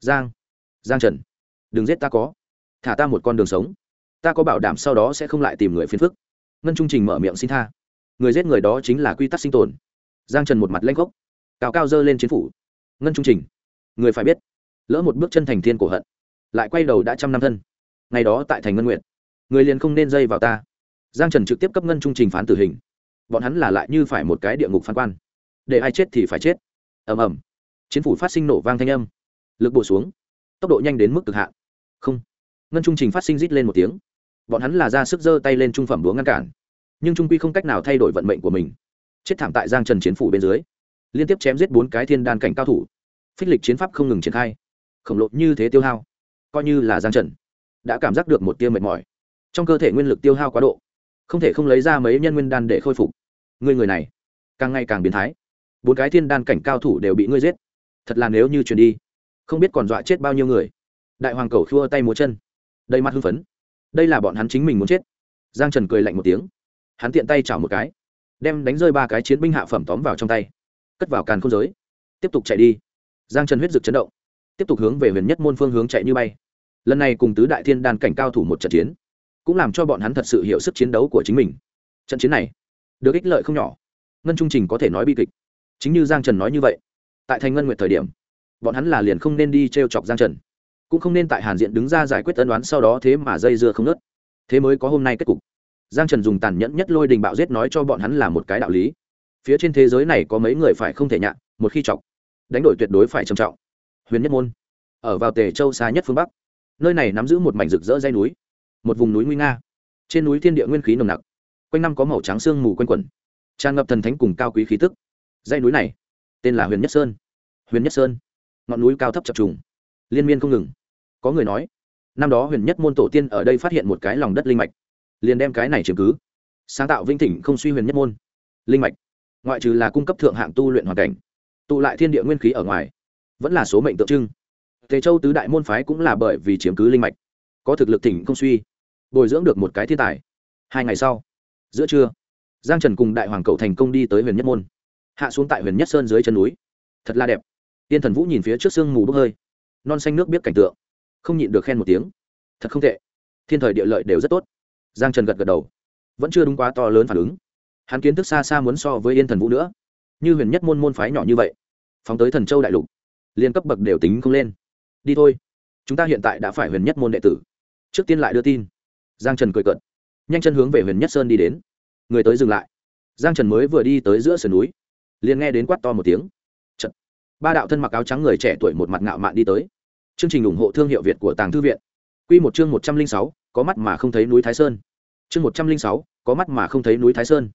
Giang Trần, đừng giết ta, có thả ta một con đường sống, ta có bảo đảm sau đó sẽ không lại tìm người phiền phức. Ngân Trung Trình mở miệng xin tha, người giết người đó chính là quy tắc sinh tồn. Giang Trần một mặt lanh gốc, cao cao giơ lên chiến phủ. Ngân Trung Trình, người phải biết, lỡ một bước chân thành thiên cổ hận, lại quay đầu đã 100 năm thân. Ngày đó tại thành Ngân Nguyệt, người liền không nên dây vào ta. Giang Trần trực tiếp cấp Ngân Trung Trình phán tử hình, bọn hắn là lại như phải một cái địa ngục phán quan, để ai chết thì phải chết. Ầm ầm, chiến phủ phát sinh nổ vang thanh âm, lực bổ xuống, tốc độ nhanh đến mức cực hạn. Không. Ngân Trung Trình phát sinh rít lên một tiếng, bọn hắn là ra sức giơ tay lên trung phẩm búa ngăn cản, nhưng trung quy không cách nào thay đổi vận mệnh của mình, chết thảm tại Giang Trần chiến phủ bên dưới, liên tiếp chém giết 4 cái thiên đan cảnh cao thủ. Phích lịch chiến pháp không ngừng triển khai, khổng lồ như thế tiêu hao, coi như là Giang Trần đã cảm giác được một tia mệt mỏi, trong cơ thể nguyên lực tiêu hao quá độ, không thể không lấy ra mấy nhân nguyên đan để khôi phục. Người này càng ngày càng biến thái, 4 cái thiên đan cảnh cao thủ đều bị ngươi giết, thật là nếu như truyền đi, không biết còn dọa chết bao nhiêu người. Đại hoàng cầu khua tay múa chân, đầy mặt hưng phấn, đây là bọn hắn chính mình muốn chết. Giang Trần cười lạnh một tiếng, hắn tiện tay chảo một cái, đem đánh rơi 3 cái chiến binh hạ phẩm tóm vào trong tay, cất vào càn khôn giới, tiếp tục chạy đi. Giang Trần huyết dực chấn động, tiếp tục hướng về huyền nhất môn phương hướng chạy như bay. Lần này cùng tứ đại thiên đan cảnh cao thủ một trận chiến, cũng làm cho bọn hắn thật sự hiểu sức chiến đấu của chính mình. Trận chiến này được ích lợi không nhỏ. Ngân Trung Trình có thể nói bi kịch, chính như Giang Trần nói như vậy, tại thành Ngân Nguyệt thời điểm, bọn hắn là liền không nên đi trêu chọc Giang Trần, cũng không nên tại Hàn Diện đứng ra giải quyết ân oán, sau đó thế mà dây dưa không nớt, thế mới có hôm nay kết cục. Giang Trần dùng tàn nhẫn nhất lôi đình bạo giết nói cho bọn hắn là một cái đạo lý. Phía trên thế giới này có mấy người phải không thể nhạ, một khi chọc, đánh đổi tuyệt đối phải trầm trọng. Huyền Nhất Môn ở vào Tề Châu xa nhất phương Bắc, nơi này nắm giữ một mảnh rực rỡ dãy núi, một vùng núi nguy nga. Trên núi thiên địa nguyên khí nồng nặc, quanh năm có màu trắng sương mù quanh quẩn, tràn ngập thần thánh cùng cao quý khí tức. Dãy núi này tên là Huyền Nhất Sơn. Huyền Nhất Sơn, ngọn núi cao thấp chập trùng, liên miên không ngừng. Có người nói, năm đó Huyền Nhất Môn tổ tiên ở đây phát hiện một cái lòng đất linh mạch, liền đem cái này chiếm cứ, sáng tạo vinh thịnh không suy Huyền Nhất Môn. Linh mạch ngoại trừ là cung cấp thượng hạng tu luyện hoàn cảnh, tụ lại thiên địa nguyên khí ở ngoài, vẫn là số mệnh tượng trưng. Tề Châu tứ đại môn phái cũng là bởi vì chiếm cứ linh mạch, có thực lực thịnh không suy, bồi dưỡng được một cái thiên tài. 2 ngày sau, giữa trưa, Giang Trần cùng đại hoàng cậu thành công đi tới Huyền Nhất Môn, hạ xuống tại Huyền Nhất Sơn dưới chân núi. Thật là đẹp. Tiên Thần Vũ nhìn phía trước sương mù bốc hơi, non xanh nước biết cảnh tượng, không nhịn được khen một tiếng. Thật không tệ, thiên thời địa lợi đều rất tốt. Giang Trần gật gật đầu, vẫn chưa đúng quá to lớn phản ứng. Hắn kiến thức xa xa muốn so với Yên Thần Vũ nữa. Như Huyền Nhất Môn môn phái nhỏ như vậy, phóng tới Thần Châu đại lục, liên cấp bậc đều tính không lên. Đi thôi, chúng ta hiện tại đã phải Huyền Nhất Môn đệ tử, trước tiên lại đưa tin. Giang Trần cười cợt, nhanh chân hướng về Huyền Nhất Sơn đi đến. Người tới dừng lại. Giang Trần mới vừa đi tới giữa sườn núi, liền nghe đến quát to một tiếng. Chật, 3 đạo thân mặc áo trắng người trẻ tuổi một mặt ngạo mạn đi tới. Chương trình ủng hộ thương hiệu Việt của Tàng Thư viện. Quy một chương 106, có mắt mà không thấy núi Thái Sơn. Chương 106, có mắt mà không thấy núi Thái Sơn.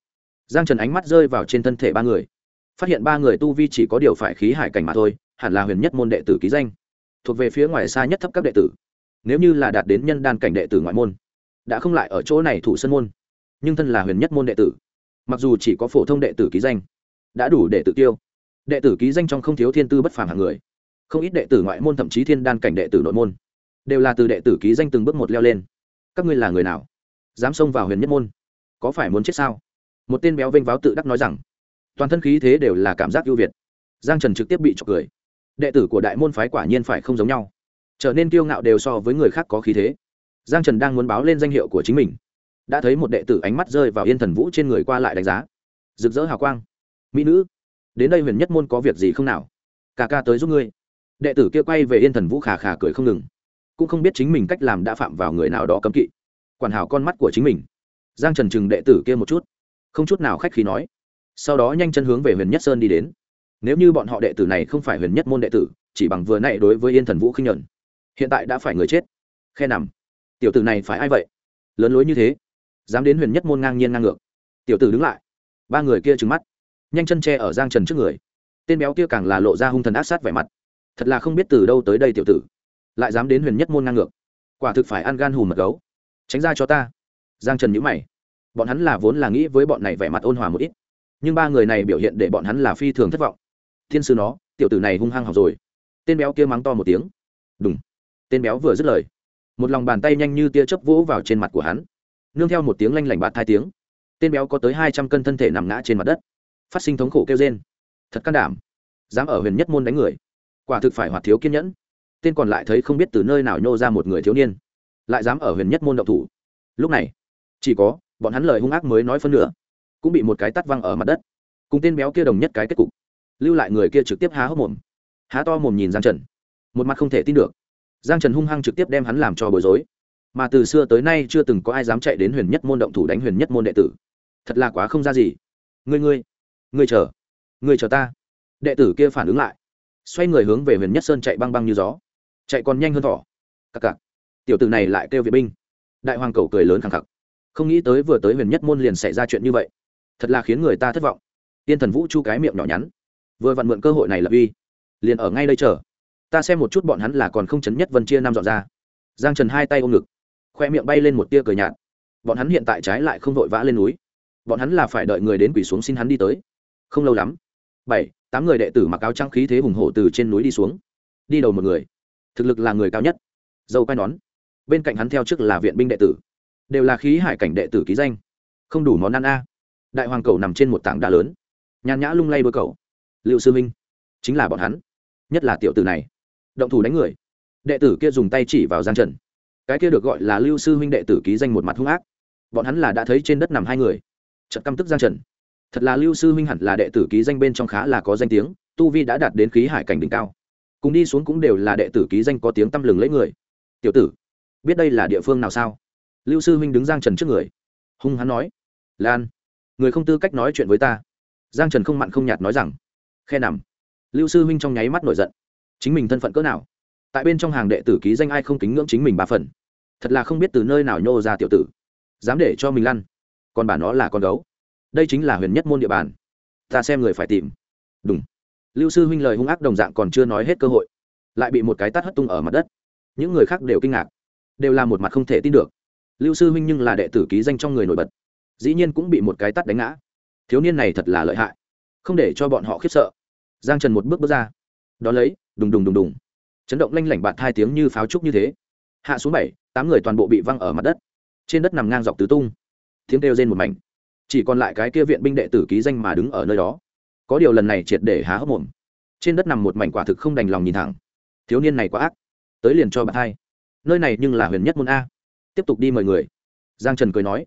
Giang Trần ánh mắt rơi vào trên thân thể ba người, phát hiện ba người tu vi chỉ có điều phải khí hải cảnh mà thôi, hẳn là huyền nhất môn đệ tử ký danh, thuộc về phía ngoài xa nhất thấp các đệ tử. Nếu như là đạt đến nhân đan cảnh đệ tử ngoại môn, đã không lại ở chỗ này thủ sân môn, nhưng thân là huyền nhất môn đệ tử, mặc dù chỉ có phổ thông đệ tử ký danh, đã đủ để tự tiêu. Đệ tử ký danh trong không thiếu thiên tư bất phàm hạng người, không ít đệ tử ngoại môn thậm chí thiên đan cảnh đệ tử nội môn đều là từ đệ tử ký danh từng bước một leo lên. Các ngươi là người nào, dám xông vào huyền nhất môn, có phải muốn chết sao? Một tên béo vênh váo tự đắc nói rằng, toàn thân khí thế đều là cảm giác ưu việt. Giang Trần trực tiếp bị chọc cười. Đệ tử của đại môn phái quả nhiên phải không giống nhau, trở nên kiêu ngạo đều so với người khác có khí thế. Giang Trần đang muốn báo lên danh hiệu của chính mình, đã thấy một đệ tử ánh mắt rơi vào Yên Thần Vũ trên người qua lại đánh giá, rực rỡ hào quang. Mỹ nữ, đến đây huyền nhất môn có việc gì không nào? Ca ca tới giúp ngươi. Đệ tử kia quay về Yên Thần Vũ khà khà cười không ngừng, cũng không biết chính mình cách làm đã phạm vào người nào đó cấm kỵ. Quản hảo con mắt của chính mình. Giang Trần chừng đệ tử kia một chút, không chút nào khách khí nói, sau đó nhanh chân hướng về huyền nhất sơn đi đến. Nếu như bọn họ đệ tử này không phải huyền nhất môn đệ tử, chỉ bằng vừa nãy đối với Yên Thần Vũ khinh nhẫn, hiện tại đã phải người chết. Khe nằm, tiểu tử này phải ai vậy, lớn lối như thế, dám đến huyền nhất môn ngang nhiên ngang ngược. Tiểu tử đứng lại. Ba người kia trừng mắt, nhanh chân che ở Giang Trần trước người. Tên béo kia càng là lộ ra hung thần ác sát vẻ mặt, thật là không biết từ đâu tới đây tiểu tử, lại dám đến huyền nhất môn ngang ngược, quả thực phải ăn gan hùm mật gấu. Tránh ra cho ta. Giang Trần nhíu mày, bọn hắn là vốn là nghĩ với bọn này vẻ mặt ôn hòa một ít, nhưng ba người này biểu hiện để bọn hắn là phi thường thất vọng. Thiên sư nó, tiểu tử này hung hăng học rồi. Tên béo kia mắng to một tiếng. Đùng. Tên béo vừa dứt lời, một lòng bàn tay nhanh như tia chớp vỗ vào trên mặt của hắn, nương theo một tiếng lanh lảnh bạt hai tiếng. Tên béo có tới 200 cân thân thể nằm ngã trên mặt đất, phát sinh thống khổ kêu rên. Thật can đảm, dám ở huyền nhất môn đánh người, quả thực phải hoạt thiếu kiên nhẫn. Tên còn lại thấy không biết từ nơi nào nhô ra một người thiếu niên, lại dám ở huyền nhất môn động thủ. Lúc này chỉ có bọn hắn lời hung ác mới nói phân nửa, cũng bị một cái tát văng ở mặt đất, cùng tên béo kia đồng nhất cái kết cục. Lưu lại người kia trực tiếp há hốc mồm, há to mồm nhìn Giang Trần, một mặt không thể tin được. Giang Trần hung hăng trực tiếp đem hắn làm cho bối rối, mà từ xưa tới nay chưa từng có ai dám chạy đến huyền nhất môn động thủ đánh huyền nhất môn đệ tử, thật là quá không ra gì. Ngươi chờ ta. Đệ tử kia phản ứng lại, xoay người hướng về huyền nhất sơn chạy băng băng như gió, chạy còn nhanh hơn thỏ. Cặc cặc, tiểu tử này lại kêu viện binh. Đại hoàng cầu cười lớn khẳng khặc, không nghĩ tới vừa tới huyền nhất môn liền xảy ra chuyện như vậy, thật là khiến người ta thất vọng. Tiên Thần Vũ chu cái miệng nhỏ nhắn, vừa vặn mượn cơ hội này lập uy, liền ở ngay đây chờ ta xem một chút bọn hắn là còn không chấn nhất vân chia năm dọn ra. Giang Trần hai tay ôm ngực, khoe miệng bay lên một tia cười nhạt. Bọn hắn hiện tại trái lại không vội vã lên núi, bọn hắn là phải đợi người đến quỳ xuống xin hắn đi tới. Không lâu lắm, 7-8 người đệ tử mặc áo trắng khí thế hùng hổ từ trên núi đi xuống. Đi đầu một người, thực lực là người cao nhất, dâu quai nón, bên cạnh hắn theo trước là viện binh đệ tử, đều là khí hải cảnh đệ tử ký danh. Không đủ món ăn a. Đại hoàng cầu nằm trên một tảng đá lớn, nhàn nhã lung lay đôi cầu. Liệu sư minh, chính là bọn hắn, nhất là tiểu tử này, động thủ đánh người. Đệ tử kia dùng tay chỉ vào Giang Trần, cái kia được gọi là Lưu sư huynh đệ tử ký danh một mặt hung ác. Bọn hắn là đã thấy trên đất nằm hai người, chợt căm tức Giang Trần. Thật là Lưu sư huynh hẳn là đệ tử ký danh bên trong khá là có danh tiếng, tu vi đã đạt đến khí hải cảnh đỉnh cao, cùng đi xuống cũng đều là đệ tử ký danh có tiếng tăm lừng lẫy người. Tiểu tử, biết đây là địa phương nào sao? Lưu sư huynh đứng Giang Trần trước người, hung hắn nói. Lan, người không tư cách nói chuyện với ta. Giang Trần không mặn không nhạt nói rằng. Khe nằm. Lưu sư huynh trong nháy mắt nổi giận, chính mình thân phận cỡ nào, tại bên trong hàng đệ tử ký danh ai không kính ngưỡng chính mình ba phần. Thật là không biết từ nơi nào nhô ra tiểu tử, dám để cho mình lăn, còn bà nó là con gấu. Đây chính là huyền nhất môn địa bàn, ta xem người phải tìm. Đúng. Lưu sư huynh lời hung ác đồng dạng còn chưa nói hết cơ hội, lại bị một cái tát hất tung ở mặt đất. Những người khác đều kinh ngạc, đều là một mặt không thể tin được. Lưu sư huynh nhưng là đệ tử ký danh trong người nổi bật, dĩ nhiên cũng bị một cái tát đánh ngã. Thiếu niên này thật là lợi hại, không để cho bọn họ khiếp sợ. Giang Trần một bước bước ra, đó lấy đùng đùng đùng đùng, chấn động lanh lảnh bạt hai tiếng như pháo trúc như thế. Hạ xuống 7-8 người toàn bộ bị văng ở mặt đất, trên đất nằm ngang dọc tứ tung, tiếng kêu rên một mảnh. Chỉ còn lại cái kia viện binh đệ tử ký danh mà đứng ở nơi đó. Có điều lần này triệt để há hốc mồm, trên đất nằm một mảnh quả thực không đành lòng nhìn thẳng. Thiếu niên này quá ác, tới liền cho bạt hai. Nơi này nhưng là huyền nhất môn a, tiếp tục đi mời người. Giang Trần cười nói.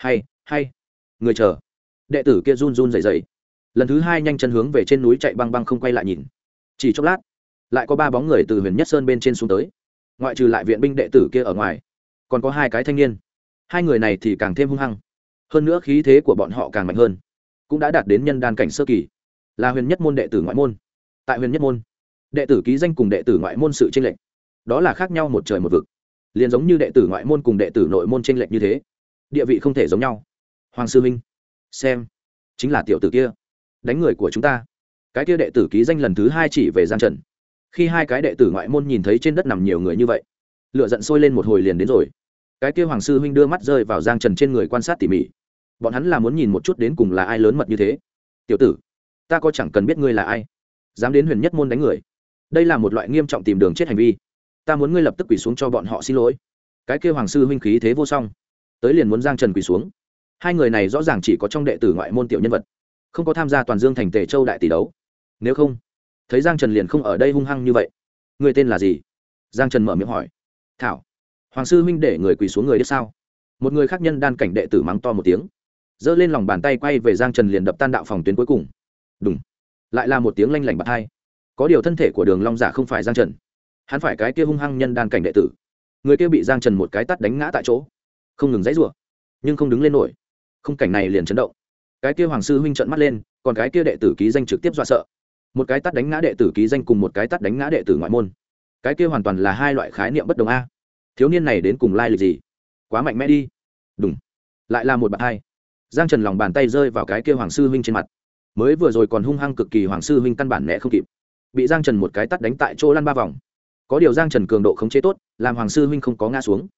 Hay người chờ. Đệ tử kia run run rẩy rẩy, lần thứ hai nhanh chân hướng về trên núi chạy băng băng không quay lại nhìn. Chỉ chốc lát, lại có 3 bóng người từ huyền nhất sơn bên trên xuống tới. Ngoại trừ lại viện binh đệ tử kia ở ngoài, còn có 2 cái thanh niên. 2 người này thì càng thêm hung hăng, hơn nữa khí thế của bọn họ càng mạnh hơn, cũng đã đạt đến nhân đan cảnh sơ kỳ, là huyền nhất môn đệ tử ngoại môn. Tại huyền nhất môn, đệ tử ký danh cùng đệ tử ngoại môn sự chênh lệch, đó là khác nhau một trời một vực. Liền giống như đệ tử ngoại môn cùng đệ tử nội môn chênh lệch như thế, địa vị không thể giống nhau. Hoàng sư minh, xem, chính là tiểu tử kia đánh người của chúng ta. Cái kia đệ tử ký danh lần thứ 2 chỉ về Giang Trần. Khi hai cái đệ tử ngoại môn nhìn thấy trên đất nằm nhiều người như vậy, lửa giận sôi lên một hồi liền đến rồi. Cái kia hoàng sư huynh đưa mắt rơi vào Giang Trần trên người quan sát tỉ mỉ. Bọn hắn là muốn nhìn một chút đến cùng là ai lớn mật như thế. Tiểu tử, ta có chẳng cần biết ngươi là ai, dám đến huyền nhất môn đánh người, đây là một loại nghiêm trọng tìm đường chết hành vi, ta muốn ngươi lập tức quỳ xuống cho bọn họ xin lỗi. Cái kia hoàng sư huynh khí thế vô song, tới liền muốn Giang Trần quỳ xuống. Hai người này rõ ràng chỉ có trong đệ tử ngoại môn tiểu nhân vật, không có tham gia toàn dương thành Tề Châu đại tỷ đấu. Nếu không, thấy Giang Trần liền không ở đây hung hăng như vậy. Người tên là gì? Giang Trần mở miệng hỏi. Thảo. Hoàng sư huynh để người quỳ xuống người biết sao? Một người khác nhân đan cảnh đệ tử mắng to một tiếng, giơ lên lòng bàn tay quay về Giang Trần liền đập tan đạo phòng tuyến cuối cùng. Đùng. Lại là một tiếng lanh lảnh bạt hai. Có điều thân thể của Đường Long giả không phải Giang Trần, hắn phải cái kia hung hăng nhân đan cảnh đệ tử. Người kia bị Giang Trần một cái tát đánh ngã tại chỗ, không ngừng giãy giụa, nhưng không đứng lên nổi. Khung cảnh này liền chấn động. Cái kia hoàng sư huynh trợn mắt lên, còn cái kia đệ tử ký danh trực tiếp dọa sợ. Một cái tát đánh ngã đệ tử ký danh cùng một cái tát đánh ngã đệ tử ngoại môn, cái kia hoàn toàn là hai loại khái niệm bất đồng a. Thiếu niên này đến cùng lai lịch gì? Quá mạnh mẽ đi. Đùng. Lại là một bạt hai. Giang Trần lòng bàn tay rơi vào cái kia hoàng sư huynh trên mặt. Mới vừa rồi còn hung hăng cực kỳ hoàng sư huynh căn bản né không kịp, bị Giang Trần một cái tát đánh tại chỗ lăn 3 vòng. Có điều Giang Trần cường độ khống chế tốt, làm hoàng sư huynh không có ngã xuống.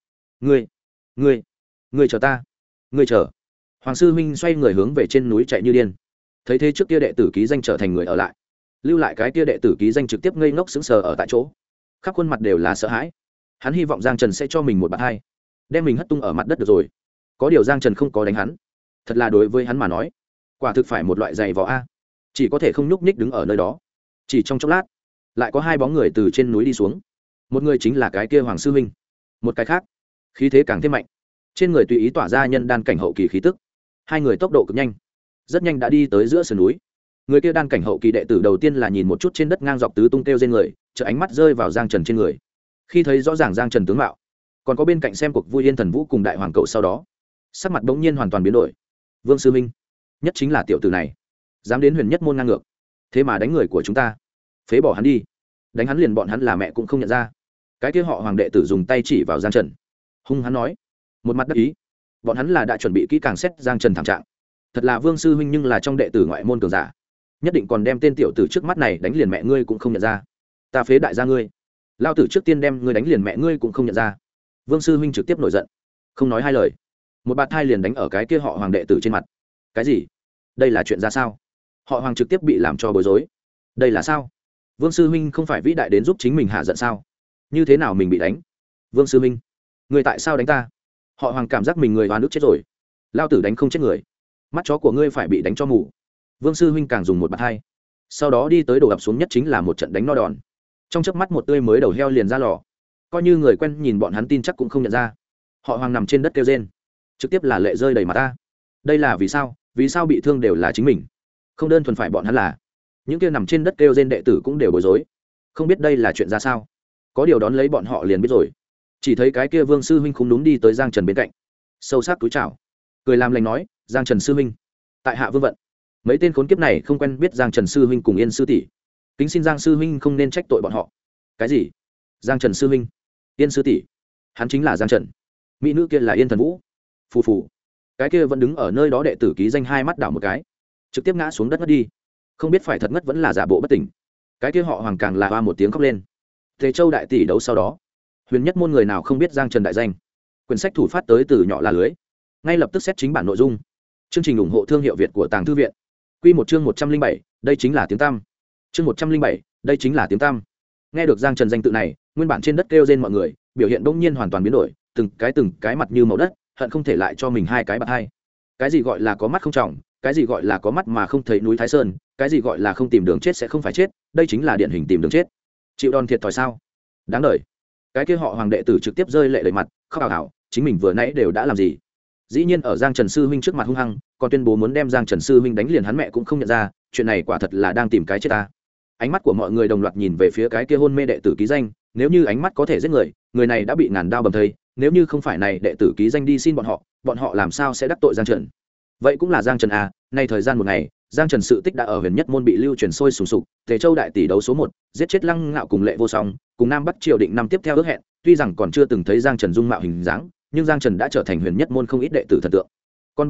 Ngươi chờ ta. Ngươi chờ. Hoàng sư huynh xoay người hướng về trên núi chạy như điên. Thấy thế trước kia đệ tử ký danh trở thành người ở lại, lưu lại cái kia đệ tử ký danh trực tiếp ngây ngốc sững sờ ở tại chỗ, khắp khuôn mặt đều là sợ hãi. Hắn hy vọng Giang Trần sẽ cho mình một bạt hai, đem mình hất tung ở mặt đất được rồi. Có điều Giang Trần không có đánh hắn, thật là đối với hắn mà nói, quả thực phải một loại giày vò a. Chỉ có thể không nhúc nhích đứng ở nơi đó. Chỉ trong chốc lát, lại có hai bóng người từ trên núi đi xuống. Một người chính là cái kia hoàng sư huynh, một cái khác khí thế càng thêm mạnh, trên người tùy ý tỏa ra nhân đan cảnh hậu kỳ khí tức. Hai người tốc độ cực nhanh, rất nhanh đã đi tới giữa sườn núi. Người kia đan cảnh hậu kỳ đệ tử đầu tiên là nhìn một chút trên đất ngang dọc tứ tung kêu trên người, chợt ánh mắt rơi vào Giang Trần trên người. Khi thấy rõ ràng Giang Trần tướng mạo, còn có bên cạnh xem cuộc vui Yên Thần Vũ cùng đại hoàng cậu, sau đó sắc mặt bỗng nhiên hoàn toàn biến đổi. Vương sư minh, nhất chính là tiểu tử này, dám đến huyền nhất môn ngang ngược, thế mà đánh người của chúng ta, phế bỏ hắn đi. Đánh hắn liền bọn hắn là mẹ cũng không nhận ra. Cái kia họ hoàng đệ tử dùng tay chỉ vào Giang Trần, hung hắn nói, một mặt đắc ý, bọn hắn là đã chuẩn bị kỹ càng xét Giang Trần thảm trạng. Thật là Vương sư huynh nhưng là trong đệ tử ngoại môn cường giả, nhất định còn đem tên tiểu tử trước mắt này đánh liền mẹ ngươi cũng không nhận ra. Ta phế đại gia ngươi, lao tử trước tiên đem ngươi đánh liền mẹ ngươi cũng không nhận ra. Vương sư huynh trực tiếp nổi giận, không nói hai lời, một bạt thai liền đánh ở cái kia họ hoàng đệ tử trên mặt. Cái gì? Đây là chuyện ra sao? Họ hoàng trực tiếp bị làm cho bối rối. Đây là sao? Vương sư huynh không phải vĩ đại đến giúp chính mình hạ giận sao? Như thế nào mình bị đánh? Vương sư huynh, người tại sao đánh ta? Họ hoàng cảm giác mình người oan ức chết rồi. Lao tử đánh không chết người, mắt chó của ngươi phải bị đánh cho mù. Vương sư huynh càng dùng một bạt hai, sau đó đi tới đổ ập xuống nhất chính là một trận đánh no đòn. Trong chớp mắt một tươi mới đầu heo liền ra lò, coi như người quen nhìn bọn hắn tin chắc cũng không nhận ra. Họ hoàng nằm trên đất kêu rên, trực tiếp là lệ rơi đầy mặt ta. Đây là vì sao? Vì sao bị thương đều là chính mình, không đơn thuần phải bọn hắn, là những kia nằm trên đất kêu rên đệ tử cũng đều bối rối, không biết đây là chuyện ra sao. Có điều đón lấy bọn họ liền biết rồi. Chỉ thấy cái kia Vương sư huynh khúm núm đi tới Giang Trần bên cạnh, sâu sắc túi chào, cười làm lành nói, Giang Trần sư huynh, tại hạ vương vận. Mấy tên khốn kiếp này không quen biết Giang Trần sư huynh cùng Yên sư tỷ, kính xin Giang sư huynh không nên trách tội bọn họ. Cái gì? Giang Trần sư huynh, Yên sư tỷ? Hắn chính là Giang Trần. Mỹ nữ kia là Yên Thần Vũ. Phù phù. Cái kia vẫn đứng ở nơi đó đệ tử ký danh hai mắt đảo một cái, trực tiếp ngã xuống đất ngất đi. Không biết phải thật ngất vẫn là giả bộ bất tỉnh. Cái kia họ hoàng càng là hoa một tiếng khóc lên. Tề Châu đại tỷ đấu sau đó, huyền nhất môn người nào không biết Giang Trần đại danh. Quyển sách thủ phát tới từ nhỏ là lưới, ngay lập tức xét chính bản nội dung. Chương trình ủng hộ thương hiệu Việt của Tàng Thư viện. Quy một chương 107, đây chính là tiếng tăm. Chương 107, đây chính là tiếng tăm. Nghe được Giang Trần danh tự này, nguyên bản trên đất kêu rên mọi người, biểu hiện bỗng nhiên hoàn toàn biến đổi, từng cái mặt như màu đất, hận không thể lại cho mình hai cái bạt hai. Cái gì gọi là có mắt không trọng, cái gì gọi là có mắt mà không thấy núi Thái Sơn, cái gì gọi là không tìm đường chết sẽ không phải chết, đây chính là điển hình tìm đường chết. Chịu đòn thiệt thòi sao? Đáng đời. Cái kia họ hoàng đệ tử trực tiếp rơi lệ đầy mặt, khóc ào ào, chính mình vừa nãy đều đã làm gì? Dĩ nhiên ở Giang Trần sư huynh trước mặt hung hăng, còn tuyên bố muốn đem Giang Trần sư huynh đánh liền hắn mẹ cũng không nhận ra, chuyện này quả thật là đang tìm cái chết ta. Ánh mắt của mọi người đồng loạt nhìn về phía cái kia hôn mê đệ tử ký danh, nếu như ánh mắt có thể giết người, người này đã bị ngàn đao bầm thây, nếu như không phải này đệ tử ký danh đi xin bọn họ làm sao sẽ đắc tội Giang Trần? Vậy cũng là Giang Trần à, nay thời gian một ngày, Giang Trần sự tích đã ở huyền nhất môn bị lưu truyền sôi sùng sục, Tề Châu đại tỷ đấu số 1, giết chết Lăng Ngạo cùng Lệ Vô Song, cùng Nam Bắc triều định năm tiếp theo ước hẹn, tuy rằng còn chưa từng thấy Giang Trần dung mạo hình dáng, nhưng Giang Trần đã trở thành huyền nhất môn không ít đệ tử thần tượng. Con bà nó,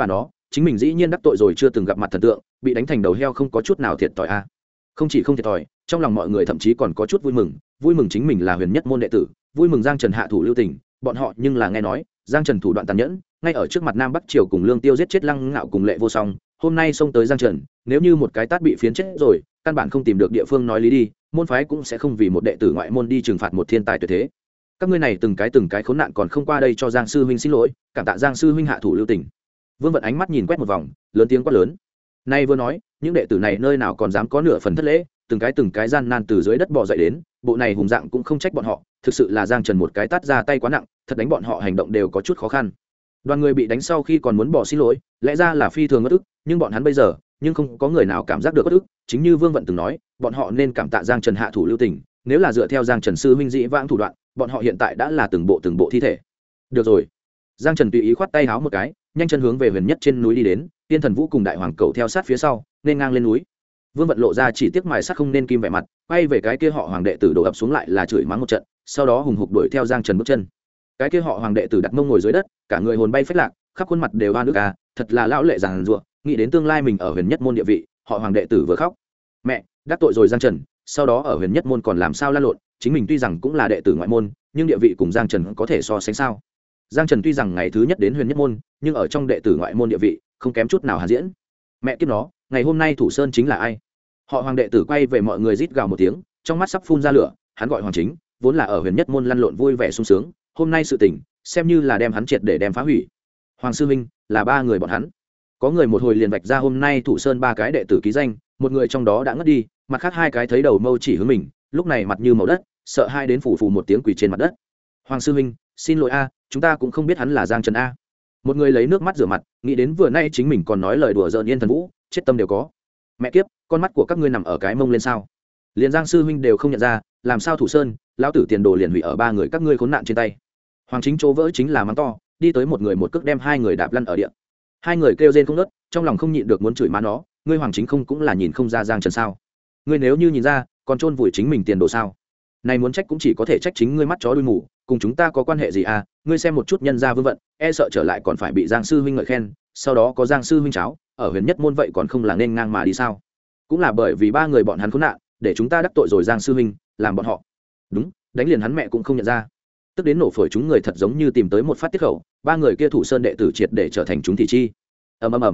chính mình dĩ nhiên đắc tội rồi chưa từng gặp mặt thần tượng, bị đánh thành đầu heo không có chút nào thiệt thòi a. Không chỉ không thiệt thòi, trong lòng mọi người thậm chí còn có chút vui mừng chính mình là huyền nhất môn đệ tử, vui mừng Giang Trần hạ thủ lưu tình, bọn họ nhưng là nghe nói Giang Trần thủ đoạn tàn nhẫn, ngay ở trước mặt Nam Bắc Triều cùng Lương Tiêu giết chết Lăng Ngạo cùng Lệ Vô Song, hôm nay xông tới Giang Trần, nếu như một cái tát bị phiến chết rồi, căn bản không tìm được địa phương nói lý đi, môn phái cũng sẽ không vì một đệ tử ngoại môn đi trừng phạt một thiên tài tuyệt thế. Các ngươi này từng cái khốn nạn còn không qua đây cho Giang sư huynh xin lỗi, cảm tạ Giang sư huynh hạ thủ lưu tình. Vương Vận ánh mắt nhìn quét một vòng, lớn tiếng quát lớn. Nay vừa nói, những đệ tử này nơi nào còn dám có nửa phần thất lễ, từng cái gian nan từ dưới đất bò dậy đến, bộ này hùng dạng cũng không trách bọn họ, thực sự là Giang Trần một cái tát ra tay quá nặng, thật đánh bọn họ hành động đều có chút khó khăn. Đoàn người bị đánh sau khi còn muốn bỏ xin lỗi, lẽ ra là phi thường bất ức, nhưng bọn hắn bây giờ, nhưng không có người nào cảm giác được bất ức, chính như Vương Vận từng nói, bọn họ nên cảm tạ Giang Trần hạ thủ lưu tình, nếu là dựa theo Giang Trần sư huynh dĩ vãng thủ đoạn, bọn họ hiện tại đã là từng bộ thi thể. Được rồi. Giang Trần tùy ý khoát tay háo một cái, nhanh chân hướng về huyền nhất trên núi đi đến, Tiên Thần Vũ cùng Đại Hoàng Cầu theo sát phía sau, nên ngang lên núi. Vương Vận lộ ra chỉ tiếc mài sắt không nên kim vẻ mặt, quay về cái kia họ Hoàng đệ tử đổ ập xuống lại là chửi mắng một trận, sau đó hùng hục đuổi theo Giang Trần bước chân. Cái kia họ Hoàng đệ tử đặt mông ngồi dưới đất, cả người hồn bay phách lạc, khắp khuôn mặt đều oan ức à, thật là lão lệ giàn giụa, nghĩ đến tương lai mình ở huyền nhất môn địa vị, họ Hoàng đệ tử vừa khóc. Mẹ, đắc tội rồi Giang Trần, sau đó ở huyền nhất môn còn làm sao lan lộn, chính mình tuy rằng cũng là đệ tử ngoại môn, nhưng địa vị cùng Giang Trần có thể so sánh sao? Giang Trần tuy rằng ngày thứ nhất đến huyền nhất môn, nhưng ở trong đệ tử ngoại môn địa vị không kém chút nào hàn diễn. Mẹ kiếp nó, ngày hôm nay thủ sơn chính là ai? Họ Hoàng đệ tử quay về mọi người rít gào một tiếng, trong mắt sắp phun ra lửa, hắn gọi Hoàng Chính, vốn là ở huyền nhất môn lăn lộn vui vẻ sung sướng, hôm nay sự tình xem như là đem hắn triệt để đem phá hủy. Hoàng sư huynh, là ba người bọn hắn. Có người một hồi liền vạch ra hôm nay thủ sơn ba cái đệ tử ký danh, một người trong đó đã ngất đi, mặt khác hai cái thấy đầu mâu chỉ hướng mình, lúc này mặt như màu đất, sợ hai đến phủ một tiếng quỳ trên mặt đất. Hoàng sư huynh, xin lỗi a, chúng ta cũng không biết hắn là Giang Trần a. Một người lấy nước mắt rửa mặt, nghĩ đến vừa nay chính mình còn nói lời đùa giỡn Yên Thần Vũ, chết tâm đều có. Mẹ kiếp, con mắt của các ngươi nằm ở cái mông lên sao? Liền Giang sư huynh đều không nhận ra, làm sao thủ sơn, lão tử tiền đồ liền hủy ở ba người các ngươi khốn nạn trên tay. Hoàng Chính chỗ vỡ chính là mắng to, đi tới một người một cước đem hai người đạp lăn ở địa. Hai người kêu rên không ngớt, trong lòng không nhịn được muốn chửi má nó, ngươi Hoàng Chính không cũng là nhìn không ra Giang Trần sao? Ngươi nếu như nhìn ra, còn chôn vùi chính mình tiền đồ sao? Này muốn trách cũng chỉ có thể trách chính ngươi mắt chó đuôi mù, cùng chúng ta có quan hệ gì à? Ngươi xem một chút nhân gia Vương Vận, e sợ trở lại còn phải bị Giang sư huynh ngợi khen, sau đó có Giang sư huynh cháo, ở huyền nhất môn vậy còn không là nên ngang mà đi sao? Cũng là bởi vì ba người bọn hắn khốn nạn, để chúng ta đắc tội rồi Giang sư huynh, làm bọn họ. Đúng, đánh liền hắn mẹ cũng không nhận ra. Tức đến nổ phổi chúng người thật giống như tìm tới một phát tiết khẩu, ba người kia thủ sơn đệ tử triệt để trở thành chúng thị chi. Ầm.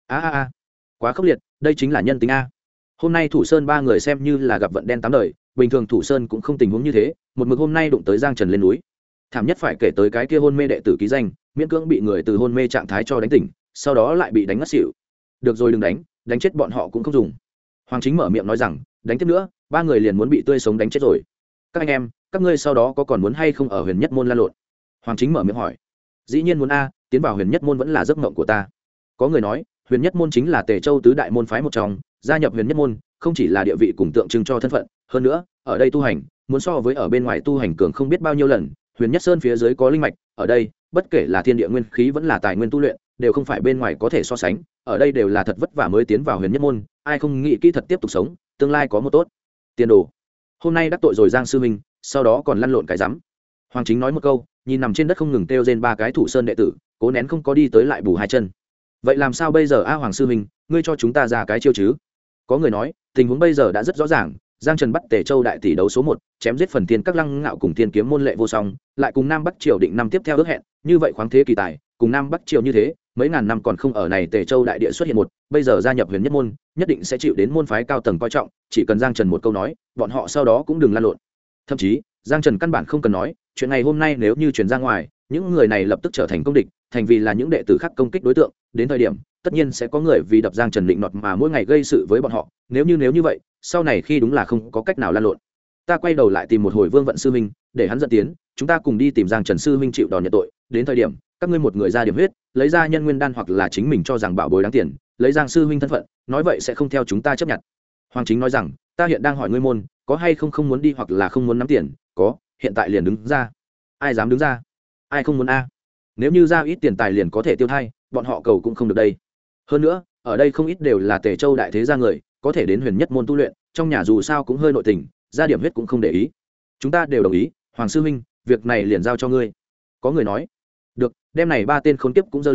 A. Quá khốc liệt, đây chính là nhân tính a. Hôm nay thủ sơn ba người xem như là gặp vận đen tám đời, bình thường thủ sơn cũng không tình huống như thế, một mực hôm nay đụng tới Giang Trần lên núi. Thảm nhất phải kể tới cái kia hôn mê đệ tử ký danh, miễn cưỡng bị người từ hôn mê trạng thái cho đánh tỉnh, sau đó lại bị đánh ngất xỉu. Được rồi đừng đánh chết bọn họ cũng không dùng. Hoàng Chính mở miệng nói rằng, đánh tiếp nữa, ba người liền muốn bị tươi sống đánh chết rồi. Các anh em, các ngươi sau đó có còn muốn hay không ở huyền nhất môn lan lộn? Hoàng Chính mở miệng hỏi. Dĩ nhiên muốn a, tiến vào huyền nhất môn vẫn là giấc mộng của ta. Có người nói, huyền nhất môn chính là Tề Châu tứ đại môn phái một trong, gia nhập huyền nhất môn không chỉ là địa vị cùng tượng trưng cho thân phận, hơn nữa ở đây tu hành muốn so với ở bên ngoài tu hành cường không biết bao nhiêu lần. Huyền nhất sơn phía dưới có linh mạch, ở đây bất kể là thiên địa nguyên khí vẫn là tài nguyên tu luyện đều không phải bên ngoài có thể so sánh, ở đây đều là thật vất vả mới tiến vào huyền nhất môn, ai không nghĩ kỹ thật tiếp tục sống, tương lai có một tốt tiền đồ. Hôm nay đắc tội rồi Giang sư huynh, sau đó còn lăn lộn cái rắm. Hoàng Chính nói một câu, nhìn nằm trên đất không ngừng kêu rên ba cái thủ sơn đệ tử, cố nén không có đi tới lại bù hai chân. Vậy làm sao bây giờ a Hoàng sư huynh, ngươi cho chúng ta ra cái chiêu chứ? Có người nói, tình huống bây giờ đã rất rõ ràng, Giang Trần bắt Tề Châu đại tỷ đấu số 1, chém giết phần thiên các Lăng Ngạo cùng Thiên Kiếm môn Lệ Vô Song, lại cùng Nam Bắc Triều định năm tiếp theo ước hẹn, như vậy khoáng thế kỳ tài, cùng Nam Bắc Triều như thế, mấy ngàn năm còn không ở này Tề Châu đại địa xuất hiện một, bây giờ gia nhập huyền nhất môn, nhất định sẽ chịu đến môn phái cao tầng coi trọng, chỉ cần Giang Trần một câu nói, bọn họ sau đó cũng đừng lan lộn. Thậm chí, Giang Trần căn bản không cần nói, chuyện ngày hôm nay nếu như truyền ra ngoài, những người này lập tức trở thành công địch, thành vì là những đệ tử khác công kích đối tượng, đến thời điểm tất nhiên sẽ có người vì đập Giang Trần định nọt mà mỗi ngày gây sự với bọn họ, nếu như vậy, sau này khi đúng là không có cách nào lan lộn. Ta quay đầu lại tìm một hồi Vương Vận sư huynh, để hắn dẫn tiến, chúng ta cùng đi tìm Giang Trần sư huynh chịu đòn nhận tội, đến thời điểm các ngươi một người ra điểm huyết, lấy ra nhân nguyên đan hoặc là chính mình cho rằng bảo bối đáng tiền, lấy Giang sư huynh thân phận, nói vậy sẽ không theo chúng ta chấp nhận. Hoàng Chính nói rằng, ta hiện đang hỏi ngươi môn, có hay không muốn đi hoặc là không muốn nắm tiền, có, hiện tại liền đứng ra. Ai dám đứng ra? Ai không muốn a? Nếu như ra ít tiền tài liền có thể tiêu thai, bọn họ cầu cũng không được đây. Hơn nữa, ở đây không ít đều là Tề Châu đại thế gia người, có thể đến huyền nhất môn tu luyện, trong nhà dù sao cũng hơi nội tình, ra điểm huyết cũng không để ý. Chúng ta đều đồng ý, Hoàng sư huynh, việc này liền giao cho ngươi. Có người nói, được, đem này ba tên khốn kiếp cũng dơ lên,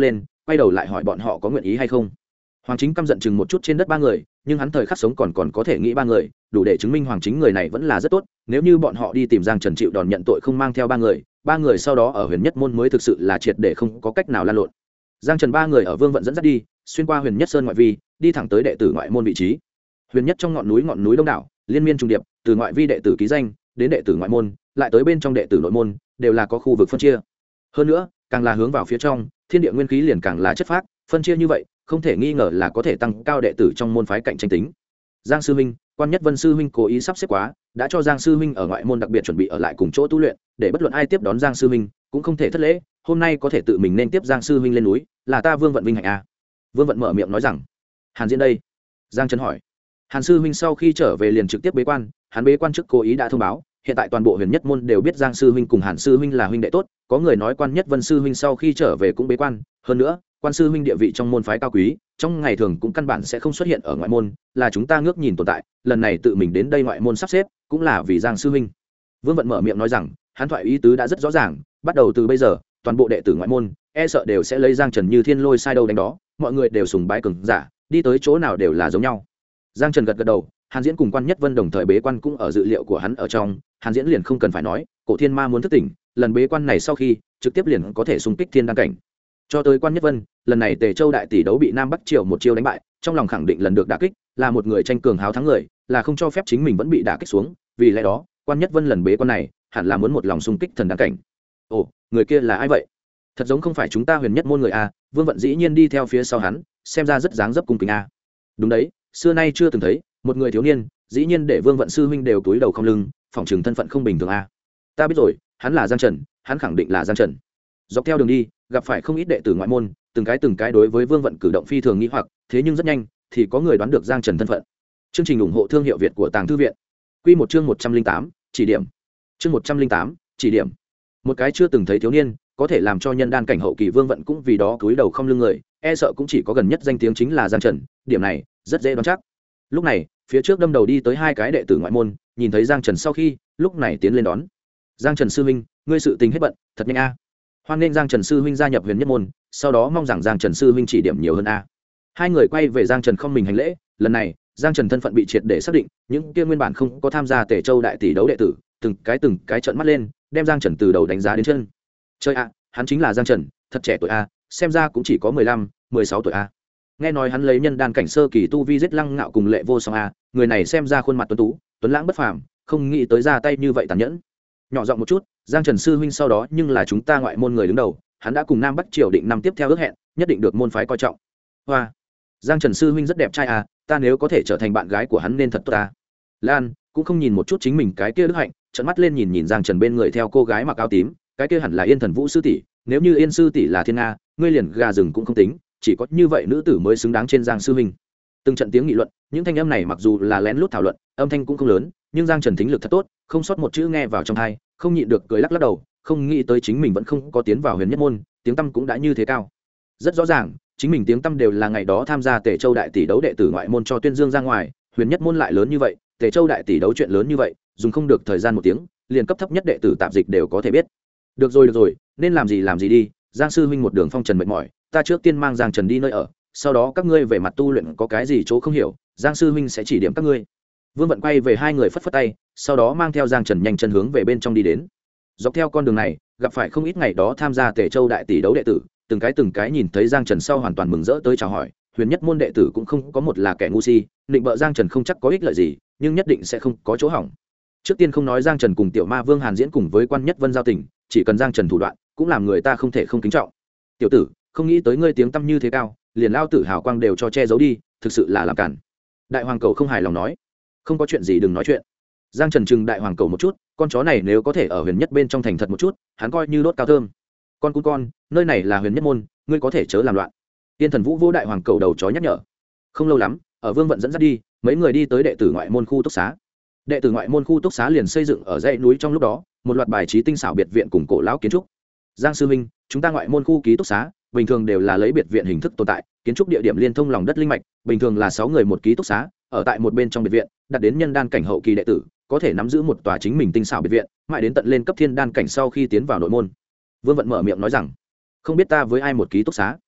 quay đầu lại hỏi bọn họ có nguyện ý hay không. Hoàng Chính căm giận chừng một chút trên đất ba người, nhưng hắn thời khắc sống còn có thể nghĩ ba người, đủ để chứng minh Hoàng Chính người này vẫn là rất tốt. Nếu như bọn họ đi tìm Giang Trần chịu đòn nhận tội không mang theo ba người sau đó ở Huyền Nhất môn mới thực sự là triệt để không có cách nào lan lộn. Giang Trần ba người ở Vương Vận dẫn dắt đi, xuyên qua Huyền Nhất Sơn ngoại vi, đi thẳng tới đệ tử ngoại môn vị trí. Huyền Nhất trong ngọn núi đông đảo, liên miên trùng điệp, từ ngoại vi đệ tử ký danh đến đệ tử ngoại môn, lại tới bên trong đệ tử nội môn, đều là có khu vực phân chia. Hơn nữa, càng là hướng vào phía trong, thiên địa nguyên khí liền càng là chất phác, phân chia như vậy, không thể nghi ngờ là có thể tăng cao đệ tử trong môn phái cạnh tranh tính. Giang sư huynh, Quan Nhất Vân sư huynh cố ý sắp xếp quá, đã cho Giang sư huynh ở ngoại môn đặc biệt chuẩn bị ở lại cùng chỗ tu luyện, để bất luận ai tiếp đón Giang sư huynh cũng không thể thất lễ, hôm nay có thể tự mình nên tiếp Giang sư huynh lên núi, là ta Vương Vận vinh hạnh a. Vương Vận mở miệng nói rằng. Hàn Diễn đây? Giang Trần hỏi. Hàn sư huynh sau khi trở về liền trực tiếp bế quan, hắn bế quan trước cố ý đã thông báo, hiện tại toàn bộ Huyền Nhất môn đều biết Giang sư huynh cùng Hàn sư huynh là huynh đệ tốt, có người nói Quan Nhất Vân sư huynh sau khi trở về cũng bế quan, hơn nữa, Quan sư huynh địa vị trong môn phái cao quý, trong ngày thường cũng căn bản sẽ không xuất hiện ở ngoại môn, là chúng ta ngước nhìn tồn tại, lần này tự mình đến đây ngoại môn sắp xếp, cũng là vì Giang sư huynh. Vương Vận mở miệng nói rằng, hắn thoại ý tứ đã rất rõ ràng, bắt đầu từ bây giờ, toàn bộ đệ tử ngoại môn e sợ đều sẽ lấy Giang Trần như thiên lôi sai đâu đánh đó, mọi người đều sùng bái cường giả, đi tới chỗ nào đều là giống nhau. Giang Trần gật gật đầu, Hàn Diễn cùng Quan Nhất Vân đồng thời bế quan cũng ở dự liệu của hắn ở trong, Hàn Diễn liền không cần phải nói, Cổ Thiên Ma muốn thức tỉnh, lần bế quan này sau khi, trực tiếp liền có thể xung kích thiên đăng cảnh. Cho tới Quan Nhất Vân, lần này Tề Châu đại tỷ đấu bị Nam Bắc Triều một chiêu đánh bại, trong lòng khẳng định lần được đả kích, là một người tranh cường háo thắng người, là không cho phép chính mình vẫn bị đả kích xuống, vì lẽ đó, Quan Nhất Vân lần bế quan này, hẳn là muốn một lòng xung kích thần đăng cảnh. Ồ, người kia là ai vậy? Thật giống không phải chúng ta Huyền Nhất môn người a, Vương Vận dĩ nhiên đi theo phía sau hắn, xem ra rất dáng dấp cung kính a. Đúng đấy, xưa nay chưa từng thấy, một người thiếu niên, dĩ nhiên để Vương Vận sư huynh đều túi đầu không lưng, phỏng chừng thân phận không bình thường a. Ta biết rồi, hắn là Giang Trần, hắn khẳng định là Giang Trần. Dọc theo đường đi, gặp phải không ít đệ tử ngoại môn, từng cái đối với Vương Vận cử động phi thường nghi hoặc, thế nhưng rất nhanh thì có người đoán được Giang Trần thân phận. Chương trình ủng hộ thương hiệu Việt của Tàng Thư viện. Quy một chương 108, chỉ điểm. Chương 108, chỉ điểm. Một cái chưa từng thấy thiếu niên, có thể làm cho nhân đan cảnh hậu kỳ Vương Vận cũng vì đó cúi đầu không lưng người, e sợ cũng chỉ có gần nhất danh tiếng chính là Giang Trần, điểm này rất dễ đoán chắc. Lúc này, phía trước đâm đầu đi tới hai cái đệ tử ngoại môn, nhìn thấy Giang Trần sau khi, lúc này tiến lên đón. Giang Trần sư huynh, ngươi sự tình hết bận, thật nhanh a. Hoan nghênh Giang Trần sư huynh gia nhập Huyền Nhất môn, sau đó mong rằng Giang Trần sư huynh chỉ điểm nhiều hơn a. Hai người quay về Giang Trần không mình hành lễ, lần này, Giang Trần thân phận bị triệt để xác định, những kia nguyên bản không có tham gia Tề Châu đại tỷ đấu đệ tử, từng cái trợn mắt lên, đem Giang Trần từ đầu đánh giá đến chân. Chơi a, hắn chính là Giang Trần, thật trẻ tuổi a, xem ra cũng chỉ có 15, 16 tuổi a. Nghe nói hắn lấy nhân đan cảnh sơ kỳ tu vi giết Lăng Ngạo cùng Lệ Vô Song a, người này xem ra khuôn mặt tuấn tú, tuấn lãng bất phàm, không nghĩ tới ra tay như vậy tàn nhẫn. Nhỏ giọng một chút, Giang Trần sư huynh sau đó nhưng là chúng ta ngoại môn người đứng đầu, hắn đã cùng Nam Bắc Triều định năm tiếp theo ước hẹn, nhất định được môn phái coi trọng. Hoa, Giang Trần sư huynh rất đẹp trai à, ta nếu có thể trở thành bạn gái của hắn nên thật tốt ta. Lan cũng không nhìn một chút chính mình cái kia đức hạnh, trợn mắt lên nhìn Giang Trần bên người theo cô gái mặc áo tím, cái kia hẳn là Yên Thần Vũ sư tỷ, nếu như Yên sư tỷ là thiên nga, ngươi liền gà rừng cũng không tính, chỉ có như vậy nữ tử mới xứng đáng trên Giang sư huynh. Từng trận tiếng nghị luận, những thanh âm này mặc dù là lén lút thảo luận, âm thanh cũng không lớn, nhưng Giang Trần thính lực thật tốt, không sót một chữ nghe vào trong tai, không nhịn được cười lắc lắc đầu, không nghĩ tới chính mình vẫn không có tiến vào Huyền Nhất môn, tiếng tăm cũng đã như thế cao. Rất rõ ràng, chính mình tiếng tăm đều là ngày đó tham gia Tề Châu đại tỷ đấu đệ tử ngoại môn cho tuyên dương ra ngoài, Huyền Nhất môn lại lớn như vậy, Tề Châu đại tỷ đấu chuyện lớn như vậy, dùng không được thời gian một tiếng, liền cấp thấp nhất đệ tử tạp dịch đều có thể biết. Được rồi, nên làm gì đi, Giang sư huynh một đường phong trần mệt mỏi, ta trước tiên mang Giang Trần đi nơi ở, sau đó các ngươi về mặt tu luyện có cái gì chỗ không hiểu, Giang sư huynh sẽ chỉ điểm các ngươi. Vương Vận quay về hai người phất phất tay, sau đó mang theo Giang Trần nhanh chân hướng về bên trong đi đến. Dọc theo con đường này, gặp phải không ít ngày đó tham gia Tề Châu đại tỷ đấu đệ tử, từng cái nhìn thấy Giang Trần sau hoàn toàn mừng rỡ tới chào hỏi. Huyền Nhất môn đệ tử cũng không có một là kẻ ngu si, định bợ Giang Trần không chắc có ích lợi gì, nhưng nhất định sẽ không có chỗ hỏng. Trước tiên không nói Giang Trần cùng Tiểu Ma Vương Hàn Diễn cùng với Quan Nhất Vân giao tình, chỉ cần Giang Trần thủ đoạn, cũng làm người ta không thể không kính trọng. Tiểu tử, không nghĩ tới ngươi tiếng tăm như thế cao, liền lao tử hào quang đều cho che giấu đi, thực sự là làm cản. Đại Hoàng Cầu không hài lòng nói, không có chuyện gì đừng nói chuyện. Giang Trần chừng Đại Hoàng Cầu một chút, con chó này nếu có thể ở Huyền Nhất bên trong thành thật một chút, hắn coi như đốt cao thơm. Con cún con, nơi này là Huyền Nhất môn, ngươi có thể chớ làm loạn. Tiên Thần Vũ vô Đại Hoàng Cầu đầu chó nhắc nhở. Không lâu lắm, ở Vương Vận dẫn dắt đi, mấy người đi tới đệ tử ngoại môn khu túc xá. Đệ tử ngoại môn khu túc xá liền xây dựng ở dãy núi trong lúc đó, một loạt bài trí tinh xảo biệt viện cùng cổ lão kiến trúc. Giang sư huynh, chúng ta ngoại môn khu ký túc xá, bình thường đều là lấy biệt viện hình thức tồn tại, kiến trúc địa điểm liên thông lòng đất linh mạch, bình thường là 6 người một ký túc xá, ở tại một bên trong biệt viện, đặt đến nhân đan cảnh hậu kỳ đệ tử, có thể nắm giữ một tòa chính mình tinh xảo biệt viện, mãi đến tận lên cấp thiên đan cảnh sau khi tiến vào nội môn. Vương Vận mở miệng nói rằng, không biết ta với ai một ký túc xá.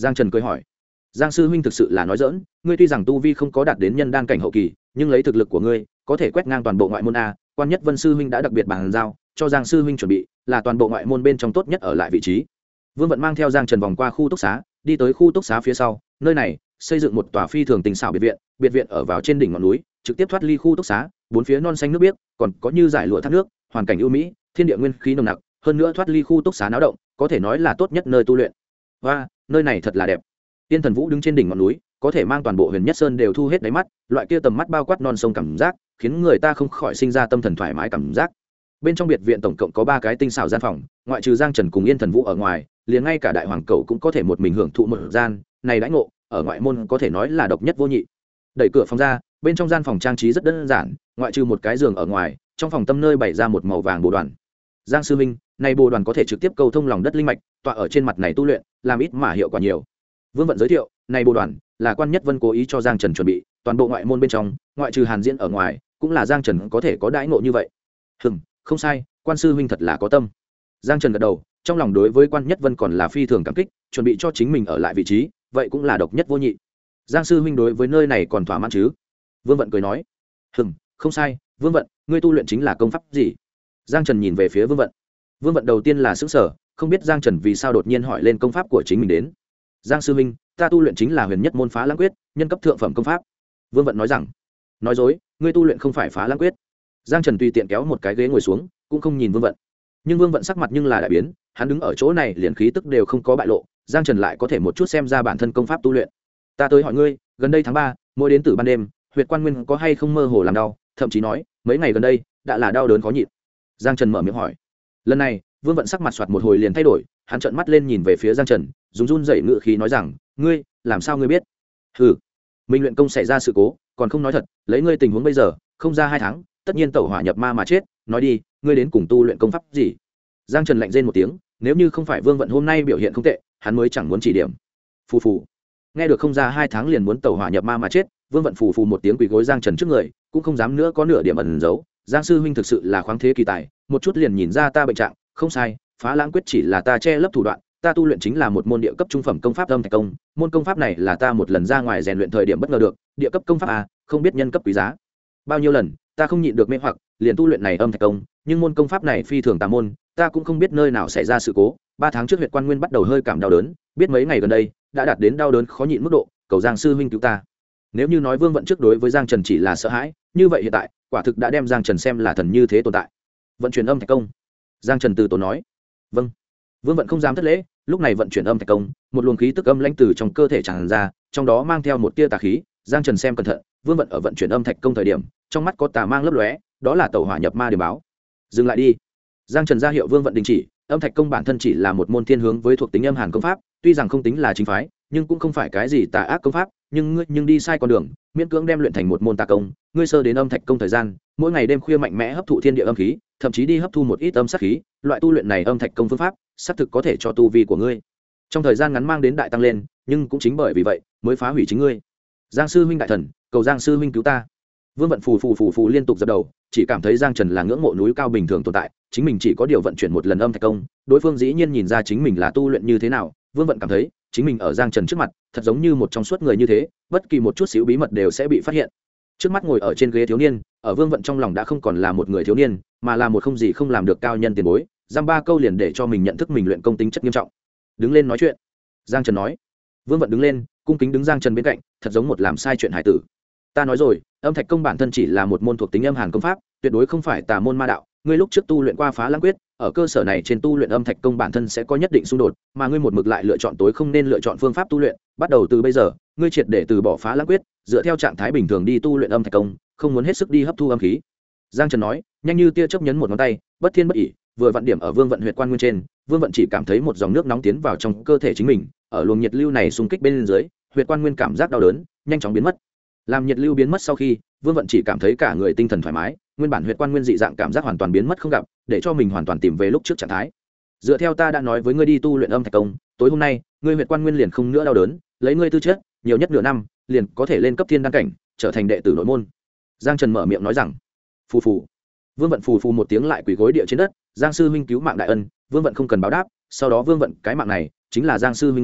Giang Trần cười hỏi. Giang sư huynh thực sự là nói dỡn, ngươi tuy rằng tu vi không có đạt đến nhân đan cảnh hậu kỳ, nhưng lấy thực lực của ngươi có thể quét ngang toàn bộ ngoại môn a. Quan Nhất Vân sư huynh đã đặc biệt bàn giao cho Giang sư huynh chuẩn bị là toàn bộ ngoại môn bên trong tốt nhất ở lại vị trí. Vương Vận mang theo Giang Trần vòng qua khu túc xá, đi tới khu túc xá phía sau, nơi này xây dựng một tòa phi thường tinh xảo biệt viện ở vào trên đỉnh ngọn núi, trực tiếp thoát ly khu túc xá, bốn phía non xanh nước biếc, còn có như dải lụa thác nước, hoàn cảnh ưu mỹ, thiên địa nguyên khí nồng nặc, hơn nữa thoát ly khu túc xá náo động, có thể nói là tốt nhất nơi tu luyện. Và nơi này thật là đẹp. Tiên Thần Vũ đứng trên đỉnh ngọn núi, có thể mang toàn bộ Huyền Nhất Sơn đều thu hết đáy mắt, loại kia tầm mắt bao quát non sông cảm giác, khiến người ta không khỏi sinh ra tâm thần thoải mái cảm giác. Bên trong biệt viện tổng cộng có 3 cái tinh xảo gian phòng, ngoại trừ Giang Trần cùng Yên Thần Vũ ở ngoài, liền ngay cả đại hoàng cầu cũng có thể một mình hưởng thụ một gian, này đãi ngộ, ở ngoại môn có thể nói là độc nhất vô nhị. Đẩy cửa phòng ra, bên trong gian phòng trang trí rất đơn giản, ngoại trừ một cái giường ở ngoài, trong phòng tâm nơi bày ra một màu vàng bồ đoàn. Giang sư huynh, này bồ đoàn có thể trực tiếp câu thông lòng đất linh mạch, tọa ở trên mặt này tu luyện, làm ít mà hiệu quả nhiều. Vương Vận giới thiệu, này bồ đoàn là Quan Nhất Vân cố ý cho Giang Trần chuẩn bị, toàn bộ ngoại môn bên trong, ngoại trừ Hàn Diễn ở ngoài, cũng là Giang Trần có thể có đãi ngộ như vậy. Không sai, Quan sư huynh thật là có tâm. Giang Trần gật đầu, trong lòng đối với Quan Nhất Vân còn là phi thường cảm kích, chuẩn bị cho chính mình ở lại vị trí, vậy cũng là độc nhất vô nhị. Giang sư huynh đối với nơi này còn thỏa mãn chứ? Vương Vận cười nói. Không sai, Vương Vận, ngươi tu luyện chính là công pháp gì? Giang Trần nhìn về phía Vương Vận. Vương Vận đầu tiên là sững sờ, không biết Giang Trần vì sao đột nhiên hỏi lên công pháp của chính mình đến. Giang sư huynh, ta tu luyện chính là Huyền Nhất môn Phá Lãng Quyết, nhân cấp thượng phẩm công pháp. Vương Vận nói rằng. Nói dối, ngươi tu luyện không phải Phá Lãng Quyết. Giang Trần tùy tiện kéo một cái ghế ngồi xuống, cũng không nhìn Vương Vận. Nhưng Vương Vận sắc mặt nhưng là đại biến, hắn đứng ở chỗ này liền khí tức đều không có bại lộ, Giang Trần lại có thể một chút xem ra bản thân công pháp tu luyện. Ta tới hỏi ngươi, gần đây tháng 3, mỗi đến từ ban đêm, huyệt quan nguyên có hay không mơ hồ làm đau, thậm chí nói, mấy ngày gần đây đã là đau đớn khó nhịn. Giang Trần mở miệng hỏi. Lần này, Vương Vận sắc mặt soạt một hồi liền thay đổi, hắn trợn mắt lên nhìn về phía Giang Trần, dùng run rẩy ngữ khí nói rằng, ngươi, làm sao ngươi biết? Hừ, Minh luyện công xảy ra sự cố, còn không nói thật, lấy ngươi tình huống bây giờ, không ra 2 tháng, tất nhiên tẩu hỏa nhập ma mà chết, nói đi, ngươi đến cùng tu luyện công pháp gì? Giang Trần lạnh rên một tiếng, nếu như không phải Vương Vận hôm nay biểu hiện không tệ, hắn mới chẳng muốn chỉ điểm. Phù phù. Nghe được không ra 2 tháng liền muốn tẩu hỏa nhập ma mà chết, Vương Vận phù phù một tiếng quỳ gối Giang Trần trước người, cũng không dám nữa có nửa điểm ẩn giấu. Giang sư huynh thực sự là khoáng thế kỳ tài, một chút liền nhìn ra ta bệnh trạng, không sai, Phá Lãng Quyết chỉ là ta che lấp thủ đoạn, ta tu luyện chính là một môn địa cấp trung phẩm công pháp Âm Thạch Công, môn công pháp này là ta một lần ra ngoài rèn luyện thời điểm bất ngờ được, địa cấp công pháp a, không biết nhân cấp quý giá. Bao nhiêu lần, ta không nhịn được mê hoặc, liền tu luyện này Âm Thạch Công, nhưng môn công pháp này phi thường tà môn, ta cũng không biết nơi nào xảy ra sự cố, 3 tháng trước huyệt quan nguyên bắt đầu hơi cảm đau đớn, biết mấy ngày gần đây đã đạt đến đau đớn khó nhịn mức độ, cầu Giang sư huynh cứu ta. Nếu như nói Vương Vận trước đối với Giang Trần chỉ là sợ hãi, như vậy hiện tại, quả thực đã đem Giang Trần xem là thần như thế tồn tại. Vận chuyển Âm Thạch Công. Giang Trần từ tốn nói. Vâng. Vương Vận không dám thất lễ, lúc này vận chuyển Âm Thạch Công, một luồng khí tức âm lãnh từ trong cơ thể tràn ra, trong đó mang theo một tia tà khí. Giang Trần xem cẩn thận, Vương Vận ở vận chuyển Âm Thạch Công thời điểm, trong mắt có tà mang lấp lóe, đó là tẩu hỏa nhập ma điểm báo. Dừng lại đi. Giang Trần ra hiệu Vương Vận đình chỉ. Âm Thạch Công bản thân chỉ là một môn thiên hướng với thuộc tính âm hàn công pháp, tuy rằng không tính là chính phái, nhưng cũng không phải cái gì tà ác công pháp, nhưng ngươi đi sai con đường, miễn cưỡng đem luyện thành một môn tà công, ngươi sơ đến Âm Thạch Công thời gian, mỗi ngày đêm khuya mạnh mẽ hấp thụ thiên địa âm khí, thậm chí đi hấp thu một ít âm sát khí, loại tu luyện này Âm Thạch Công phương pháp, xác thực có thể cho tu vi của ngươi trong thời gian ngắn mang đến đại tăng lên, nhưng cũng chính bởi vì vậy mới phá hủy chính ngươi. Giang sư huynh đại thần, cầu Giang sư huynh cứu ta. Vương Vận phù liên tục dập đầu, chỉ cảm thấy Giang Trần là ngưỡng mộ núi cao bình thường tồn tại, chính mình chỉ có điều vận chuyển một lần Âm Thạch Công, đối phương dĩ nhiên nhìn ra chính mình là tu luyện như thế nào. Vương Vận cảm thấy chính mình ở Giang Trần trước mặt, thật giống như một trong suốt người như thế, bất kỳ một chút xíu bí mật đều sẽ bị phát hiện. Trước mắt ngồi ở trên ghế thiếu niên, ở Vương Vận trong lòng đã không còn là một người thiếu niên, mà là một không gì không làm được cao nhân tiền bối, giam 3 câu liền để cho mình nhận thức mình luyện công tính chất nghiêm trọng. Đứng lên nói chuyện. Giang Trần nói. Vương Vận đứng lên, cung kính đứng Giang Trần bên cạnh, thật giống một làm sai chuyện hải tử. Ta nói rồi, Âm Thạch Công bản thân chỉ là một môn thuộc tính âm hàn công pháp, tuyệt đối không phải tà môn ma đạo. Ngươi lúc trước tu luyện qua Phá Lãng Quyết, ở cơ sở này trên tu luyện Âm Thạch Công bản thân sẽ có nhất định xung đột, mà ngươi một mực lại lựa chọn tối không nên lựa chọn phương pháp tu luyện, bắt đầu từ bây giờ, ngươi triệt để từ bỏ Phá Lãng Quyết, dựa theo trạng thái bình thường đi tu luyện Âm Thạch Công, không muốn hết sức đi hấp thu âm khí. Giang Trần nói, nhanh như tia chớp nhấn một ngón tay, bất thiên bất ỷ, vừa vặn điểm ở Vương Vận huyệt quan nguyên trên, Vương Vận chỉ cảm thấy một dòng nước nóng tiến vào trong cơ thể chính mình, ở luồng nhiệt lưu này xung kích bên dưới, huyệt quan nguyên cảm giác đau đớn nhanh chóng biến mất. Làm nhiệt lưu biến mất sau khi, Vương Vận chỉ cảm thấy cả người tinh thần thoải mái, nguyên bản huyệt quan nguyên dị dạng cảm giác hoàn toàn biến mất không gặp, để cho mình hoàn toàn tìm về lúc trước trạng thái. Dựa theo ta đã nói với ngươi đi tu luyện Âm Thạch Công, tối hôm nay, ngươi huyệt quan nguyên liền không nữa đau đớn, lấy ngươi tư chất, nhiều nhất nửa năm, liền có thể lên cấp thiên đan cảnh, trở thành đệ tử nội môn. Giang Trần mở miệng nói rằng. Phù phù. Vương Vận phù một tiếng lại quỳ gối địa trên đất. Giang sư huynh cứu mạng đại ân, Vương Vận không cần báo đáp, sau đó Vương Vận cái mạng này chính là Giang sư huynh ngươi,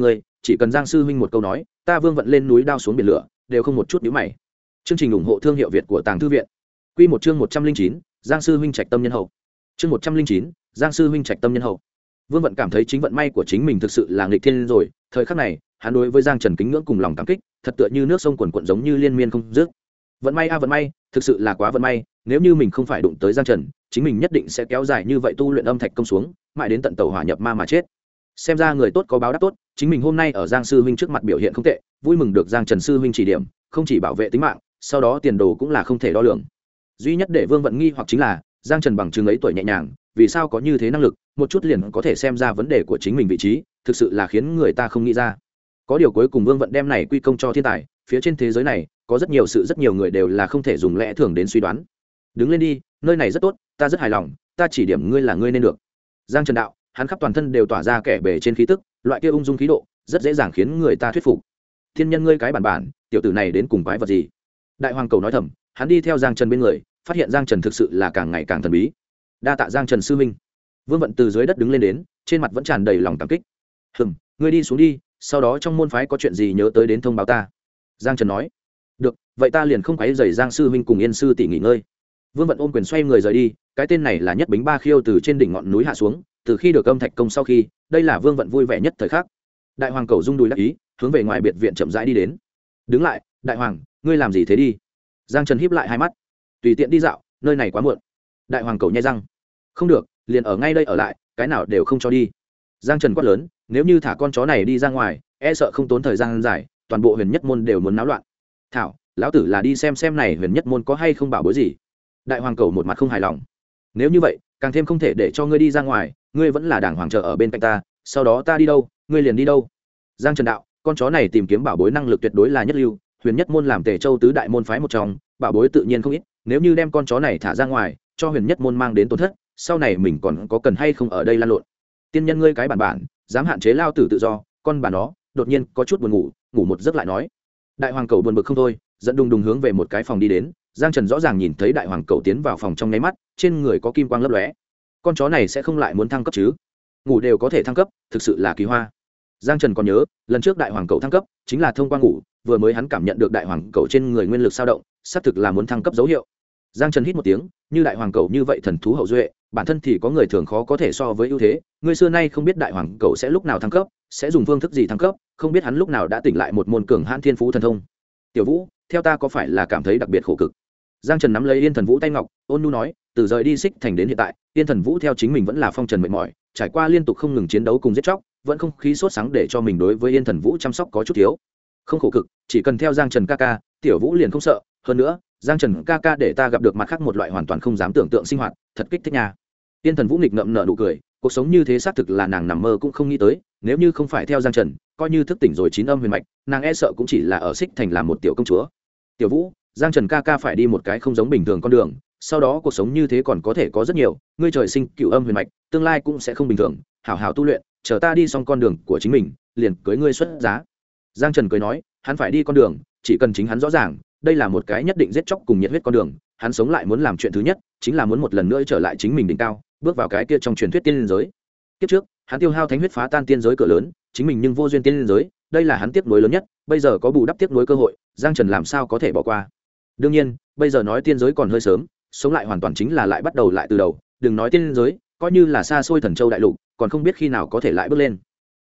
chỉ cần Giang sư huynh một câu nói, ta Vương Vận lên núi đao xuống biển lửa đều không một chút nhíu mày. Chương trình ủng hộ thương hiệu Việt của Tàng Thư viện. Quy một chương 109, Giang sư huynh trạch tâm nhân hậu. Chương 109, Giang sư huynh trạch tâm nhân hậu. Vương Vận cảm thấy chính vận may của chính mình thực sự là nghịch thiên rồi, thời khắc này, hắn đối với Giang Trần kính ngưỡng cùng lòng cảm kích, thật tựa như nước sông quần quần giống như liên miên không dứt. Vận may a vận may, thực sự là quá vận may, nếu như mình không phải đụng tới Giang Trần, chính mình nhất định sẽ kéo dài như vậy tu luyện âm thạch công xuống, mãi đến tận tẩu hỏa nhập ma mà chết. Xem ra người tốt có báo đáp tốt, chính mình hôm nay ở Giang sư huynh trước mặt biểu hiện không tệ, vui mừng được Giang Trần sư huynh chỉ điểm, không chỉ bảo vệ tính mạng, sau đó tiền đồ cũng là không thể đo lường. Duy nhất để Vương Vận nghi hoặc chính là, Giang Trần bằng chứng ấy tuổi nhẹ nhàng, vì sao có như thế năng lực, một chút liền có thể xem ra vấn đề của chính mình vị trí, thực sự là khiến người ta không nghĩ ra. Có điều cuối cùng Vương Vận đem này quy công cho thiên tài, phía trên thế giới này có rất nhiều sự rất nhiều người đều là không thể dùng lẽ thường đến suy đoán. Đứng lên đi, nơi này rất tốt, ta rất hài lòng, ta chỉ điểm ngươi là ngươi nên được. Giang Trần đạo, hắn khắp toàn thân đều tỏa ra kẻ bề trên khí tức, loại kia ung dung khí độ, rất dễ dàng khiến người ta thuyết phục. Thiên nhân ngươi cái bản, tiểu tử này đến cùng quái vật gì? Đại hoàng cầu nói thầm, hắn đi theo Giang Trần bên người, phát hiện Giang Trần thực sự là càng ngày càng thần bí. Đa tạ Giang Trần sư minh. Vương Vận từ dưới đất đứng lên đến, trên mặt vẫn tràn đầy lòng cảm kích. Ngươi đi xuống đi, sau đó trong môn phái có chuyện gì nhớ tới đến thông báo ta. Giang Trần nói. Được, vậy ta liền không quấy rầy Giang sư huynh cùng Yên sư tỷ nghỉ ngơi. Vương Vận ôm quyền xoay người rời đi, cái tên này là Nhất Bính Ba Khiêu từ trên đỉnh ngọn núi hạ xuống, từ khi được âm thạch công sau khi, đây là Vương Vận vui vẻ nhất thời khắc. Đại hoàng cầu rung đùi đắc ý, hướng về ngoài biệt viện chậm rãi đi đến. Đứng lại, đại hoàng, ngươi làm gì thế đi? Giang Trần híp lại hai mắt. Tùy tiện đi dạo, nơi này quá muộn. Đại hoàng cầu nhếch răng. Không được, liền ở ngay đây ở lại, cái nào đều không cho đi. Giang Trần quát lớn, nếu như thả con chó này đi ra ngoài, e sợ không tốn thời gian dài, toàn bộ Huyền Nhất môn đều muốn náo loạn. Thảo, lão tử là đi xem này Huyền Nhất môn có hay không bảo bối gì. Đại hoàng cầu một mặt không hài lòng. Nếu như vậy, càng thêm không thể để cho ngươi đi ra ngoài, ngươi vẫn là đàng hoàng chờ ở bên cạnh ta, sau đó ta đi đâu, ngươi liền đi đâu. Giang Trần đạo, con chó này tìm kiếm bảo bối năng lực tuyệt đối là nhất lưu, Huyền Nhất môn làm Tề Châu tứ đại môn phái một trong, bảo bối tự nhiên không ít, nếu như đem con chó này thả ra ngoài, cho Huyền Nhất môn mang đến tổn thất, sau này mình còn có cần hay không ở đây lan lộn. Tiên nhân ngươi cái bản, dám hạn chế lao tử tự do, con bà nó, đột nhiên có chút buồn ngủ, ngủ một giấc lại nói. Đại hoàng cầu buồn bực không thôi, dẫn đùng đùng hướng về một cái phòng đi đến. Giang Trần rõ ràng nhìn thấy đại hoàng cầu tiến vào phòng trong nháy mắt, trên người có kim quang lấp lóe. Con chó này sẽ không lại muốn thăng cấp chứ? Ngủ đều có thể thăng cấp, thực sự là kỳ hoa. Giang Trần còn nhớ, lần trước đại hoàng cầu thăng cấp chính là thông qua ngủ, vừa mới hắn cảm nhận được đại hoàng cầu trên người nguyên lực dao động, xác thực là muốn thăng cấp dấu hiệu. Giang Trần hít một tiếng, như đại hoàng cầu như vậy thần thú hậu duệ, bản thân thì có người thường khó có thể so với ưu thế, người xưa nay không biết đại hoàng cầu sẽ lúc nào thăng cấp, sẽ dùng phương thức gì thăng cấp, không biết hắn lúc nào đã tỉnh lại một môn cường hãn thiên phú thần thông. Tiểu Vũ, theo ta có phải là cảm thấy đặc biệt khổ cực? Giang Trần nắm lấy Yên Thần Vũ tay ngọc, ôn nhu nói, từ rời đi Xích Thành đến hiện tại, Yên Thần Vũ theo chính mình vẫn là phong trần mệt mỏi, trải qua liên tục không ngừng chiến đấu cùng giết chóc, vẫn không khí sốt sáng để cho mình đối với Yên Thần Vũ chăm sóc có chút thiếu. Không khổ cực, chỉ cần theo Giang Trần ca ca, Tiểu Vũ liền không sợ, hơn nữa, Giang Trần ca ca để ta gặp được mặt khác một loại hoàn toàn không dám tưởng tượng sinh hoạt, thật kích thích nha. Yên Thần Vũ nghịch ngợm nở nụ cười, cuộc sống như thế xác thực là nàng nằm mơ cũng không nghĩ tới, nếu như không phải theo Giang Trần, coi như thức tỉnh rồi chín âm huyền mạch, nàng e sợ cũng chỉ là ở Xích Thành làm một tiểu công chúa. Tiểu Vũ, Giang Trần ca ca phải đi một cái không giống bình thường con đường, sau đó cuộc sống như thế còn có thể có rất nhiều, ngươi trời sinh cửu âm huyền mạch, tương lai cũng sẽ không bình thường, hảo hảo tu luyện, chờ ta đi xong con đường của chính mình, liền cưới ngươi xuất giá. Giang Trần cười nói, hắn phải đi con đường, chỉ cần chính hắn rõ ràng, đây là một cái nhất định giết chóc cùng nhiệt huyết con đường, hắn sống lại muốn làm chuyện thứ nhất, chính là muốn một lần nữa trở lại chính mình đỉnh cao, bước vào cái kia trong truyền thuyết tiên giới. Kiếp trước, hắn tiêu hao thánh huyết phá tan tiên giới cửa lớn, chính mình nhưng vô duyên tiên giới, đây là hắn tiếc nuối lớn nhất, bây giờ có bù đắp tiếc nuối cơ hội, Giang Trần làm sao có thể bỏ qua. Đương nhiên, bây giờ nói tiên giới còn hơi sớm, sống lại hoàn toàn chính là lại bắt đầu lại từ đầu, đừng nói tiên giới, coi như là xa xôi Thần Châu đại lục, còn không biết khi nào có thể lại bước lên.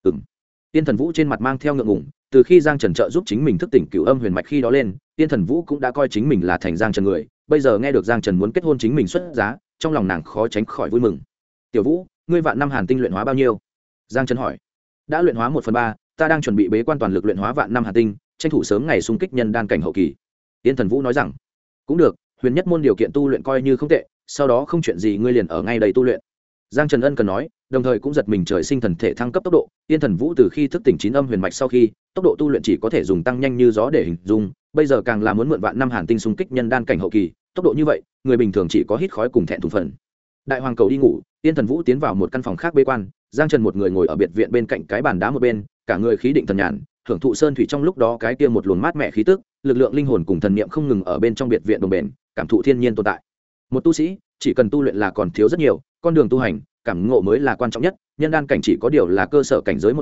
Tiên Thần Vũ trên mặt mang theo ngượng ngùng, từ khi Giang Trần trợ giúp chính mình thức tỉnh cửu âm huyền mạch khi đó lên, Tiên Thần Vũ cũng đã coi chính mình là thành Giang Trần người, bây giờ nghe được Giang Trần muốn kết hôn chính mình xuất giá, trong lòng nàng khó tránh khỏi vui mừng. Tiểu Vũ, ngươi vạn năm hàn tinh luyện hóa bao nhiêu? Giang Trần hỏi. Đã luyện hóa 1/3, ta đang chuẩn bị bế quan toàn lực luyện hóa vạn năm hàn tinh, tranh thủ sớm ngày xung kích nhân đan cảnh hậu kỳ. Tiên Thần Vũ nói rằng, cũng được, Huyền Nhất môn điều kiện tu luyện coi như không tệ, sau đó không chuyện gì ngươi liền ở ngay đây tu luyện. Giang Trần ân cần nói, đồng thời cũng giật mình trời sinh thần thể thăng cấp tốc độ. Tiên Thần Vũ từ khi thức tỉnh chín âm huyền mạch sau khi, tốc độ tu luyện chỉ có thể dùng tăng nhanh như gió để hình dung, bây giờ càng là muốn mượn vạn năm hàn tinh xung kích nhân đan cảnh hậu kỳ, tốc độ như vậy, người bình thường chỉ có hít khói cùng thẹn thùng phần. Đại hoàng cầu đi ngủ, Tiên Thần Vũ tiến vào một căn phòng khác bế quan, Giang Trần một người ngồi ở biệt viện bên cạnh cái bàn đá một bên, cả người khí định thần nhàn, hưởng thụ sơn thủy trong lúc đó cái kia một luồng mát mẻ khí tức, lực lượng linh hồn cùng thần niệm không ngừng ở bên trong biệt viện đồng bền, cảm thụ thiên nhiên tồn tại. Một tu sĩ, chỉ cần tu luyện là còn thiếu rất nhiều, con đường tu hành, cảm ngộ mới là quan trọng nhất, nhân đan cảnh chỉ có điều là cơ sở cảnh giới một trong,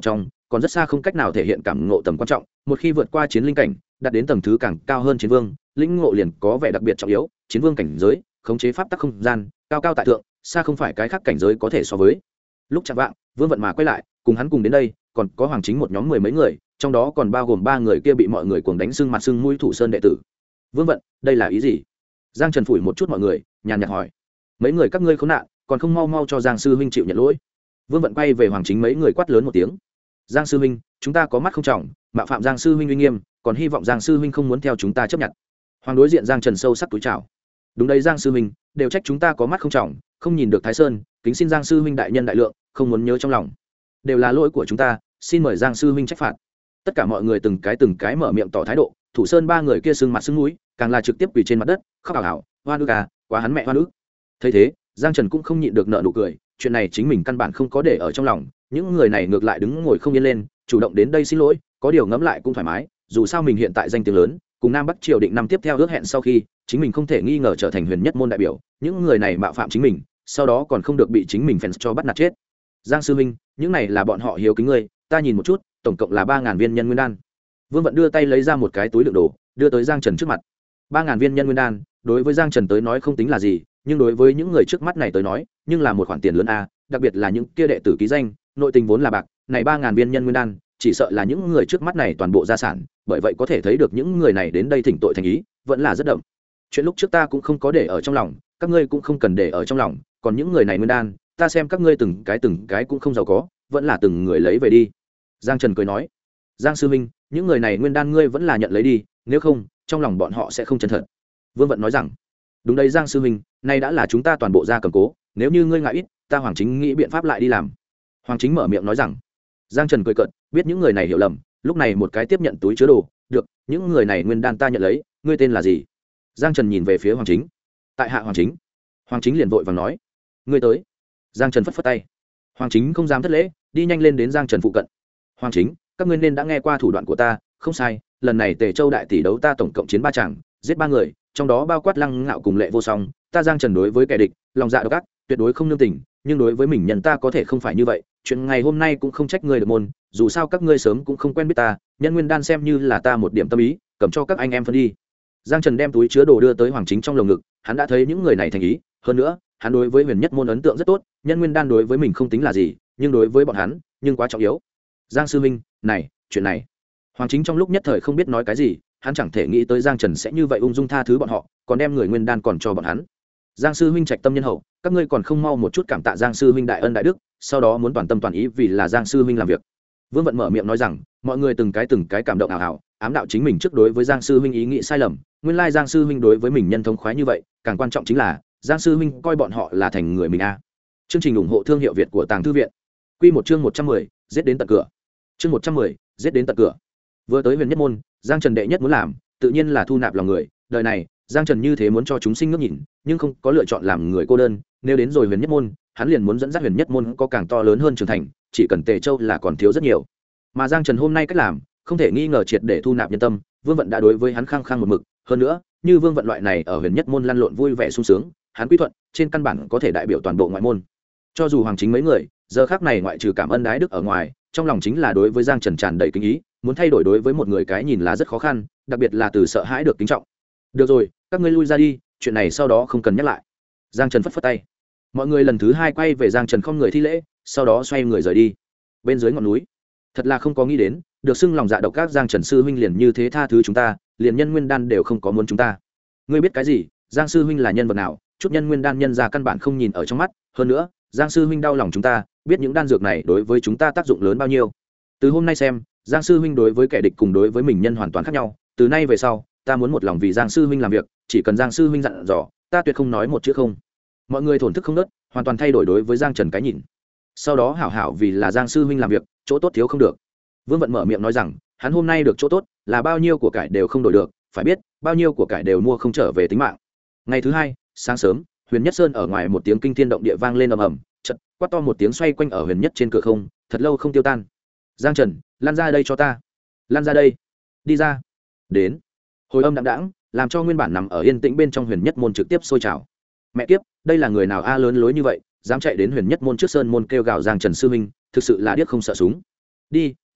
còn rất xa không cách nào thể hiện cảm ngộ tầm quan trọng. Một khi vượt qua chiến linh cảnh, đạt đến tầng thứ càng cao hơn chiến vương, lĩnh ngộ liền có vẻ đặc biệt trọng yếu. Chiến vương cảnh giới, khống chế pháp tắc không gian, cao cao tại thượng, xa không phải cái khác cảnh giới có thể so với. Lúc chạng vạng, Vương Vận mà quay lại, cùng hắn cùng đến đây, còn có Hoàng Chính một nhóm 10 mấy người, trong đó còn bao gồm 3 người kia bị mọi người cuồng đánh sưng mặt sưng mũi Thủ Sơn đệ tử. Vương Vận, đây là ý gì? Giang Trần phủi một chút mọi người, nhàn nhạt hỏi. Mấy người các ngươi khốn nạn, còn không mau mau cho Giang sư huynh chịu nhận lỗi. Vương Vận quay về Hoàng Chính mấy người quát lớn một tiếng. Giang sư huynh, chúng ta có mắt không trọng, mạo phạm Giang sư huynh uy nghiêm, còn hy vọng Giang sư huynh không muốn theo chúng ta chấp nhận. Hoàng đối diện Giang Trần sâu sắc túi chào. Đúng đấy Giang sư huynh, đều trách chúng ta có mắt không trọng, không nhìn được Thái Sơn, kính xin Giang sư huynh đại nhân đại lượng, không muốn nhớ trong lòng. Đều là lỗi của chúng ta, xin mời Giang sư huynh trách phạt. Tất cả mọi người từng cái mở miệng tỏ thái độ. Thủ Sơn 3 người kia sưng mặt sưng mũi, càng là trực tiếp quỳ trên mặt đất, khóc ảo ảo, hoa nước à, quá hắn mẹ hoa nước. Thấy thế, Giang Trần cũng không nhịn được nợ nụ cười, chuyện này chính mình căn bản không có để ở trong lòng, những người này ngược lại đứng ngồi không yên lên, chủ động đến đây xin lỗi, có điều ngẫm lại cũng thoải mái, dù sao mình hiện tại danh tiếng lớn, cùng Nam Bắc triều định năm tiếp theo ước hẹn sau khi, chính mình không thể nghi ngờ trở thành huyền nhất môn đại biểu, những người này mạo phạm chính mình, sau đó còn không được bị chính mình fans cho bắt nạt chết. Giang sư huynh, những này là bọn họ hiếu kính ngươi, ta nhìn một chút, tổng cộng là 3000 viên nhân nguyên đan. Vương Vận đưa tay lấy ra một cái túi đựng đồ, đưa tới Giang Trần trước mặt. 3000 viên nhân nguyên đan, đối với Giang Trần tới nói không tính là gì, nhưng đối với những người trước mắt này tới nói, nhưng là một khoản tiền lớn a, đặc biệt là những kia đệ tử ký danh, nội tình vốn là bạc, này 3000 viên nhân nguyên đan, chỉ sợ là những người trước mắt này toàn bộ gia sản, bởi vậy có thể thấy được những người này đến đây thỉnh tội thành ý, vẫn là rất đậm. Chuyện lúc trước ta cũng không có để ở trong lòng, các ngươi cũng không cần để ở trong lòng, còn những người này nguyên đan, ta xem các ngươi từng cái cũng không giàu có, vẫn là từng người lấy về đi. Giang Trần cười nói. Giang sư huynh, những người này nguyên đan ngươi vẫn là nhận lấy đi, nếu không, trong lòng bọn họ sẽ không chân thật. Vương Vận nói rằng. Đúng đấy Giang sư huynh, nay đã là chúng ta toàn bộ gia cầm cố, nếu như ngươi ngại ít, ta Hoàng Chính nghĩ biện pháp lại đi làm. Hoàng Chính mở miệng nói rằng. Giang Trần cười cợt, biết những người này hiểu lầm, lúc này một cái tiếp nhận túi chứa đồ, được, những người này nguyên đan ta nhận lấy, ngươi tên là gì? Giang Trần nhìn về phía Hoàng Chính. Tại hạ Hoàng Chính. Hoàng Chính liền vội vàng nói, ngươi tới. Giang Trần phất phất tay. Hoàng Chính không dám thất lễ, đi nhanh lên đến Giang Trần phụ cận. Hoàng Chính, các ngươi nên đã nghe qua thủ đoạn của ta, không sai, lần này Tề Châu đại tỷ đấu ta tổng cộng chiến 3 trận, giết 3 người, trong đó bao quát Lăng Ngạo cùng Lệ Vô Song, ta Giang Trần đối với kẻ địch, lòng dạ độc ác, tuyệt đối không nương tình, nhưng đối với mình nhân ta có thể không phải như vậy, chuyện ngày hôm nay cũng không trách ngươi được môn, dù sao các ngươi sớm cũng không quen biết ta, nhân nguyên đan xem như là ta một điểm tâm ý, cầm cho các anh em phân đi. Giang Trần đem túi chứa đồ đưa tới Hoàng Chính trong lồng ngực, hắn đã thấy những người này thành ý, hơn nữa, hắn đối với huyền nhất môn ấn tượng rất tốt, nhân nguyên đan đối với mình không tính là gì, nhưng đối với bọn hắn, nhưng quá trọng yếu. Giang sư huynh, này, chuyện này. Hoàng Chính trong lúc nhất thời không biết nói cái gì, hắn chẳng thể nghĩ tới Giang Trần sẽ như vậy ung dung tha thứ bọn họ, còn đem người nguyên đan còn cho bọn hắn. Giang sư huynh trạch tâm nhân hậu, các ngươi còn không mau một chút cảm tạ Giang sư huynh đại ân đại đức, sau đó muốn toàn tâm toàn ý vì là Giang sư huynh làm việc. Vương Vận mở miệng nói rằng, mọi người từng cái cảm động ảo ảo, ám đạo chính mình trước đối với Giang sư huynh ý nghĩ sai lầm, nguyên lai Giang sư huynh đối với mình nhân thống khoái như vậy, càng quan trọng chính là Giang sư huynh coi bọn họ là thành người mình a. Chương trình ủng hộ thương hiệu Việt của Tàng Thư viện. Quy một chương 110, giết đến tận cửa. Chương 110, giết đến tận cửa. Vừa tới huyền nhất môn, Giang Trần đệ nhất muốn làm, tự nhiên là thu nạp lòng người, đời này, Giang Trần như thế muốn cho chúng sinh ngước nhìn, nhưng không có lựa chọn làm người cô đơn, nếu đến rồi huyền nhất môn, hắn liền muốn dẫn dắt huyền nhất môn có càng to lớn hơn trưởng thành, chỉ cần Tề Châu là còn thiếu rất nhiều. Mà Giang Trần hôm nay cách làm, không thể nghi ngờ triệt để thu nạp nhân tâm, Vương Vận đã đối với hắn khăng khăng một mực, hơn nữa, như Vương Vận loại này ở huyền nhất môn lăn lộn vui vẻ sung sướng, hắn quy thuận, trên căn bản có thể đại biểu toàn bộ ngoại môn. Cho dù Hoàng Chính mấy người, giờ khắc này ngoại trừ cảm ơn đái đức ở ngoài, trong lòng chính là đối với Giang Trần tràn đầy kính ý, muốn thay đổi đối với một người cái nhìn là rất khó khăn, đặc biệt là từ sợ hãi được kính trọng. Được rồi, các ngươi lui ra đi, chuyện này sau đó không cần nhắc lại. Giang Trần phất phất tay. Mọi người lần thứ 2 quay về Giang Trần không người thi lễ, sau đó xoay người rời đi. Bên dưới ngọn núi, thật là không có nghĩ đến, được xưng lòng dạ độc các Giang Trần sư huynh liền như thế tha thứ chúng ta, liền nhân nguyên đan đều không có muốn chúng ta. Ngươi biết cái gì? Giang sư huynh là nhân vật nào? Chút nhân nguyên đan nhân ra căn bản không nhìn ở trong mắt, hơn nữa, Giang sư huynh đau lòng chúng ta, biết những đan dược này đối với chúng ta tác dụng lớn bao nhiêu. Từ hôm nay xem, Giang sư huynh đối với kẻ địch cùng đối với mình nhân hoàn toàn khác nhau, từ nay về sau, ta muốn một lòng vì Giang sư huynh làm việc, chỉ cần Giang sư huynh dặn dò, ta tuyệt không nói một chữ không. Mọi người thổn thức không nớt, hoàn toàn thay đổi đối với Giang Trần cái nhìn. Sau đó hảo hảo vì là Giang sư huynh làm việc, chỗ tốt thiếu không được. Vương Vận mở miệng nói rằng, hắn hôm nay được chỗ tốt, là bao nhiêu của cải đều không đổi được, phải biết, bao nhiêu của cải đều mua không trở về tính mạng. Ngày thứ 2, sáng sớm, Huyền Nhất Sơn ở ngoài một tiếng kinh thiên động địa vang lên ầm ầm, chợt quát to một tiếng xoay quanh ở Huyền Nhất trên cửa không, thật lâu không tiêu tan. Giang Trần, lan ra đây cho ta. Lan ra đây. Đi ra. Đến. Hồi âm đạm đãng, làm cho nguyên bản nằm ở yên tĩnh bên trong Huyền Nhất môn trực tiếp sôi trào. Mẹ kiếp, đây là người nào a lớn lối như vậy, dám chạy đến Huyền Nhất môn trước sơn môn kêu gào Giang Trần sư huynh, thực sự là điếc không sợ súng. Đi,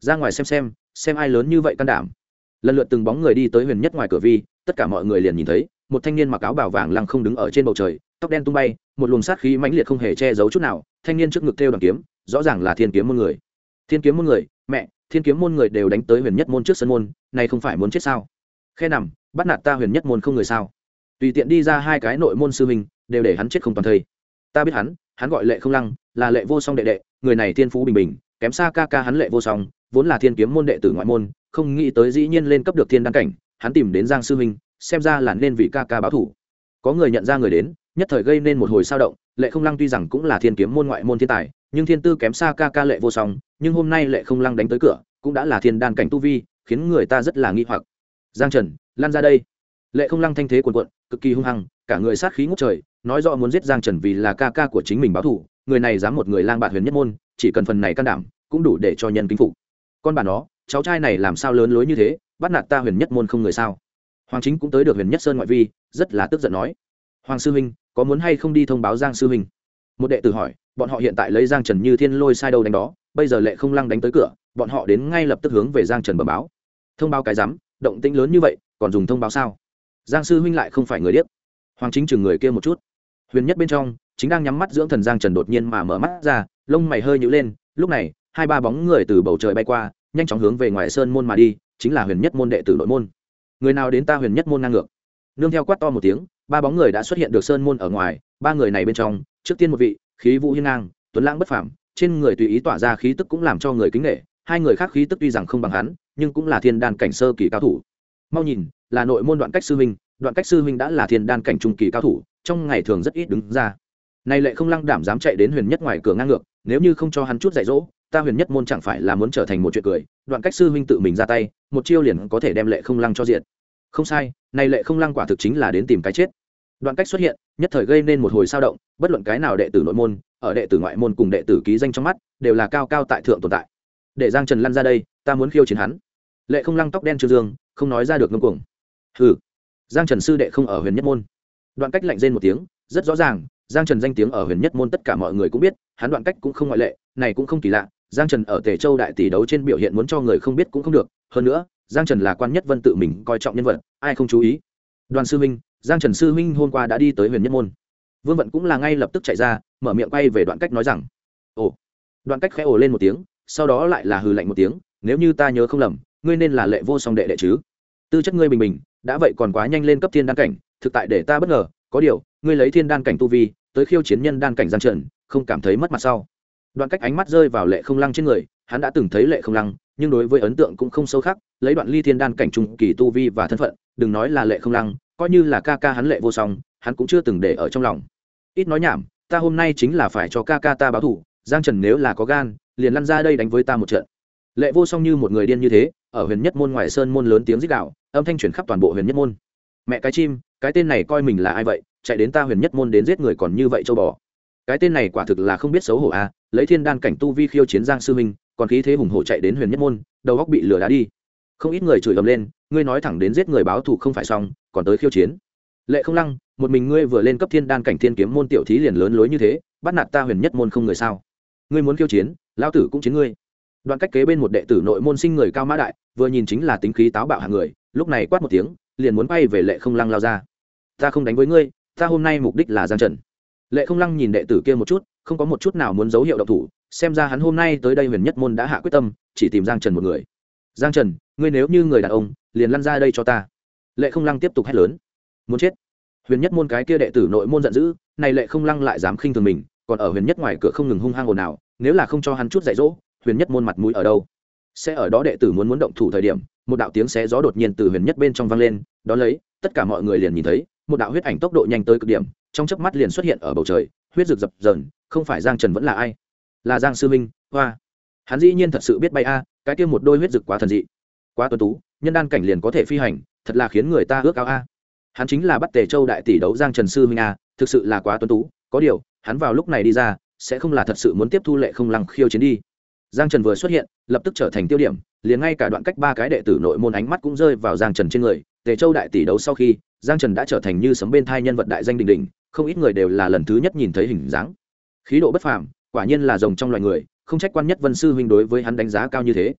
ra ngoài xem ai lớn như vậy can đảm. Lần lượt từng bóng người đi tới huyền nhất ngoài cửa vi, tất cả mọi người liền nhìn thấy một thanh niên mặc áo bào vàng lăng không đứng ở trên bầu trời, tóc đen tung bay, một luồng sát khí mãnh liệt không hề che giấu chút nào. Thanh niên trước ngực thêu đoàn kiếm, rõ ràng là thiên kiếm môn người. Thiên kiếm môn người, mẹ, thiên kiếm môn người đều đánh tới huyền nhất môn trước sân môn, này không phải muốn chết sao? Khe nằm, bắt nạt ta huyền nhất môn không người sao? Tùy tiện đi ra hai cái nội môn sư huynh, đều để hắn chết không toàn thây. Ta biết hắn gọi Lệ Không Lăng, là Lệ Vô Song đệ đệ, người này thiên phú bình bình, kém xa ca ca hắn Lệ Vô Song, vốn là thiên kiếm môn đệ tử ngoại môn, không nghĩ tới dĩ nhiên lên cấp được thiên đan cảnh, hắn tìm đến Giang sư huynh, xem ra là nên vì ca ca báo thủ. Có người nhận ra người đến, nhất thời gây nên một hồi sao động. Lệ Không Lăng tuy rằng cũng là thiên kiếm môn ngoại môn thiên tài, nhưng thiên tư kém xa ca ca Lệ Vô Song, nhưng hôm nay Lệ Không Lăng đánh tới cửa, cũng đã là thiên đan cảnh tu vi, khiến người ta rất là nghi hoặc. Giang Trần, lan ra đây. Lệ Không Lăng thanh thế cuồn cuộn, cực kỳ hung hăng, cả người sát khí ngút trời, nói rõ muốn giết Giang Trần vì là ca ca của chính mình báo thù. Người này dám một người lang bạt huyền nhất môn, chỉ cần phần này can đảm, cũng đủ để cho nhân kính phục. Con bà nó, cháu trai này làm sao lớn lối như thế, bắt nạt ta huyền nhất môn không người sao? Hoàng Chính cũng tới được huyền nhất sơn ngoại vi, rất là tức giận nói: Hoàng sư huynh, có muốn hay không đi thông báo Giang sư huynh? Một đệ tử hỏi. Bọn họ hiện tại lấy Giang Trần như thiên lôi sai đâu đánh đó, bây giờ Lệ Không Lăng đánh tới cửa, bọn họ đến ngay lập tức hướng về Giang Trần bẩm báo. Thông báo cái rắm, động tĩnh lớn như vậy, còn dùng thông báo sao? Giang sư huynh lại không phải người điếc. Hoàng Chính chừng người kia một chút. Huyền nhất bên trong chính đang nhắm mắt dưỡng thần Giang Trần đột nhiên mà mở mắt ra, lông mày hơi nhíu lên. Lúc này hai ba bóng người từ bầu trời bay qua, nhanh chóng hướng về ngoài sơn môn mà đi, chính là huyền nhất môn đệ tử nội môn. Người nào đến ta huyền nhất môn ngang ngược? Nương theo quát to một tiếng, ba bóng người đã xuất hiện được sơn môn ở ngoài. Ba người này bên trong, trước tiên một vị khí vũ hiên ngang, tuấn lãng bất phàm, trên người tùy ý tỏa ra khí tức cũng làm cho người kính nể. Hai người khác khí tức tuy rằng không bằng hắn, nhưng cũng là thiên đan cảnh sơ kỳ cao thủ. Mau nhìn, là nội môn Đoạn Cách sư huynh. Đoạn Cách sư huynh đã là thiên đan cảnh trung kỳ cao thủ, trong ngày thường rất ít đứng ra. Này Lệ Không Lăng đảm dám chạy đến huyền nhất ngoài cửa ngang ngược, nếu như không cho hắn chút dạy dỗ, ta huyền nhất môn chẳng phải là muốn trở thành một chuyện cười. Đoạn Cách sư huynh tự mình ra tay, một chiêu liền có thể đem Lệ Không Lăng cho diệt. Không sai, này Lệ Không Lăng quả thực chính là đến tìm cái chết. Đoạn Cách xuất hiện, nhất thời gây nên một hồi sao động, bất luận cái nào đệ tử nội môn, ở đệ tử ngoại môn cùng đệ tử ký danh trong mắt, đều là cao cao tại thượng tồn tại. Để Giang Trần lăn ra đây, ta muốn khiêu chiến hắn. Lệ Không Lăng tóc đen trương dương, không nói ra được ngông cuồng. Hừ, Giang Trần sư đệ không ở huyền nhất môn. Đoạn Cách lạnh rên một tiếng, rất rõ ràng, Giang Trần danh tiếng ở huyền nhất môn tất cả mọi người cũng biết, hắn Đoạn Cách cũng không ngoại lệ, này cũng không kỳ lạ. Giang Trần ở Tề Châu đại tỷ đấu trên biểu hiện muốn cho người không biết cũng không được, hơn nữa, Giang Trần là quan nhất vân tự mình coi trọng nhân vật, ai không chú ý. Đoàn sư huynh, Giang Trần sư huynh hôm qua đã đi tới huyền nhất môn. Vương Vận cũng là ngay lập tức chạy ra, mở miệng quay về Đoạn Cách nói rằng: ồ. Đoạn Cách khẽ ồ lên một tiếng, sau đó lại là hừ lạnh một tiếng, nếu như ta nhớ không lầm, ngươi nên là Lệ Vô Song đệ đệ chứ? Tư chất ngươi bình bình, đã vậy còn quá nhanh lên cấp thiên đan cảnh, thực tại để ta bất ngờ, có điều, ngươi lấy thiên đan cảnh tu vi, tới khiêu chiến nhân đan cảnh Giang Trần, không cảm thấy mất mặt sao? Đoạn Cách ánh mắt rơi vào Lệ Không Lăng trên người, hắn đã từng thấy Lệ Không Lăng, nhưng đối với ấn tượng cũng không sâu khác, lấy Đoạn Ly thiên đan cảnh trung kỳ tu vi và thân phận, đừng nói là Lệ Không Lăng, coi như là ca ca hắn Lệ Vô Song, hắn cũng chưa từng để ở trong lòng. Ít nói nhảm, ta hôm nay chính là phải cho ca ca ta báo thù, Giang Trần nếu là có gan, liền lăn ra đây đánh với ta một trận. Lệ Vô Song như một người điên như thế, ở huyền nhất môn ngoài sơn môn lớn tiếng rít gào, âm thanh truyền khắp toàn bộ huyền nhất môn. Mẹ cái chim, cái tên này coi mình là ai vậy, chạy đến ta huyền nhất môn đến giết người còn như vậy châu bò. Cái tên này quả thực là không biết xấu hổ a, lấy thiên đan cảnh tu vi khiêu chiến Giang sư huynh, còn khí thế hùng hổ chạy đến huyền nhất môn, đầu óc bị lửa đá đi. Không ít người chửi ầm lên, ngươi nói thẳng đến giết người báo thù không phải xong, còn tới khiêu chiến. Lệ Không Lăng, một mình ngươi vừa lên cấp thiên đan cảnh thiên kiếm môn tiểu thí liền lớn lối như thế, bắt nạt ta huyền nhất môn không người sao? Ngươi muốn khiêu chiến, lão tử cũng chiến ngươi. Đoạn Cách kế bên một đệ tử nội môn sinh người cao mã đại, vừa nhìn chính là tính khí táo bạo hạng người, lúc này quát một tiếng, liền muốn bay về Lệ Không Lăng lao ra. Ta không đánh với ngươi, ta hôm nay mục đích là Giang Trần. Lệ Không Lăng nhìn đệ tử kia một chút, không có một chút nào muốn dấu hiệu động thủ, xem ra hắn hôm nay tới đây huyền nhất môn đã hạ quyết tâm, chỉ tìm Giang Trần một người. Giang Trần, ngươi nếu như người đàn ông, liền lăn ra đây cho ta. Lệ Không Lăng tiếp tục hét lớn. Muốn chết. Huyền nhất môn cái kia đệ tử nội môn giận dữ, này Lệ Không Lăng lại dám khinh thường mình, còn ở huyền nhất ngoài cửa không ngừng hung hăng ồn ào, nếu là không cho hắn chút dạy dỗ, huyền nhất môn mặt mũi ở đâu? Sẽ ở đó đệ tử muốn động thủ thời điểm, một đạo tiếng xé gió đột nhiên từ huyền nhất bên trong vang lên, đó lấy, tất cả mọi người liền nhìn thấy, một đạo huyết ảnh tốc độ nhanh tới cực điểm, trong chớp mắt liền xuất hiện ở bầu trời, huyết rực dập dờn, không phải Giang Trần vẫn là ai? Là Giang sư minh, hoa. Hắn dĩ nhiên thật sự biết bay a, cái kia một đôi huyết rực quá thần dị, quá tuấn tú, nhân đan cảnh liền có thể phi hành, thật là khiến người ta ước ao a. Hắn chính là bắt Tề Châu đại tỷ đấu Giang Trần sư minh a, thực sự là quá tuấn tú, có điều, hắn vào lúc này đi ra, sẽ không là thật sự muốn tiếp thu Lệ Không Lăng khiêu chiến đi. Giang Trần vừa xuất hiện, lập tức trở thành tiêu điểm, liền ngay cả Đoạn Cách ba cái đệ tử nội môn ánh mắt cũng rơi vào Giang Trần trên người. Tề Châu đại tỷ đấu sau khi, Giang Trần đã trở thành như sấm bên thai nhân vật đại danh đỉnh đỉnh, không ít người đều là lần thứ nhất nhìn thấy hình dáng. Khí độ bất phàm, quả nhiên là rồng trong loài người, không trách quan nhất Vân sư huynh đối với hắn đánh giá cao như thế.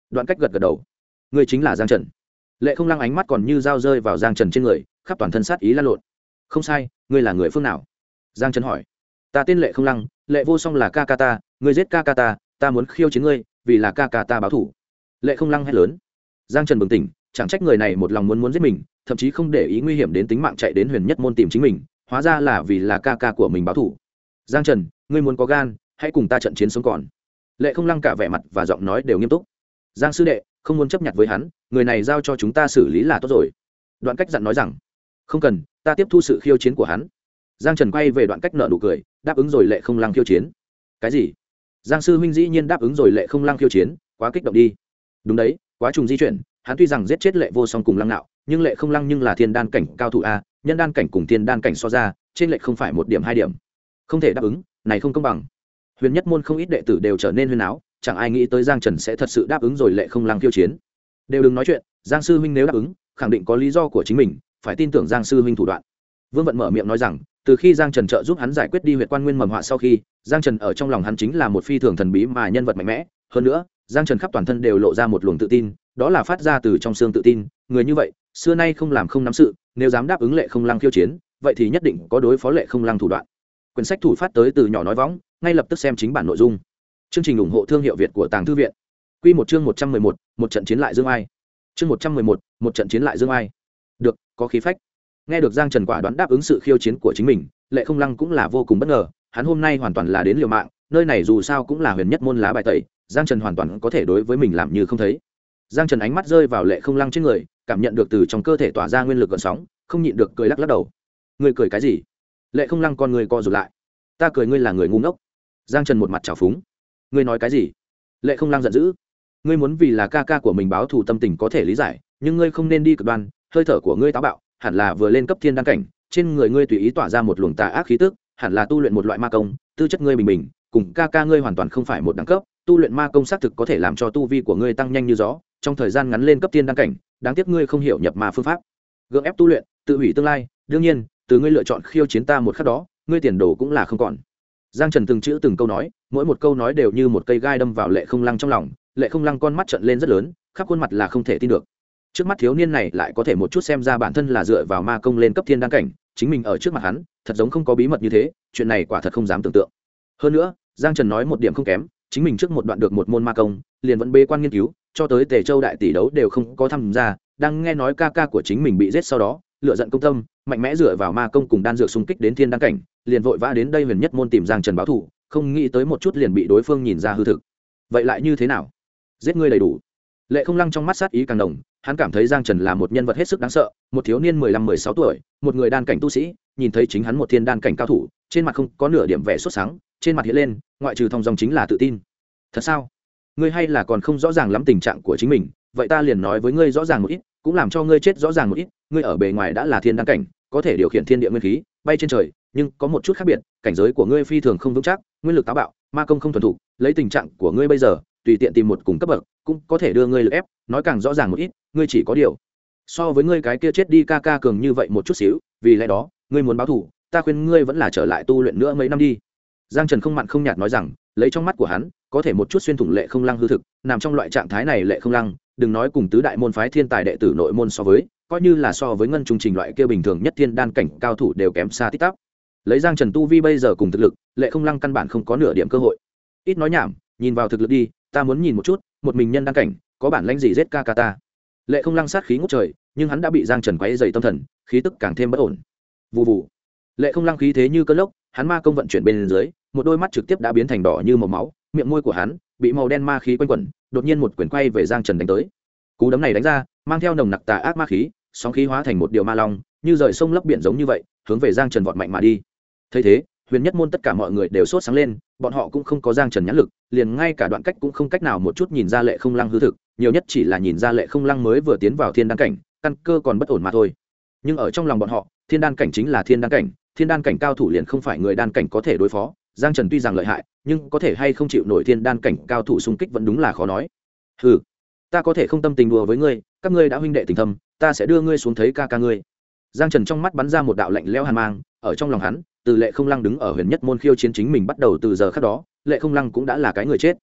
Đoạn Cách gật gật đầu. Ngươi chính là Giang Trần. Lệ Không Lăng ánh mắt còn như dao rơi vào Giang Trần trên người, khắp toàn thân sát ý lan lộn. Không sai, ngươi là người phương nào? Giang Trần hỏi. Ta tên Lệ Không Lăng, Lệ Vô Song là ca ca ta, ngươi giết ca ca ta muốn khiêu chiến ngươi, vì là ca ca ta báo thù. Lệ Không Lăng hét lớn. Giang Trần bừng tỉnh, chẳng trách người này một lòng muốn giết mình, thậm chí không để ý nguy hiểm đến tính mạng chạy đến Huyền Nhất môn tìm chính mình, hóa ra là vì là ca ca của mình báo thù. Giang Trần, ngươi muốn có gan, hãy cùng ta trận chiến sống còn. Lệ Không Lăng cả vẻ mặt và giọng nói đều nghiêm túc. Giang sư đệ, không muốn chấp nhặt với hắn, người này giao cho chúng ta xử lý là tốt rồi. Đoạn Cách dặn nói rằng, không cần, ta tiếp thu sự khiêu chiến của hắn. Giang Trần quay về Đoạn Cách nở nụ cười, đáp ứng rồi Lệ Không Lăng khiêu chiến. Cái gì? Giang sư huynh dĩ nhiên đáp ứng rồi Lệ Không Lăng khiêu chiến, quá kích động đi. Đúng đấy, quá trùng di chuyển, hắn tuy rằng giết chết Lệ Vô Song cùng Lăng Nạo, nhưng Lệ Không Lăng nhưng là thiên đan cảnh cao thủ a, nhân đan cảnh cùng thiên đan cảnh so ra, trên lệch không phải một điểm hai điểm. Không thể đáp ứng, này không công bằng. Huyền Nhất môn không ít đệ tử đều trở nên huyên áo, chẳng ai nghĩ tới Giang Trần sẽ thật sự đáp ứng rồi Lệ Không Lăng khiêu chiến. Đều đừng nói chuyện, Giang sư huynh nếu đáp ứng, khẳng định có lý do của chính mình, phải tin tưởng Giang sư huynh thủ đoạn. Vương Vận mở miệng nói rằng, từ khi Giang Trần trợ giúp hắn giải quyết đi huyệt quan nguyên mầm họa sau khi, Giang Trần ở trong lòng hắn chính là một phi thường thần bí mà nhân vật mạnh mẽ, hơn nữa, Giang Trần khắp toàn thân đều lộ ra một luồng tự tin, đó là phát ra từ trong xương tự tin, người như vậy, xưa nay không làm không nắm sự, nếu dám đáp ứng Lệ Không Lăng khiêu chiến, vậy thì nhất định có đối phó Lệ Không Lăng thủ đoạn. Quyển sách thủ phát tới từ nhỏ nói võng, ngay lập tức xem chính bản nội dung. Chương trình ủng hộ thương hiệu Việt của Tàng Thư viện. Quy một chương 111, một trận chiến lại Dương Ai. Chương 111, một trận chiến lại Dương Ai. Được, có khí phách. Nghe được Giang Trần quả đoán đáp ứng sự khiêu chiến của chính mình, Lệ Không Lăng cũng là vô cùng bất ngờ, hắn hôm nay hoàn toàn là đến liều mạng, nơi này dù sao cũng là Huyền Nhất môn lá bài tẩy, Giang Trần hoàn toàn có thể đối với mình làm như không thấy. Giang Trần ánh mắt rơi vào Lệ Không Lăng trên người, cảm nhận được từ trong cơ thể tỏa ra nguyên lực gợn sóng, không nhịn được cười lắc lắc đầu. Ngươi cười cái gì? Lệ Không Lăng con người co rụt lại. Ta cười ngươi là người ngu ngốc. Giang Trần một mặt trào phúng. Ngươi nói cái gì? Lệ Không Lăng giận dữ. Ngươi muốn vì là ca ca của mình báo thù tâm tình có thể lý giải, nhưng ngươi không nên đi cực đoan, hơi thở của ngươi táo bạo, hẳn là vừa lên cấp thiên đan cảnh, trên người ngươi tùy ý tỏa ra một luồng tà ác khí tức, hẳn là tu luyện một loại ma công, tư chất ngươi bình bình, cùng ca ca ngươi hoàn toàn không phải một đẳng cấp, tu luyện ma công xác thực có thể làm cho tu vi của ngươi tăng nhanh như gió, trong thời gian ngắn lên cấp thiên đan cảnh, đáng tiếc ngươi không hiểu nhập ma phương pháp. Gượng ép tu luyện, tự hủy tương lai, đương nhiên, từ ngươi lựa chọn khiêu chiến ta một khắc đó, ngươi tiền đồ cũng là không còn. Giang Trần từng chữ từng câu nói, mỗi một câu nói đều như một cây gai đâm vào Lệ Không Lăng trong lòng, Lệ Không Lăng con mắt trợn lên rất lớn, khắp khuôn mặt là không thể tin được. Trước mắt thiếu niên này lại có thể một chút xem ra bản thân là dựa vào ma công lên cấp thiên đan cảnh, chính mình ở trước mặt hắn, thật giống không có bí mật như thế, chuyện này quả thật không dám tưởng tượng. Hơn nữa, Giang Trần nói một điểm không kém, chính mình trước một đoạn được một môn ma công, liền vẫn bế quan nghiên cứu, cho tới Tề Châu đại tỷ đấu đều không có tham gia, đang nghe nói ca ca của chính mình bị giết sau đó, lựa giận công tâm, mạnh mẽ dựa vào ma công cùng đan dược xung kích đến thiên đan cảnh, liền vội vã đến đây Huyền Nhất môn tìm Giang Trần báo thù, không nghĩ tới một chút liền bị đối phương nhìn ra hư thực. Vậy lại như thế nào? Giết ngươi đầy đủ. Lệ Không Lăng trong mắt sát ý càng nồng, hắn cảm thấy Giang Trần là một nhân vật hết sức đáng sợ, một thiếu niên 15-16 tuổi, một người đan cảnh tu sĩ, nhìn thấy chính hắn một thiên đan cảnh cao thủ, trên mặt không có nửa điểm vẻ sốt sáng, trên mặt hiện lên, ngoại trừ thông dong chính là tự tin. Thật sao? Ngươi hay là còn không rõ ràng lắm tình trạng của chính mình, vậy ta liền nói với ngươi rõ ràng một ít, cũng làm cho ngươi chết rõ ràng một ít, ngươi ở bề ngoài đã là thiên đan cảnh, có thể điều khiển thiên địa nguyên khí, bay trên trời, nhưng có một chút khác biệt, cảnh giới của ngươi phi thường không vững chắc, nguyên lực táo bạo, ma công không thuần thục, lấy tình trạng của ngươi bây giờ, tùy tiện tìm một cùng cấp bậc, cũng có thể đưa ngươi lực ép, nói càng rõ ràng một ít, ngươi chỉ có điều so với ngươi cái kia chết đi ca ca cường như vậy một chút xíu, vì lẽ đó, ngươi muốn báo thù, ta khuyên ngươi vẫn là trở lại tu luyện nữa mấy năm đi. Giang Trần không mặn không nhạt nói rằng, lấy trong mắt của hắn, có thể một chút xuyên thủng Lệ Không Lăng hư thực, nằm trong loại trạng thái này Lệ Không Lăng, đừng nói cùng tứ đại môn phái thiên tài đệ tử nội môn so với, coi như là so với ngân trung trình loại kia bình thường nhất thiên đan cảnh cao thủ đều kém xa tít tắp. Lấy Giang Trần tu vi bây giờ cùng thực lực, Lệ Không Lăng căn bản không có nửa điểm cơ hội. Ít nói nhảm, nhìn vào thực lực đi, ta muốn nhìn một chút, một mình nhân đan cảnh, có bản lãnh gì giết ca ca ta. Lệ Không Lăng sát khí ngút trời, nhưng hắn đã bị Giang Trần quấy dày tâm thần, khí tức càng thêm bất ổn. Vù vù. Lệ Không Lăng khí thế như cơn lốc, hắn ma công vận chuyển bên dưới, một đôi mắt trực tiếp đã biến thành đỏ như màu máu, miệng môi của hắn bị màu đen ma khí quanh quẩn, đột nhiên một quyền quay về Giang Trần đánh tới. Cú đấm này đánh ra, mang theo nồng nặc tà ác ma khí, sóng khí hóa thành một điều ma long, như rời sông lấp biển giống như vậy, hướng về Giang Trần vọt mạnh mà đi. Thấy thế, Huyền Nhất môn tất cả mọi người đều sốt sáng lên, bọn họ cũng không có Giang Trần nhãn lực, liền ngay cả Đoạn Cách cũng không cách nào một chút nhìn ra Lệ Không Lăng hư thực, nhiều nhất chỉ là nhìn ra Lệ Không Lăng mới vừa tiến vào thiên đan cảnh, căn cơ còn bất ổn mà thôi. Nhưng ở trong lòng bọn họ, thiên đan cảnh chính là thiên đan cảnh, thiên đan cảnh cao thủ liền không phải người đan cảnh có thể đối phó. Giang Trần tuy rằng lợi hại, nhưng có thể hay không chịu nổi thiên đan cảnh cao thủ xung kích vẫn đúng là khó nói. Hừ, ta có thể không tâm tình đùa với ngươi, các ngươi đã huynh đệ tình thâm, ta sẽ đưa ngươi xuống thấy ca ca ngươi. Giang Trần trong mắt bắn ra một đạo lạnh lẽo hàn mang, ở trong lòng hắn, từ Lệ Không Lăng đứng ở Huyền Nhất môn khiêu chiến chính mình bắt đầu từ giờ khắc đó, Lệ Không Lăng cũng đã là cái người chết.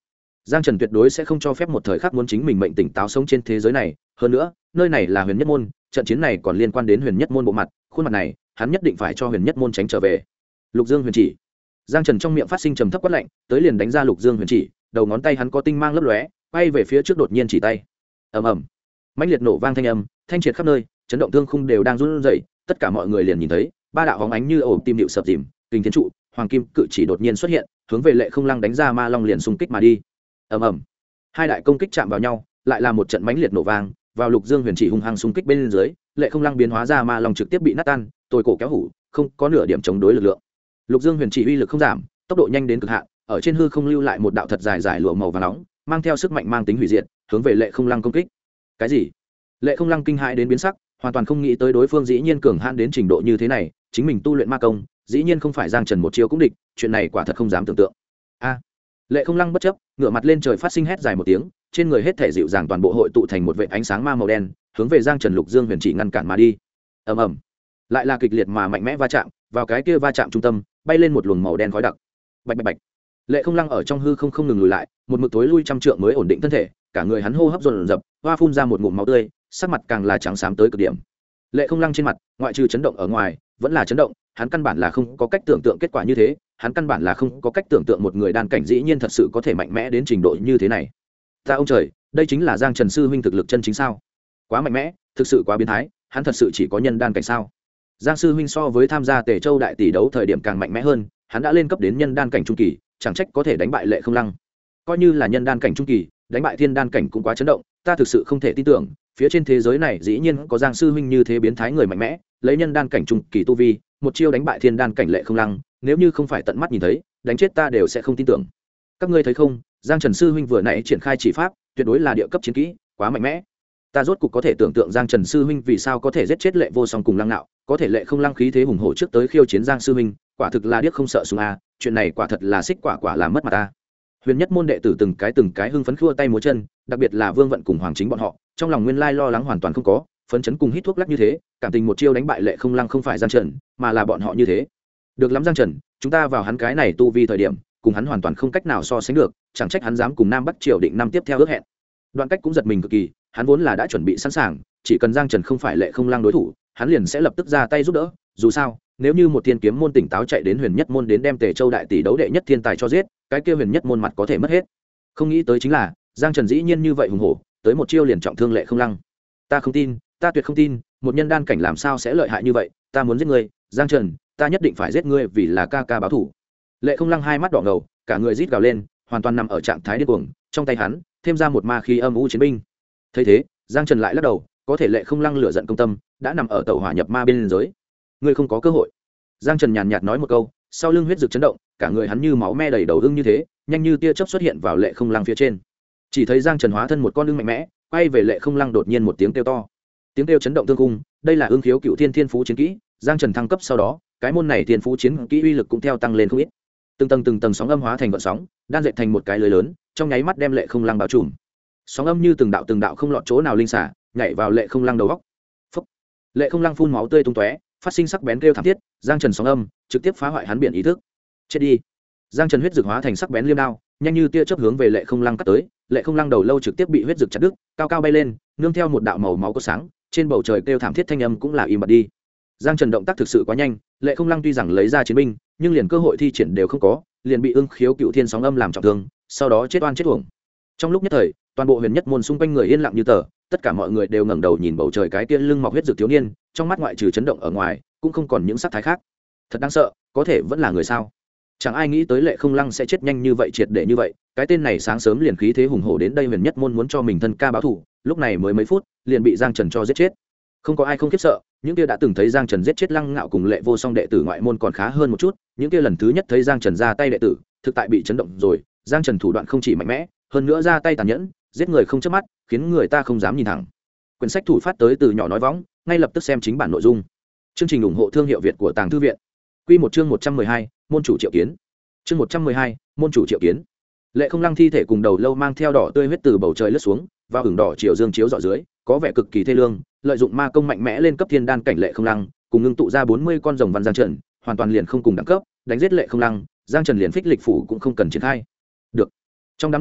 Giang Trần tuyệt đối sẽ không cho phép một thời khắc muốn chính mình mệnh tỉnh táo sống trên thế giới này, hơn nữa nơi này là huyền nhất môn, trận chiến này còn liên quan đến huyền nhất môn bộ mặt, khuôn mặt này hắn nhất định phải cho huyền nhất môn tránh trở về. Lục Dương huyền chỉ. Giang Trần trong miệng phát sinh trầm thấp quát lạnh, tới liền đánh ra Lục Dương huyền chỉ, đầu ngón tay hắn có tinh mang lấp lóe, quay về phía trước đột nhiên chỉ tay. Ầm ầm. Mãnh liệt nổ vang thanh âm, thanh triệt khắp nơi, chấn động thương khung đều đang run rẩy, tất cả mọi người liền nhìn thấy, ba đạo hóng ánh như ổ tim điệu sập dìm, kình thiên trụ, hoàng kim cự chỉ đột nhiên xuất hiện, hướng về Lệ Không Lăng đánh ra ma long liền xung kích mà đi. Ầm ầm. Hai đại công kích chạm vào nhau, lại là một trận mãnh liệt nổ vang, vào Lục Dương huyền chỉ hung hăng xung kích bên dưới, Lệ Không Lăng biến hóa ra ma long trực tiếp bị nát tan, tồi cổ kéo hủ, không có nửa điểm chống đối lực lượng. Lục Dương huyền chỉ uy lực không giảm, tốc độ nhanh đến cực hạn, ở trên hư không lưu lại một đạo thật dài dài lụa màu vàng nóng, mang theo sức mạnh mang tính hủy diệt, hướng về Lệ Không Lăng công kích. Cái gì? Lệ Không Lăng kinh hãi đến biến sắc, hoàn toàn không nghĩ tới đối phương dĩ nhiên cường hãn đến trình độ như thế này, chính mình tu luyện ma công, dĩ nhiên không phải Giang Trần một chiêu cũng địch, chuyện này quả thật không dám tưởng tượng. A! Lệ Không Lăng bất chấp, ngửa mặt lên trời phát sinh hét dài một tiếng, trên người hết thể dịu dàng toàn bộ hội tụ thành một vệt ánh sáng ma màu đen, hướng về Giang Trần Lục Dương huyền chỉ ngăn cản mà đi. Ầm ầm. Lại là kịch liệt mà mạnh mẽ va chạm, vào cái kia va chạm trung tâm, bay lên một luồng màu đen khói đặc. Bạch bạch bạch. Lệ Không Lăng ở trong hư không ngừng lùi lại, một mực tối lui trăm trượng mới ổn định thân thể, cả người hắn hô hấp dồn dập, hoa phun ra một ngụm máu tươi, sắc mặt càng là trắng xám tới cực điểm. Lệ Không Lăng trên mặt, ngoại trừ chấn động ở ngoài, vẫn là chấn động, hắn căn bản là không có cách tưởng tượng kết quả như thế, hắn căn bản là không có cách tưởng tượng một người đan cảnh dĩ nhiên thật sự có thể mạnh mẽ đến trình độ như thế này. Ta ông trời, đây chính là Giang Trần sư huynh thực lực chân chính sao? Quá mạnh mẽ, thực sự quá biến thái, hắn thật sự chỉ có nhân đan cảnh sao? Giang sư huynh so với tham gia Tề Châu đại tỷ đấu thời điểm càng mạnh mẽ hơn, hắn đã lên cấp đến nhân đan cảnh trung kỳ, chẳng trách có thể đánh bại Lệ Không Lăng. Coi như là nhân đan cảnh trung kỳ, đánh bại thiên đan cảnh cũng quá chấn động, ta thực sự không thể tin tưởng, phía trên thế giới này dĩ nhiên có Giang sư huynh như thế biến thái người mạnh mẽ, lấy nhân đan cảnh trung kỳ tu vi, một chiêu đánh bại thiên đan cảnh Lệ Không Lăng, nếu như không phải tận mắt nhìn thấy, đánh chết ta đều sẽ không tin tưởng. Các ngươi thấy không, Giang Trần sư huynh vừa nãy triển khai chỉ pháp, tuyệt đối là địa cấp chiến kỹ, quá mạnh mẽ. Ta rốt cục có thể tưởng tượng Giang Trần sư huynh vì sao có thể giết chết Lệ Vô Song cùng Lăng Nạo, có thể Lệ Không Lăng khí thế hùng hổ trước tới khiêu chiến Giang sư huynh, quả thực là điếc không sợ súng a, chuyện này quả thật là xích quả làm mất mặt ta. Huyền nhất môn đệ tử từng cái hưng phấn khua tay múa chân, đặc biệt là Vương Vận cùng Hoàng Chính bọn họ, trong lòng nguyên lai lo lắng hoàn toàn không có, phấn chấn cùng hít thuốc lắc như thế, cảm tình một chiêu đánh bại Lệ Không Lăng không phải Giang Trần, mà là bọn họ như thế. Được lắm Giang Trần, chúng ta vào hắn cái này tu vi thời điểm, cùng hắn hoàn toàn không cách nào so sánh được, chẳng trách hắn dám cùng Nam Bắc Triều định năm tiếp theo ước hẹn. Đoạn Cách cũng giật mình cực kỳ, hắn vốn là đã chuẩn bị sẵn sàng, chỉ cần Giang Trần không phải Lệ Không Lăng đối thủ, hắn liền sẽ lập tức ra tay giúp đỡ, dù sao, nếu như một thiên kiếm môn tỉnh táo chạy đến huyền nhất môn đến đem Tề Châu đại tỷ đấu đệ nhất thiên tài cho giết, cái kia huyền nhất môn mặt có thể mất hết. Không nghĩ tới chính là, Giang Trần dĩ nhiên như vậy hùng hổ, tới một chiêu liền trọng thương Lệ Không Lăng. Ta không tin, ta tuyệt không tin, một nhân đan cảnh làm sao sẽ lợi hại như vậy, ta muốn giết ngươi, Giang Trần, ta nhất định phải giết ngươi vì là ca ca báo thù. Lệ Không Lăng hai mắt đỏ ngầu, cả người rít gào lên, hoàn toàn nằm ở trạng thái điên cuồng, trong tay hắn thêm ra một ma khí âm u chiến binh. Thấy thế, Giang Trần lại lắc đầu, có thể Lệ Không Lăng lửa giận công tâm, đã nằm ở tẩu hỏa nhập ma bên giới. Ngươi không có cơ hội. Giang Trần nhàn nhạt nói một câu, sau lưng huyết dực chấn động, cả người hắn như máu me đầy đầu ưng như thế, nhanh như tia chớp xuất hiện vào Lệ Không Lăng phía trên. Chỉ thấy Giang Trần hóa thân một con ưng mạnh mẽ, quay về Lệ Không Lăng đột nhiên một tiếng kêu to. Tiếng kêu chấn động thương cung, đây là ưng khiếu cựu thiên thiên phú chiến kỹ, Giang Trần thăng cấp sau đó, cái môn này thiên phú chiến kỹ uy lực cũng theo tăng lên không ít. Từng tầng sóng âm hóa thành gợn sóng, đan dệt thành một cái lưới lớn, trong nháy mắt đem Lệ Không Lăng bao trùm. Sóng âm như từng đạo không lọt chỗ nào linh xả, nhảy vào Lệ Không Lăng đầu góc. Phốc. Lệ Không Lăng phun máu tươi tung tóe, phát sinh sắc bén kêu thảm thiết, Giang Trần sóng âm trực tiếp phá hoại hắn biển ý thức. Chết đi. Giang Trần huyết dược hóa thành sắc bén liêm đao, nhanh như tia chớp hướng về Lệ Không Lăng cắt tới, Lệ Không Lăng đầu lâu trực tiếp bị huyết dược chặt đứt, cao cao bay lên, nương theo một đạo màu máu có sáng, trên bầu trời kêu thảm thiết thanh âm cũng là im bặt đi. Giang Trần động tác thực sự quá nhanh, Lệ Không Lăng tuy rằng lấy ra chiến binh, nhưng liền cơ hội thi triển đều không có, liền bị ưng khiếu cựu thiên sóng âm làm trọng thương, sau đó chết oan chết uổng. Trong lúc nhất thời, toàn bộ huyền nhất môn xung quanh người yên lặng như tờ, tất cả mọi người đều ngẩng đầu nhìn bầu trời cái kia lưng mọc huyết dược thiếu niên, trong mắt ngoại trừ chấn động ở ngoài, cũng không còn những sắc thái khác. Thật đáng sợ, có thể vẫn là người sao? Chẳng ai nghĩ tới Lệ Không Lăng sẽ chết nhanh như vậy, triệt để như vậy, cái tên này sáng sớm liền khí thế hùng hổ đến đây huyền nhất môn muốn cho mình thân ca báo thù, lúc này mới mấy phút, liền bị Giang Trần cho giết chết. Không có ai không khiếp sợ, những kia đã từng thấy Giang Trần giết chết Lăng Ngạo cùng Lệ Vô Song đệ tử ngoại môn còn khá hơn một chút, những kia lần thứ nhất thấy Giang Trần ra tay đệ tử, thực tại bị chấn động rồi, Giang Trần thủ đoạn không chỉ mạnh mẽ, hơn nữa ra tay tàn nhẫn, giết người không chớp mắt, khiến người ta không dám nhìn thẳng. Quyển sách thủ phát tới từ nhỏ nói võng, ngay lập tức xem chính bản nội dung. Chương trình ủng hộ thương hiệu Việt của Tàng Thư viện. Quy một chương 112, môn chủ Triệu Kiến. Chương 112, môn chủ Triệu Kiến. Lệ Không Lăng thi thể cùng đầu lâu mang theo đỏ tươi huyết từ bầu trời lướt xuống, vào hừng đỏ chiều dương chiếu rọi dưới, có vẻ cực kỳ thê lương, lợi dụng ma công mạnh mẽ lên cấp thiên đan cảnh Lệ Không Lăng, cùng ngưng tụ ra 40 con rồng văn Giang Trần, hoàn toàn liền không cùng đẳng cấp, đánh giết Lệ Không Lăng, Giang Trần liền phích lịch phủ cũng không cần triển khai. Được. Trong đám người,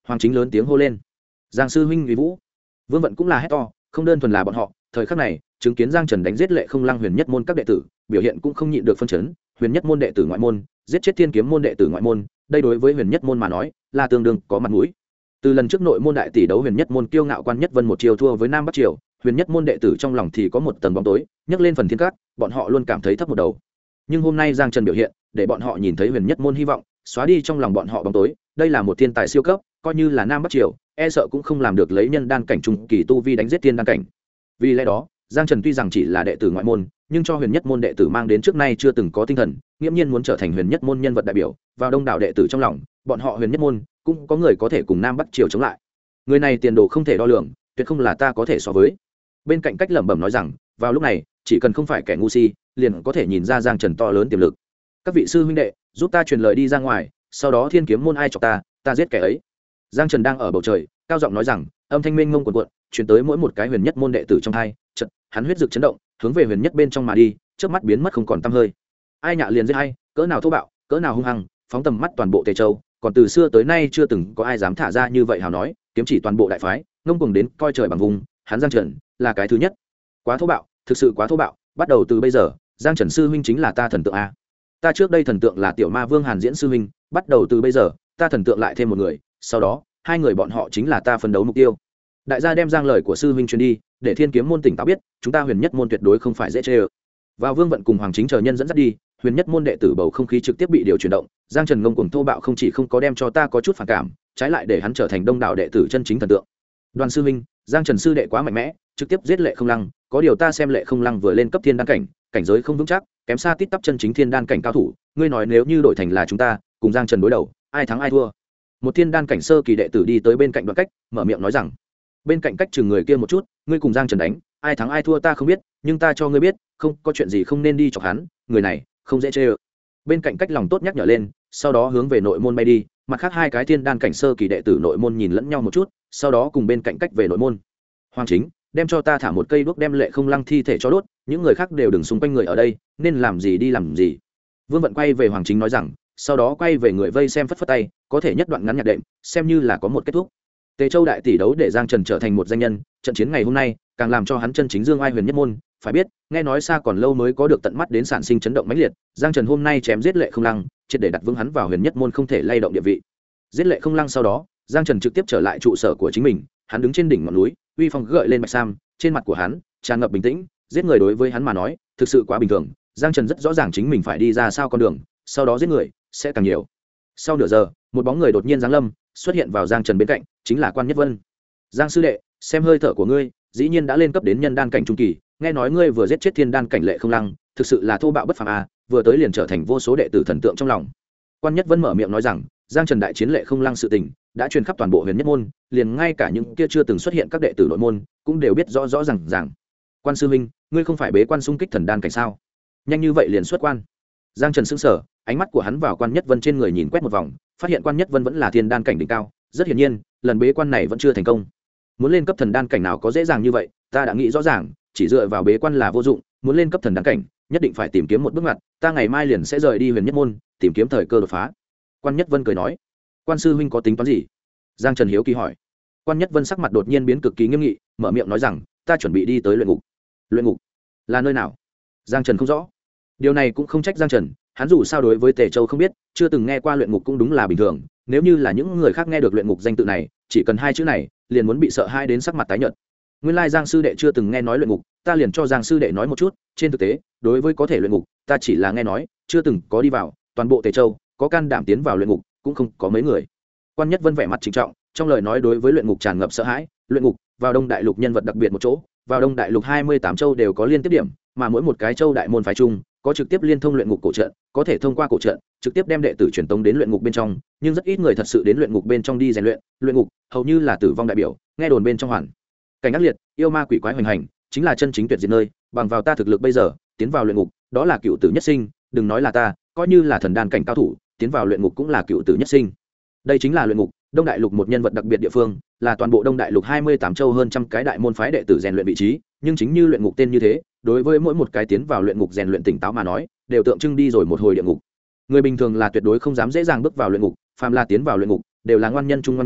Hoàng Chính lớn tiếng hô lên: Giang sư huynh uy vũ. Vương Vận cũng là hét to, không đơn thuần là bọn họ, thời khắc này chứng kiến Giang Trần đánh giết Lệ Không Lăng huyền nhất môn các đệ tử, biểu hiện cũng không nhịn được phân chấn. Huyền nhất môn đệ tử ngoại môn giết chết Thiên Kiếm môn đệ tử ngoại môn, đây đối với huyền nhất môn mà nói là tương đương có mặt mũi. Từ lần trước nội môn đại tỷ đấu huyền nhất môn kiêu ngạo Quan Nhất Vân một chiều thua với Nam Bắc Triều, huyền nhất môn đệ tử trong lòng thì có một tầng bóng tối, nhấc lên phần thiên cát, bọn họ luôn cảm thấy thấp một đầu. Nhưng hôm nay Giang Trần biểu hiện để bọn họ nhìn thấy huyền nhất môn hy vọng, xóa đi trong lòng bọn họ bóng tối. Đây là một thiên tài siêu cấp, coi như là Nam Bắc Triều e sợ cũng không làm được lấy nhân đan cảnh trung kỳ tu vi đánh giết tiên đan cảnh. Vì lẽ đó Giang Trần tuy rằng chỉ là đệ tử ngoại môn, nhưng cho huyền nhất môn đệ tử mang đến trước nay chưa từng có tinh thần, nghiễm nhiên muốn trở thành huyền nhất môn nhân vật đại biểu. Vào đông đảo đệ tử trong lòng, bọn họ huyền nhất môn cũng có người có thể cùng Nam Bắc Triều chống lại. Người này tiền đồ không thể đo lường, tuyệt không là ta có thể so với. Bên cạnh cách lẩm bẩm nói rằng, vào lúc này chỉ cần không phải kẻ ngu si, liền có thể nhìn ra Giang Trần to lớn tiềm lực. Các vị sư huynh đệ, giúp ta truyền lời đi ra ngoài, sau đó Thiên Kiếm môn ai chọc ta giết kẻ ấy. Giang Trần đang ở bầu trời cao giọng nói rằng, âm thanh mênh mông cuồn cuộn truyền tới mỗi một cái huyền nhất môn đệ tử trong hai. Chợt hắn huyết dực chấn động, hướng về huyền nhất bên trong mà đi, trước mắt biến mất không còn tăm hơi. Ai nhạ liền giết hay, cỡ nào thô bạo, cỡ nào hung hăng, phóng tầm mắt toàn bộ Tề Châu, còn từ xưa tới nay chưa từng có ai dám thả ra như vậy hào nói, kiếm chỉ toàn bộ đại phái, ngông cuồng đến coi trời bằng vùng, hắn Giang Trần là cái thứ nhất. Quá thô bạo, thực sự quá thô bạo, bắt đầu từ bây giờ, Giang Trần sư huynh chính là ta thần tượng a. Ta trước đây thần tượng là Tiểu Ma Vương Hàn Diễn sư huynh, bắt đầu từ bây giờ, ta thần tượng lại thêm một người, sau đó, hai người bọn họ chính là ta phấn đấu mục tiêu. Đại gia đem Giang lời của sư huynh truyền đi, để Thiên Kiếm môn tỉnh táo biết, chúng ta huyền nhất môn tuyệt đối không phải dễ chơi. Vào Vương Vận cùng Hoàng Chính chờ nhân dẫn dắt đi, huyền nhất môn đệ tử bầu không khí trực tiếp bị điều chuyển động. Giang Trần ngông cuồng thô bạo không chỉ không có đem cho ta có chút phản cảm, trái lại để hắn trở thành đông đảo đệ tử chân chính thần tượng. Đoàn sư huynh, Giang Trần sư đệ quá mạnh mẽ, trực tiếp giết Lệ Không Lăng, có điều ta xem Lệ Không Lăng vừa lên cấp thiên đan cảnh, cảnh giới không vững chắc, kém xa tít tắp chân chính thiên đan cảnh cao thủ, ngươi nói nếu như đổi thành là chúng ta cùng Giang Trần đối đầu, ai thắng ai thua? Một thiên đan cảnh sơ kỳ đệ tử đi tới bên cạnh Đoạn Cách, mở miệng nói rằng. Bên cạnh Cách chừng người kia một chút, ngươi cùng Giang Trần đánh, ai thắng ai thua ta không biết, nhưng ta cho ngươi biết, không có chuyện gì không nên đi chọc hắn, người này không dễ chơi. Bên cạnh Cách lòng tốt nhắc nhở lên, sau đó hướng về nội môn bay đi. Mặt khác hai cái thiên đan cảnh sơ kỳ đệ tử nội môn nhìn lẫn nhau một chút, sau đó cùng bên cạnh Cách về nội môn. Hoàng Chính, đem cho ta thả một cây đuốc đem Lệ Không Lăng thi thể cho đốt, những người khác đều đừng xung quanh người ở đây, nên làm gì đi làm gì. Vương Vận quay về Hoàng Chính nói rằng, sau đó quay về người vây xem phất phất tay, có thể nhất đoạn ngắn nhạc đệm, xem như là có một kết thúc. Tề Châu đại tỷ đấu để Giang Trần trở thành một danh nhân, trận chiến ngày hôm nay càng làm cho hắn chân chính dương ai huyền nhất môn. Phải biết, nghe nói xa còn lâu mới có được tận mắt đến sản sinh chấn động mãnh liệt. Giang Trần hôm nay chém giết Lệ Không Lăng, triệt để đặt vững hắn vào huyền nhất môn không thể lay động địa vị. Giết Lệ Không Lăng sau đó, Giang Trần trực tiếp trở lại trụ sở của chính mình, hắn đứng trên đỉnh ngọn núi, uy phong gợi lên bạch sam, trên mặt của hắn tràn ngập bình tĩnh. Giết người đối với hắn mà nói, thực sự quá bình thường. Giang Trần rất rõ ràng chính mình phải đi ra sao con đường, sau đó giết người sẽ càng nhiều. Sau nửa giờ, một bóng người đột nhiên giáng lâm, xuất hiện vào Giang Trần bên cạnh, chính là Quan Nhất Vân. Giang sư đệ, xem hơi thở của ngươi, dĩ nhiên đã lên cấp đến nhân đan cảnh trung kỳ, nghe nói ngươi vừa giết chết thiên đan cảnh Lệ Không Lăng, thực sự là thô bạo bất phàm a, vừa tới liền trở thành vô số đệ tử thần tượng trong lòng. Quan Nhất Vân mở miệng nói rằng, Giang Trần đại chiến Lệ Không Lăng sự tình đã truyền khắp toàn bộ huyền nhất môn, liền ngay cả những kia chưa từng xuất hiện các đệ tử nội môn cũng đều biết rõ rõ ràng. Quan sư huynh, ngươi không phải bế quan xung kích thần đan cảnh sao? Nhanh như vậy liền xuất quan? Giang Trần sững sờ, ánh mắt của hắn vào Quan Nhất Vân trên người nhìn quét một vòng, phát hiện Quan Nhất Vân vẫn là thiên đan cảnh đỉnh cao, rất hiển nhiên, lần bế quan này vẫn chưa thành công. Muốn lên cấp thần đan cảnh nào có dễ dàng như vậy, ta đã nghĩ rõ ràng, chỉ dựa vào bế quan là vô dụng, muốn lên cấp thần đan cảnh, nhất định phải tìm kiếm một bước ngoặt, ta ngày mai liền sẽ rời đi huyền nhất môn, tìm kiếm thời cơ đột phá. Quan Nhất Vân cười nói. Quan sư huynh có tính toán gì? Giang Trần hiếu kỳ hỏi. Quan Nhất Vân sắc mặt đột nhiên biến cực kỳ nghiêm nghị, mở miệng nói rằng, ta chuẩn bị đi tới luyện ngục. Luyện ngục là nơi nào? Giang Trần không rõ. Điều này cũng không trách Giang Trần, hắn dù sao đối với Tề Châu không biết, chưa từng nghe qua luyện ngục cũng đúng là bình thường. Nếu như là những người khác nghe được luyện ngục danh tự này, chỉ cần hai chữ này, liền muốn bị sợ hai đến sắc mặt tái nhợt. Nguyên lai Giang sư đệ chưa từng nghe nói luyện ngục, ta liền cho Giang sư đệ nói một chút. Trên thực tế, đối với có thể luyện ngục, ta chỉ là nghe nói, chưa từng có đi vào. Toàn bộ Tề Châu, có can đảm tiến vào luyện ngục, cũng không có mấy người. Quan Nhất Vân vẻ mặt trịnh trọng, trong lời nói đối với luyện ngục tràn ngập sợ hãi. Luyện ngục, vào Đông Đại Lục nhân vật đặc biệt một chỗ, vào Đông Đại Lục 28 châu đều có liên tiếp điểm, mà mỗi một cái châu đại môn phái chung có trực tiếp liên thông luyện ngục cổ trận, có thể thông qua cổ trận trực tiếp đem đệ tử truyền tống đến luyện ngục bên trong, nhưng rất ít người thật sự đến luyện ngục bên trong đi rèn luyện. Luyện ngục hầu như là tử vong đại biểu, nghe đồn bên trong hoàn cảnh ác liệt, yêu ma quỷ quái hoành hành, chính là chân chính tuyệt diệt nơi. Bằng vào ta thực lực bây giờ, tiến vào luyện ngục, đó là cựu tử nhất sinh, đừng nói là ta, coi như là thần đan cảnh cao thủ, tiến vào luyện ngục cũng là cựu tử nhất sinh. Đây chính là luyện ngục, Đông Đại Lục một nhân vật đặc biệt địa phương, là toàn bộ Đông Đại Lục 28 châu hơn trăm cái đại môn phái đệ tử rèn luyện vị trí, nhưng chính như luyện ngục tên như thế, đối với mỗi một cái tiến vào luyện ngục rèn luyện tỉnh táo mà nói, đều tượng trưng đi rồi một hồi địa ngục. Người bình thường là tuyệt đối không dám dễ dàng bước vào luyện ngục, phàm là tiến vào luyện ngục, đều là ngoan nhân trung ngoan nhân,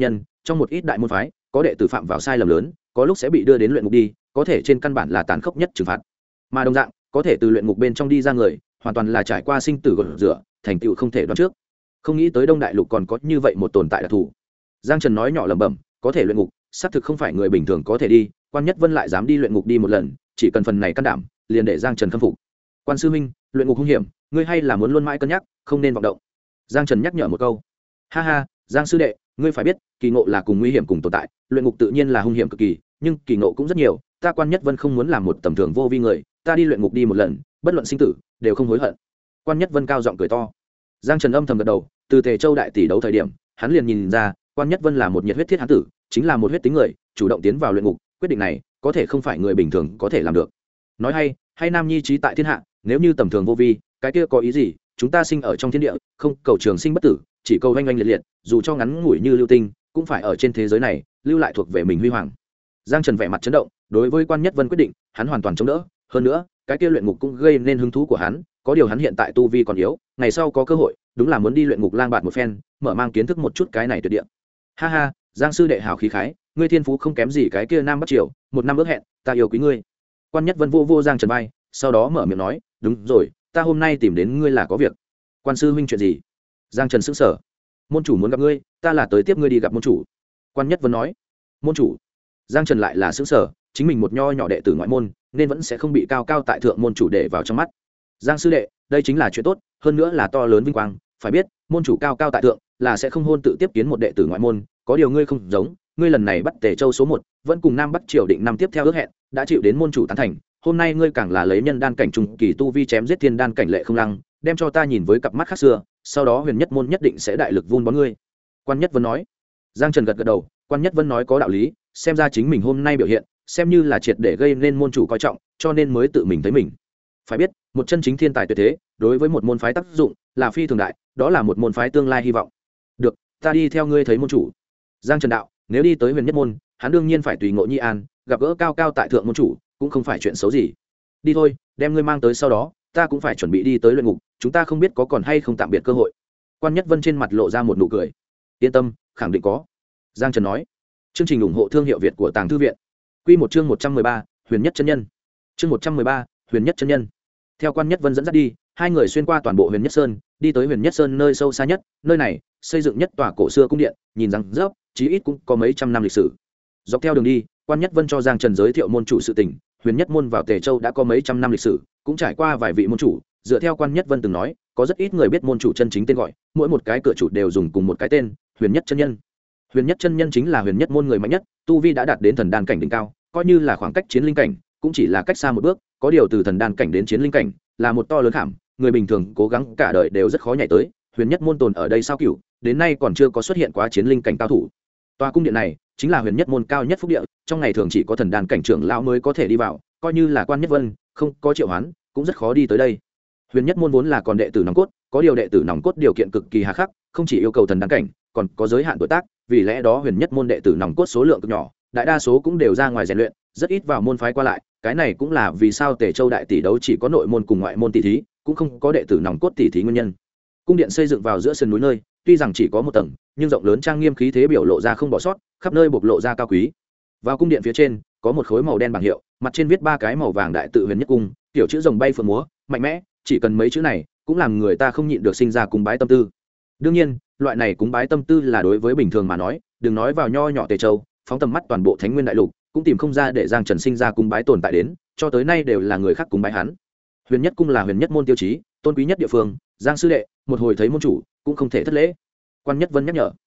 trong một ít đại môn phái có đệ tử phạm vào sai lầm lớn có lúc sẽ bị đưa đến luyện ngục đi, có thể trên căn bản là tàn khốc nhất trừng phạt. Mà đồng dạng có thể từ luyện ngục bên trong đi ra người hoàn toàn là trải qua sinh tử gột rửa, thành tựu không thể đoán trước. Không nghĩ tới Đông Đại Lục còn có như vậy một tồn tại đặc thù. Giang Trần nói nhỏ lẩm bẩm, có thể luyện ngục xác thực không phải người bình thường có thể đi, Quan Nhất Vân lại dám đi luyện ngục đi một lần, chỉ cần phần này can đảm liền để Giang Trần khâm phục. Quan sư huynh, luyện ngục hung hiểm, ngươi hay là muốn luôn mãi cân nhắc, không nên vọng động. Giang Trần nhắc nhở một câu. Ha ha, Giang sư đệ, ngươi phải biết kỳ ngộ là cùng nguy hiểm cùng tồn tại, luyện ngục tự nhiên là hung hiểm cực kỳ, nhưng kỳ ngộ cũng rất nhiều, ta Quan Nhất Vân không muốn làm một tầm thường vô vi người, ta đi luyện ngục đi một lần, bất luận sinh tử đều không hối hận. Quan Nhất Vân cao giọng cười to. Giang Trần âm thầm gật đầu, từ Tề Châu đại tỷ đấu thời điểm hắn liền nhìn ra Quan Nhất Vân là một nhiệt huyết thiết hán tử, chính là một huyết tính người, chủ động tiến vào luyện ngục, quyết định này có thể không phải người bình thường có thể làm được. Nói hay nam nhi trí tại thiên hạ, nếu như tầm thường vô vi cái kia có ý gì, chúng ta sinh ở trong thiên địa không cầu trường sinh bất tử, chỉ cầu oanh oanh liệt liệt, dù cho ngắn ngủi như lưu tinh cũng phải ở trên thế giới này lưu lại thuộc về mình huy hoàng. Giang Trần vẻ mặt chấn động, đối với Quan Nhất Vân quyết định hắn hoàn toàn chống đỡ, hơn nữa cái kia luyện ngục cũng gây nên hứng thú của hắn, có điều hắn hiện tại tu vi còn yếu, ngày sau có cơ hội đúng là muốn đi luyện ngục lang bạt một phen, mở mang kiến thức một chút cái này tuyệt địa. Ha ha, Giang sư đệ hào khí khái, ngươi thiên phú không kém gì cái kia Nam Bắc Triều, một năm ước hẹn, ta yêu quý ngươi. Quan Nhất Vân vô Giang Trần vai, sau đó mở miệng nói, đúng rồi, ta hôm nay tìm đến ngươi là có việc. Quan sư huynh chuyện gì? Giang Trần sững sờ. Môn chủ muốn gặp ngươi, ta là tới tiếp ngươi đi gặp môn chủ. Quan Nhất Vân nói. Môn chủ? Giang Trần lại là sững sờ, chính mình một nho nhỏ đệ tử ngoại môn nên vẫn sẽ không bị cao cao tại thượng môn chủ để vào trong mắt. Giang sư đệ, đây chính là chuyện tốt, hơn nữa là to lớn vinh quang, phải biết môn chủ cao cao tại thượng là sẽ không hôn tự tiếp kiến một đệ tử ngoại môn, có điều ngươi không giống, ngươi lần này bắt Tề Châu số 1, vẫn cùng Nam Bắc Triều định năm tiếp theo ước hẹn, đã chịu đến môn chủ tán thành, hôm nay ngươi càng là lấy nhân đan cảnh trung kỳ tu vi chém giết thiên đan cảnh Lệ Không Lăng, đem cho ta nhìn với cặp mắt khác xưa, sau đó Huyền Nhất môn nhất định sẽ đại lực vun bón ngươi. Quan Nhất Vân nói. Giang Trần gật gật đầu, Quan Nhất Vân nói có đạo lý, xem ra chính mình hôm nay biểu hiện xem như là triệt để gây nên môn chủ coi trọng, cho nên mới tự mình thấy mình. Phải biết một chân chính thiên tài tuyệt thế đối với một môn phái tác dụng là phi thường đại, đó là một môn phái tương lai hy vọng. Được, ta đi theo ngươi thấy môn chủ. Giang Trần đạo, nếu đi tới Huyền Nhất môn hắn đương nhiên phải tùy ngộ Nhi An, gặp gỡ cao cao tại thượng môn chủ cũng không phải chuyện xấu gì. Đi thôi, đem ngươi mang tới, sau đó ta cũng phải chuẩn bị đi tới luyện ngục, chúng ta không biết có còn hay không tạm biệt cơ hội. Quan Nhất Vân trên mặt lộ ra một nụ cười. Yên tâm, khẳng định có. Giang Trần nói. Chương trình ủng hộ thương hiệu Việt của Tàng Thư viện. Quy một chương 113, Huyền Nhất chân nhân. Chương 113, Huyền Nhất chân nhân. Theo Quan Nhất Vân dẫn dắt đi, hai người xuyên qua toàn bộ Huyền Nhất Sơn, đi tới Huyền Nhất Sơn nơi sâu xa nhất, nơi này xây dựng nhất tòa cổ xưa cung điện, nhìn rằng rớp, chí ít cũng có mấy trăm năm lịch sử. Dọc theo đường đi, Quan Nhất Vân cho Giang Trần giới thiệu môn chủ sự tình, Huyền Nhất môn vào Tề Châu đã có mấy trăm năm lịch sử, cũng trải qua vài vị môn chủ, dựa theo Quan Nhất Vân từng nói, có rất ít người biết môn chủ chân chính tên gọi, mỗi một cái cửa chủ đều dùng cùng một cái tên, Huyền Nhất chân nhân. Huyền Nhất chân nhân chính là Huyền Nhất môn người mạnh nhất, tu vi đã đạt đến thần đan cảnh đỉnh cao, coi như là khoảng cách chiến linh cảnh, cũng chỉ là cách xa một bước, có điều từ thần đan cảnh đến chiến linh cảnh, là một to lớn khảm, người bình thường cố gắng cả đời đều rất khó nhảy tới. Huyền Nhất môn tồn ở đây sao cửu, đến nay còn chưa có xuất hiện quá chiến linh cảnh cao thủ. Tòa cung điện này chính là Huyền Nhất môn cao nhất phúc địa, trong ngày thường chỉ có thần đan cảnh trưởng lão mới có thể đi vào, coi như là Quan Nhất Vân, không có triệu hoán, cũng rất khó đi tới đây. Huyền Nhất môn vốn là còn đệ tử nòng cốt, có điều đệ tử nòng cốt điều kiện cực kỳ hà khắc, không chỉ yêu cầu thần đan cảnh, còn có giới hạn tuổi tác, vì lẽ đó Huyền Nhất môn đệ tử nòng cốt số lượng cực nhỏ, đại đa số cũng đều ra ngoài rèn luyện, rất ít vào môn phái qua lại, cái này cũng là vì sao Tề Châu đại tỷ đấu chỉ có nội môn cùng ngoại môn tỷ thí, cũng không có đệ tử nòng cốt tỷ thí nguyên nhân. Cung điện xây dựng vào giữa sườn núi nơi, tuy rằng chỉ có một tầng, nhưng rộng lớn trang nghiêm khí thế biểu lộ ra không bỏ sót, khắp nơi bộc lộ ra cao quý. Vào cung điện phía trên, có một khối màu đen bảng hiệu, mặt trên viết ba cái màu vàng đại tự Huyền Nhất cung, tiểu chữ rồng bay phượng múa, mạnh mẽ, chỉ cần mấy chữ này, cũng làm người ta không nhịn được sinh ra cúng bái tâm tư. Đương nhiên, loại này cúng bái tâm tư là đối với bình thường mà nói, đừng nói vào nho nhỏ Tề Châu, phóng tầm mắt toàn bộ Thánh Nguyên đại lục, cũng tìm không ra để Giang Trần sinh ra cúng bái tồn tại đến, cho tới nay đều là người khác cúng bái hắn. Huyền Nhất cung là Huyền Nhất môn tiêu chí, tôn quý nhất địa phương, Giang sư đệ, một hồi thấy môn chủ, cũng không thể thất lễ. Quan Nhất Vân nhắc nhở.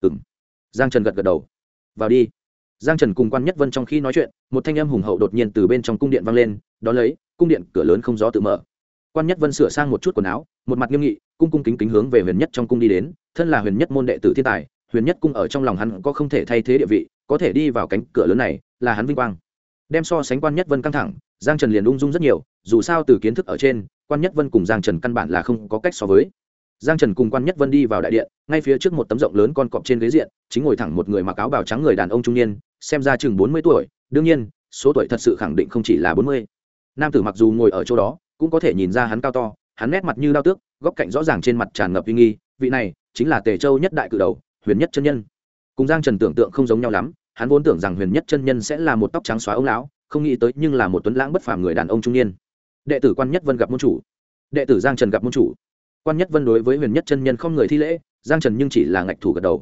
Giang Trần gật gật đầu. Vào đi. Giang Trần cùng Quan Nhất Vân trong khi nói chuyện, một thanh âm hùng hậu đột nhiên từ bên trong cung điện vang lên, đó lấy, cung điện cửa lớn không gió tự mở. Quan Nhất Vân sửa sang một chút quần áo, một mặt nghiêm nghị, cung cung kính kính hướng về Huyền Nhất trong cung đi đến, thân là Huyền Nhất môn đệ tử thiên tài, Huyền Nhất cung ở trong lòng hắn có không thể thay thế địa vị, có thể đi vào cánh cửa lớn này, là hắn vinh quang. Đem so sánh Quan Nhất Vân căng thẳng, Giang Trần liền ung dung rất nhiều, dù sao từ kiến thức ở trên, Quan Nhất Vân cùng Giang Trần căn bản là không có cách so với. Giang Trần cùng Quan Nhất Vân đi vào đại điện, ngay phía trước một tấm rộng lớn con cọp trên ghế diện, chính ngồi thẳng một người mặc áo bào trắng người đàn ông trung niên, xem ra chừng 40 tuổi, đương nhiên, số tuổi thật sự khẳng định không chỉ là 40. Nam tử mặc dù ngồi ở chỗ đó, cũng có thể nhìn ra hắn cao to, hắn nét mặt như đao tước, góc cạnh rõ ràng trên mặt tràn ngập uy nghi, vị này chính là Tề Châu nhất đại cử đầu, Huyền Nhất chân nhân. cùng Giang Trần tưởng tượng không giống nhau lắm, hắn vốn tưởng rằng Huyền Nhất chân nhân sẽ là một tóc trắng xóa ông lão, không nghĩ tới nhưng là một tuấn lãng bất phàm người đàn ông trung niên. Đệ tử Quan Nhất Vân gặp môn chủ. Đệ tử Giang Trần gặp môn chủ. Quan Nhất Vân đối với Huyền Nhất chân nhân không người thi lễ, Giang Trần nhưng chỉ là ngạch thủ gật đầu.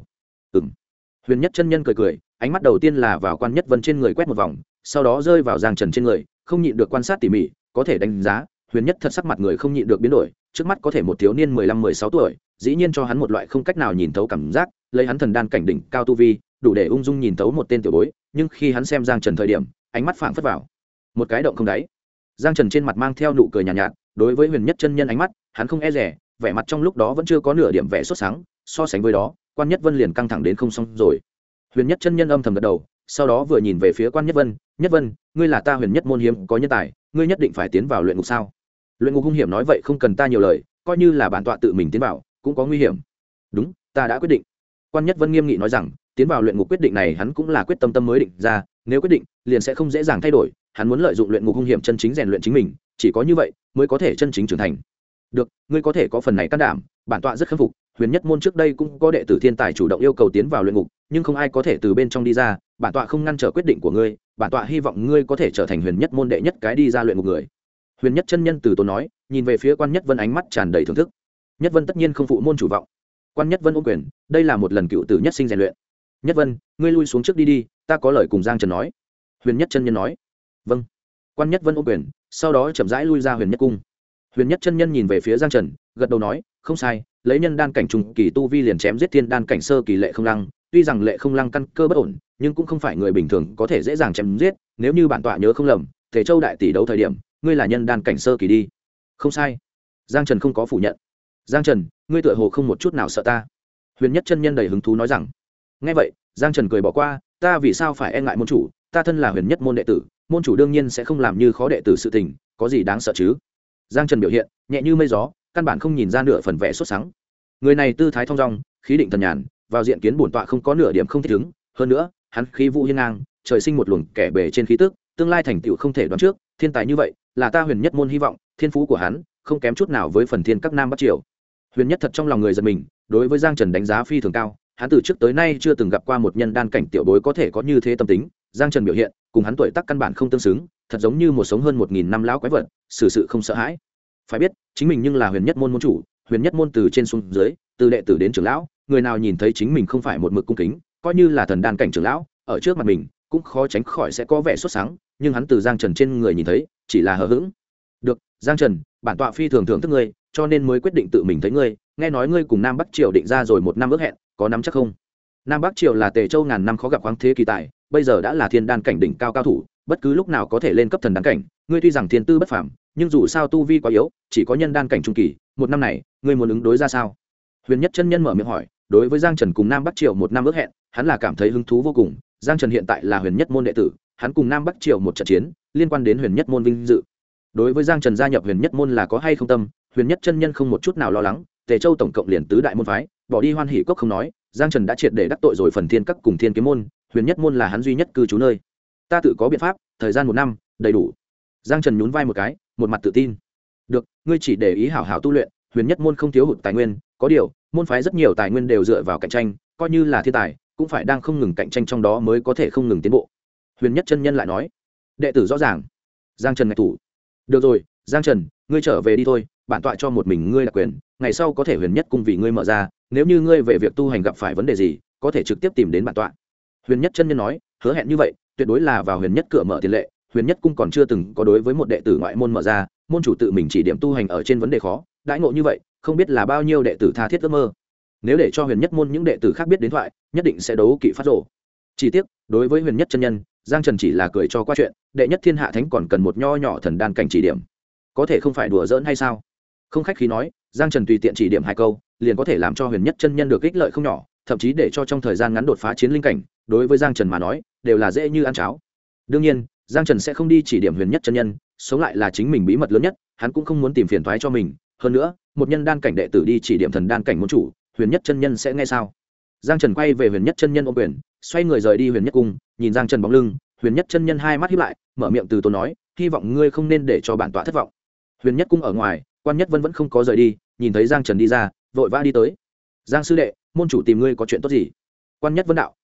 Huyền Nhất chân nhân cười cười, ánh mắt đầu tiên là vào Quan Nhất Vân trên người quét một vòng, sau đó rơi vào Giang Trần trên người, không nhịn được quan sát tỉ mỉ, có thể đánh giá, Huyền Nhất thật sắc mặt người không nhịn được biến đổi, trước mắt có thể một thiếu niên 15-16 tuổi, dĩ nhiên cho hắn một loại không cách nào nhìn thấu cảm giác, lấy hắn thần đan cảnh đỉnh cao tu vi, đủ để ung dung nhìn thấu một tên tiểu bối, nhưng khi hắn xem Giang Trần thời điểm, ánh mắt phảng phất vào một cái động không đáy. Giang Trần trên mặt mang theo nụ cười nhàn nhạt, đối với Huyền Nhất chân nhân ánh mắt, hắn không e dè, vẻ mặt trong lúc đó vẫn chưa có nửa điểm vẻ sốt sáng, so sánh với đó, Quan Nhất Vân liền căng thẳng đến không xong rồi. Huyền Nhất chân nhân âm thầm gật đầu, sau đó vừa nhìn về phía Quan Nhất Vân, "Nhất Vân, ngươi là ta Huyền Nhất môn hiếm có nhân tài, ngươi nhất định phải tiến vào luyện ngục sao?" Luyện ngục hung hiểm nói vậy không cần ta nhiều lời, coi như là bản tọa tự mình tiến vào, cũng có nguy hiểm. "Đúng, ta đã quyết định." Quan Nhất Vân nghiêm nghị nói rằng, tiến vào luyện ngục quyết định này hắn cũng là quyết tâm mới định ra, nếu quyết định, liền sẽ không dễ dàng thay đổi, hắn muốn lợi dụng luyện ngục hung hiểm chân chính rèn luyện chính mình, chỉ có như vậy mới có thể chân chính trưởng thành. "Được, ngươi có thể có phần này can đảm, bản tọa rất khâm phục." Huyền Nhất môn trước đây cũng có đệ tử thiên tài chủ động yêu cầu tiến vào luyện ngục, nhưng không ai có thể từ bên trong đi ra, bản tọa không ngăn trở quyết định của ngươi, bản tọa hy vọng ngươi có thể trở thành Huyền Nhất môn đệ nhất cái đi ra luyện ngục người. Huyền Nhất chân nhân từ tốn nói, nhìn về phía Quan Nhất Vân ánh mắt tràn đầy thưởng thức. Nhất Vân tất nhiên không phụ môn chủ vọng. Quan Nhất Vân ôm quyền, đây là một lần cựu tử nhất sinh rèn luyện. "Nhất Vân, ngươi lui xuống trước đi đi, ta có lời cùng Giang Trần nói." Huyền Nhất chân nhân nói. "Vâng." Quan Nhất Vân ôm quyền, sau đó chậm rãi lui ra Huyền Nhất cung. Huyền Nhất chân nhân nhìn về phía Giang Trần, gật đầu nói, "Không sai, lấy nhân đan cảnh trung kỳ tu vi liền chém giết thiên đan cảnh sơ kỳ Lệ Không Lăng, tuy rằng Lệ Không Lăng căn cơ bất ổn, nhưng cũng không phải người bình thường có thể dễ dàng chém giết, nếu như bản tọa nhớ không lầm, Tề Châu đại tỷ đấu thời điểm, ngươi là nhân đan cảnh sơ kỳ đi." "Không sai." Giang Trần không có phủ nhận. "Giang Trần, ngươi tựa hồ không một chút nào sợ ta." Huyền Nhất chân nhân đầy hứng thú nói rằng. Nghe vậy, Giang Trần cười bỏ qua, "Ta vì sao phải e ngại môn chủ, ta thân là Huyền Nhất môn đệ tử, môn chủ đương nhiên sẽ không làm như khó đệ tử sự tình, có gì đáng sợ chứ?" Giang Trần biểu hiện nhẹ như mây gió, căn bản không nhìn ra nửa phần vẻ sốt sắng. Người này tư thái thong dong, khí định thần nhàn, vào diện kiến bổn tọa không có nửa điểm không thích ứng, hơn nữa, hắn khí vũ hiên ngang, trời sinh một luồng kẻ bề trên khí tức, tương lai thành tựu không thể đoán trước, thiên tài như vậy, là ta Huyền Nhất môn hy vọng, thiên phú của hắn không kém chút nào với phần thiên các nam bắc triều. Huyền Nhất thật trong lòng người giật mình, đối với Giang Trần đánh giá phi thường cao, hắn từ trước tới nay chưa từng gặp qua một nhân đan cảnh tiểu bối có thể có như thế tâm tính. Giang Trần biểu hiện cùng hắn tuổi tác căn bản không tương xứng, thật giống như một sống hơn 1000 năm lão quái vật, xử sự không sợ hãi. Phải biết, chính mình nhưng là Huyền Nhất môn môn chủ, Huyền Nhất môn từ trên xuống dưới, từ đệ tử đến trưởng lão, người nào nhìn thấy chính mình không phải một mực cung kính, coi như là thần đan cảnh trưởng lão, ở trước mặt mình cũng khó tránh khỏi sẽ có vẻ sốt sáng, nhưng hắn từ Giang Trần trên người nhìn thấy, chỉ là hờ hững. "Được, Giang Trần, bản tọa phi thường thưởng thức ngươi, cho nên mới quyết định tự mình thấy ngươi, nghe nói ngươi cùng Nam Bắc Triều định ra rồi một năm ước hẹn, có nắm chắc không?" Nam Bắc Triều là Tề Châu ngàn năm khó gặp khoáng thế kỳ tài, bây giờ đã là thiên đan cảnh đỉnh cao cao thủ, bất cứ lúc nào có thể lên cấp thần đan cảnh, ngươi tuy rằng thiên tư bất phàm, nhưng dù sao tu vi quá yếu, chỉ có nhân đan cảnh trung kỳ, một năm này, ngươi muốn ứng đối ra sao? Huyền Nhất chân nhân mở miệng hỏi, đối với Giang Trần cùng Nam Bắc Triều một năm ước hẹn, hắn là cảm thấy hứng thú vô cùng, Giang Trần hiện tại là Huyền Nhất môn đệ tử, hắn cùng Nam Bắc Triều một trận chiến, liên quan đến Huyền Nhất môn vinh dự. Đối với Giang Trần gia nhập Huyền Nhất môn là có hay không tâm, Huyền Nhất chân nhân không một chút nào lo lắng, Tề Châu tổng cộng liền tứ đại môn phái, bỏ đi Hoan Hỷ Cốc không nói, Giang Trần đã triệt để đắc tội rồi phần thiên các cùng thiên kiếm môn, Huyền Nhất môn là hắn duy nhất cư trú nơi. "Ta tự có biện pháp, thời gian một năm, đầy đủ." Giang Trần nhún vai một cái, một mặt tự tin. "Được, ngươi chỉ để ý hảo hảo tu luyện, Huyền Nhất môn không thiếu hụt tài nguyên, có điều, môn phái rất nhiều tài nguyên đều dựa vào cạnh tranh, coi như là thiên tài, cũng phải đang không ngừng cạnh tranh trong đó mới có thể không ngừng tiến bộ." Huyền Nhất chân nhân lại nói. "Đệ tử rõ ràng." Giang Trần ngạch thủ. "Được rồi, Giang Trần, ngươi trở về đi thôi, bản tọa cho một mình ngươi đặc quyền, ngày sau có thể Huyền Nhất cung vì ngươi mở ra, nếu như ngươi về việc tu hành gặp phải vấn đề gì, có thể trực tiếp tìm đến bản tọa." Huyền Nhất chân nhân nói, hứa hẹn như vậy, tuyệt đối là vào Huyền Nhất cửa mở tiền lệ, Huyền Nhất cung còn chưa từng có đối với một đệ tử ngoại môn mở ra, môn chủ tự mình chỉ điểm tu hành ở trên vấn đề khó, đãi ngộ như vậy, không biết là bao nhiêu đệ tử tha thiết ước mơ. Nếu để cho Huyền Nhất môn những đệ tử khác biết đến thoại, nhất định sẽ đấu kỵ phát rồ. Chỉ tiếc, đối với Huyền Nhất chân nhân, Giang Trần chỉ là cười cho qua chuyện, đệ nhất thiên hạ thánh còn cần một nho nhỏ thần đan cảnh chỉ điểm, có thể không phải đùa giỡn hay sao? Không khách khí nói, Giang Trần tùy tiện chỉ điểm hai câu, liền có thể làm cho Huyền Nhất chân nhân được ích lợi không nhỏ, thậm chí để cho trong thời gian ngắn đột phá chiến linh cảnh, đối với Giang Trần mà nói, đều là dễ như ăn cháo. Đương nhiên, Giang Trần sẽ không đi chỉ điểm Huyền Nhất chân nhân, sống lại là chính mình bí mật lớn nhất, hắn cũng không muốn tìm phiền toái cho mình, hơn nữa, một nhân đan cảnh đệ tử đi chỉ điểm thần đan cảnh môn chủ, Huyền Nhất chân nhân sẽ nghe sao? Giang Trần quay về Huyền Nhất chân nhân ôm quyền, xoay người rời đi Huyền Nhất cung, nhìn Giang Trần bóng lưng, Huyền Nhất chân nhân hai mắt híp lại, mở miệng từ tốn nói, hy vọng ngươi không nên để cho bản tọa thất vọng. Huyền Nhất cung ở ngoài, Quan Nhất Vân vẫn không có rời đi, nhìn thấy Giang Trần đi ra, vội vã đi tới. "Giang sư đệ, môn chủ tìm ngươi có chuyện tốt gì?" Quan Nhất Vân đạo,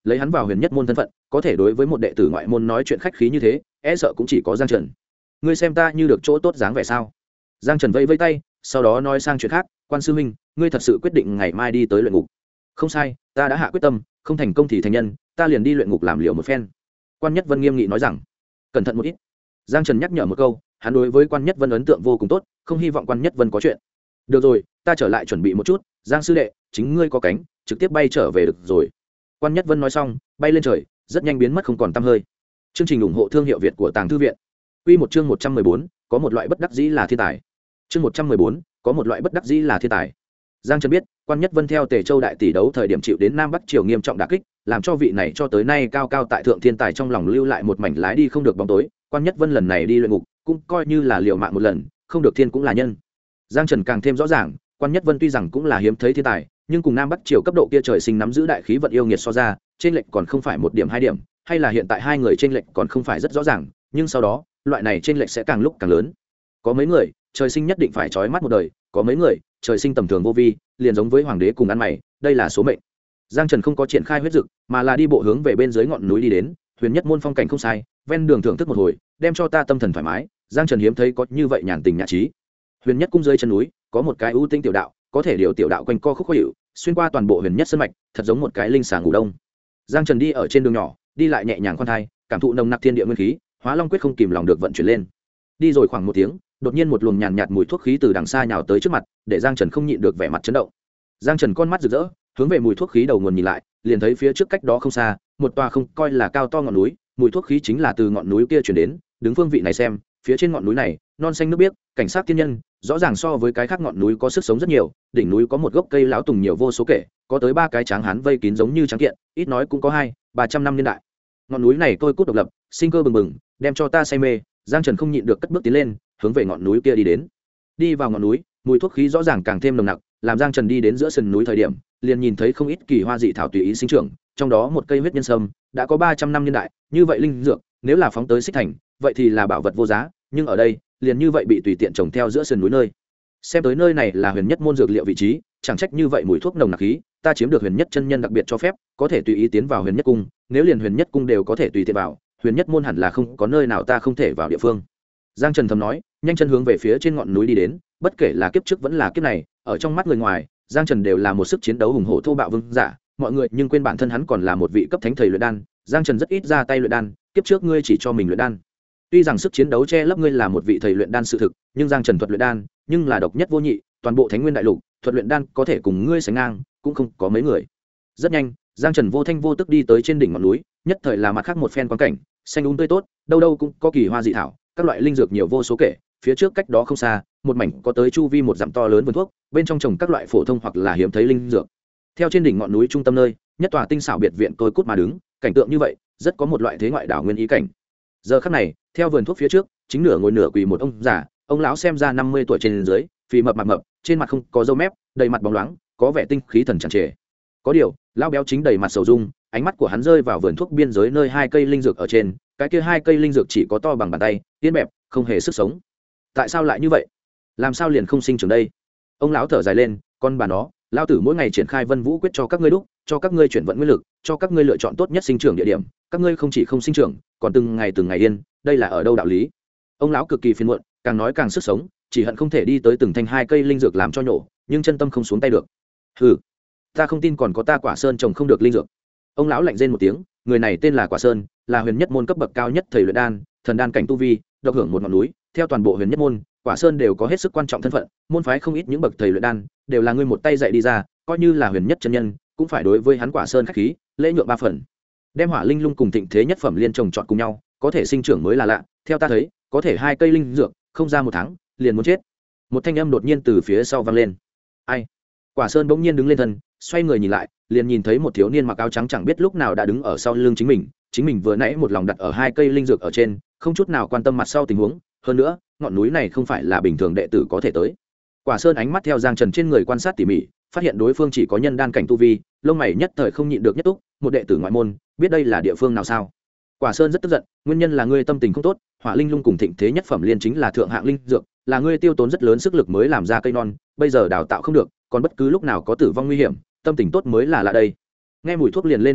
lấy hắn vào huyền nhất môn thân phận có thể đối với một đệ tử ngoại môn nói chuyện khách khí như thế e sợ cũng chỉ có Giang Trần. Ngươi xem ta như được chỗ tốt dáng vẻ sao? Giang Trần vẫy vẫy tay, sau đó nói sang chuyện khác, quan sư huynh, ngươi thật sự quyết định ngày mai đi tới luyện ngục? Không sai, ta đã hạ quyết tâm, không thành công thì thành nhân, ta liền đi luyện ngục làm liều một phen. Quan Nhất Vân nghiêm nghị nói rằng. Cẩn thận một ít. Giang Trần nhắc nhở một câu, hắn đối với Quan Nhất Vân ấn tượng vô cùng tốt, không hy vọng Quan Nhất Vân có chuyện. Được rồi, ta trở lại chuẩn bị một chút, Giang sư đệ, chính ngươi có cánh, trực tiếp bay trở về được rồi. Quan Nhất Vân nói xong, bay lên trời, rất nhanh biến mất không còn tăm hơi. Chương trình ủng hộ thương hiệu Việt của Tàng Thư viện. Quy một chương 114, có một loại bất đắc dĩ là thiên tài. Chương 114, có một loại bất đắc dĩ là thiên tài. Giang Trần biết, Quan Nhất Vân theo Tề Châu đại tỷ đấu thời điểm chịu đến Nam Bắc triều nghiêm trọng đả kích, làm cho vị này cho tới nay cao cao tại thượng thiên tài trong lòng lưu lại một mảnh lái đi không được bóng tối. Quan Nhất Vân lần này đi luyện ngục, cũng coi như là liều mạng một lần, không được thiên cũng là nhân. Giang Trần càng thêm rõ ràng, Quan Nhất Vân tuy rằng cũng là hiếm thấy thiên tài, nhưng cùng Nam Bắc triều cấp độ kia trời sinh nắm giữ đại khí vận yêu nghiệt so ra, trên lệch còn không phải một điểm hai điểm, hay là hiện tại hai người trên lệch còn không phải rất rõ ràng, nhưng sau đó, loại này trên lệch sẽ càng lúc càng lớn. Có mấy người, trời sinh nhất định phải trói mắt một đời, có mấy người, trời sinh tầm thường vô vi, liền giống với hoàng đế cùng ăn mày, đây là số mệnh. Giang Trần không có triển khai huyết dực, mà là đi bộ hướng về bên dưới ngọn núi đi đến, huyền nhất môn phong cảnh không sai, ven đường thưởng thức một hồi, đem cho ta tâm thần thoải mái. Giang Trần hiếm thấy có như vậy nhàn tình nhã trí. Huyền nhất cung dưới chân núi, có một cái ưu tinh tiểu đạo, có thể điều tiểu đạo quanh co khúc khó hiệu, xuyên qua toàn bộ huyền nhất sơn mạch, thật giống một cái linh xà ngủ đông. Giang Trần đi ở trên đường nhỏ, đi lại nhẹ nhàng khoan thai, cảm thụ nồng nặc thiên địa nguyên khí, Hóa Long quyết không kìm lòng được vận chuyển lên. Đi rồi khoảng một tiếng, đột nhiên một luồng nhàn nhạt mùi thuốc khí từ đằng xa nhào tới trước mặt, để Giang Trần không nhịn được vẻ mặt chấn động. Giang Trần con mắt rực rỡ, hướng về mùi thuốc khí đầu nguồn nhìn lại, liền thấy phía trước cách đó không xa, một tòa không coi là cao to ngọn núi, mùi thuốc khí chính là từ ngọn núi kia truyền đến. Đứng phương vị này xem, phía trên ngọn núi này, non xanh nước biếc, cảnh sát thiên nhân, rõ ràng so với cái khác ngọn núi có sức sống rất nhiều. Đỉnh núi có một gốc cây lão tùng nhiều vô số kể, có tới 3 cái tráng hán vây kín giống như tráng kiện, ít nói cũng có 200-300 năm niên đại. Ngọn núi này tôi cút độc lập, sinh cơ bừng bừng, đem cho ta say mê. Giang Trần không nhịn được cất bước tiến lên, hướng về ngọn núi kia đi đến. Đi vào ngọn núi, mùi thuốc khí rõ ràng càng thêm nồng nặc, làm Giang Trần đi đến giữa sườn núi thời điểm, liền nhìn thấy không ít kỳ hoa dị thảo tùy ý sinh trưởng, trong đó một cây huyết nhân sâm đã có 300 năm niên đại, như vậy linh dược, nếu là phóng tới Xích Thành, vậy thì là bảo vật vô giá, nhưng ở đây, liền như vậy bị tùy tiện trồng theo giữa sườn núi nơi. Xem tới nơi này là huyền nhất môn dược liệu vị trí, chẳng trách như vậy mùi thuốc nồng nặc khí, ta chiếm được huyền nhất chân nhân đặc biệt cho phép, có thể tùy ý tiến vào huyền nhất cung, nếu liền huyền nhất cung đều có thể tùy tiện vào, huyền nhất môn hẳn là không có nơi nào ta không thể vào địa phương. Giang Trần thầm nói, nhanh chân hướng về phía trên ngọn núi đi đến, bất kể là kiếp trước vẫn là kiếp này, ở trong mắt người ngoài, Giang Trần đều là một sức chiến đấu hùng hổ thô bạo vương giả, mọi người nhưng quên bản thân hắn còn là một vị cấp thánh thầy luyện đan. Giang Trần rất ít ra tay luyện đan, kiếp trước ngươi chỉ cho mình luyện đan. Tuy rằng sức chiến đấu che lấp ngươi là một vị thầy luyện đan sự thực, nhưng Giang Trần thuật luyện đan, nhưng là độc nhất vô nhị, toàn bộ Thánh Nguyên đại lục, thuật luyện đan có thể cùng ngươi sánh ngang, cũng không có mấy người. Rất nhanh, Giang Trần vô thanh vô tức đi tới trên đỉnh ngọn núi, nhất thời là mặt khác một phen quang cảnh, xanh tươi tốt, đâu đâu cũng có kỳ hoa dị thảo, các loại linh dược nhiều vô số kể. Phía trước cách đó không xa, một mảnh có tới chu vi một dặm to lớn vườn thuốc, bên trong trồng các loại phổ thông hoặc là hiếm thấy linh dược. Theo trên đỉnh ngọn núi trung tâm nơi, nhất tòa tinh xảo biệt viện tôi cút mà đứng, cảnh tượng như vậy, rất có một loại thế ngoại đảo nguyên ý cảnh. Giờ khắc này, theo vườn thuốc phía trước, chính nửa ngồi nửa quỳ một ông già, ông lão xem ra 50 tuổi trên dưới, phì mập mập, trên mặt không có râu mép, đầy mặt bóng loáng, có vẻ tinh khí thần tràn trề. Có điều, lão béo chính đầy mặt sầu dung, ánh mắt của hắn rơi vào vườn thuốc biên giới nơi 2 cây linh dược ở trên, cái kia 2 cây linh dược chỉ có to bằng bàn tay, yên bẹp, không hề sức sống. Tại sao lại như vậy? Làm sao liền không sinh trưởng đây? Ông lão thở dài lên, con bà nó, lão tử mỗi ngày triển khai Vân Vũ quyết cho các ngươi đúc, cho các ngươi chuyển vận nguyên lực, cho các ngươi lựa chọn tốt nhất sinh trưởng địa điểm, các ngươi không chỉ không sinh trưởng, còn từng ngày yên, đây là ở đâu đạo lý? Ông lão cực kỳ phiền muộn, càng nói càng sức sống, chỉ hận không thể đi tới từng thanh 2 cây linh dược làm cho nhổ, nhưng chân tâm không xuống tay được. Hừ, ta không tin còn có ta Quả Sơn trồng không được linh dược. Ông lão lạnh rên một tiếng, người này tên là Quả Sơn, là huyền nhất môn cấp bậc cao nhất thầy luyện đan, thần đan cảnh tu vi, độc hưởng một ngọn núi, theo toàn bộ huyền nhất môn, Quả Sơn đều có hết sức quan trọng thân phận, môn phái không ít những bậc thầy luyện đan, đều là ngươi một tay dạy đi ra, coi như là huyền nhất chân nhân, cũng phải đối với hắn Quả Sơn khách khí, lễ nhượng 3 phần. Đem Hỏa Linh Lung cùng Thịnh Thế nhất phẩm liên trồng trọt cùng nhau, có thể sinh trưởng mới là lạ, theo ta thấy, có thể 2 cây linh dược, không ra 1 tháng, liền muốn chết. Một thanh âm đột nhiên từ phía sau vang lên. Ai? Quả Sơn bỗng nhiên đứng lên thân, xoay người nhìn lại, liền nhìn thấy một thiếu niên mặc áo trắng chẳng biết lúc nào đã đứng ở sau lưng chính mình vừa nãy một lòng đặt ở 2 cây linh dược ở trên, không chút nào quan tâm mặt sau tình huống, hơn nữa, ngọn núi này không phải là bình thường đệ tử có thể tới. Quả Sơn ánh mắt theo Giang Trần trên người quan sát tỉ mỉ, phát hiện đối phương chỉ có nhân đan cảnh tu vi, lông mày nhất thời không nhịn được nhất túc, một đệ tử ngoại môn, biết đây là địa phương nào sao? Quả Sơn rất tức giận, nguyên nhân là ngươi tâm tình không tốt, Hỏa Linh Lung cùng Thịnh Thế nhất phẩm liên chính là thượng hạng linh dược, là ngươi tiêu tốn rất lớn sức lực mới làm ra cây non, bây giờ đào tạo không được, còn bất cứ lúc nào có tử vong nguy hiểm, tâm tình tốt mới là lạ đây. Nghe mùi thuốc liền lên đến rồi,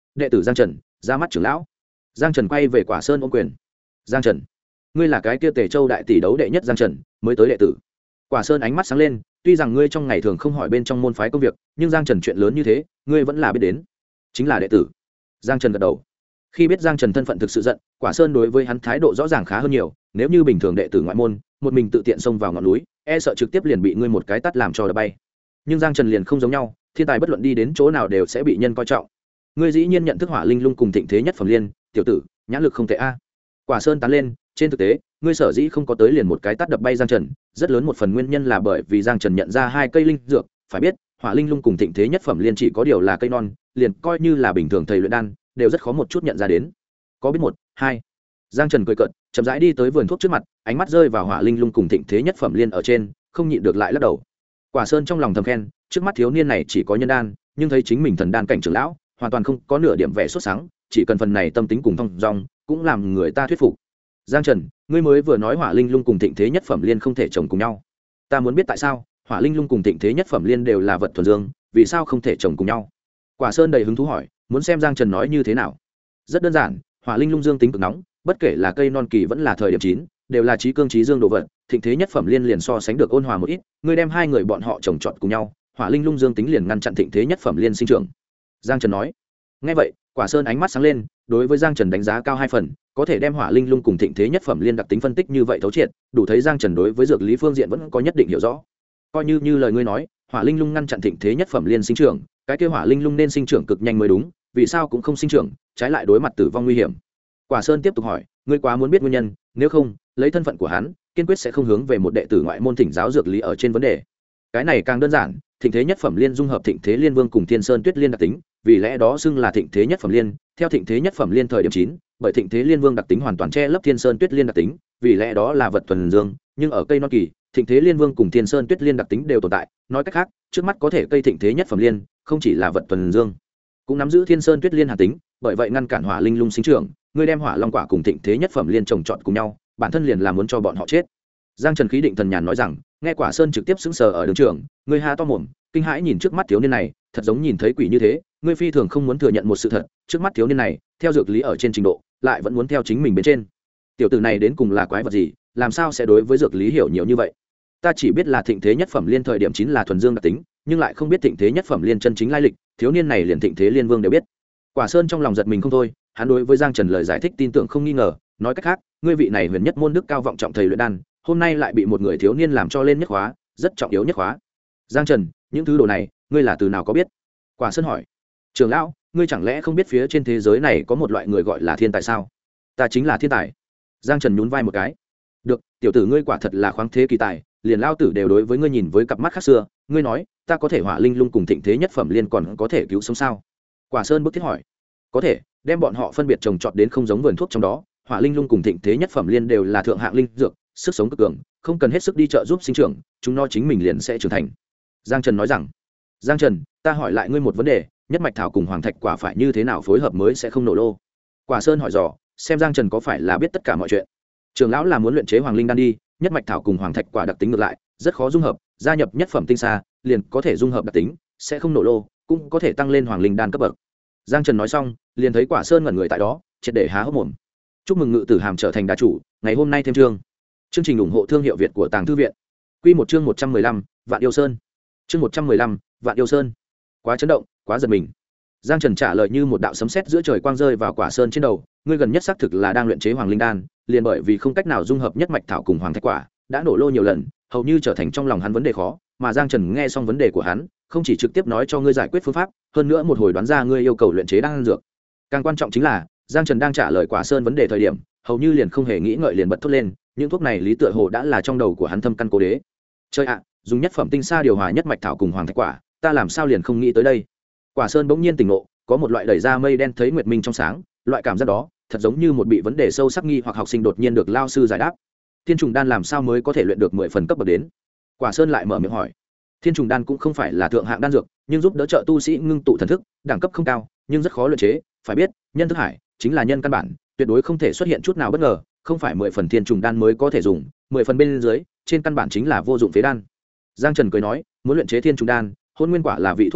đệ tử Giang Trần ra mắt trưởng lão. Giang Trần quay về Quả Sơn ôm quyền. Giang Trần, ngươi là cái kia Tề Châu đại tỷ đấu đệ nhất Giang Trần mới tới đệ tử. Quả Sơn ánh mắt sáng lên, tuy rằng ngươi trong ngày thường không hỏi bên trong môn phái công việc, nhưng Giang Trần chuyện lớn như thế ngươi vẫn là biết đến. Chính là đệ tử. Giang Trần gật đầu. Khi biết Giang Trần thân phận thực sự giận, Quả Sơn đối với hắn thái độ rõ ràng khá hơn nhiều. Nếu như bình thường đệ tử ngoại môn một mình tự tiện xông vào ngọn núi, e sợ trực tiếp liền bị ngươi một cái tát làm cho đập bay. Nhưng Giang Trần liền không giống nhau, thiên tài bất luận đi đến chỗ nào đều sẽ bị nhân coi trọng. Ngươi dĩ nhiên nhận thức Hỏa Linh Lung cùng Thịnh Thế Nhất Phẩm Liên, tiểu tử nhãn lực không tệ a. Quả Sơn tán lên. Trên thực tế ngươi sở dĩ không có tới liền một cái tát đập bay Giang Trần, rất lớn một phần nguyên nhân là bởi vì Giang Trần nhận ra hai cây linh dược. Phải biết Hỏa Linh Lung cùng Thịnh Thế Nhất Phẩm Liên chỉ có điều là cây non, liền coi như là bình thường thầy luyện đan đều rất khó một chút nhận ra đến. Có biết một hai. Giang Trần cười cợt, chậm rãi đi tới vườn thuốc trước mặt, ánh mắt rơi vào Hỏa Linh Lung cùng Thịnh Thế Nhất Phẩm Liên ở trên, không nhịn được lại lắc đầu. Quả Sơn trong lòng thầm khen, trước mắt thiếu niên này chỉ có nhân đan, nhưng thấy chính mình thần đan cảnh trưởng lão, hoàn toàn không có nửa điểm vẻ xuất sáng, chỉ cần phần này tâm tính cùng thông dong, cũng làm người ta thuyết phục. Giang Trần, ngươi mới vừa nói Hỏa Linh Lung cùng Thịnh Thế Nhất Phẩm Liên không thể trồng cùng nhau, ta muốn biết tại sao Hỏa Linh Lung cùng Thịnh Thế Nhất Phẩm Liên đều là vật thuần dương, vì sao không thể trồng cùng nhau? Quả Sơn đầy hứng thú hỏi, muốn xem Giang Trần nói như thế nào. Rất đơn giản, Hỏa Linh Lung dương tính cực nóng, bất kể là cây non kỳ vẫn là thời điểm chín, đều là trí cương trí dương đồ vật. Thịnh Thế Nhất Phẩm Liên liền so sánh được ôn hòa một ít, ngươi đem hai người bọn họ trồng trọt cùng nhau, Hỏa Linh Lung dương tính liền ngăn chặn Thịnh Thế Nhất Phẩm Liên sinh trưởng. Giang Trần nói. Nghe vậy, Quả Sơn ánh mắt sáng lên, đối với Giang Trần đánh giá cao 2 phần, có thể đem Hỏa Linh Lung cùng Thịnh Thế Nhất Phẩm Liên đặc tính phân tích như vậy thấu triệt, đủ thấy Giang Trần đối với dược lý phương diện vẫn có nhất định hiểu rõ. Coi như lời ngươi nói, Hỏa Linh Lung ngăn chặn Thịnh Thế Nhất Phẩm Liên sinh trưởng, cái kia Hỏa Linh Lung nên sinh trưởng cực nhanh mới đúng, vì sao cũng không sinh trưởng, trái lại đối mặt tử vong nguy hiểm. Quả Sơn tiếp tục hỏi, ngươi quá muốn biết nguyên nhân, nếu không, lấy thân phận của hắn, kiên quyết sẽ không hướng về một đệ tử ngoại môn thỉnh giáo dược lý ở trên vấn đề. Cái này càng đơn giản, Thịnh Thế Nhất Phẩm Liên dung hợp Thịnh Thế Liên Vương cùng Thiên Sơn Tuyết Liên đặc tính, vì lẽ đó xưng là Thịnh Thế Nhất Phẩm Liên. Theo Thịnh Thế Nhất Phẩm Liên thời điểm 9, bởi Thịnh Thế Liên Vương đặc tính hoàn toàn che lấp Thiên Sơn Tuyết Liên đặc tính, vì lẽ đó là vật thuần dương, nhưng ở cây non kỳ, Thịnh Thế Liên Vương cùng Thiên Sơn Tuyết Liên đặc tính đều tồn tại, nói cách khác, trước mắt có thể cây Thịnh Thế Nhất Phẩm Liên, không chỉ là vật thuần dương, cũng nắm giữ Thiên Sơn Tuyết Liên hàn tính, bởi vậy ngăn cản Hỏa Linh Lung sinh trưởng, ngươi đem Hỏa Long Quả cùng Thịnh Thế Nhất Phẩm Liên trồng trọt cùng nhau, bản thân liền là muốn cho bọn họ chết. Giang Trần khí định thần nhàn nói rằng, nghe Quả Sơn trực tiếp sững sờ ở đường trường, ngươi ha to mồm, kinh hãi nhìn trước mắt thiếu niên này, thật giống nhìn thấy quỷ như thế, ngươi phi thường không muốn thừa nhận một sự thật, trước mắt thiếu niên này, theo dược lý ở trên trình độ, lại vẫn muốn theo chính mình bên trên. Tiểu tử này đến cùng là quái vật gì, làm sao sẽ đối với dược lý hiểu nhiều như vậy? Ta chỉ biết là Thịnh Thế Nhất Phẩm Liên thời điểm 9 là thuần dương đặc tính, nhưng lại không biết Thịnh Thế Nhất Phẩm Liên chân chính lai lịch, thiếu niên này liền Thịnh Thế Liên Vương đều biết. Quả Sơn trong lòng giật mình không thôi, hắn đối với Giang Trần lời giải thích tin tưởng không nghi ngờ, nói cách khác, ngươi vị này huyền nhất môn đức cao vọng trọng thầy luyện đan, hôm nay lại bị một người thiếu niên làm cho lên nhất khóa, rất trọng yếu nhất khóa. Giang Trần, những thứ đồ này, ngươi là từ nào có biết? Quả Sơn hỏi. Trưởng lão, ngươi chẳng lẽ không biết phía trên thế giới này có một loại người gọi là thiên tài sao? Ta chính là thiên tài. Giang Trần nhún vai một cái. Được, tiểu tử ngươi quả thật là khoáng thế kỳ tài, liền lao tử đều đối với ngươi nhìn với cặp mắt khác xưa, ngươi nói, ta có thể Hỏa Linh Lung cùng Thịnh Thế Nhất Phẩm Liên còn có thể cứu sống sao? Quả Sơn bức thiết hỏi. Có thể, đem bọn họ phân biệt trồng trọt đến không giống vườn thuốc trong đó, Hỏa Linh Lung cùng Thịnh Thế Nhất Phẩm Liên đều là thượng hạng linh dược, sức sống cực cường, không cần hết sức đi trợ giúp sinh trưởng, chúng nó chính mình liền sẽ trưởng thành. Giang Trần nói rằng. Giang Trần, ta hỏi lại ngươi một vấn đề, nhất mạch thảo cùng hoàng thạch quả phải như thế nào phối hợp mới sẽ không nổ lô? Quả Sơn hỏi dò, xem Giang Trần có phải là biết tất cả mọi chuyện. Trường lão là muốn luyện chế hoàng linh đan đi, nhất mạch thảo cùng hoàng thạch quả đặc tính ngược lại, rất khó dung hợp, gia nhập nhất phẩm tinh xa, liền có thể dung hợp đặc tính, sẽ không nổ lô, cũng có thể tăng lên hoàng linh đan cấp bậc. Giang Trần nói xong, liền thấy Quả Sơn ngẩn người tại đó, triệt để há hốc mồm. Chúc mừng Ngự Tử Hàm trở thành đà chủ, ngày hôm nay thêm chương. Chương trình ủng hộ thương hiệu Việt của Tàng Thư viện. Quy một chương 115, Vạn Yêu Sơn. Chương 115, Vạn Yêu Sơn. Quá chấn động, quá giật mình. Giang Trần trả lời như một đạo sấm sét giữa trời quang rơi vào Quả Sơn trên đầu, ngươi gần nhất xác thực là đang luyện chế hoàng linh đan, liền bởi vì không cách nào dung hợp nhất mạch thảo cùng hoàng thạch quả, đã nổ lô nhiều lần, hầu như trở thành trong lòng hắn vấn đề khó, mà Giang Trần nghe xong vấn đề của hắn, không chỉ trực tiếp nói cho ngươi giải quyết phương pháp, hơn nữa một hồi đoán ra ngươi yêu cầu luyện chế đan dược. Càng quan trọng chính là, Giang Trần đang trả lời Quả Sơn vấn đề thời điểm, hầu như liền không hề nghĩ ngợi liền bật thốt lên, những thuốc này lý tựa hồ đã là trong đầu của hắn thâm căn cố đế. Chơi ạ, dùng nhất phẩm tinh sa điều hòa nhất mạch thảo cùng hoàng thạch quả, ta làm sao liền không nghĩ tới đây? Quả Sơn bỗng nhiên tỉnh ngộ, có một loại đẩy ra mây đen thấy nguyệt minh trong sáng, loại cảm giác đó, thật giống như một bị vấn đề sâu sắc nghi hoặc học sinh đột nhiên được lao sư giải đáp. Thiên trùng đan làm sao mới có thể luyện được 10 phần cấp bậc đến? Quả Sơn lại mở miệng hỏi. Thiên trùng đan cũng không phải là thượng hạng đan dược, nhưng giúp đỡ trợ tu sĩ ngưng tụ thần thức, đẳng cấp không cao, nhưng rất khó luyện chế, phải biết, nhân thức hải chính là nhân căn bản, tuyệt đối không thể xuất hiện chút nào bất ngờ, không phải 10 phần thiên trùng đan mới có thể dùng, 10 phần bên dưới, trên căn bản chính là vô dụng phế đan. Giang Trần cười nói, muốn luyện chế thiên trùng đan, hôn nguyên quả là vị thuốc chính,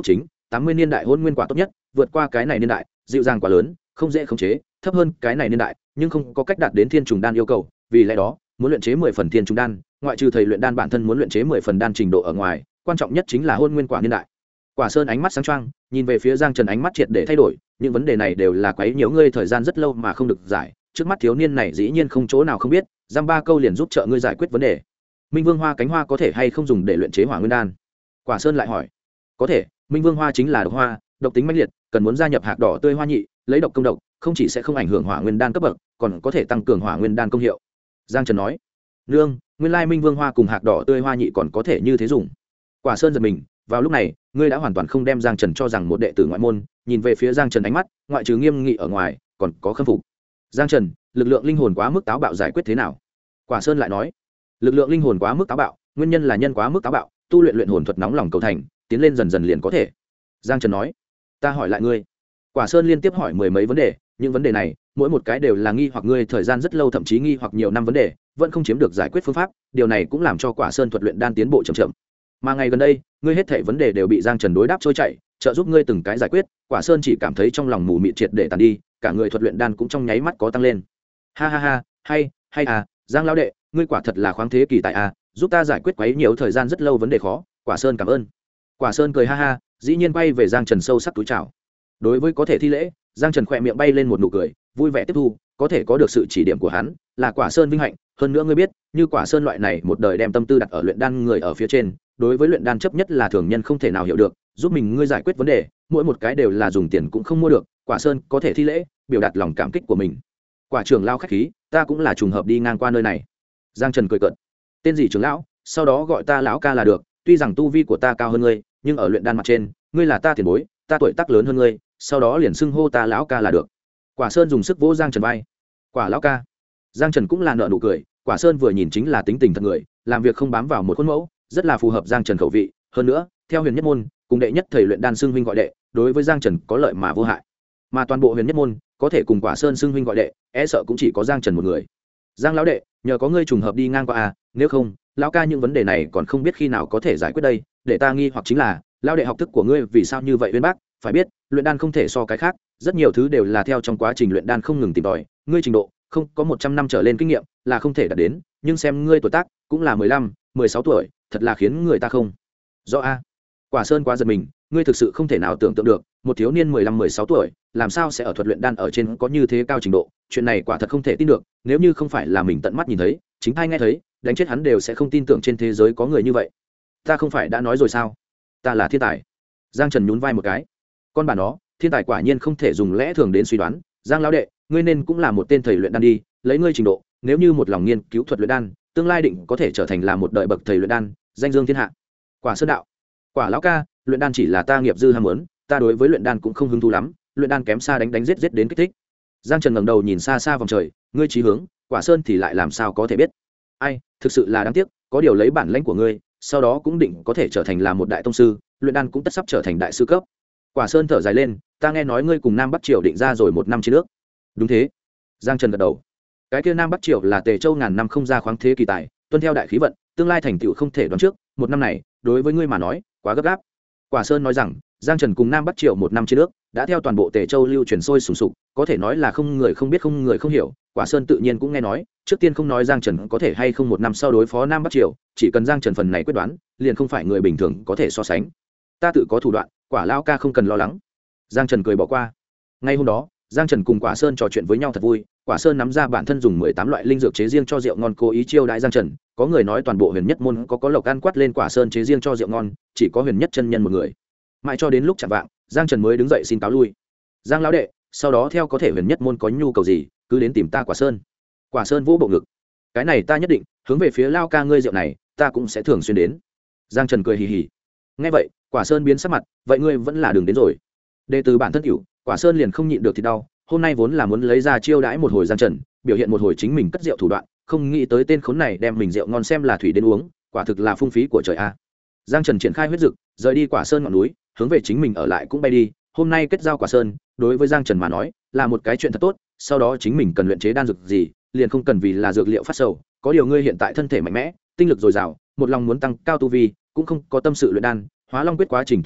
80 niên đại hôn nguyên quả tốt nhất, vượt qua cái này niên đại dịu dàng quá lớn, không dễ khống chế, thấp hơn cái này niên đại nhưng không có cách đạt đến thiên trùng đan yêu cầu, vì lẽ đó muốn luyện chế 10 phần thiên trùng đan, ngoại trừ thầy luyện đan bản thân muốn luyện chế 10 phần đan trình độ ở ngoài, quan trọng nhất chính là hôn nguyên quả niên đại. Quả Sơn ánh mắt sáng choang, nhìn về phía Giang Trần, ánh mắt triệt để thay đổi, những vấn đề này đều là quấy nhiễu ngươi thời gian rất lâu mà không được giải, trước mắt thiếu niên này dĩ nhiên không chỗ nào không biết, giam ba câu liền giúp trợ ngươi giải quyết vấn đề. Minh Vương Hoa cánh hoa có thể hay không dùng để luyện chế Hỏa Nguyên đan? Quả Sơn lại hỏi. Có thể, Minh Vương Hoa chính là độc hoa, độc tính mãnh liệt, cần muốn gia nhập hạt đỏ tươi hoa nhị, lấy độc công độc, không chỉ sẽ không ảnh hưởng Hỏa Nguyên đan cấp bậc, còn có thể tăng cường Hỏa Nguyên đan công hiệu. Giang Trần nói. Nương, nguyên lai Minh Vương Hoa cùng hạt đỏ tươi hoa nhị còn có thể như thế dùng. Quả Sơn giật mình, vào lúc này ngươi đã hoàn toàn không đem Giang Trần cho rằng một đệ tử ngoại môn, nhìn về phía Giang Trần ánh mắt ngoại trừ nghiêm nghị ở ngoài còn có khâm phục. Giang Trần, lực lượng linh hồn quá mức táo bạo giải quyết thế nào? Quả Sơn lại nói. Lực lượng linh hồn quá mức táo bạo, nguyên nhân là nhân quá mức táo bạo, tu luyện luyện hồn thuật nóng lòng cầu thành, tiến lên dần dần liền có thể. Giang Trần nói. Ta hỏi lại ngươi. Quả Sơn liên tiếp hỏi mười mấy vấn đề, những vấn đề này mỗi một cái đều là nghi hoặc ngươi thời gian rất lâu, thậm chí nghi hoặc nhiều năm vấn đề vẫn không chiếm được giải quyết phương pháp, điều này cũng làm cho Quả Sơn thuật luyện đan tiến bộ chậm chậm. Mà ngày gần đây ngươi hết thảy vấn đề đều bị Giang Trần đối đáp trôi chảy, trợ giúp ngươi từng cái giải quyết. Quả Sơn chỉ cảm thấy trong lòng mù mịt triệt để tàn đi, cả người thuật luyện đan cũng trong nháy mắt có tăng lên. Ha ha ha, hay à, Giang lão đệ, ngươi quả thật là khoáng thế kỳ tại à, giúp ta giải quyết quấy nhiều thời gian rất lâu vấn đề khó. Quả Sơn cảm ơn. Quả Sơn cười ha ha, dĩ nhiên quay về Giang Trần sâu sắc túi chào. Đối với có thể thi lễ, Giang Trần khỏe miệng bay lên một nụ cười, vui vẻ tiếp thu, có thể có được sự chỉ điểm của hắn là Quả Sơn vinh hạnh. Hơn nữa ngươi biết, như Quả Sơn loại này một đời đem tâm tư đặt ở luyện đan người ở phía trên, đối với luyện đan chấp nhất là thường nhân không thể nào hiểu được, giúp mình ngươi giải quyết vấn đề mỗi một cái đều là dùng tiền cũng không mua được. Quả Sơn có thể thi lễ biểu đạt lòng cảm kích của mình. Quả trưởng lao khách khí, ta cũng là trùng hợp đi ngang qua nơi này. Giang Trần cười cợt. Tên gì trưởng lão, sau đó gọi ta lão ca là được, tuy rằng tu vi của ta cao hơn ngươi, nhưng ở luyện đan mặt trên ngươi là ta tiền bối, ta tuổi tác lớn hơn ngươi, sau đó liền xưng hô ta lão ca là được. Quả Sơn dùng sức vỗ Giang Trần vai. Quả lão ca. Giang Trần cũng là nợ nụ cười. Quả Sơn vừa nhìn chính là tính tình thật người, làm việc không bám vào một khuôn mẫu, rất là phù hợp Giang Trần khẩu vị. Hơn nữa theo huyền nhất môn cùng đệ nhất thầy luyện đan xưng huynh gọi đệ, đối với Giang Trần có lợi mà vô hại, mà toàn bộ huyền nhất môn có thể cùng Quả Sơn xưng huynh gọi đệ e sợ cũng chỉ có Giang Trần một người. Giang lão đệ, nhờ có ngươi trùng hợp đi ngang qua à, nếu không lão ca những vấn đề này còn không biết khi nào có thể giải quyết đây. Để ta nghi hoặc chính là lão đệ học thức của ngươi vì sao như vậy uyên bác, phải biết luyện đan không thể so cái khác, rất nhiều thứ đều là theo trong quá trình luyện đan không ngừng tìm tòi, ngươi trình độ không có 100 năm trở lên kinh nghiệm là không thể đạt đến, nhưng xem ngươi tuổi tác cũng là 15, 16 tuổi, thật là khiến người ta không rõ a. Quả Sơn quá giật mình, ngươi thực sự không thể nào tưởng tượng được, một thiếu niên 15, 16 tuổi làm sao sẽ ở thuật luyện đan ở trên có như thế cao trình độ, chuyện này quả thật không thể tin được, nếu như không phải là mình tận mắt nhìn thấy, chính tai nghe thấy, đánh chết hắn đều sẽ không tin tưởng trên thế giới có người như vậy. Ta không phải đã nói rồi sao, ta là thiên tài. Giang Trần nhún vai một cái. Con bà nó, thiên tài quả nhiên không thể dùng lẽ thường đến suy đoán. Giang lão đệ, ngươi nên cũng là một tên thầy luyện đan đi, lấy ngươi trình độ, nếu như một lòng nghiên cứu thuật luyện đan, tương lai định có thể trở thành là một đời bậc thầy luyện đan, danh dương thiên hạ. Quả Sơn đạo. Quả lão ca, luyện đan chỉ là ta nghiệp dư ham muốn, ta đối với luyện đan cũng không hứng thú lắm, luyện đan kém xa đánh giết đến kích thích. Giang Trần ngẩng đầu nhìn xa xa vòng trời, ngươi chí hướng, Quả Sơn thì lại làm sao có thể biết. Ai, thực sự là đáng tiếc, có điều lấy bản lãnh của ngươi, sau đó cũng định có thể trở thành là một đại tông sư, luyện đan cũng tất sắp trở thành đại sư cấp. Quả Sơn thở dài lên, ta nghe nói ngươi cùng Nam Bắc Triều định ra rồi một năm chiến nước. Đúng thế. Giang Trần gật đầu. Cái kia Nam Bắc Triều là Tề Châu ngàn năm không ra khoáng thế kỳ tài, tuân theo đại khí vận, tương lai thành tựu không thể đoán trước, một năm này đối với ngươi mà nói quá gấp gáp. Quả Sơn nói rằng Giang Trần cùng Nam Bắc Triều một năm chiến nước đã theo toàn bộ Tề Châu lưu truyền sôi sùng sục, có thể nói là không người không biết không người không hiểu. Quả Sơn tự nhiên cũng nghe nói, trước tiên không nói Giang Trần có thể hay không một năm sau đối phó Nam Bắc Triều, chỉ cần Giang Trần phần này quyết đoán, liền không phải người bình thường có thể so sánh. Ta tự có thủ đoạn, Quả lão ca không cần lo lắng. Giang Trần cười bỏ qua. Ngay hôm đó Giang Trần cùng Quả Sơn trò chuyện với nhau thật vui. Quả Sơn nắm ra bản thân dùng 18 loại linh dược chế riêng cho rượu ngon, cố ý chiêu đãi Giang Trần. Có người nói toàn bộ huyền nhất môn có lộc ăn quát lên Quả Sơn chế riêng cho rượu ngon, chỉ có huyền nhất chân nhân một người. Mãi cho đến lúc chạng vạng, Giang Trần mới đứng dậy xin cáo lui. Giang lão đệ, sau đó theo có thể huyền nhất môn có nhu cầu gì cứ đến tìm ta. Quả Sơn. Quả Sơn vỗ bộ ngực. Cái này ta nhất định, hướng về phía lao ca ngươi rượu này ta cũng sẽ thường xuyên đến. Giang Trần cười hì hì. Nghe vậy Quả Sơn biến sắc mặt, vậy ngươi vẫn là đường đến rồi. Đệ từ bản thân tiểu, Quả Sơn liền không nhịn được thì đau, hôm nay vốn là muốn lấy ra chiêu đãi một hồi Giang Trần, biểu hiện một hồi chính mình cất rượu thủ đoạn, không nghĩ tới tên khốn này đem mình rượu ngon xem là thủy đến uống, quả thực là phung phí của trời a. Giang Trần triển khai huyết dực, rời đi Quả Sơn ngọn núi, hướng về chính mình ở lại cũng bay đi. Hôm nay kết giao Quả Sơn, đối với Giang Trần mà nói, là một cái chuyện thật tốt, sau đó chính mình cần luyện chế đan dược gì, liền không cần vì là dược liệu phát sầu, có điều ngươi hiện tại thân thể mạnh mẽ, tinh lực dồi dào, một lòng muốn tăng cao tu vi, cũng không có tâm sự luyện đan, Hóa Long quyết quá trình tu luyện,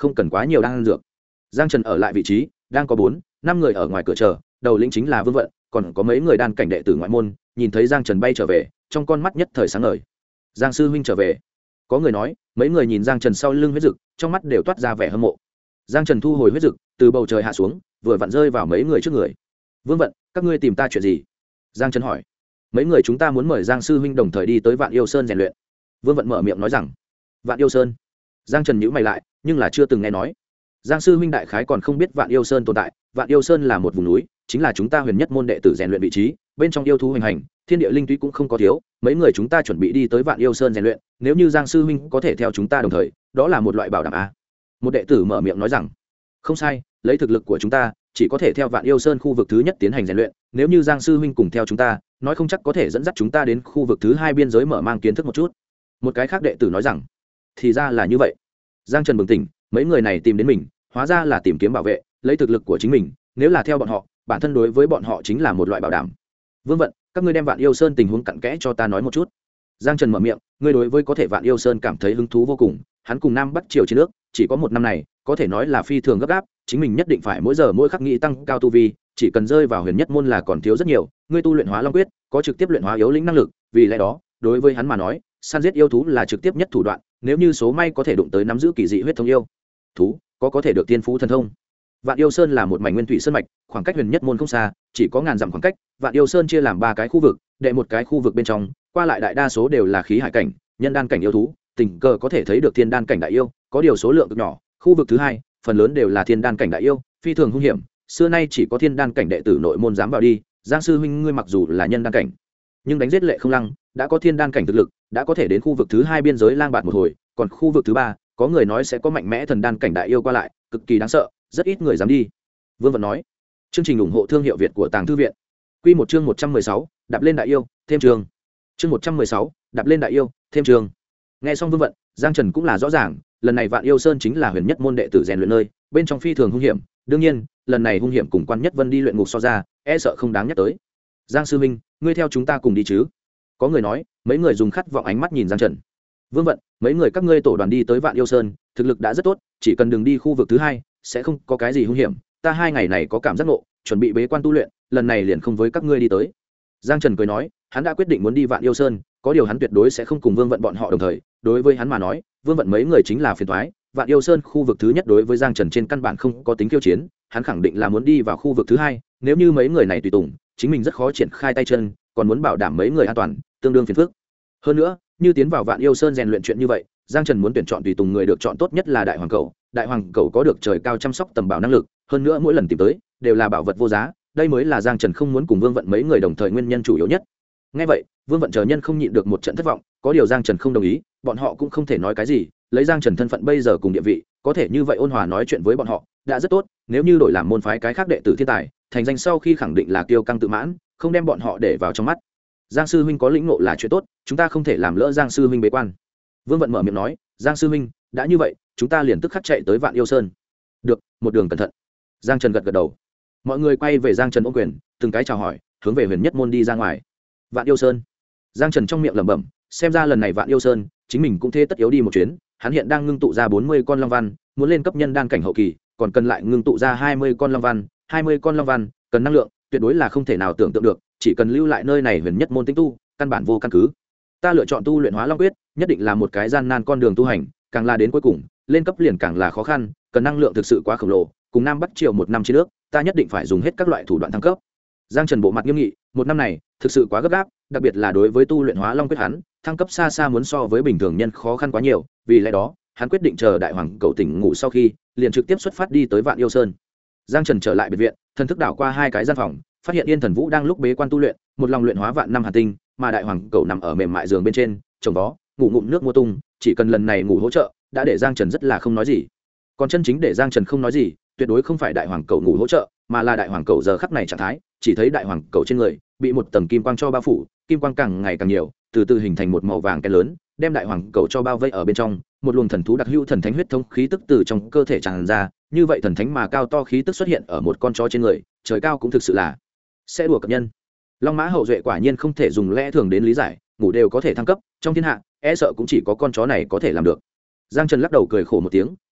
không cần quá nhiều đan dược. Giang Trần ở lại vị trí, đang có 4-5 người ở ngoài cửa chờ, đầu lĩnh chính là Vương Vận, còn có mấy người đan cảnh đệ tử ngoại môn, nhìn thấy Giang Trần bay trở về, trong con mắt nhất thời sáng ngời. Giang sư huynh trở về. Có người nói, mấy người nhìn Giang Trần sau lưng huyết dực, trong mắt đều toát ra vẻ hâm mộ. Giang Trần thu hồi huyết dực, từ bầu trời hạ xuống, vừa vặn rơi vào mấy người trước người. Vương Vận, các ngươi tìm ta chuyện gì? Giang Trần hỏi. Mấy người chúng ta muốn mời Giang sư huynh đồng thời đi tới Vạn Yêu Sơn rèn luyện. Vương Vận mở miệng nói rằng. Vạn Yêu Sơn. Giang Trần nhíu mày lại, nhưng là chưa từng nghe nói. Giang sư huynh đại khái còn không biết Vạn Yêu Sơn tồn tại. Vạn Yêu Sơn là một vùng núi, chính là chúng ta huyền nhất môn đệ tử rèn luyện vị trí, bên trong yêu thú hoành hành, thiên địa linh túy cũng không có thiếu. Mấy người chúng ta chuẩn bị đi tới Vạn Yêu Sơn rèn luyện, nếu như Giang sư huynh có thể theo chúng ta đồng thời, đó là một loại bảo đảm a. Một đệ tử mở miệng nói rằng. Không sai, lấy thực lực của chúng ta, chỉ có thể theo Vạn Yêu Sơn khu vực thứ nhất tiến hành rèn luyện, nếu như Giang sư huynh cùng theo chúng ta, nói không chắc có thể dẫn dắt chúng ta đến khu vực thứ hai biên giới mở mang kiến thức một chút. Một cái khác đệ tử nói rằng. Thì ra là như vậy. Giang Trần bừng tỉnh, mấy người này tìm đến mình, hóa ra là tìm kiếm bảo vệ, lấy thực lực của chính mình, nếu là theo bọn họ, bản thân đối với bọn họ chính là một loại bảo đảm. Vương Vận, các ngươi đem Vạn Yêu Sơn tình huống cặn kẽ cho ta nói một chút. Giang Trần mở miệng, ngươi đối với có thể Vạn Yêu Sơn cảm thấy hứng thú vô cùng, hắn cùng Nam Bắc Triều chiến nước, chỉ có một năm này, có thể nói là phi thường gấp gáp, chính mình nhất định phải mỗi giờ mỗi khắc nghĩ tăng cao tu vi, chỉ cần rơi vào huyền nhất môn là còn thiếu rất nhiều, ngươi tu luyện Hóa Long quyết, có trực tiếp luyện hóa yếu lĩnh năng lực, vì lẽ đó, đối với hắn mà nói, săn giết yêu thú là trực tiếp nhất thủ đoạn, nếu như số may có thể đụng tới nắm giữ kỳ dị huyết thống yêu thú, có thể được tiên phú thần thông. Vạn Yêu Sơn là một mảnh nguyên thủy sơn mạch, khoảng cách huyền nhất môn không xa, chỉ có ngàn dặm khoảng cách. Vạn Yêu Sơn chia làm 3 cái khu vực, đệ một cái khu vực bên trong, qua lại đại đa số đều là khí hải cảnh, nhân đan cảnh yêu thú, tình cờ có thể thấy được thiên đan cảnh đại yêu, có điều số lượng cực nhỏ. Khu vực thứ hai, phần lớn đều là thiên đan cảnh đại yêu, phi thường hung hiểm, xưa nay chỉ có thiên đan cảnh đệ tử nội môn dám vào đi. Giang sư huynh ngươi mặc dù là nhân đan cảnh, nhưng đánh giết Lệ Không Lăng, đã có thiên đan cảnh thực lực, đã có thể đến khu vực thứ hai biên giới lang bạt một hồi, còn khu vực thứ ba, có người nói sẽ có mạnh mẽ thần đan cảnh đại yêu qua lại, cực kỳ đáng sợ, rất ít người dám đi. Vương Vận nói. Chương trình ủng hộ thương hiệu Việt của Tàng Thư viện. Quy một chương 116, đạp lên đại yêu, thêm trường. Chương 116, đạp lên đại yêu, thêm trường. Nghe xong Vương Vận, Giang Trần cũng là rõ ràng, lần này Vạn Yêu Sơn chính là huyền nhất môn đệ tử rèn luyện nơi, bên trong phi thường hung hiểm, đương nhiên, lần này hung hiểm cùng Quan Nhất Vân đi luyện ngục so ra, e sợ không đáng nhắc tới. Giang sư huynh, ngươi theo chúng ta cùng đi chứ? Có người nói, mấy người dùng khát vọng ánh mắt nhìn Giang Trần. Vương Vận, mấy người các ngươi tổ đoàn đi tới Vạn Yêu Sơn, thực lực đã rất tốt, chỉ cần đừng đi khu vực thứ hai, sẽ không có cái gì hung hiểm. Ta 2 ngày này có cảm giác ngộ, chuẩn bị bế quan tu luyện, lần này liền không với các ngươi đi tới. Giang Trần cười nói, hắn đã quyết định muốn đi Vạn Yêu Sơn, có điều hắn tuyệt đối sẽ không cùng Vương Vận bọn họ đồng thời, đối với hắn mà nói, Vương Vận mấy người chính là phiền toái. Vạn Yêu Sơn khu vực thứ nhất đối với Giang Trần trên căn bản không có tính khiêu chiến, hắn khẳng định là muốn đi vào khu vực thứ hai, nếu như mấy người này tùy tùng, chính mình rất khó triển khai tay chân, còn muốn bảo đảm mấy người an toàn, tương đương phiền phức. Hơn nữa, như tiến vào Vạn Yêu Sơn rèn luyện chuyện như vậy, Giang Trần muốn tuyển chọn tùy tùng người được chọn tốt nhất là Đại Hoàng Cẩu. Đại Hoàng Cẩu có được trời cao chăm sóc tầm bảo năng lực, hơn nữa mỗi lần tìm tới đều là bảo vật vô giá, đây mới là Giang Trần không muốn cùng Vương Vận mấy người đồng thời nguyên nhân chủ yếu nhất. Nghe vậy, Vương Vận chờ nhân không nhịn được một trận thất vọng, có điều Giang Trần không đồng ý, bọn họ cũng không thể nói cái gì, lấy Giang Trần thân phận bây giờ cùng địa vị, có thể như vậy ôn hòa nói chuyện với bọn họ, đã rất tốt, nếu như đổi làm môn phái cái khác đệ tử thiên tài, thành danh sau khi khẳng định là kiêu căng tự mãn, không đem bọn họ để vào trong mắt. Giang sư huynh có lĩnh ngộ là chuyện tốt, chúng ta không thể làm lỡ Giang sư huynh bế quan. Vương Vận mở miệng nói, Giang sư huynh, đã như vậy, chúng ta liền tức khắc chạy tới Vạn Yêu Sơn. Được, một đường cẩn thận. Giang Trần gật gật đầu. Mọi người quay về Giang Trần ôm quyền, từng cái chào hỏi, hướng về huyền nhất môn đi ra ngoài. Vạn Yêu Sơn. Giang Trần trong miệng lẩm bẩm, xem ra lần này Vạn Yêu Sơn, chính mình cũng thế tất yếu đi một chuyến, hắn hiện đang ngưng tụ ra 40 con long văn, muốn lên cấp nhân đan cảnh hậu kỳ, còn cần lại ngưng tụ ra 20 con long văn, 20 con long văn, cần năng lượng, tuyệt đối là không thể nào tưởng tượng được, chỉ cần lưu lại nơi này huyền nhất môn tinh tu, căn bản vô căn cứ. Ta lựa chọn tu luyện Hóa Long quyết, nhất định là một cái gian nan con đường tu hành, càng là đến cuối cùng, lên cấp liền càng là khó khăn, cần năng lượng thực sự quá khổng lồ, cùng Nam Bắc Triều một năm chiến nước, ta nhất định phải dùng hết các loại thủ đoạn thăng cấp. Giang Trần bộ mặt nghiêm nghị, một năm này thực sự quá gấp gáp, đặc biệt là đối với tu luyện Hóa Long quyết hắn, thăng cấp xa xa muốn so với bình thường nhân khó khăn quá nhiều, vì lẽ đó, hắn quyết định chờ Đại Hoàng Cẩu tỉnh ngủ sau khi, liền trực tiếp xuất phát đi tới Vạn Yêu Sơn. Giang Trần trở lại biệt viện, thần thức đảo qua 2 cái gian phòng, phát hiện Yên Thần Vũ đang lúc bế quan tu luyện, một lòng luyện hóa vạn năm hàn tinh, mà Đại Hoàng Cẩu nằm ở mềm mại giường bên trên, chồng vó, ngủ ngụm nước mua tung, chỉ cần lần này ngủ hỗ trợ, đã để Giang Trần rất là không nói gì. Còn chân chính để Giang Trần không nói gì, tuyệt đối không phải Đại Hoàng Cẩu ngủ hỗ trợ, mà là Đại Hoàng Cẩu giờ khắc này trạng thái, chỉ thấy Đại Hoàng Cẩu trên người bị một tầng kim quang cho bao phủ, kim quang càng ngày càng nhiều, từ từ hình thành một màu vàng cái lớn, đem Đại Hoàng Cẩu cho bao vây ở bên trong, một luồng thần thú đặc hữu thần thánh huyết thống khí tức từ trong cơ thể tràn ra, như vậy thần thánh mà cao to khí tức xuất hiện ở một con chó trên người, trời cao cũng thực sự là sẽ đùa cập nhân. Long mã hậu duệ quả nhiên không thể dùng lẽ thường đến lý giải, ngủ đều có thể thăng cấp, trong thiên hạ e sợ cũng chỉ có con chó này có thể làm được. Giang Trần lắc đầu cười khổ một tiếng,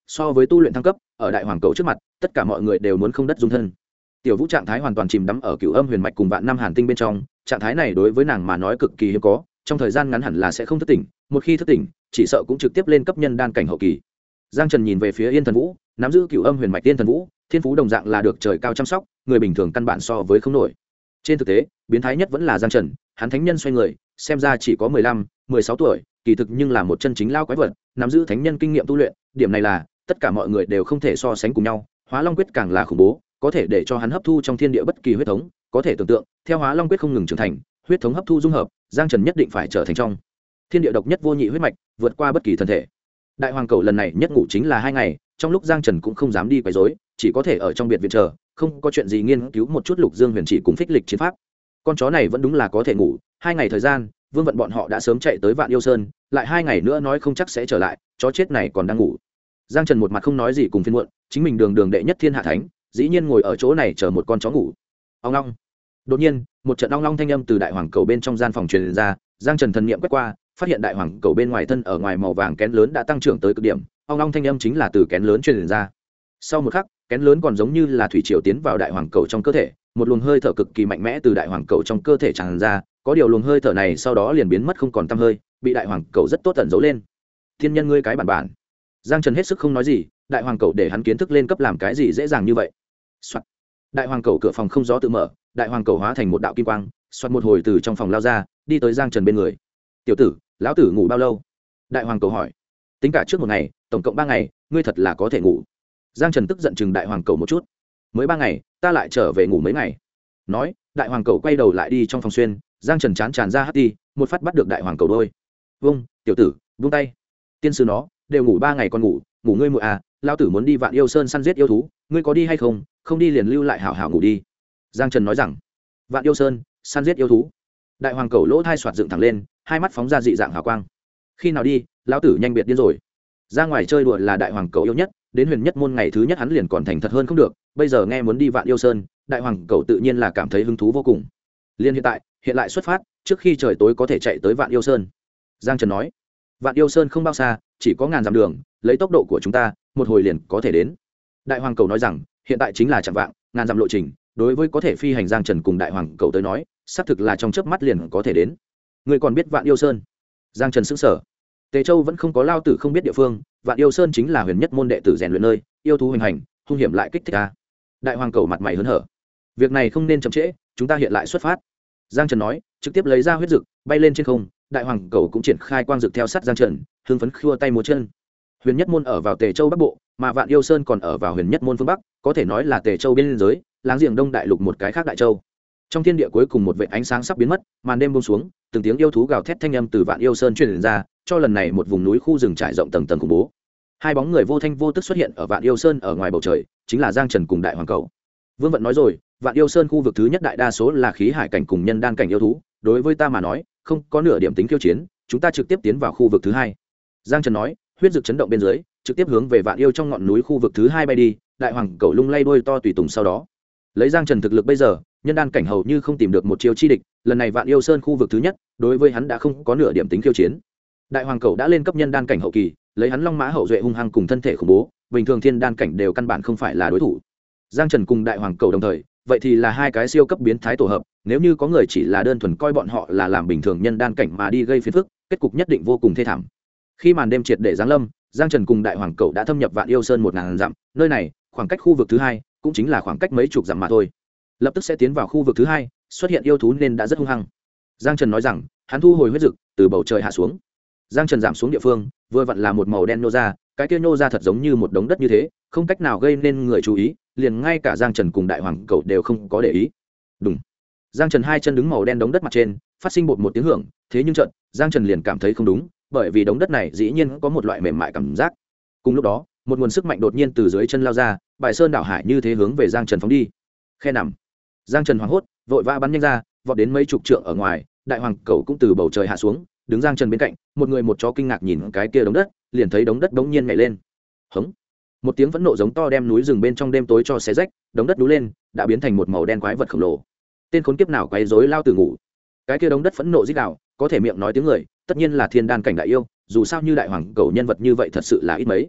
so với tu luyện thăng cấp ở đại hoàng cầu trước mặt tất cả mọi người đều muốn không đất dung thân. Tiểu Vũ trạng thái hoàn toàn chìm đắm ở Cửu Âm huyền mạch cùng vạn năm hàn tinh bên trong, trạng thái này đối với nàng mà nói cực kỳ hiếm có, trong thời gian ngắn hẳn là sẽ không thức tỉnh, một khi thức tỉnh chỉ sợ cũng trực tiếp lên cấp nhân đan cảnh hậu kỳ. Giang Trần nhìn về phía Yên Thần Vũ, nắm giữ Cửu Âm huyền mạch Yên Thần Vũ, thiên phú đồng dạng là được trời cao chăm sóc, người bình thường căn bản so với không nổi. Trên thực tế biến thái nhất vẫn là Giang Trần, hắn thánh nhân xoay người xem ra chỉ có 15-16 tuổi, kỳ thực nhưng là một chân chính lao quái vật, nắm giữ thánh nhân kinh nghiệm tu luyện, điểm này là tất cả mọi người đều không thể so sánh cùng nhau. Hóa Long quyết càng là khủng bố, có thể để cho hắn hấp thu trong thiên địa bất kỳ huyết thống, có thể tưởng tượng theo Hóa Long quyết không ngừng trưởng thành, huyết thống hấp thu dung hợp, Giang Trần nhất định phải trở thành trong thiên địa độc nhất vô nhị huyết mạch, vượt qua bất kỳ thân thể. Đại hoàng cầu lần này nhất ngủ chính là 2 ngày, trong lúc Giang Trần cũng không dám đi quấy rối, chỉ có thể ở trong biệt viện chờ, không có chuyện gì nghiên cứu một chút Lục Dương huyền chỉ cùng phích lịch chiến pháp. Con chó này vẫn đúng là có thể ngủ, 2 ngày thời gian, Vương Vận bọn họ đã sớm chạy tới Vạn Yêu Sơn, lại 2 ngày nữa nói không chắc sẽ trở lại, chó chết này còn đang ngủ. Giang Trần một mặt không nói gì cùng phiền muộn, chính mình đường đệ nhất thiên hạ thánh, dĩ nhiên ngồi ở chỗ này chờ một con chó ngủ. Ong ong. Đột nhiên, một trận ong ong thanh âm từ đại hoàng cầu bên trong gian phòng truyền ra, Giang Trần thần niệm quét qua, phát hiện đại hoàng cầu bên ngoài thân ở ngoài màu vàng kén lớn đã tăng trưởng tới cực điểm, ong ong thanh âm chính là từ kén lớn truyền ra. Sau một khắc, kén lớn còn giống như là thủy triều tiến vào đại hoàng cầu trong cơ thể, một luồng hơi thở cực kỳ mạnh mẽ từ đại hoàng cầu trong cơ thể tràn ra, có điều luồng hơi thở này sau đó liền biến mất không còn tăm hơi, bị đại hoàng cầu rất tốt tận giấu lên. Thiên nhân ngươi cái bản bản. Giang Trần hết sức không nói gì, đại hoàng cầu để hắn kiến thức lên cấp làm cái gì dễ dàng như vậy. Soạt. Đại hoàng cầu cửa phòng không gió tự mở, đại hoàng cầu hóa thành một đạo kim quang, xoát một hồi từ trong phòng lao ra, đi tới Giang Trần bên người. Tiểu tử, lão tử ngủ bao lâu? Đại hoàng cầu hỏi. Tính cả trước một ngày, tổng cộng 3 ngày, ngươi thật là có thể ngủ. Giang Trần tức giận chừng đại hoàng cầu một chút. Mới 3 ngày, ta lại trở về ngủ mấy ngày. Nói, đại hoàng cầu quay đầu lại đi trong phòng xuyên, Giang Trần chán tràn ra hắt đi, một phát bắt được đại hoàng cầu đôi. Vung, tiểu tử, vung tay. Tiên sư nó, đều ngủ 3 ngày còn ngủ ngươi muội à, lão tử muốn đi Vạn Yêu Sơn săn giết yêu thú, ngươi có đi hay không? Không đi liền lưu lại hảo hảo ngủ đi. Giang Trần nói rằng. Vạn Yêu Sơn săn giết yêu thú. Đại hoàng cầu lỗ thai soạt dựng thẳng lên, hai mắt phóng ra dị dạng hào quang. Khi nào đi, lão tử nhanh biệt điên rồi. Ra ngoài chơi đùa là đại hoàng cầu yêu nhất, đến huyền nhất môn ngày thứ nhất hắn liền còn thành thật hơn không được, bây giờ nghe muốn đi Vạn Yêu Sơn, đại hoàng cầu tự nhiên là cảm thấy hứng thú vô cùng. Liên hiện lại xuất phát, trước khi trời tối có thể chạy tới Vạn Yêu Sơn. Giang Trần nói. Vạn Yêu Sơn không bao xa, chỉ có ngàn dặm đường, lấy tốc độ của chúng ta, một hồi liền có thể đến. Đại hoàng cầu nói rằng, hiện tại chính là chặng vạng, ngàn dặm lộ trình, đối với có thể phi hành Giang Trần cùng đại hoàng cầu tới nói, xác thực là trong chớp mắt liền có thể đến. Ngươi còn biết Vạn Yêu Sơn? Giang Trần sững sờ. Tề Châu vẫn không có lao tử không biết địa phương, Vạn Yêu Sơn chính là huyền nhất môn đệ tử rèn luyện nơi, yêu thú hoành hành, hung hiểm lại kích thích a. Đại hoàng cầu mặt mày hớn hở. Việc này không nên chậm trễ, chúng ta hiện lại xuất phát. Giang Trần nói, trực tiếp lấy ra huyết dực, bay lên trên không, đại hoàng cầu cũng triển khai quang dực theo sát Giang Trần, hưng phấn khua tay múa chân. Huyền nhất môn ở vào Tề Châu Bắc Bộ, mà Vạn Yêu Sơn còn ở vào huyền nhất môn phương Bắc, có thể nói là Tề Châu biên giới, láng giềng Đông Đại Lục một cái khác Đại Châu. Trong thiên địa cuối cùng một vệt ánh sáng sắp biến mất, màn đêm buông xuống, từng tiếng yêu thú gào thét thanh âm từ Vạn Yêu Sơn truyền ra, cho lần này một vùng núi khu rừng trải rộng tầng tầng khủng bố. Hai bóng người vô thanh vô tức xuất hiện ở Vạn Yêu Sơn ở ngoài bầu trời, chính là Giang Trần cùng đại hoàng cầu. Vương Vận nói rồi, Vạn Yêu Sơn khu vực thứ nhất đại đa số là khí hải cảnh cùng nhân đan cảnh yêu thú, đối với ta mà nói, không có nửa điểm tính khiêu chiến, chúng ta trực tiếp tiến vào khu vực thứ hai. Giang Trần nói, huyết dực chấn động bên dưới, trực tiếp hướng về Vạn Yêu trong ngọn núi khu vực thứ hai bay đi, đại hoàng cầu lung lay đuôi to tùy tùng sau đó. Lấy Giang Trần thực lực bây giờ, nhân đan cảnh hầu như không tìm được một chiêu chi địch, lần này Vạn Yêu Sơn khu vực thứ nhất, đối với hắn đã không có nửa điểm tính khiêu chiến. Đại hoàng cầu đã lên cấp nhân đan cảnh hậu kỳ, lấy hắn long mã hậu duệ hung hăng cùng thân thể khủng bố, bình thường thiên đan cảnh đều căn bản không phải là đối thủ. Giang Trần cùng đại hoàng cầu đồng thời, vậy thì là hai cái siêu cấp biến thái tổ hợp, nếu như có người chỉ là đơn thuần coi bọn họ là làm bình thường nhân đan cảnh mà đi gây phiền phức, kết cục nhất định vô cùng thê thảm. Khi màn đêm triệt để giáng lâm, Giang Trần cùng đại hoàng cầu đã thâm nhập Vạn Yêu Sơn 1000 dặm, nơi này, khoảng cách khu vực thứ hai, cũng chính là khoảng cách mấy chục dặm mà thôi. Lập tức sẽ tiến vào khu vực thứ hai, xuất hiện yêu thú nên đã rất hung hăng. Giang Trần nói rằng, hắn thu hồi huyết dực, từ bầu trời hạ xuống. Giang Trần giảm xuống địa phương, vừa vặn là một màu đen nô ra, cái kia nô ra thật giống như một đống đất như thế, không cách nào gây nên người chú ý, liền ngay cả Giang Trần cùng đại hoàng cầu đều không có để ý. Đúng. Giang Trần hai chân đứng màu đen đống đất mặt trên, phát sinh một tiếng hưởng, thế nhưng chợt, Giang Trần liền cảm thấy không đúng, bởi vì đống đất này dĩ nhiên có một loại mềm mại cảm giác. Cùng lúc đó, một nguồn sức mạnh đột nhiên từ dưới chân lao ra, bài sơn đảo hải như thế hướng về Giang Trần phóng đi. Khe nằm. Giang Trần hoảng hốt, vội vã bắn nhanh ra, vọt đến mấy chục trượng ở ngoài, đại hoàng cầu cũng từ bầu trời hạ xuống, đứng Giang Trần bên cạnh, một người một chó kinh ngạc nhìn cái kia đống đất, liền thấy đống đất bỗng nhiên nhảy lên. Hống. Một tiếng phẫn nộ giống to đem núi rừng bên trong đêm tối cho xé rách, đống đất đú lên, đã biến thành một màu đen quái vật khổng lồ. Tên khốn kiếp nào quấy rối lao tử ngủ. Cái kia đống đất phẫn nộ rít gào, có thể miệng nói tiếng người, tất nhiên là thiên đan cảnh đại yêu, dù sao như đại hoàng cầu nhân vật như vậy thật sự là ít mấy.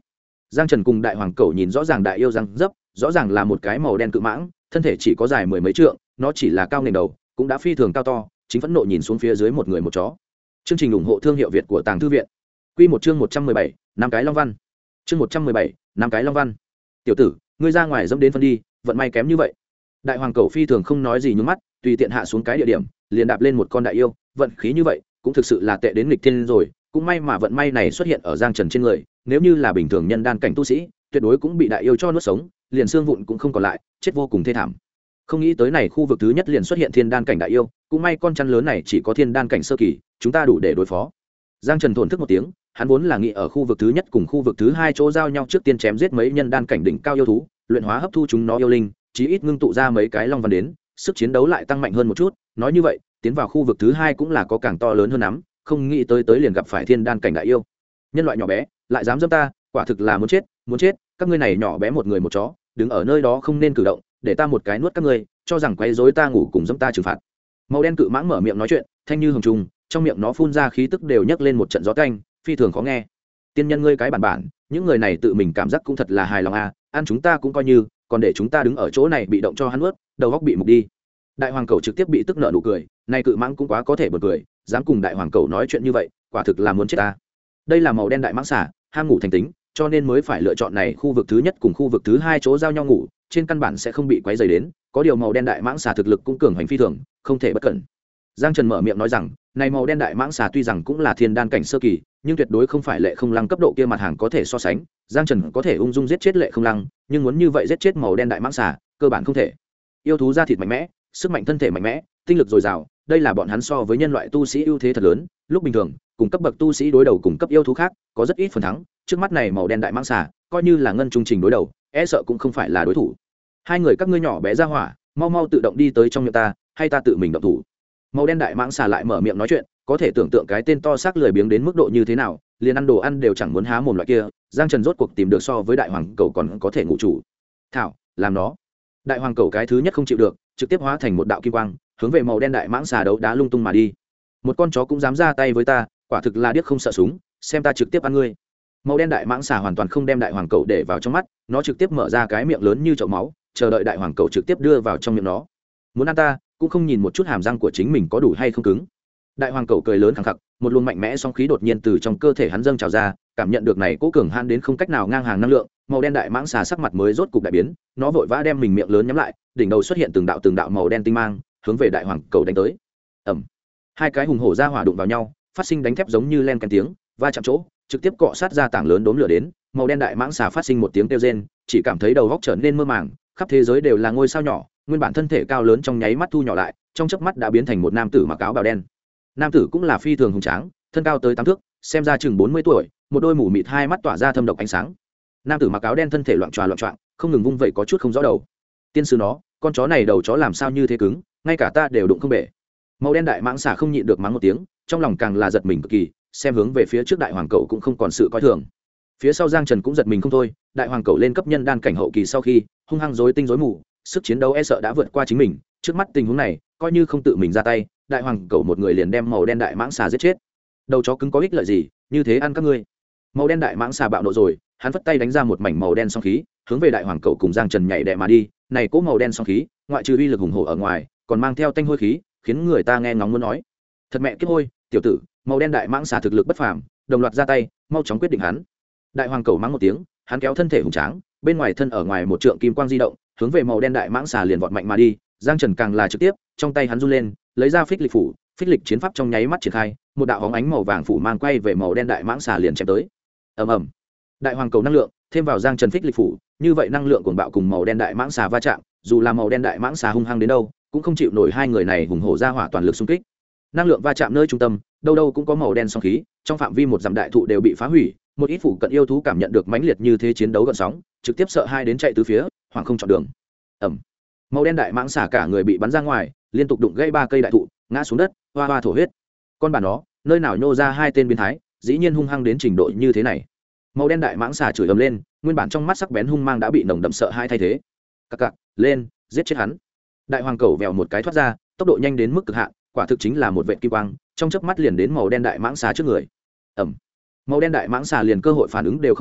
Giang Trần cùng đại hoàng cẩu nhìn rõ ràng đại yêu răng dấp, rõ ràng là một cái màu đen cự mãng, thân thể chỉ có dài mười mấy trượng, nó chỉ là cao nền đầu cũng đã phi thường cao to, chính phẫn nộ nhìn xuống phía dưới một người một chó. Chương trình ủng hộ thương hiệu Việt của Tàng Thư viện. Quy một chương 117, năm cái long văn. Chương 117, năm cái long văn. Tiểu tử, ngươi ra ngoài dẫm đến phân đi, vận may kém như vậy. Đại hoàng cẩu phi thường không nói gì nhướng mắt, tùy tiện hạ xuống cái địa điểm, liền đạp lên một con đại yêu, vận khí như vậy, cũng thực sự là tệ đến nghịch thiên rồi, cũng may mà vận may này xuất hiện ở Giang Trần trên người, nếu như là bình thường nhân đan cảnh tu sĩ, tuyệt đối cũng bị đại yêu cho nuốt sống, liền xương vụn cũng không còn lại, chết vô cùng thê thảm. Không nghĩ tới này khu vực thứ nhất liền xuất hiện thiên đan cảnh đại yêu, cũng may con chăn lớn này chỉ có thiên đan cảnh sơ kỳ, chúng ta đủ để đối phó. Giang Trần thổn thức một tiếng, hắn vốn là nghĩ ở khu vực thứ nhất cùng khu vực thứ hai chỗ giao nhau trước tiên chém giết mấy nhân đan cảnh đỉnh cao yêu thú, luyện hóa hấp thu chúng nó yêu linh, chí ít ngưng tụ ra mấy cái long văn đến, sức chiến đấu lại tăng mạnh hơn một chút, nói như vậy, tiến vào khu vực thứ hai cũng là có càng to lớn hơn lắm, không nghĩ tới liền gặp phải thiên đan cảnh đại yêu. Nhân loại nhỏ bé, lại dám dâm ta, quả thực là muốn chết, các ngươi này nhỏ bé một người một chó, đứng ở nơi đó không nên cử động, để ta một cái nuốt các ngươi, cho rằng quấy rối ta ngủ cùng dâm ta trừng phạt. Màu đen cự mãng mở miệng nói chuyện, thanh như hồng trùng, trong miệng nó phun ra khí tức đều nhấc lên một trận gió canh, phi thường khó nghe. Tiên nhân ngươi cái bản, những người này tự mình cảm giác cũng thật là hài lòng à, ăn chúng ta cũng coi như, còn để chúng ta đứng ở chỗ này bị động cho hắn nuốt, đầu góc bị mục đi. Đại hoàng cẩu trực tiếp bị tức nợ nụ cười, này cự mãng cũng quá có thể bật cười, dám cùng đại hoàng cẩu nói chuyện như vậy, quả thực là muốn chết ta. Đây là màu đen đại mãng xà, ham ngủ thành tính, cho nên mới phải lựa chọn này khu vực thứ nhất cùng khu vực thứ hai chỗ giao nhau ngủ, trên căn bản sẽ không bị quấy rầy đến, có điều màu đen đại mãng xà thực lực cũng cường hành phi thường, không thể bất cẩn. Giang Trần mở miệng nói rằng, này màu đen đại mãng xà tuy rằng cũng là thiên đan cảnh sơ kỳ, nhưng tuyệt đối không phải lệ không lăng cấp độ kia mặt hàng có thể so sánh. Giang Trần có thể ung dung giết chết lệ không lăng, nhưng muốn như vậy giết chết màu đen đại mãng xà, cơ bản không thể. Yêu thú da thịt mạnh mẽ, sức mạnh thân thể mạnh mẽ, tinh lực dồi dào, đây là bọn hắn so với nhân loại tu sĩ ưu thế thật lớn. Lúc bình thường, cùng cấp bậc tu sĩ đối đầu cùng cấp yêu thú khác, có rất ít phần thắng. Trước mắt này màu đen đại mãng xà, coi như là ngân trung trình đối đầu, e sợ cũng không phải là đối thủ. Hai người các ngươi nhỏ bé ra hỏa, mau tự động đi tới trong miệng ta, hay ta tự mình động thủ. Màu đen đại mãng xà lại mở miệng nói chuyện, có thể tưởng tượng cái tên to xác lười biếng đến mức độ như thế nào, liền ăn đồ ăn đều chẳng muốn há mồm loại kia. Giang Trần rốt cuộc tìm được so với đại hoàng cầu còn có thể ngủ chủ. Thảo, làm nó. Đại hoàng cầu cái thứ nhất không chịu được, trực tiếp hóa thành một đạo kim quang, hướng về màu đen đại mãng xà đấu đá lung tung mà đi. Một con chó cũng dám ra tay với ta, quả thực là điếc không sợ súng, xem ta trực tiếp ăn ngươi. Màu đen đại mãng xà hoàn toàn không đem đại hoàng cầu để vào trong mắt, nó trực tiếp mở ra cái miệng lớn như chậu máu, chờ đợi đại hoàng cầu trực tiếp đưa vào trong miệng nó. Muốn ăn ta, cũng không nhìn một chút hàm răng của chính mình có đủ hay không cứng. Đại hoàng cầu cười lớn khẳng khặc, một luồng mạnh mẽ song khí đột nhiên từ trong cơ thể hắn dâng trào ra, cảm nhận được này cố cường han đến không cách nào ngang hàng năng lượng, màu đen đại mãng xà sắc mặt mới rốt cục đại biến, nó vội vã đem mình miệng lớn nhắm lại, đỉnh đầu xuất hiện từng đạo màu đen tinh mang, hướng về đại hoàng cầu đánh tới. Ầm. Hai cái hùng hổ ra hỏa đụng vào nhau, phát sinh đánh thép giống như len ken tiếng, va chạm chỗ, trực tiếp cọ sát ra tảng lớn đốm lửa đến, màu đen đại mãng xà phát sinh một tiếng kêu rên, chỉ cảm thấy đầu óc trở nên mơ màng, khắp thế giới đều là ngôi sao nhỏ, nguyên bản thân thể cao lớn trong nháy mắt thu nhỏ lại, trong chớp mắt đã biến thành một nam tử mặc áo bào đen. Nam tử cũng là phi thường hùng tráng, thân cao tới 8 thước, xem ra chừng 40 tuổi, một đôi mù mịt hai mắt tỏa ra thâm độc ánh sáng. Nam tử mặc áo đen thân thể loạn choạng, không ngừng vung vẩy có chút không rõ đầu. Tiên sư nó, con chó này đầu chó làm sao như thế cứng, ngay cả ta đều đụng không bể. Màu đen đại mãng xà không nhịn được mắng một tiếng, trong lòng càng là giật mình cực kỳ, xem hướng về phía trước đại hoàng cẩu cũng không còn sự coi thường. Phía sau Giang Trần cũng giật mình không thôi, đại hoàng cẩu lên cấp nhân đan cảnh hậu kỳ sau khi hung hăng rối tinh rối mù, sức chiến đấu e sợ đã vượt qua chính mình, trước mắt tình huống này, coi như không tự mình ra tay, đại hoàng cẩu một người liền đem màu đen đại mãng xà giết chết. Đầu chó cứng có ích lợi gì, như thế ăn các ngươi. Màu đen đại mãng xà bạo nộ rồi, hắn vất tay đánh ra một mảnh màu đen song khí, hướng về đại hoàng cẩu cùng Giang Trần nhảy đè mà đi, này cỗ màu đen song khí, ngoại trừ uy lực hùng hổ ở ngoài, còn mang theo tanh hôi khí, khiến người ta nghe ngóng muốn nói. Thật mẹ kiếp hôi, tiểu tử, màu đen đại mãng xà thực lực bất phàm, đồng loạt ra tay, mau chóng quyết định hắn. Đại hoàng cẩu mắng một tiếng, hắn kéo thân thể hùng tráng, bên ngoài thân ở ngoài một trượng kim quang di động, hướng về màu đen đại mãng xà liền vọt mạnh mà đi. Giang Trần càng là trực tiếp, trong tay hắn run lên, lấy ra phích lịch phủ, phích lịch chiến pháp trong nháy mắt triển khai, một đạo hóng ánh màu vàng phủ mang quay về màu đen đại mãng xà liền chém tới. Ầm ầm. Đại hoàng cầu năng lượng thêm vào Giang Trần phích lịch phủ, như vậy năng lượng cuồng bạo cùng màu đen đại mãng xà va chạm, dù là màu đen đại mãng xà hung hăng đến đâu, cũng không chịu nổi hai người này hùng hổ ra hỏa toàn lực xung kích. Năng lượng va chạm nơi trung tâm, đâu đâu cũng có màu đen song khí, trong phạm vi một dặm đại thụ đều bị phá hủy, một ít phụ cận yêu thú cảm nhận được mãnh liệt như thế chiến đấu gợn sóng, trực tiếp sợ hai đến chạy tứ phía, hoảng không chọn đường. Ầm. Màu đen đại mãng xà cả người bị bắn ra ngoài, liên tục đụng gãy 3 cây đại thụ, ngã xuống đất, hoa hoa thổ huyết. Con bà nó, nơi nào nhô ra hai tên biến thái, dĩ nhiên hung hăng đến trình độ như thế này. Màu đen đại mãng xà chửi ầm lên, nguyên bản trong mắt sắc bén hung mang đã bị nồng đậm sợ hai thay thế. Cặc cặc, lên, giết chết hắn. Đại hoàng cẩu vèo một cái thoát ra, tốc độ nhanh đến mức cực hạn, quả thực chính là một vệt kim quang, trong chớp mắt liền đến màu đen đại mãng xà trước người. Ầm. Màu đen đại mãng xà liền cơ hội phản ứng đều không có,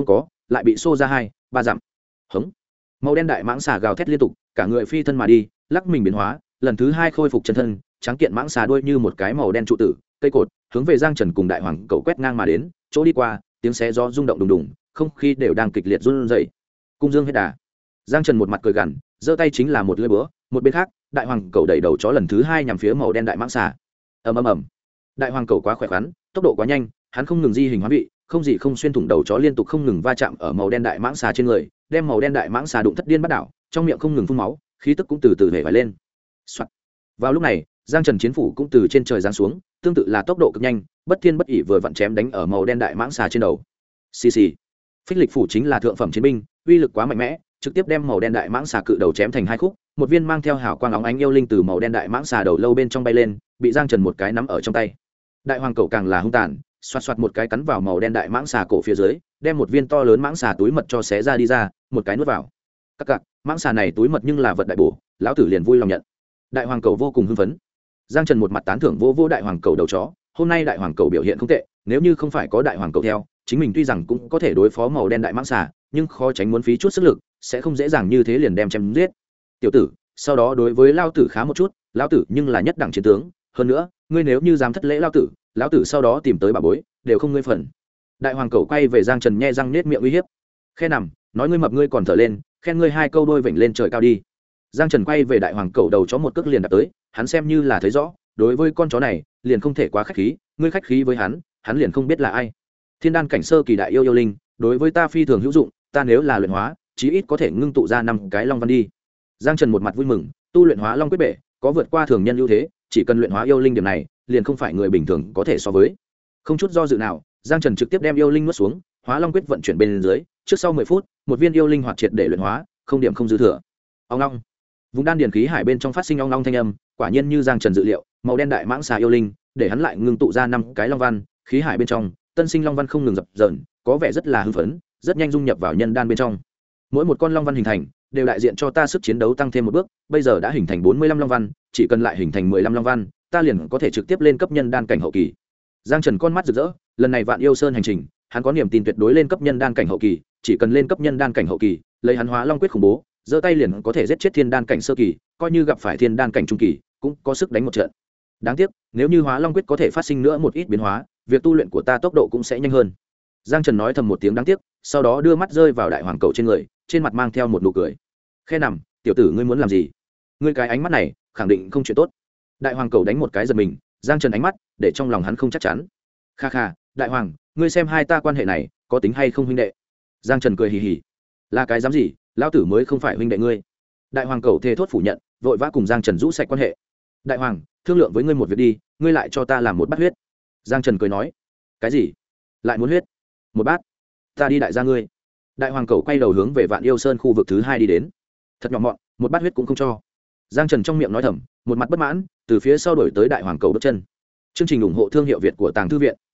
lại bị xô ra 2-3 dặm. Hống. Màu đen đại mãng xà gào thét liên tục, cả người phi thân mà đi, lắc mình biến hóa, lần thứ 2 khôi phục chân thân, trắng kiện mãng xà đuôi như một cái màu đen trụ tử, cây cột, hướng về Giang Trần cùng đại hoàng cầu quét ngang mà đến, chỗ đi qua, tiếng xé gió rung động đùng đùng, không khí đều đang kịch liệt run rẩy. Cung dương hết đà. Giang Trần một mặt cười gằn, giơ tay chính là một lưỡi búa, một bên khác, đại hoàng cầu đẩy đầu chó lần thứ 2 nhằm phía màu đen đại mãng xà. Ầm ầm ầm. Đại hoàng cầu quá khỏe khoắn, tốc độ quá nhanh, hắn không ngừng di hình hóa vị, không gì không xuyên thủng đầu chó liên tục không ngừng va chạm ở màu đen đại mãng xà trên người, đem màu đen đại mãng xà đụng thất điên bắt đảo, trong miệng không ngừng phun máu, khí tức cũng từ từ hề vải lên. Soạt. Vào lúc này, Giang Trần chiến phủ cũng từ trên trời giáng xuống, tương tự là tốc độ cực nhanh, bất thiên bất ỷ vừa vặn chém đánh ở màu đen đại mãng xà trên đầu. Xì xì. Phích lịch phủ chính là thượng phẩm chiến binh, uy lực quá mạnh mẽ, trực tiếp đem màu đen đại mãng xà cự đầu chém thành 2 khúc, một viên mang theo hào quang óng ánh yêu linh từ màu đen đại mãng xà đầu lâu bên trong bay lên, bị Giang Trần một cái nắm ở trong tay. Đại hoàng cầu càng là hung tàn, xoạt xoạt một cái cắn vào màu đen đại mãng xà cổ phía dưới, đem một viên to lớn mãng xà túi mật cho xé ra đi ra, một cái nuốt vào. Các cặc, mãng xà này túi mật nhưng là vật đại bổ, lão tử liền vui lòng nhận. Đại hoàng cầu vô cùng hưng phấn. Giang Trần một mặt tán thưởng vô đại hoàng cầu đầu chó, hôm nay đại hoàng cầu biểu hiện không tệ, nếu như không phải có đại hoàng cầu theo, chính mình tuy rằng cũng có thể đối phó màu đen đại mãng xà, nhưng khó tránh muốn phí chút sức lực, sẽ không dễ dàng như thế liền đem chém giết. Tiểu tử, sau đó đối với lão tử khá một chút, lão tử nhưng là nhất đẳng chiến tướng, hơn nữa, ngươi nếu như dám thất lễ lão tử sau đó tìm tới bà bối, đều không ngươi phần. Đại hoàng cầu quay về Giang Trần nhe răng nết miệng uy hiếp. Khe nằm, nói ngươi mập ngươi còn thở lên, khen ngươi 2 câu đôi vểnh lên trời cao đi. Giang Trần quay về đại hoàng cầu đầu chó một cước liền đạp tới, hắn xem như là thấy rõ, đối với con chó này, liền không thể quá khách khí, ngươi khách khí với hắn liền không biết là ai. Thiên đan cảnh sơ kỳ đại yêu linh, đối với ta phi thường hữu dụng, ta nếu là luyện hóa, chí ít có thể ngưng tụ ra 5 cái long văn đi. Giang Trần một mặt vui mừng, tu luyện hóa long quyết bể, có vượt qua thường nhân ưu thế, chỉ cần luyện hóa yêu linh điểm này, liền không phải người bình thường có thể so với. Không chút do dự nào, Giang Trần trực tiếp đem yêu linh nuốt xuống, hóa long quyết vận chuyển bên dưới, trước sau 10 phút, một viên yêu linh hoạt triệt để luyện hóa, không điểm không dư thừa. Ong ong. Vùng đan điền khí hải bên trong phát sinh ong ong thanh âm, quả nhiên như Giang Trần dự liệu, màu đen đại mãng xà yêu linh, để hắn lại ngưng tụ ra 5 cái long văn, khí hải bên trong, tân sinh long văn không ngừng dập dờn, có vẻ rất là hưng phấn, rất nhanh dung nhập vào nhân đan bên trong. Mỗi một con long văn hình thành, đều đại diện cho ta sức chiến đấu tăng thêm một bước, bây giờ đã hình thành 45 long văn, chỉ cần lại hình thành 15 long văn, ta liền có thể trực tiếp lên cấp nhân đan cảnh hậu kỳ. Giang Trần con mắt rực rỡ, lần này Vạn Yêu Sơn hành trình, hắn có niềm tin tuyệt đối lên cấp nhân đan cảnh hậu kỳ, chỉ cần lên cấp nhân đan cảnh hậu kỳ, lấy hắn hóa long quyết khủng bố, giơ tay liền có thể giết chết thiên đan cảnh sơ kỳ, coi như gặp phải thiên đan cảnh trung kỳ, cũng có sức đánh một trận. Đáng tiếc, nếu như hóa long quyết có thể phát sinh nữa một ít biến hóa, việc tu luyện của ta tốc độ cũng sẽ nhanh hơn. Giang Trần nói thầm một tiếng đáng tiếc, sau đó đưa mắt rơi vào đại hoàng cầu trên người, trên mặt mang theo một nụ cười. Khe nằm, tiểu tử ngươi muốn làm gì? Ngươi cái ánh mắt này, khẳng định không chuyện tốt. Đại hoàng cầu đánh một cái giật mình, Giang Trần ánh mắt, để trong lòng hắn không chắc chắn. Kha kha, đại hoàng, ngươi xem hai ta quan hệ này, có tính hay không huynh đệ? Giang Trần cười hì hì. Là cái dám gì, lão tử mới không phải huynh đệ ngươi. Đại hoàng cầu thề thốt phủ nhận, vội vã cùng Giang Trần rũ sạch quan hệ. Đại hoàng, thương lượng với ngươi một việc đi, ngươi lại cho ta làm một bát huyết. Giang Trần cười nói. Cái gì? Lại muốn huyết? Một bát? Ta đi đại gia ngươi. Đại hoàng cầu quay đầu hướng về Vạn Yêu Sơn khu vực thứ 2 đi đến. Thật nhỏ mọn, một bát huyết cũng không cho. Giang Trần trong miệng nói thầm, một mặt bất mãn, từ phía sau đổi tới đại hoàng cầu bước chân. Chương trình ủng hộ thương hiệu Việt của Tàng Thư viện.